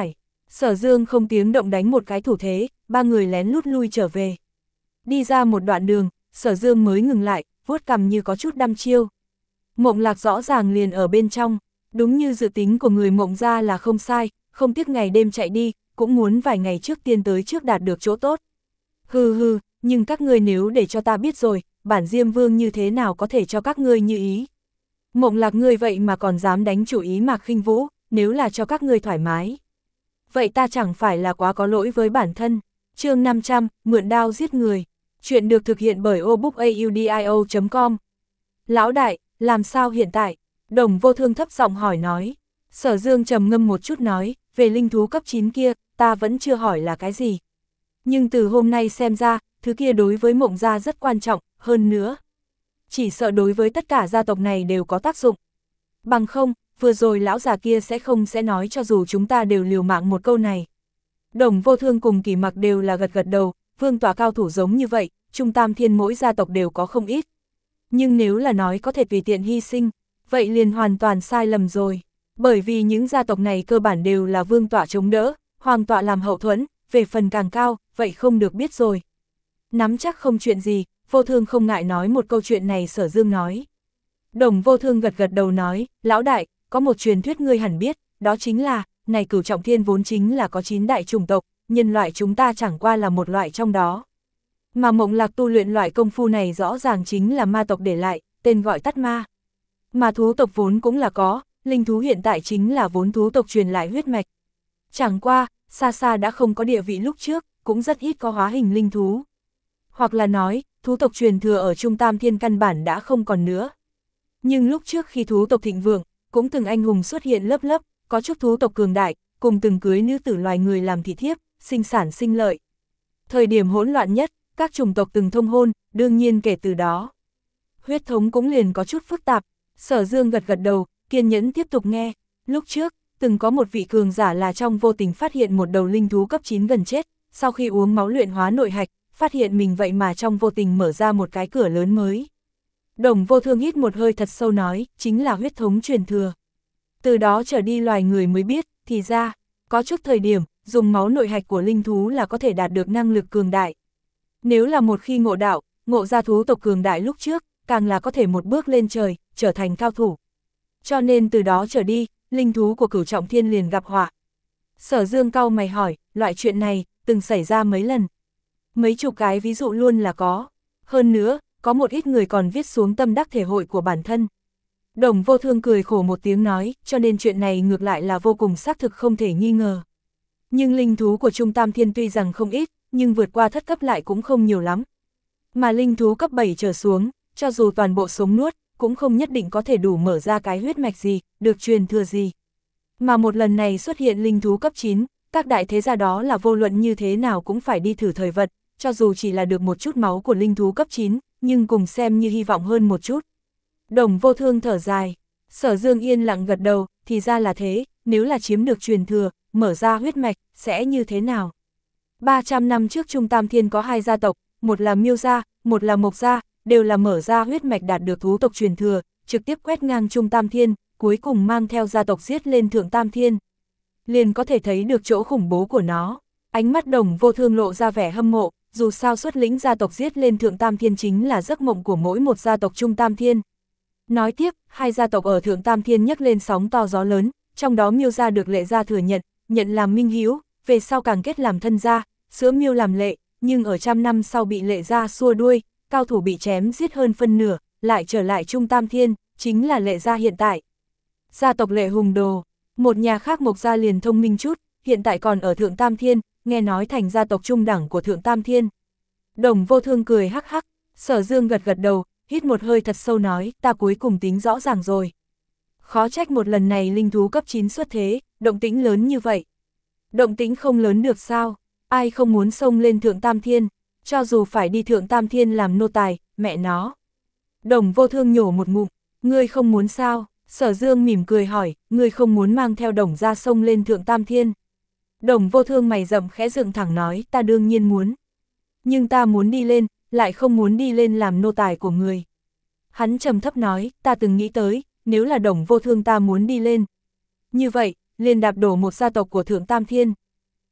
Sở Dương không tiếng động đánh một cái thủ thế, ba người lén lút lui trở về. Đi ra một đoạn đường, Sở Dương mới ngừng lại, vuốt cằm như có chút đăm chiêu. Mộng Lạc rõ ràng liền ở bên trong, đúng như dự tính của người Mộng gia là không sai, không tiếc ngày đêm chạy đi, cũng muốn vài ngày trước tiên tới trước đạt được chỗ tốt. Hừ hừ, nhưng các ngươi nếu để cho ta biết rồi, bản Diêm Vương như thế nào có thể cho các ngươi như ý. Mộng Lạc ngươi vậy mà còn dám đánh chủ ý Mạc Khinh Vũ, nếu là cho các ngươi thoải mái. Vậy ta chẳng phải là quá có lỗi với bản thân. Chương năm trăm, mượn đao giết người. Chuyện được thực hiện bởi obookaudio chấm com. Lão đại, làm sao hiện tại? Đồng Vô Thương thấp giọng hỏi nói. Sở Dương trầm ngâm một chút nói, về linh thú cấp chín kia, ta vẫn chưa hỏi là cái gì. Nhưng từ hôm nay xem ra, thứ kia đối với Mộng gia rất quan trọng, hơn nữa. Chỉ sợ đối với tất cả gia tộc này đều có tác dụng. Bằng không, vừa rồi lão già kia sẽ không sẽ nói cho dù chúng ta đều liều mạng một câu này. Đồng Vô Thương cùng Kỳ Mặc đều là gật gật đầu, vương tỏa cao thủ giống như vậy, Trung Tam Thiên mỗi gia tộc đều có không ít. Nhưng nếu là nói có thể tùy tiện hy sinh, vậy liền hoàn toàn sai lầm rồi. Bởi vì những gia tộc này cơ bản đều là vương tọa chống đỡ, hoàng tọa làm hậu thuẫn, về phần càng cao, vậy không được biết rồi. Nắm chắc không chuyện gì, Vô Thương không ngại nói một câu chuyện này. Sở Dương nói. Đồng Vô Thương gật gật đầu nói, lão đại, có một truyền thuyết ngươi hẳn biết, đó chính là, này Cửu Trọng Thiên vốn chính là có chín đại chủng tộc, nhân loại chúng ta chẳng qua là một loại trong đó. Mà Mộng Lạc tu luyện loại công phu này rõ ràng chính là ma tộc để lại, tên gọi tắt ma. Mà thú tộc vốn cũng là có, linh thú hiện tại chính là vốn thú tộc truyền lại huyết mạch. Chẳng qua, xa xa đã không có địa vị lúc trước, cũng rất ít có hóa hình linh thú. Hoặc là nói, thú tộc truyền thừa ở Trung Tam Thiên căn bản đã không còn nữa. Nhưng lúc trước khi thú tộc thịnh vượng, cũng từng anh hùng xuất hiện lớp lớp, có chút thú tộc cường đại, cùng từng cưới nữ tử loài người làm thị thiếp, sinh sản sinh lợi. Thời điểm hỗn loạn nhất, các chủng tộc từng thông hôn, đương nhiên kể từ đó. Huyết thống cũng liền có chút phức tạp. Sở Dương gật gật đầu, kiên nhẫn tiếp tục nghe. Lúc trước, từng có một vị cường giả là trong vô tình phát hiện một đầu linh thú cấp chín gần chết, sau khi uống máu luyện hóa nội hạch, phát hiện mình vậy mà trong vô tình mở ra một cái cửa lớn mới. Đồng Vô Thương hít một hơi thật sâu nói, chính là huyết thống truyền thừa. Từ đó trở đi loài người mới biết, thì ra, có chút thời điểm, dùng máu nội hạch của linh thú là có thể đạt được năng lực cường đại. Nếu là một khi ngộ đạo, ngộ ra thú tộc cường đại lúc trước, càng là có thể một bước lên trời, trở thành cao thủ. Cho nên từ đó trở đi, linh thú của Cửu Trọng Thiên liền gặp họa. Sở Dương cau mày hỏi, loại chuyện này, từng xảy ra mấy lần. Mấy chục cái ví dụ luôn là có. Hơn nữa, có một ít người còn viết xuống tâm đắc thể hội của bản thân. Đồng Vô Thương cười khổ một tiếng nói, cho nên chuyện này ngược lại là vô cùng xác thực không thể nghi ngờ. Nhưng linh thú của Trung Tam Thiên tuy rằng không ít, nhưng vượt qua thất cấp lại cũng không nhiều lắm. Mà linh thú cấp bảy trở xuống, cho dù toàn bộ sống nuốt, cũng không nhất định có thể đủ mở ra cái huyết mạch gì, được truyền thừa gì. Mà một lần này xuất hiện linh thú cấp chín, các đại thế gia đó là vô luận như thế nào cũng phải đi thử thời vật, cho dù chỉ là được một chút máu của linh thú cấp chín, nhưng cùng xem như hy vọng hơn một chút. Đồng Vô Thương thở dài, Sở Dương yên lặng gật đầu, thì ra là thế, nếu là chiếm được truyền thừa, mở ra huyết mạch, sẽ như thế nào? ba trăm năm trước Trung Tam Thiên có hai gia tộc, một là Miêu gia, một là Mộc gia, đều là mở ra huyết mạch đạt được thú tộc truyền thừa, trực tiếp quét ngang Trung Tam Thiên, cuối cùng mang theo gia tộc giết lên Thượng Tam Thiên. Liền có thể thấy được chỗ khủng bố của nó. Ánh mắt Đồng Vô Thương lộ ra vẻ hâm mộ, dù sao xuất lĩnh gia tộc giết lên Thượng Tam Thiên chính là giấc mộng của mỗi một gia tộc Trung Tam Thiên. Nói tiếp, hai gia tộc ở Thượng Tam Thiên nhấc lên sóng to gió lớn, trong đó Miêu gia được Lệ gia thừa nhận, nhận làm minh hiếu, về sau càng kết làm thân gia, sữa Miêu làm Lệ, nhưng ở trăm năm sau bị Lệ gia xua đuôi, cao thủ bị chém giết hơn phân nửa, lại trở lại Trung Tam Thiên, chính là Lệ gia hiện tại. Gia tộc Lệ Hùng Đồ, một nhà khác Mộc gia liền thông minh chút, hiện tại còn ở Thượng Tam Thiên, nghe nói thành gia tộc trung đẳng của Thượng Tam Thiên. Đồng Vô Thương cười hắc hắc, Sở Dương gật gật đầu, hít một hơi thật sâu nói, ta cuối cùng tính rõ ràng rồi. Khó trách một lần này linh thú cấp chín xuất thế, động tĩnh lớn như vậy. Động tĩnh không lớn được sao, ai không muốn xông lên Thượng Tam Thiên, cho dù phải đi Thượng Tam Thiên làm nô tài, mẹ nó. Đồng Vô Thương nhổ một ngụm, ngươi không muốn sao? Sở Dương mỉm cười hỏi, ngươi không muốn mang theo Đồng ra xông lên Thượng Tam Thiên. Đồng Vô Thương mày rậm khẽ dựng thẳng nói, ta đương nhiên muốn. Nhưng ta muốn đi lên, lại không muốn đi lên làm nô tài của người. Hắn trầm thấp nói, ta từng nghĩ tới, nếu là Đồng Vô Thương ta muốn đi lên. Như vậy, liền đạp đổ một gia tộc của Thượng Tam Thiên.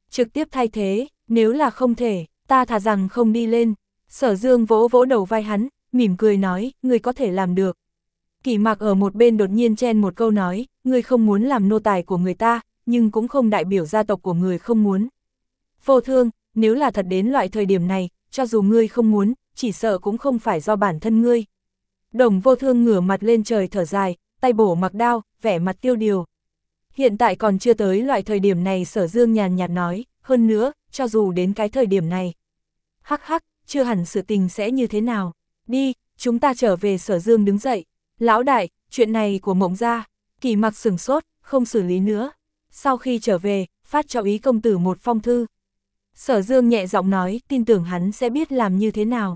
Trực tiếp thay thế, nếu là không thể, ta thà rằng không đi lên. Sở Dương vỗ vỗ đầu vai hắn, mỉm cười nói, ngươi có thể làm được. Kỷ Mặc ở một bên đột nhiên chen một câu nói, ngươi không muốn làm nô tài của người ta, nhưng cũng không đại biểu gia tộc của người không muốn. Vô Thương, nếu là thật đến loại thời điểm này, cho dù ngươi không muốn, chỉ sợ cũng không phải do bản thân ngươi. Đồng Vô Thương ngửa mặt lên trời thở dài, tay bổ mặc đao, vẻ mặt tiêu điều. Hiện tại còn chưa tới loại thời điểm này, Sở Dương nhàn nhạt nói, hơn nữa, cho dù đến cái thời điểm này. Hắc hắc, chưa hẳn sự tình sẽ như thế nào. Đi, chúng ta trở về. Sở Dương đứng dậy. Lão đại, chuyện này của Mộng gia. Kỷ Mặc sửng sốt, không xử lý nữa. Sau khi trở về, phát cho Ý công tử một phong thư. Sở Dương nhẹ giọng nói, tin tưởng hắn sẽ biết làm như thế nào.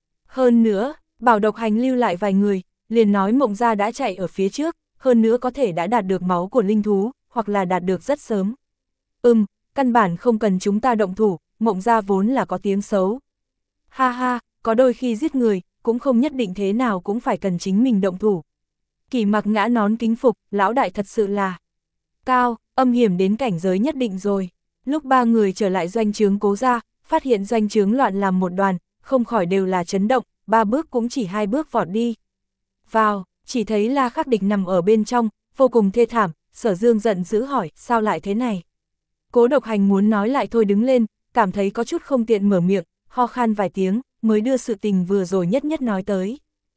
Hơn nữa, bảo Độc Hành lưu lại vài người, liền nói Mộng gia đã chạy ở phía trước, hơn nữa có thể đã đạt được máu của linh thú, hoặc là đạt được rất sớm. Ừm, căn bản không cần chúng ta động thủ, Mộng gia vốn là có tiếng xấu. Ha ha, có đôi khi giết người, cũng không nhất định thế nào cũng phải cần chính mình động thủ. Kỷ Mặc ngã nón kính phục, lão đại thật sự là cao, âm hiểm đến cảnh giới nhất định rồi. Lúc ba người trở lại doanh trướng Cố gia, phát hiện doanh trướng loạn làm một đoàn, không khỏi đều là chấn động, ba bước cũng chỉ hai bước vọt đi. Vào, chỉ thấy La Khắc Địch nằm ở bên trong, vô cùng thê thảm. Sở Dương giận dữ hỏi, sao lại thế này? Cố Độc Hành muốn nói lại thôi đứng lên, cảm thấy có chút không tiện mở miệng, ho khan vài tiếng, mới đưa sự tình vừa rồi nhất nhất nói tới.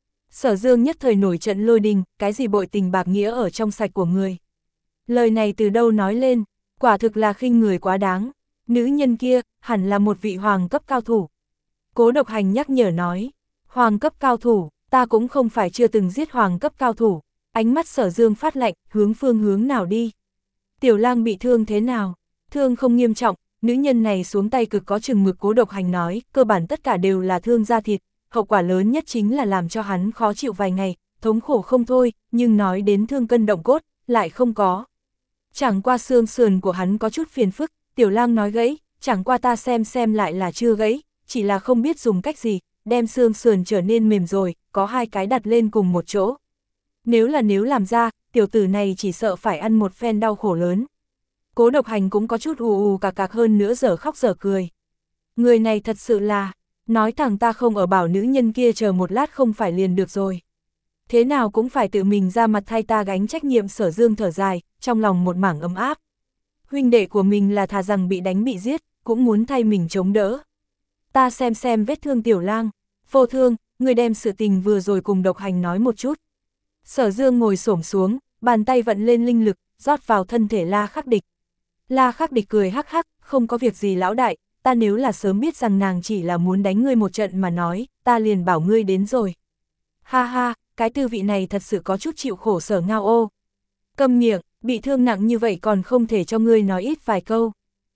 Sở Dương nhất thời nổi trận lôi đình, cái gì bội tình bạc nghĩa ở trong sạch của người. Lời này từ đâu nói lên, quả thực là khinh người quá đáng. Nữ nhân kia, hẳn là một vị hoàng cấp cao thủ. Cố Độc Hành nhắc nhở nói, hoàng cấp cao thủ, ta cũng không phải chưa từng giết hoàng cấp cao thủ. Ánh mắt Sở Dương phát lạnh, hướng phương hướng nào đi. Tiểu Lang bị thương thế nào? Thương không nghiêm trọng, nữ nhân này xuống tay cực có chừng mực. Cố Độc Hành nói, cơ bản tất cả đều là thương da thịt, hậu quả lớn nhất chính là làm cho hắn khó chịu vài ngày, thống khổ không thôi, nhưng nói đến thương cân động cốt, lại không có. Chẳng qua xương sườn của hắn có chút phiền phức, Tiểu Lang nói gãy, chẳng qua ta xem xem lại là chưa gãy, chỉ là không biết dùng cách gì, đem xương sườn trở nên mềm rồi, có hai cái đặt lên cùng một chỗ. Nếu là nếu làm ra, tiểu tử này chỉ sợ phải ăn một phen đau khổ lớn. Cố Độc Hành cũng có chút ù ù cạc cạc, hơn nữa dở khóc dở cười. Người này thật sự là, nói thẳng ta không ở bảo nữ nhân kia chờ một lát không phải liền được rồi. Thế nào cũng phải tự mình ra mặt thay ta gánh trách nhiệm. Sở Dương thở dài, trong lòng một mảng ấm áp. Huynh đệ của mình là thà rằng bị đánh bị giết, cũng muốn thay mình chống đỡ. Ta xem xem vết thương Tiểu Lang. Vô Thương, người đem sự tình vừa rồi cùng Độc Hành nói một chút. Sở Dương ngồi xổm xuống, bàn tay vận lên linh lực, rót vào thân thể La Khắc Địch. La Khắc Địch cười hắc hắc, không có việc gì lão đại, ta nếu là sớm biết rằng nàng chỉ là muốn đánh ngươi một trận mà nói, ta liền bảo ngươi đến rồi. Ha ha, cái tư vị này thật sự có chút chịu khổ. Sở Ngao ô. Câm miệng, bị thương nặng như vậy còn không thể cho ngươi nói ít vài câu.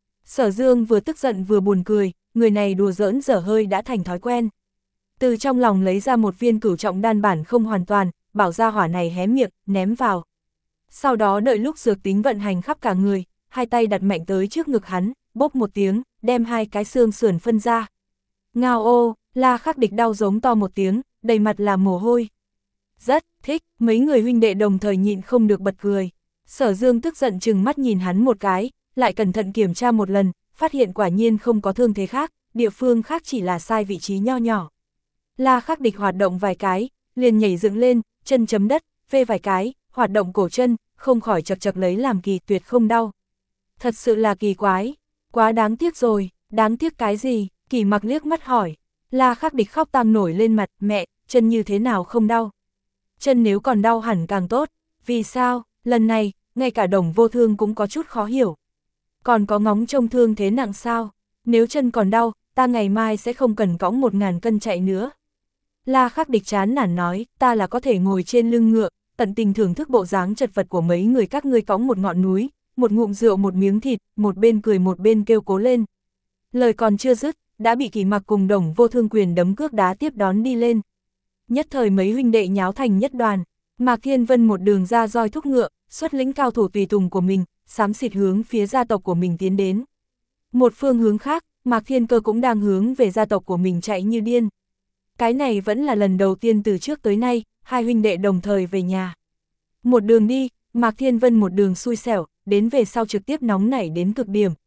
Sở Dương vừa tức giận vừa buồn cười, người này đùa giỡn dở hơi đã thành thói quen. Từ trong lòng lấy ra một viên cửu trọng đan bản không hoàn toàn, bảo ra hỏa này hé miệng, ném vào. Sau đó đợi lúc dược tính vận hành khắp cả người, hai tay đặt mạnh tới trước ngực hắn, bốp một tiếng, đem hai cái xương sườn phân ra. Ngao ô, La Khắc Địch đau giống to một tiếng, đầy mặt là mồ hôi. Rất thích, mấy người huynh đệ đồng thời nhịn không được bật cười. Sở Dương tức giận chừng mắt nhìn hắn một cái, lại cẩn thận kiểm tra một lần, phát hiện quả nhiên không có thương thế khác, địa phương khác chỉ là sai vị trí nho nhỏ. La Khắc Địch hoạt động vài cái, liền nhảy dựng lên, chân chấm đất, vê vài cái, hoạt động cổ chân, không khỏi chật chật lấy làm kỳ, tuyệt không đau. Thật sự là kỳ quái, quá đáng tiếc rồi. Đáng tiếc cái gì? Kỷ Mặc liếc mắt hỏi. La Khắc Địch khóc tang nổi lên mặt, mẹ, chân như thế nào không đau? Chân nếu còn đau hẳn càng tốt. Vì sao? Lần này, ngay cả Đồng Vô Thương cũng có chút khó hiểu. Còn có ngóng trông thương thế nặng sao? Nếu chân còn đau, ta ngày mai sẽ không cần cõng một ngàn cân chạy nữa. La Khắc Địch chán nản nói, ta là có thể ngồi trên lưng ngựa, tận tình thưởng thức bộ dáng chật vật của mấy người các ngươi cõng một ngọn núi, một ngụm rượu một miếng thịt, một bên cười một bên kêu cố lên. Lời còn chưa dứt, đã bị Kỷ Mặc cùng Đồng Vô Thương quyền đấm cước đá tiếp đón đi lên. Nhất thời mấy huynh đệ nháo thành nhất đoàn, Mạc Thiên Vân một đường ra roi thúc ngựa, xuất lĩnh cao thủ tùy tùng của mình, xám xịt hướng phía gia tộc của mình tiến đến. Một phương hướng khác, Mạc Thiên Cơ cũng đang hướng về gia tộc của mình chạy như điên. Cái này vẫn là lần đầu tiên từ trước tới nay, hai huynh đệ đồng thời về nhà. Một đường đi, Mạc Thiên Vân một đường xui xẻo, đến về sau trực tiếp nóng nảy đến cực điểm,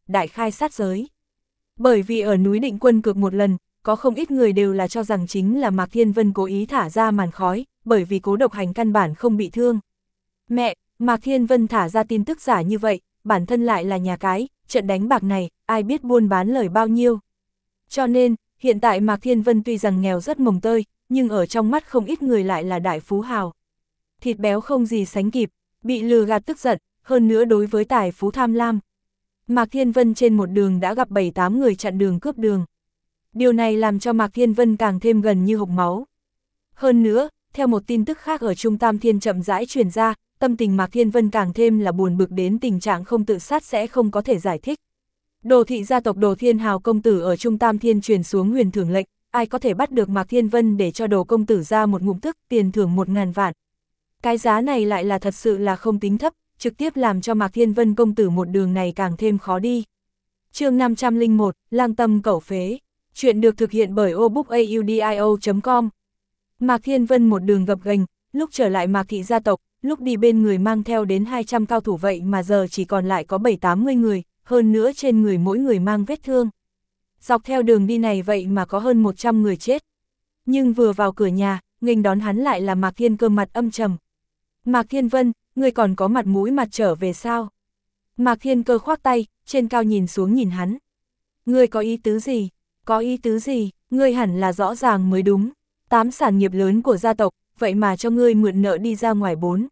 đại khai sát giới. Bởi vì ở núi Định Quân cược một lần, có không ít người đều là cho rằng chính là Mạc Thiên Vân cố ý thả ra màn khói, bởi vì Cố Độc Hành căn bản không bị thương. Mẹ, Mạc Thiên Vân thả ra tin tức giả như vậy, bản thân lại là nhà cái, trận đánh bạc này, ai biết buôn bán lời bao nhiêu. Cho nên, hiện tại Mạc Thiên Vân tuy rằng nghèo rất mồng tơi, nhưng ở trong mắt không ít người lại là đại phú hào. Thịt béo không gì sánh kịp, bị lừa gạt tức giận, hơn nữa đối với tài phú tham lam. Mạc Thiên Vân trên một đường đã gặp bảy tám người chặn đường cướp đường. Điều này làm cho Mạc Thiên Vân càng thêm gần như hộc máu. Hơn nữa, theo một tin tức khác ở Trung Tam Thiên chậm rãi truyền ra, tâm tình Mạc Thiên Vân càng thêm là buồn bực đến tình trạng không tự sát sẽ không có thể giải thích. Đồ thị gia tộc Đồ Thiên Hào công tử ở Trung Tam Thiên truyền xuống huyền thưởng lệnh, ai có thể bắt được Mạc Thiên Vân để cho Đồ công tử ra một ngụm tức, tiền thưởng một ngàn vạn. Cái giá này lại là thật sự là không tính thấp, trực tiếp làm cho Mạc Thiên Vân công tử một đường này càng thêm khó đi. Chương năm trăm lẻ một, Lang Tâm Cẩu Phế. Chuyện được thực hiện bởi obookaudio chấm com. Mạc Thiên Vân một đường gập ghềnh, lúc trở lại Mạc thị gia tộc, lúc đi bên người mang theo đến hai trăm cao thủ vậy mà giờ chỉ còn lại có bảy tám mươi người, hơn nữa trên người mỗi người mang vết thương. Dọc theo đường đi này vậy mà có hơn một trăm người chết. Nhưng vừa vào cửa nhà, nghênh đón hắn lại là Mạc Thiên Cơ mặt âm trầm. Mạc Thiên Vân, ngươi còn có mặt mũi mặt trở về sao? Mạc Thiên Cơ khoác tay, trên cao nhìn xuống nhìn hắn. Ngươi có ý tứ gì? Có ý tứ gì? Ngươi hẳn là rõ ràng mới đúng. Tám sản nghiệp lớn của gia tộc, vậy mà cho ngươi mượn nợ đi ra ngoài bốn.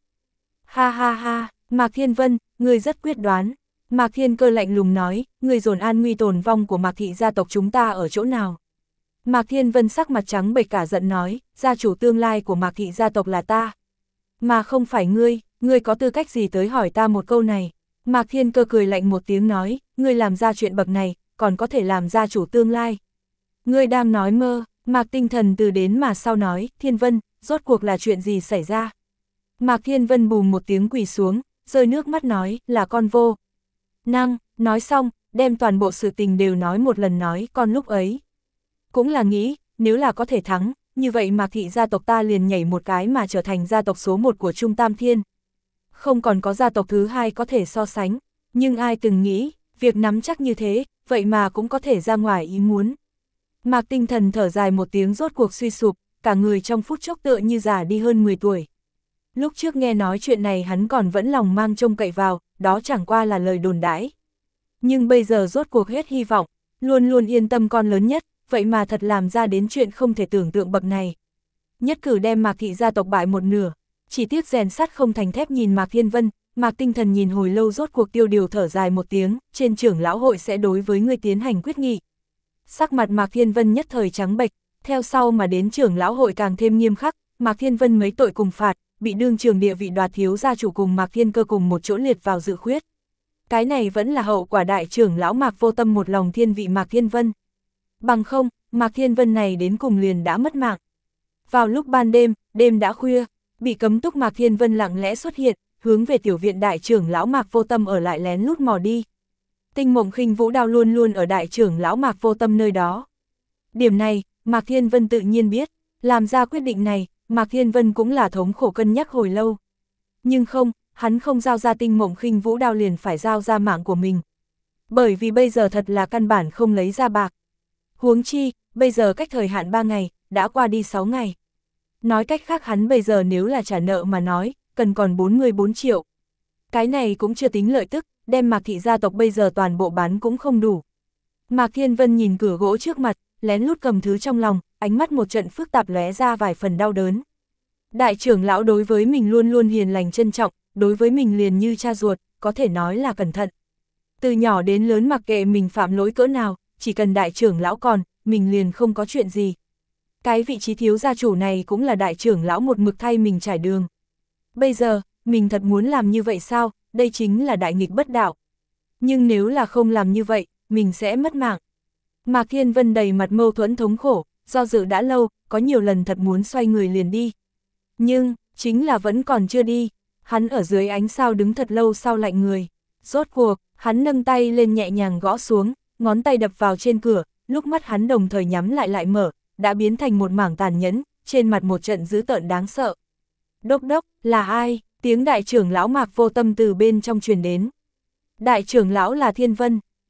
Ha ha ha, Mạc Thiên Vân, ngươi rất quyết đoán. Mạc Thiên Cơ lạnh lùng nói, ngươi dồn an nguy tồn vong của Mạc thị gia tộc chúng ta ở chỗ nào? Mạc Thiên Vân sắc mặt trắng bệch cả giận nói, gia chủ tương lai của Mạc thị gia tộc là ta. Mà không phải ngươi, ngươi có tư cách gì tới hỏi ta một câu này? Mạc Thiên Cơ cười lạnh một tiếng nói, ngươi làm ra chuyện bậc này, còn có thể làm gia chủ tương lai. Ngươi đang nói mơ. Mạc Tinh Thần từ đến mà sau nói, Thiên Vân, rốt cuộc là chuyện gì xảy ra? Mạc Thiên Vân bùm một tiếng quỳ xuống, rơi nước mắt nói, là con vô năng, nói xong, đem toàn bộ sự tình đều nói một lần nói, con lúc ấy. Cũng là nghĩ, nếu là có thể thắng, như vậy Mạc thị gia tộc ta liền nhảy một cái mà trở thành gia tộc số một của Trung Tam Thiên. Không còn có gia tộc thứ hai có thể so sánh, nhưng ai từng nghĩ, việc nắm chắc như thế, vậy mà cũng có thể ra ngoài ý muốn. Mạc Tinh Thần thở dài một tiếng rốt cuộc suy sụp, cả người trong phút chốc tựa như già đi hơn mười tuổi. Lúc trước nghe nói chuyện này hắn còn vẫn lòng mang trông cậy vào, đó chẳng qua là lời đồn đãi. Nhưng bây giờ rốt cuộc hết hy vọng, luôn luôn yên tâm con lớn nhất, vậy mà thật làm ra đến chuyện không thể tưởng tượng bậc này. Nhất cử đem Mạc thị gia tộc bại một nửa, chỉ tiếc rèn sắt không thành thép nhìn Mạc Thiên Vân, Mạc Tinh Thần nhìn hồi lâu rốt cuộc tiêu điều thở dài một tiếng, trên trưởng lão hội sẽ đối với ngươi tiến hành quyết nghị. Sắc mặt Mạc Thiên Vân nhất thời trắng bệch, theo sau mà đến trưởng lão hội càng thêm nghiêm khắc, Mạc Thiên Vân mấy tội cùng phạt, bị đương trường địa vị đoạt thiếu gia chủ cùng Mạc Thiên Cơ cùng một chỗ liệt vào dự khuyết. Cái này vẫn là hậu quả đại trưởng lão Mạc Vô Tâm một lòng thiên vị Mạc Thiên Vân. Bằng không, Mạc Thiên Vân này đến cùng liền đã mất mạng. Vào lúc ban đêm, đêm đã khuya, bị cấm túc Mạc Thiên Vân lặng lẽ xuất hiện, hướng về tiểu viện đại trưởng lão Mạc Vô Tâm ở lại lén lút mò đi. Tinh Mộng Khinh Vũ đao luôn luôn ở đại trưởng lão Mạc Vô Tâm nơi đó. Điểm này, Mạc Thiên Vân tự nhiên biết, làm ra quyết định này, Mạc Thiên Vân cũng là thống khổ cân nhắc hồi lâu. Nhưng không, hắn không giao ra Tinh Mộng Khinh Vũ đao liền phải giao ra mạng của mình. Bởi vì bây giờ thật là căn bản không lấy ra bạc. Huống chi, bây giờ cách thời hạn ba ngày, đã qua đi sáu ngày. Nói cách khác hắn bây giờ nếu là trả nợ mà nói, cần còn bốn mươi bốn triệu. Cái này cũng chưa tính lợi tức, đem Mạc thị gia tộc bây giờ toàn bộ bán cũng không đủ. Mạc Thiên Vân nhìn cửa gỗ trước mặt, lén lút cầm thứ trong lòng, ánh mắt một trận phức tạp lóe ra vài phần đau đớn. Đại trưởng lão đối với mình luôn luôn hiền lành trân trọng, đối với mình liền như cha ruột, có thể nói là cẩn thận. Từ nhỏ đến lớn mặc kệ mình phạm lỗi cỡ nào, chỉ cần đại trưởng lão còn, mình liền không có chuyện gì. Cái vị trí thiếu gia chủ này cũng là đại trưởng lão một mực thay mình trải đường. Bây giờ, mình thật muốn làm như vậy sao, đây chính là đại nghịch bất đạo. Nhưng nếu là không làm như vậy, mình sẽ mất mạng. Mạc Thiên Vân đầy mặt mâu thuẫn thống khổ, do dự đã lâu, có nhiều lần thật muốn xoay người liền đi. Nhưng, chính là vẫn còn chưa đi, hắn ở dưới ánh sao đứng thật lâu sau lạnh người. Rốt cuộc, hắn nâng tay lên nhẹ nhàng gõ xuống, ngón tay đập vào trên cửa, lúc mắt hắn đồng thời nhắm lại lại mở, đã biến thành một mảng tàn nhẫn, trên mặt một trận dữ tợn đáng sợ. Đốc đốc, là ai? Tiếng đại trưởng lão Mạc Vô Tâm từ bên trong truyền đến. Đại trưởng lão là Thiên Vân.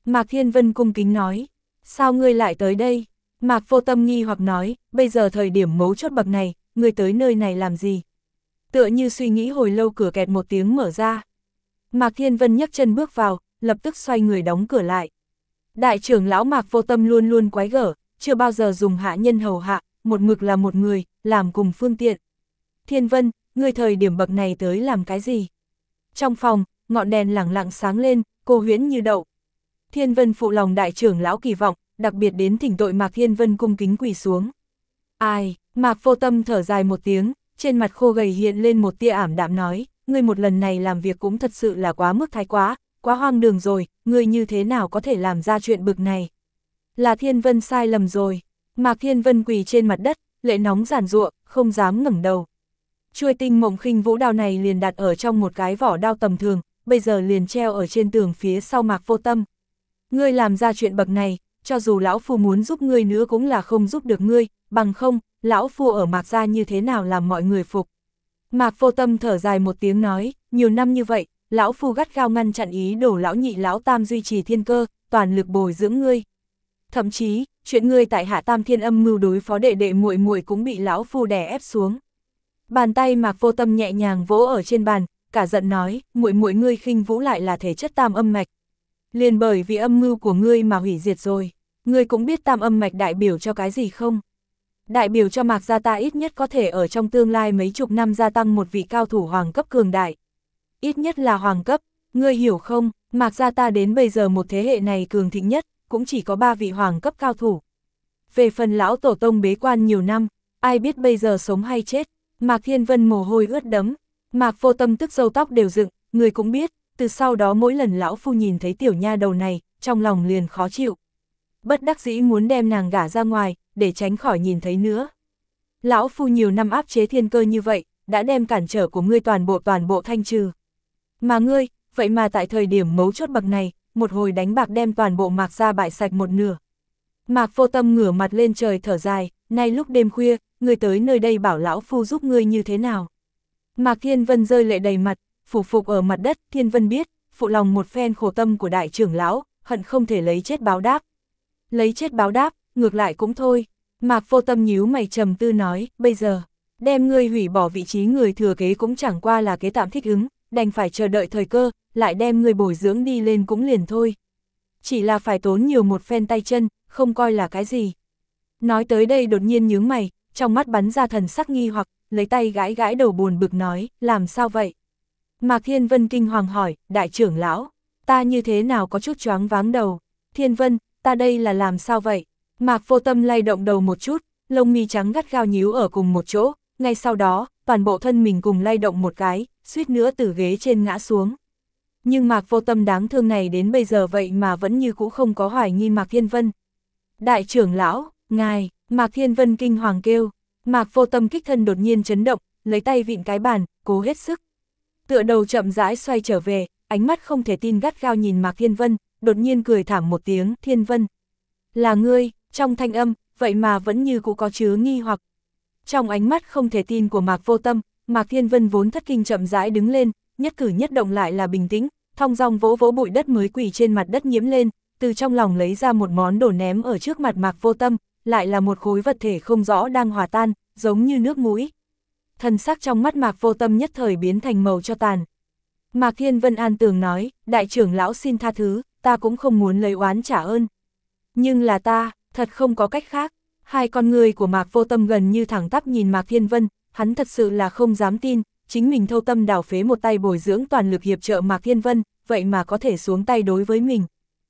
Mạc Thiên Vân cung kính nói, sao ngươi lại tới đây? Mạc Vô Tâm nghi hoặc nói, bây giờ thời điểm mấu chốt bậc này, ngươi tới nơi này làm gì? Tựa như suy nghĩ hồi lâu cửa kẹt một tiếng mở ra. Mạc Thiên Vân nhấc chân bước vào, lập tức xoay người đóng cửa lại. Đại trưởng lão Mạc Vô Tâm luôn luôn quái gở, chưa bao giờ dùng hạ nhân hầu hạ, một mực là một người, làm cùng phương tiện. Thiên Vân, ngươi thời điểm bậc này tới làm cái gì? Trong phòng, ngọn đèn lẳng lặng sáng lên, cô huyễn như đậu. Thiên Vân phụ lòng đại trưởng lão kỳ vọng, đặc biệt đến thỉnh tội Mạc Thiên Vân cung kính quỳ xuống. Ai, Mạc Vô Tâm thở dài một tiếng, trên mặt khô gầy hiện lên một tia ảm đạm nói, ngươi một lần này làm việc cũng thật sự là quá mức thái quá, quá hoang đường rồi, ngươi như thế nào có thể làm ra chuyện bực này? Là Thiên Vân sai lầm rồi. Mạc Thiên Vân quỳ trên mặt đất, lệ nóng giàn giụa, không dám ngẩng đầu. Chuôi tinh mộng khinh vũ đao này liền đặt ở trong một cái vỏ đao tầm thường, bây giờ liền treo ở trên tường phía sau Mạc Vô Tâm. Ngươi làm ra chuyện bậc này, cho dù lão phu muốn giúp ngươi nữa cũng là không giúp được ngươi, bằng không, lão phu ở Mạc gia như thế nào làm mọi người phục. Mạc Vô Tâm thở dài một tiếng nói, nhiều năm như vậy, lão phu gắt gao ngăn chặn ý đồ lão nhị lão tam duy trì thiên cơ, toàn lực bồi dưỡng ngươi. Thậm chí, chuyện ngươi tại Hạ Tam Thiên âm mưu đối phó đệ đệ muội muội cũng bị lão phu đè ép xuống. Bàn tay Mạc Vô Tâm nhẹ nhàng vỗ ở trên bàn, cả giận nói, muội muội ngươi khinh vũ lại là thể chất tam âm mạch. Liền bởi vì âm mưu của ngươi mà hủy diệt rồi, ngươi cũng biết tam âm mạch đại biểu cho cái gì không? Đại biểu cho Mạc gia ta ít nhất có thể ở trong tương lai mấy chục năm gia tăng một vị cao thủ hoàng cấp cường đại. Ít nhất là hoàng cấp, ngươi hiểu không? Mạc gia ta đến bây giờ một thế hệ này cường thịnh nhất, cũng chỉ có ba vị hoàng cấp cao thủ. Về phần lão tổ tông bế quan nhiều năm, ai biết bây giờ sống hay chết? Mạc Thiên Vân mồ hôi ướt đẫm, Mạc Vô Tâm tức râu tóc đều dựng, người cũng biết, từ sau đó mỗi lần lão phu nhìn thấy tiểu nha đầu này, trong lòng liền khó chịu. Bất đắc dĩ muốn đem nàng gả ra ngoài, để tránh khỏi nhìn thấy nữa. Lão phu nhiều năm áp chế thiên cơ như vậy, đã đem cản trở của ngươi toàn bộ toàn bộ thanh trừ. Mà ngươi, vậy mà tại thời điểm mấu chốt bậc này, một hồi đánh bạc đem toàn bộ Mạc gia bại sạch một nửa. Mạc Vô Tâm ngửa mặt lên trời thở dài, nay lúc đêm khuya, ngươi tới nơi đây bảo lão phu giúp ngươi như thế nào? Mạc Thiên Vân rơi lệ đầy mặt, phủ phục ở mặt đất. Thiên Vân biết, phụ lòng một phen khổ tâm của đại trưởng lão, hận không thể lấy chết báo đáp. Lấy chết báo đáp, ngược lại cũng thôi. Mạc Vô Tâm nhíu mày trầm tư nói, bây giờ, đem ngươi hủy bỏ vị trí người thừa kế cũng chẳng qua là kế tạm thích ứng, đành phải chờ đợi thời cơ, lại đem ngươi bồi dưỡng đi lên cũng liền thôi. Chỉ là phải tốn nhiều một phen tay chân, không coi là cái gì. Nói tới đây đột nhiên nhướng mày, trong mắt bắn ra thần sắc nghi hoặc, lấy tay gãi gãi đầu buồn bực nói, làm sao vậy? Mạc Thiên Vân kinh hoàng hỏi, đại trưởng lão, ta như thế nào có chút choáng váng đầu? Thiên Vân, ta đây là làm sao vậy? Mạc Vô Tâm lay động đầu một chút, lông mi trắng gắt gao nhíu ở cùng một chỗ, ngay sau đó, toàn bộ thân mình cùng lay động một cái, suýt nữa từ ghế trên ngã xuống. Nhưng Mạc Vô Tâm đáng thương này đến bây giờ vậy mà vẫn như cũ không có hoài nghi Mạc Thiên Vân. Đại trưởng lão, ngài, Mạc Thiên Vân kinh hoàng kêu. Mạc Vô Tâm kích thân đột nhiên chấn động, lấy tay vịn cái bàn, cố hết sức. Tựa đầu chậm rãi xoay trở về, ánh mắt không thể tin gắt gao nhìn Mạc Thiên Vân, đột nhiên cười thảm một tiếng, Thiên Vân. Là ngươi, trong thanh âm, vậy mà vẫn như cũ có chứa nghi hoặc. Trong ánh mắt không thể tin của Mạc Vô Tâm, Mạc Thiên Vân vốn thất kinh chậm rãi đứng lên, nhất cử nhất động lại là bình tĩnh, thong dong vỗ vỗ bụi đất mới quỳ trên mặt đất nhiễm lên, từ trong lòng lấy ra một món đồ ném ở trước mặt Mạc Vô Tâm, lại là một khối vật thể không rõ đang hòa tan, giống như nước mũi. Thần sắc trong mắt Mạc Vô Tâm nhất thời biến thành màu cho tàn. Mạc Thiên Vân an tường nói, đại trưởng lão xin tha thứ, ta cũng không muốn lấy oán trả ơn. Nhưng là ta, thật không có cách khác. Hai con người của Mạc Vô Tâm gần như thẳng tắp nhìn Mạc Thiên Vân, hắn thật sự là không dám tin, chính mình thâu tâm đào phế một tay bồi dưỡng toàn lực hiệp trợ Mạc Thiên Vân, vậy mà có thể xuống tay đối với mình.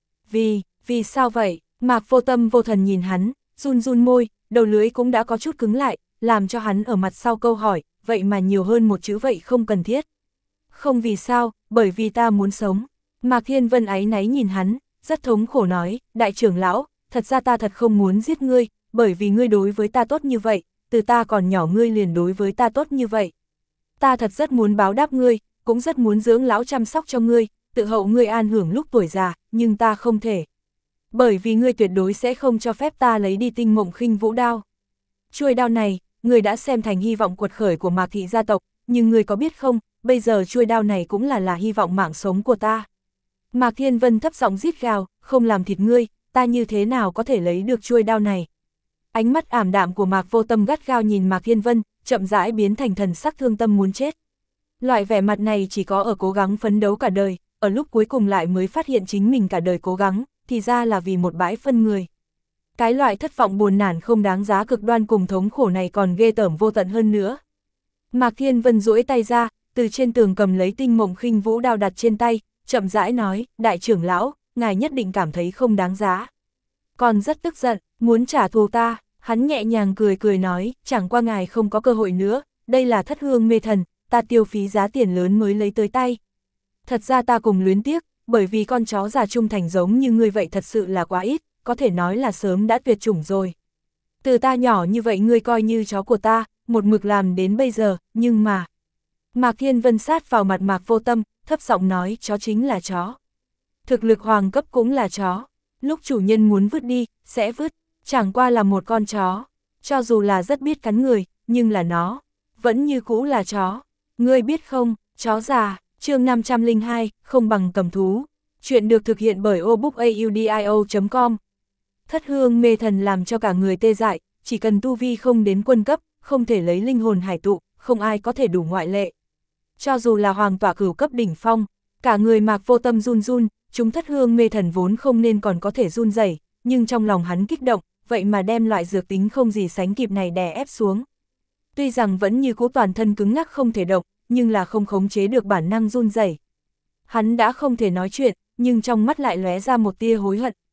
Vì, vì sao vậy? Mạc Vô Tâm vô thần nhìn hắn, run run môi, đầu lưỡi cũng đã có chút cứng lại, làm cho hắn ở mặt sau câu hỏi, vậy mà nhiều hơn một chữ vậy không cần thiết. Không vì sao, bởi vì ta muốn sống. Mạc Thiên Vân áy náy nhìn hắn, rất thống khổ nói, đại trưởng lão, thật ra ta thật không muốn giết ngươi, bởi vì ngươi đối với ta tốt như vậy, từ ta còn nhỏ ngươi liền đối với ta tốt như vậy. Ta thật rất muốn báo đáp ngươi, cũng rất muốn dưỡng lão chăm sóc cho ngươi, tự hậu ngươi an hưởng lúc tuổi già, nhưng ta không thể. Bởi vì ngươi tuyệt đối sẽ không cho phép ta lấy đi tinh mộng khinh vũ đao. Chuôi đao này, ngươi đã xem thành hy vọng quật khởi của Mạc thị gia tộc, nhưng ngươi có biết không, bây giờ chuôi đao này cũng là là hy vọng mạng sống của ta. Mạc Thiên Vân thấp giọng rít gào, không làm thịt ngươi, ta như thế nào có thể lấy được chuôi đao này. Ánh mắt ảm đạm của Mạc Vô Tâm gắt gao nhìn Mạc Thiên Vân, chậm rãi biến thành thần sắc thương tâm muốn chết. Loại vẻ mặt này chỉ có ở cố gắng phấn đấu cả đời, ở lúc cuối cùng lại mới phát hiện chính mình cả đời cố gắng, thì ra là vì một bãi phân người. Cái loại thất vọng buồn nản không đáng giá cực đoan cùng thống khổ này còn ghê tởm vô tận hơn nữa. Mạc Thiên Vân duỗi tay ra, từ trên tường cầm lấy Tinh Mộng Khinh Vũ đao đặt trên tay, chậm rãi nói, đại trưởng lão, ngài nhất định cảm thấy không đáng giá. Còn rất tức giận, muốn trả thù ta, hắn nhẹ nhàng cười cười nói, chẳng qua ngài không có cơ hội nữa, đây là thất hương mê thần, ta tiêu phí giá tiền lớn mới lấy tới tay. Thật ra ta cùng luyến tiếc, bởi vì con chó già trung thành giống như ngươi vậy thật sự là quá ít, có thể nói là sớm đã tuyệt chủng rồi. Từ ta nhỏ như vậy ngươi coi như chó của ta, một mực làm đến bây giờ, nhưng mà... Mạc Thiên Vân sát vào mặt Mạc Vô Tâm, thấp giọng nói, chó chính là chó. Thực lực hoàng cấp cũng là chó, lúc chủ nhân muốn vứt đi, sẽ vứt, chẳng qua là một con chó. Cho dù là rất biết cắn người, nhưng là nó, vẫn như cũ là chó. Ngươi biết không, chó già, chương năm trăm lẻ hai, không bằng cầm thú. Chuyện được thực hiện bởi obookaudio chấm com. Thất hương mê thần làm cho cả người tê dại, chỉ cần tu vi không đến quân cấp, không thể lấy linh hồn hải tụ, không ai có thể đủ ngoại lệ. Cho dù là hoàng tọa cửu cấp đỉnh phong, cả người Mạc Vô Tâm run run, chúng thất hương mê thần vốn không nên còn có thể run rẩy, nhưng trong lòng hắn kích động, vậy mà đem loại dược tính không gì sánh kịp này đè ép xuống. Tuy rằng vẫn như cũ toàn thân cứng ngắc không thể động, nhưng là không khống chế được bản năng run rẩy. Hắn đã không thể nói chuyện, nhưng trong mắt lại lóe ra một tia hối hận.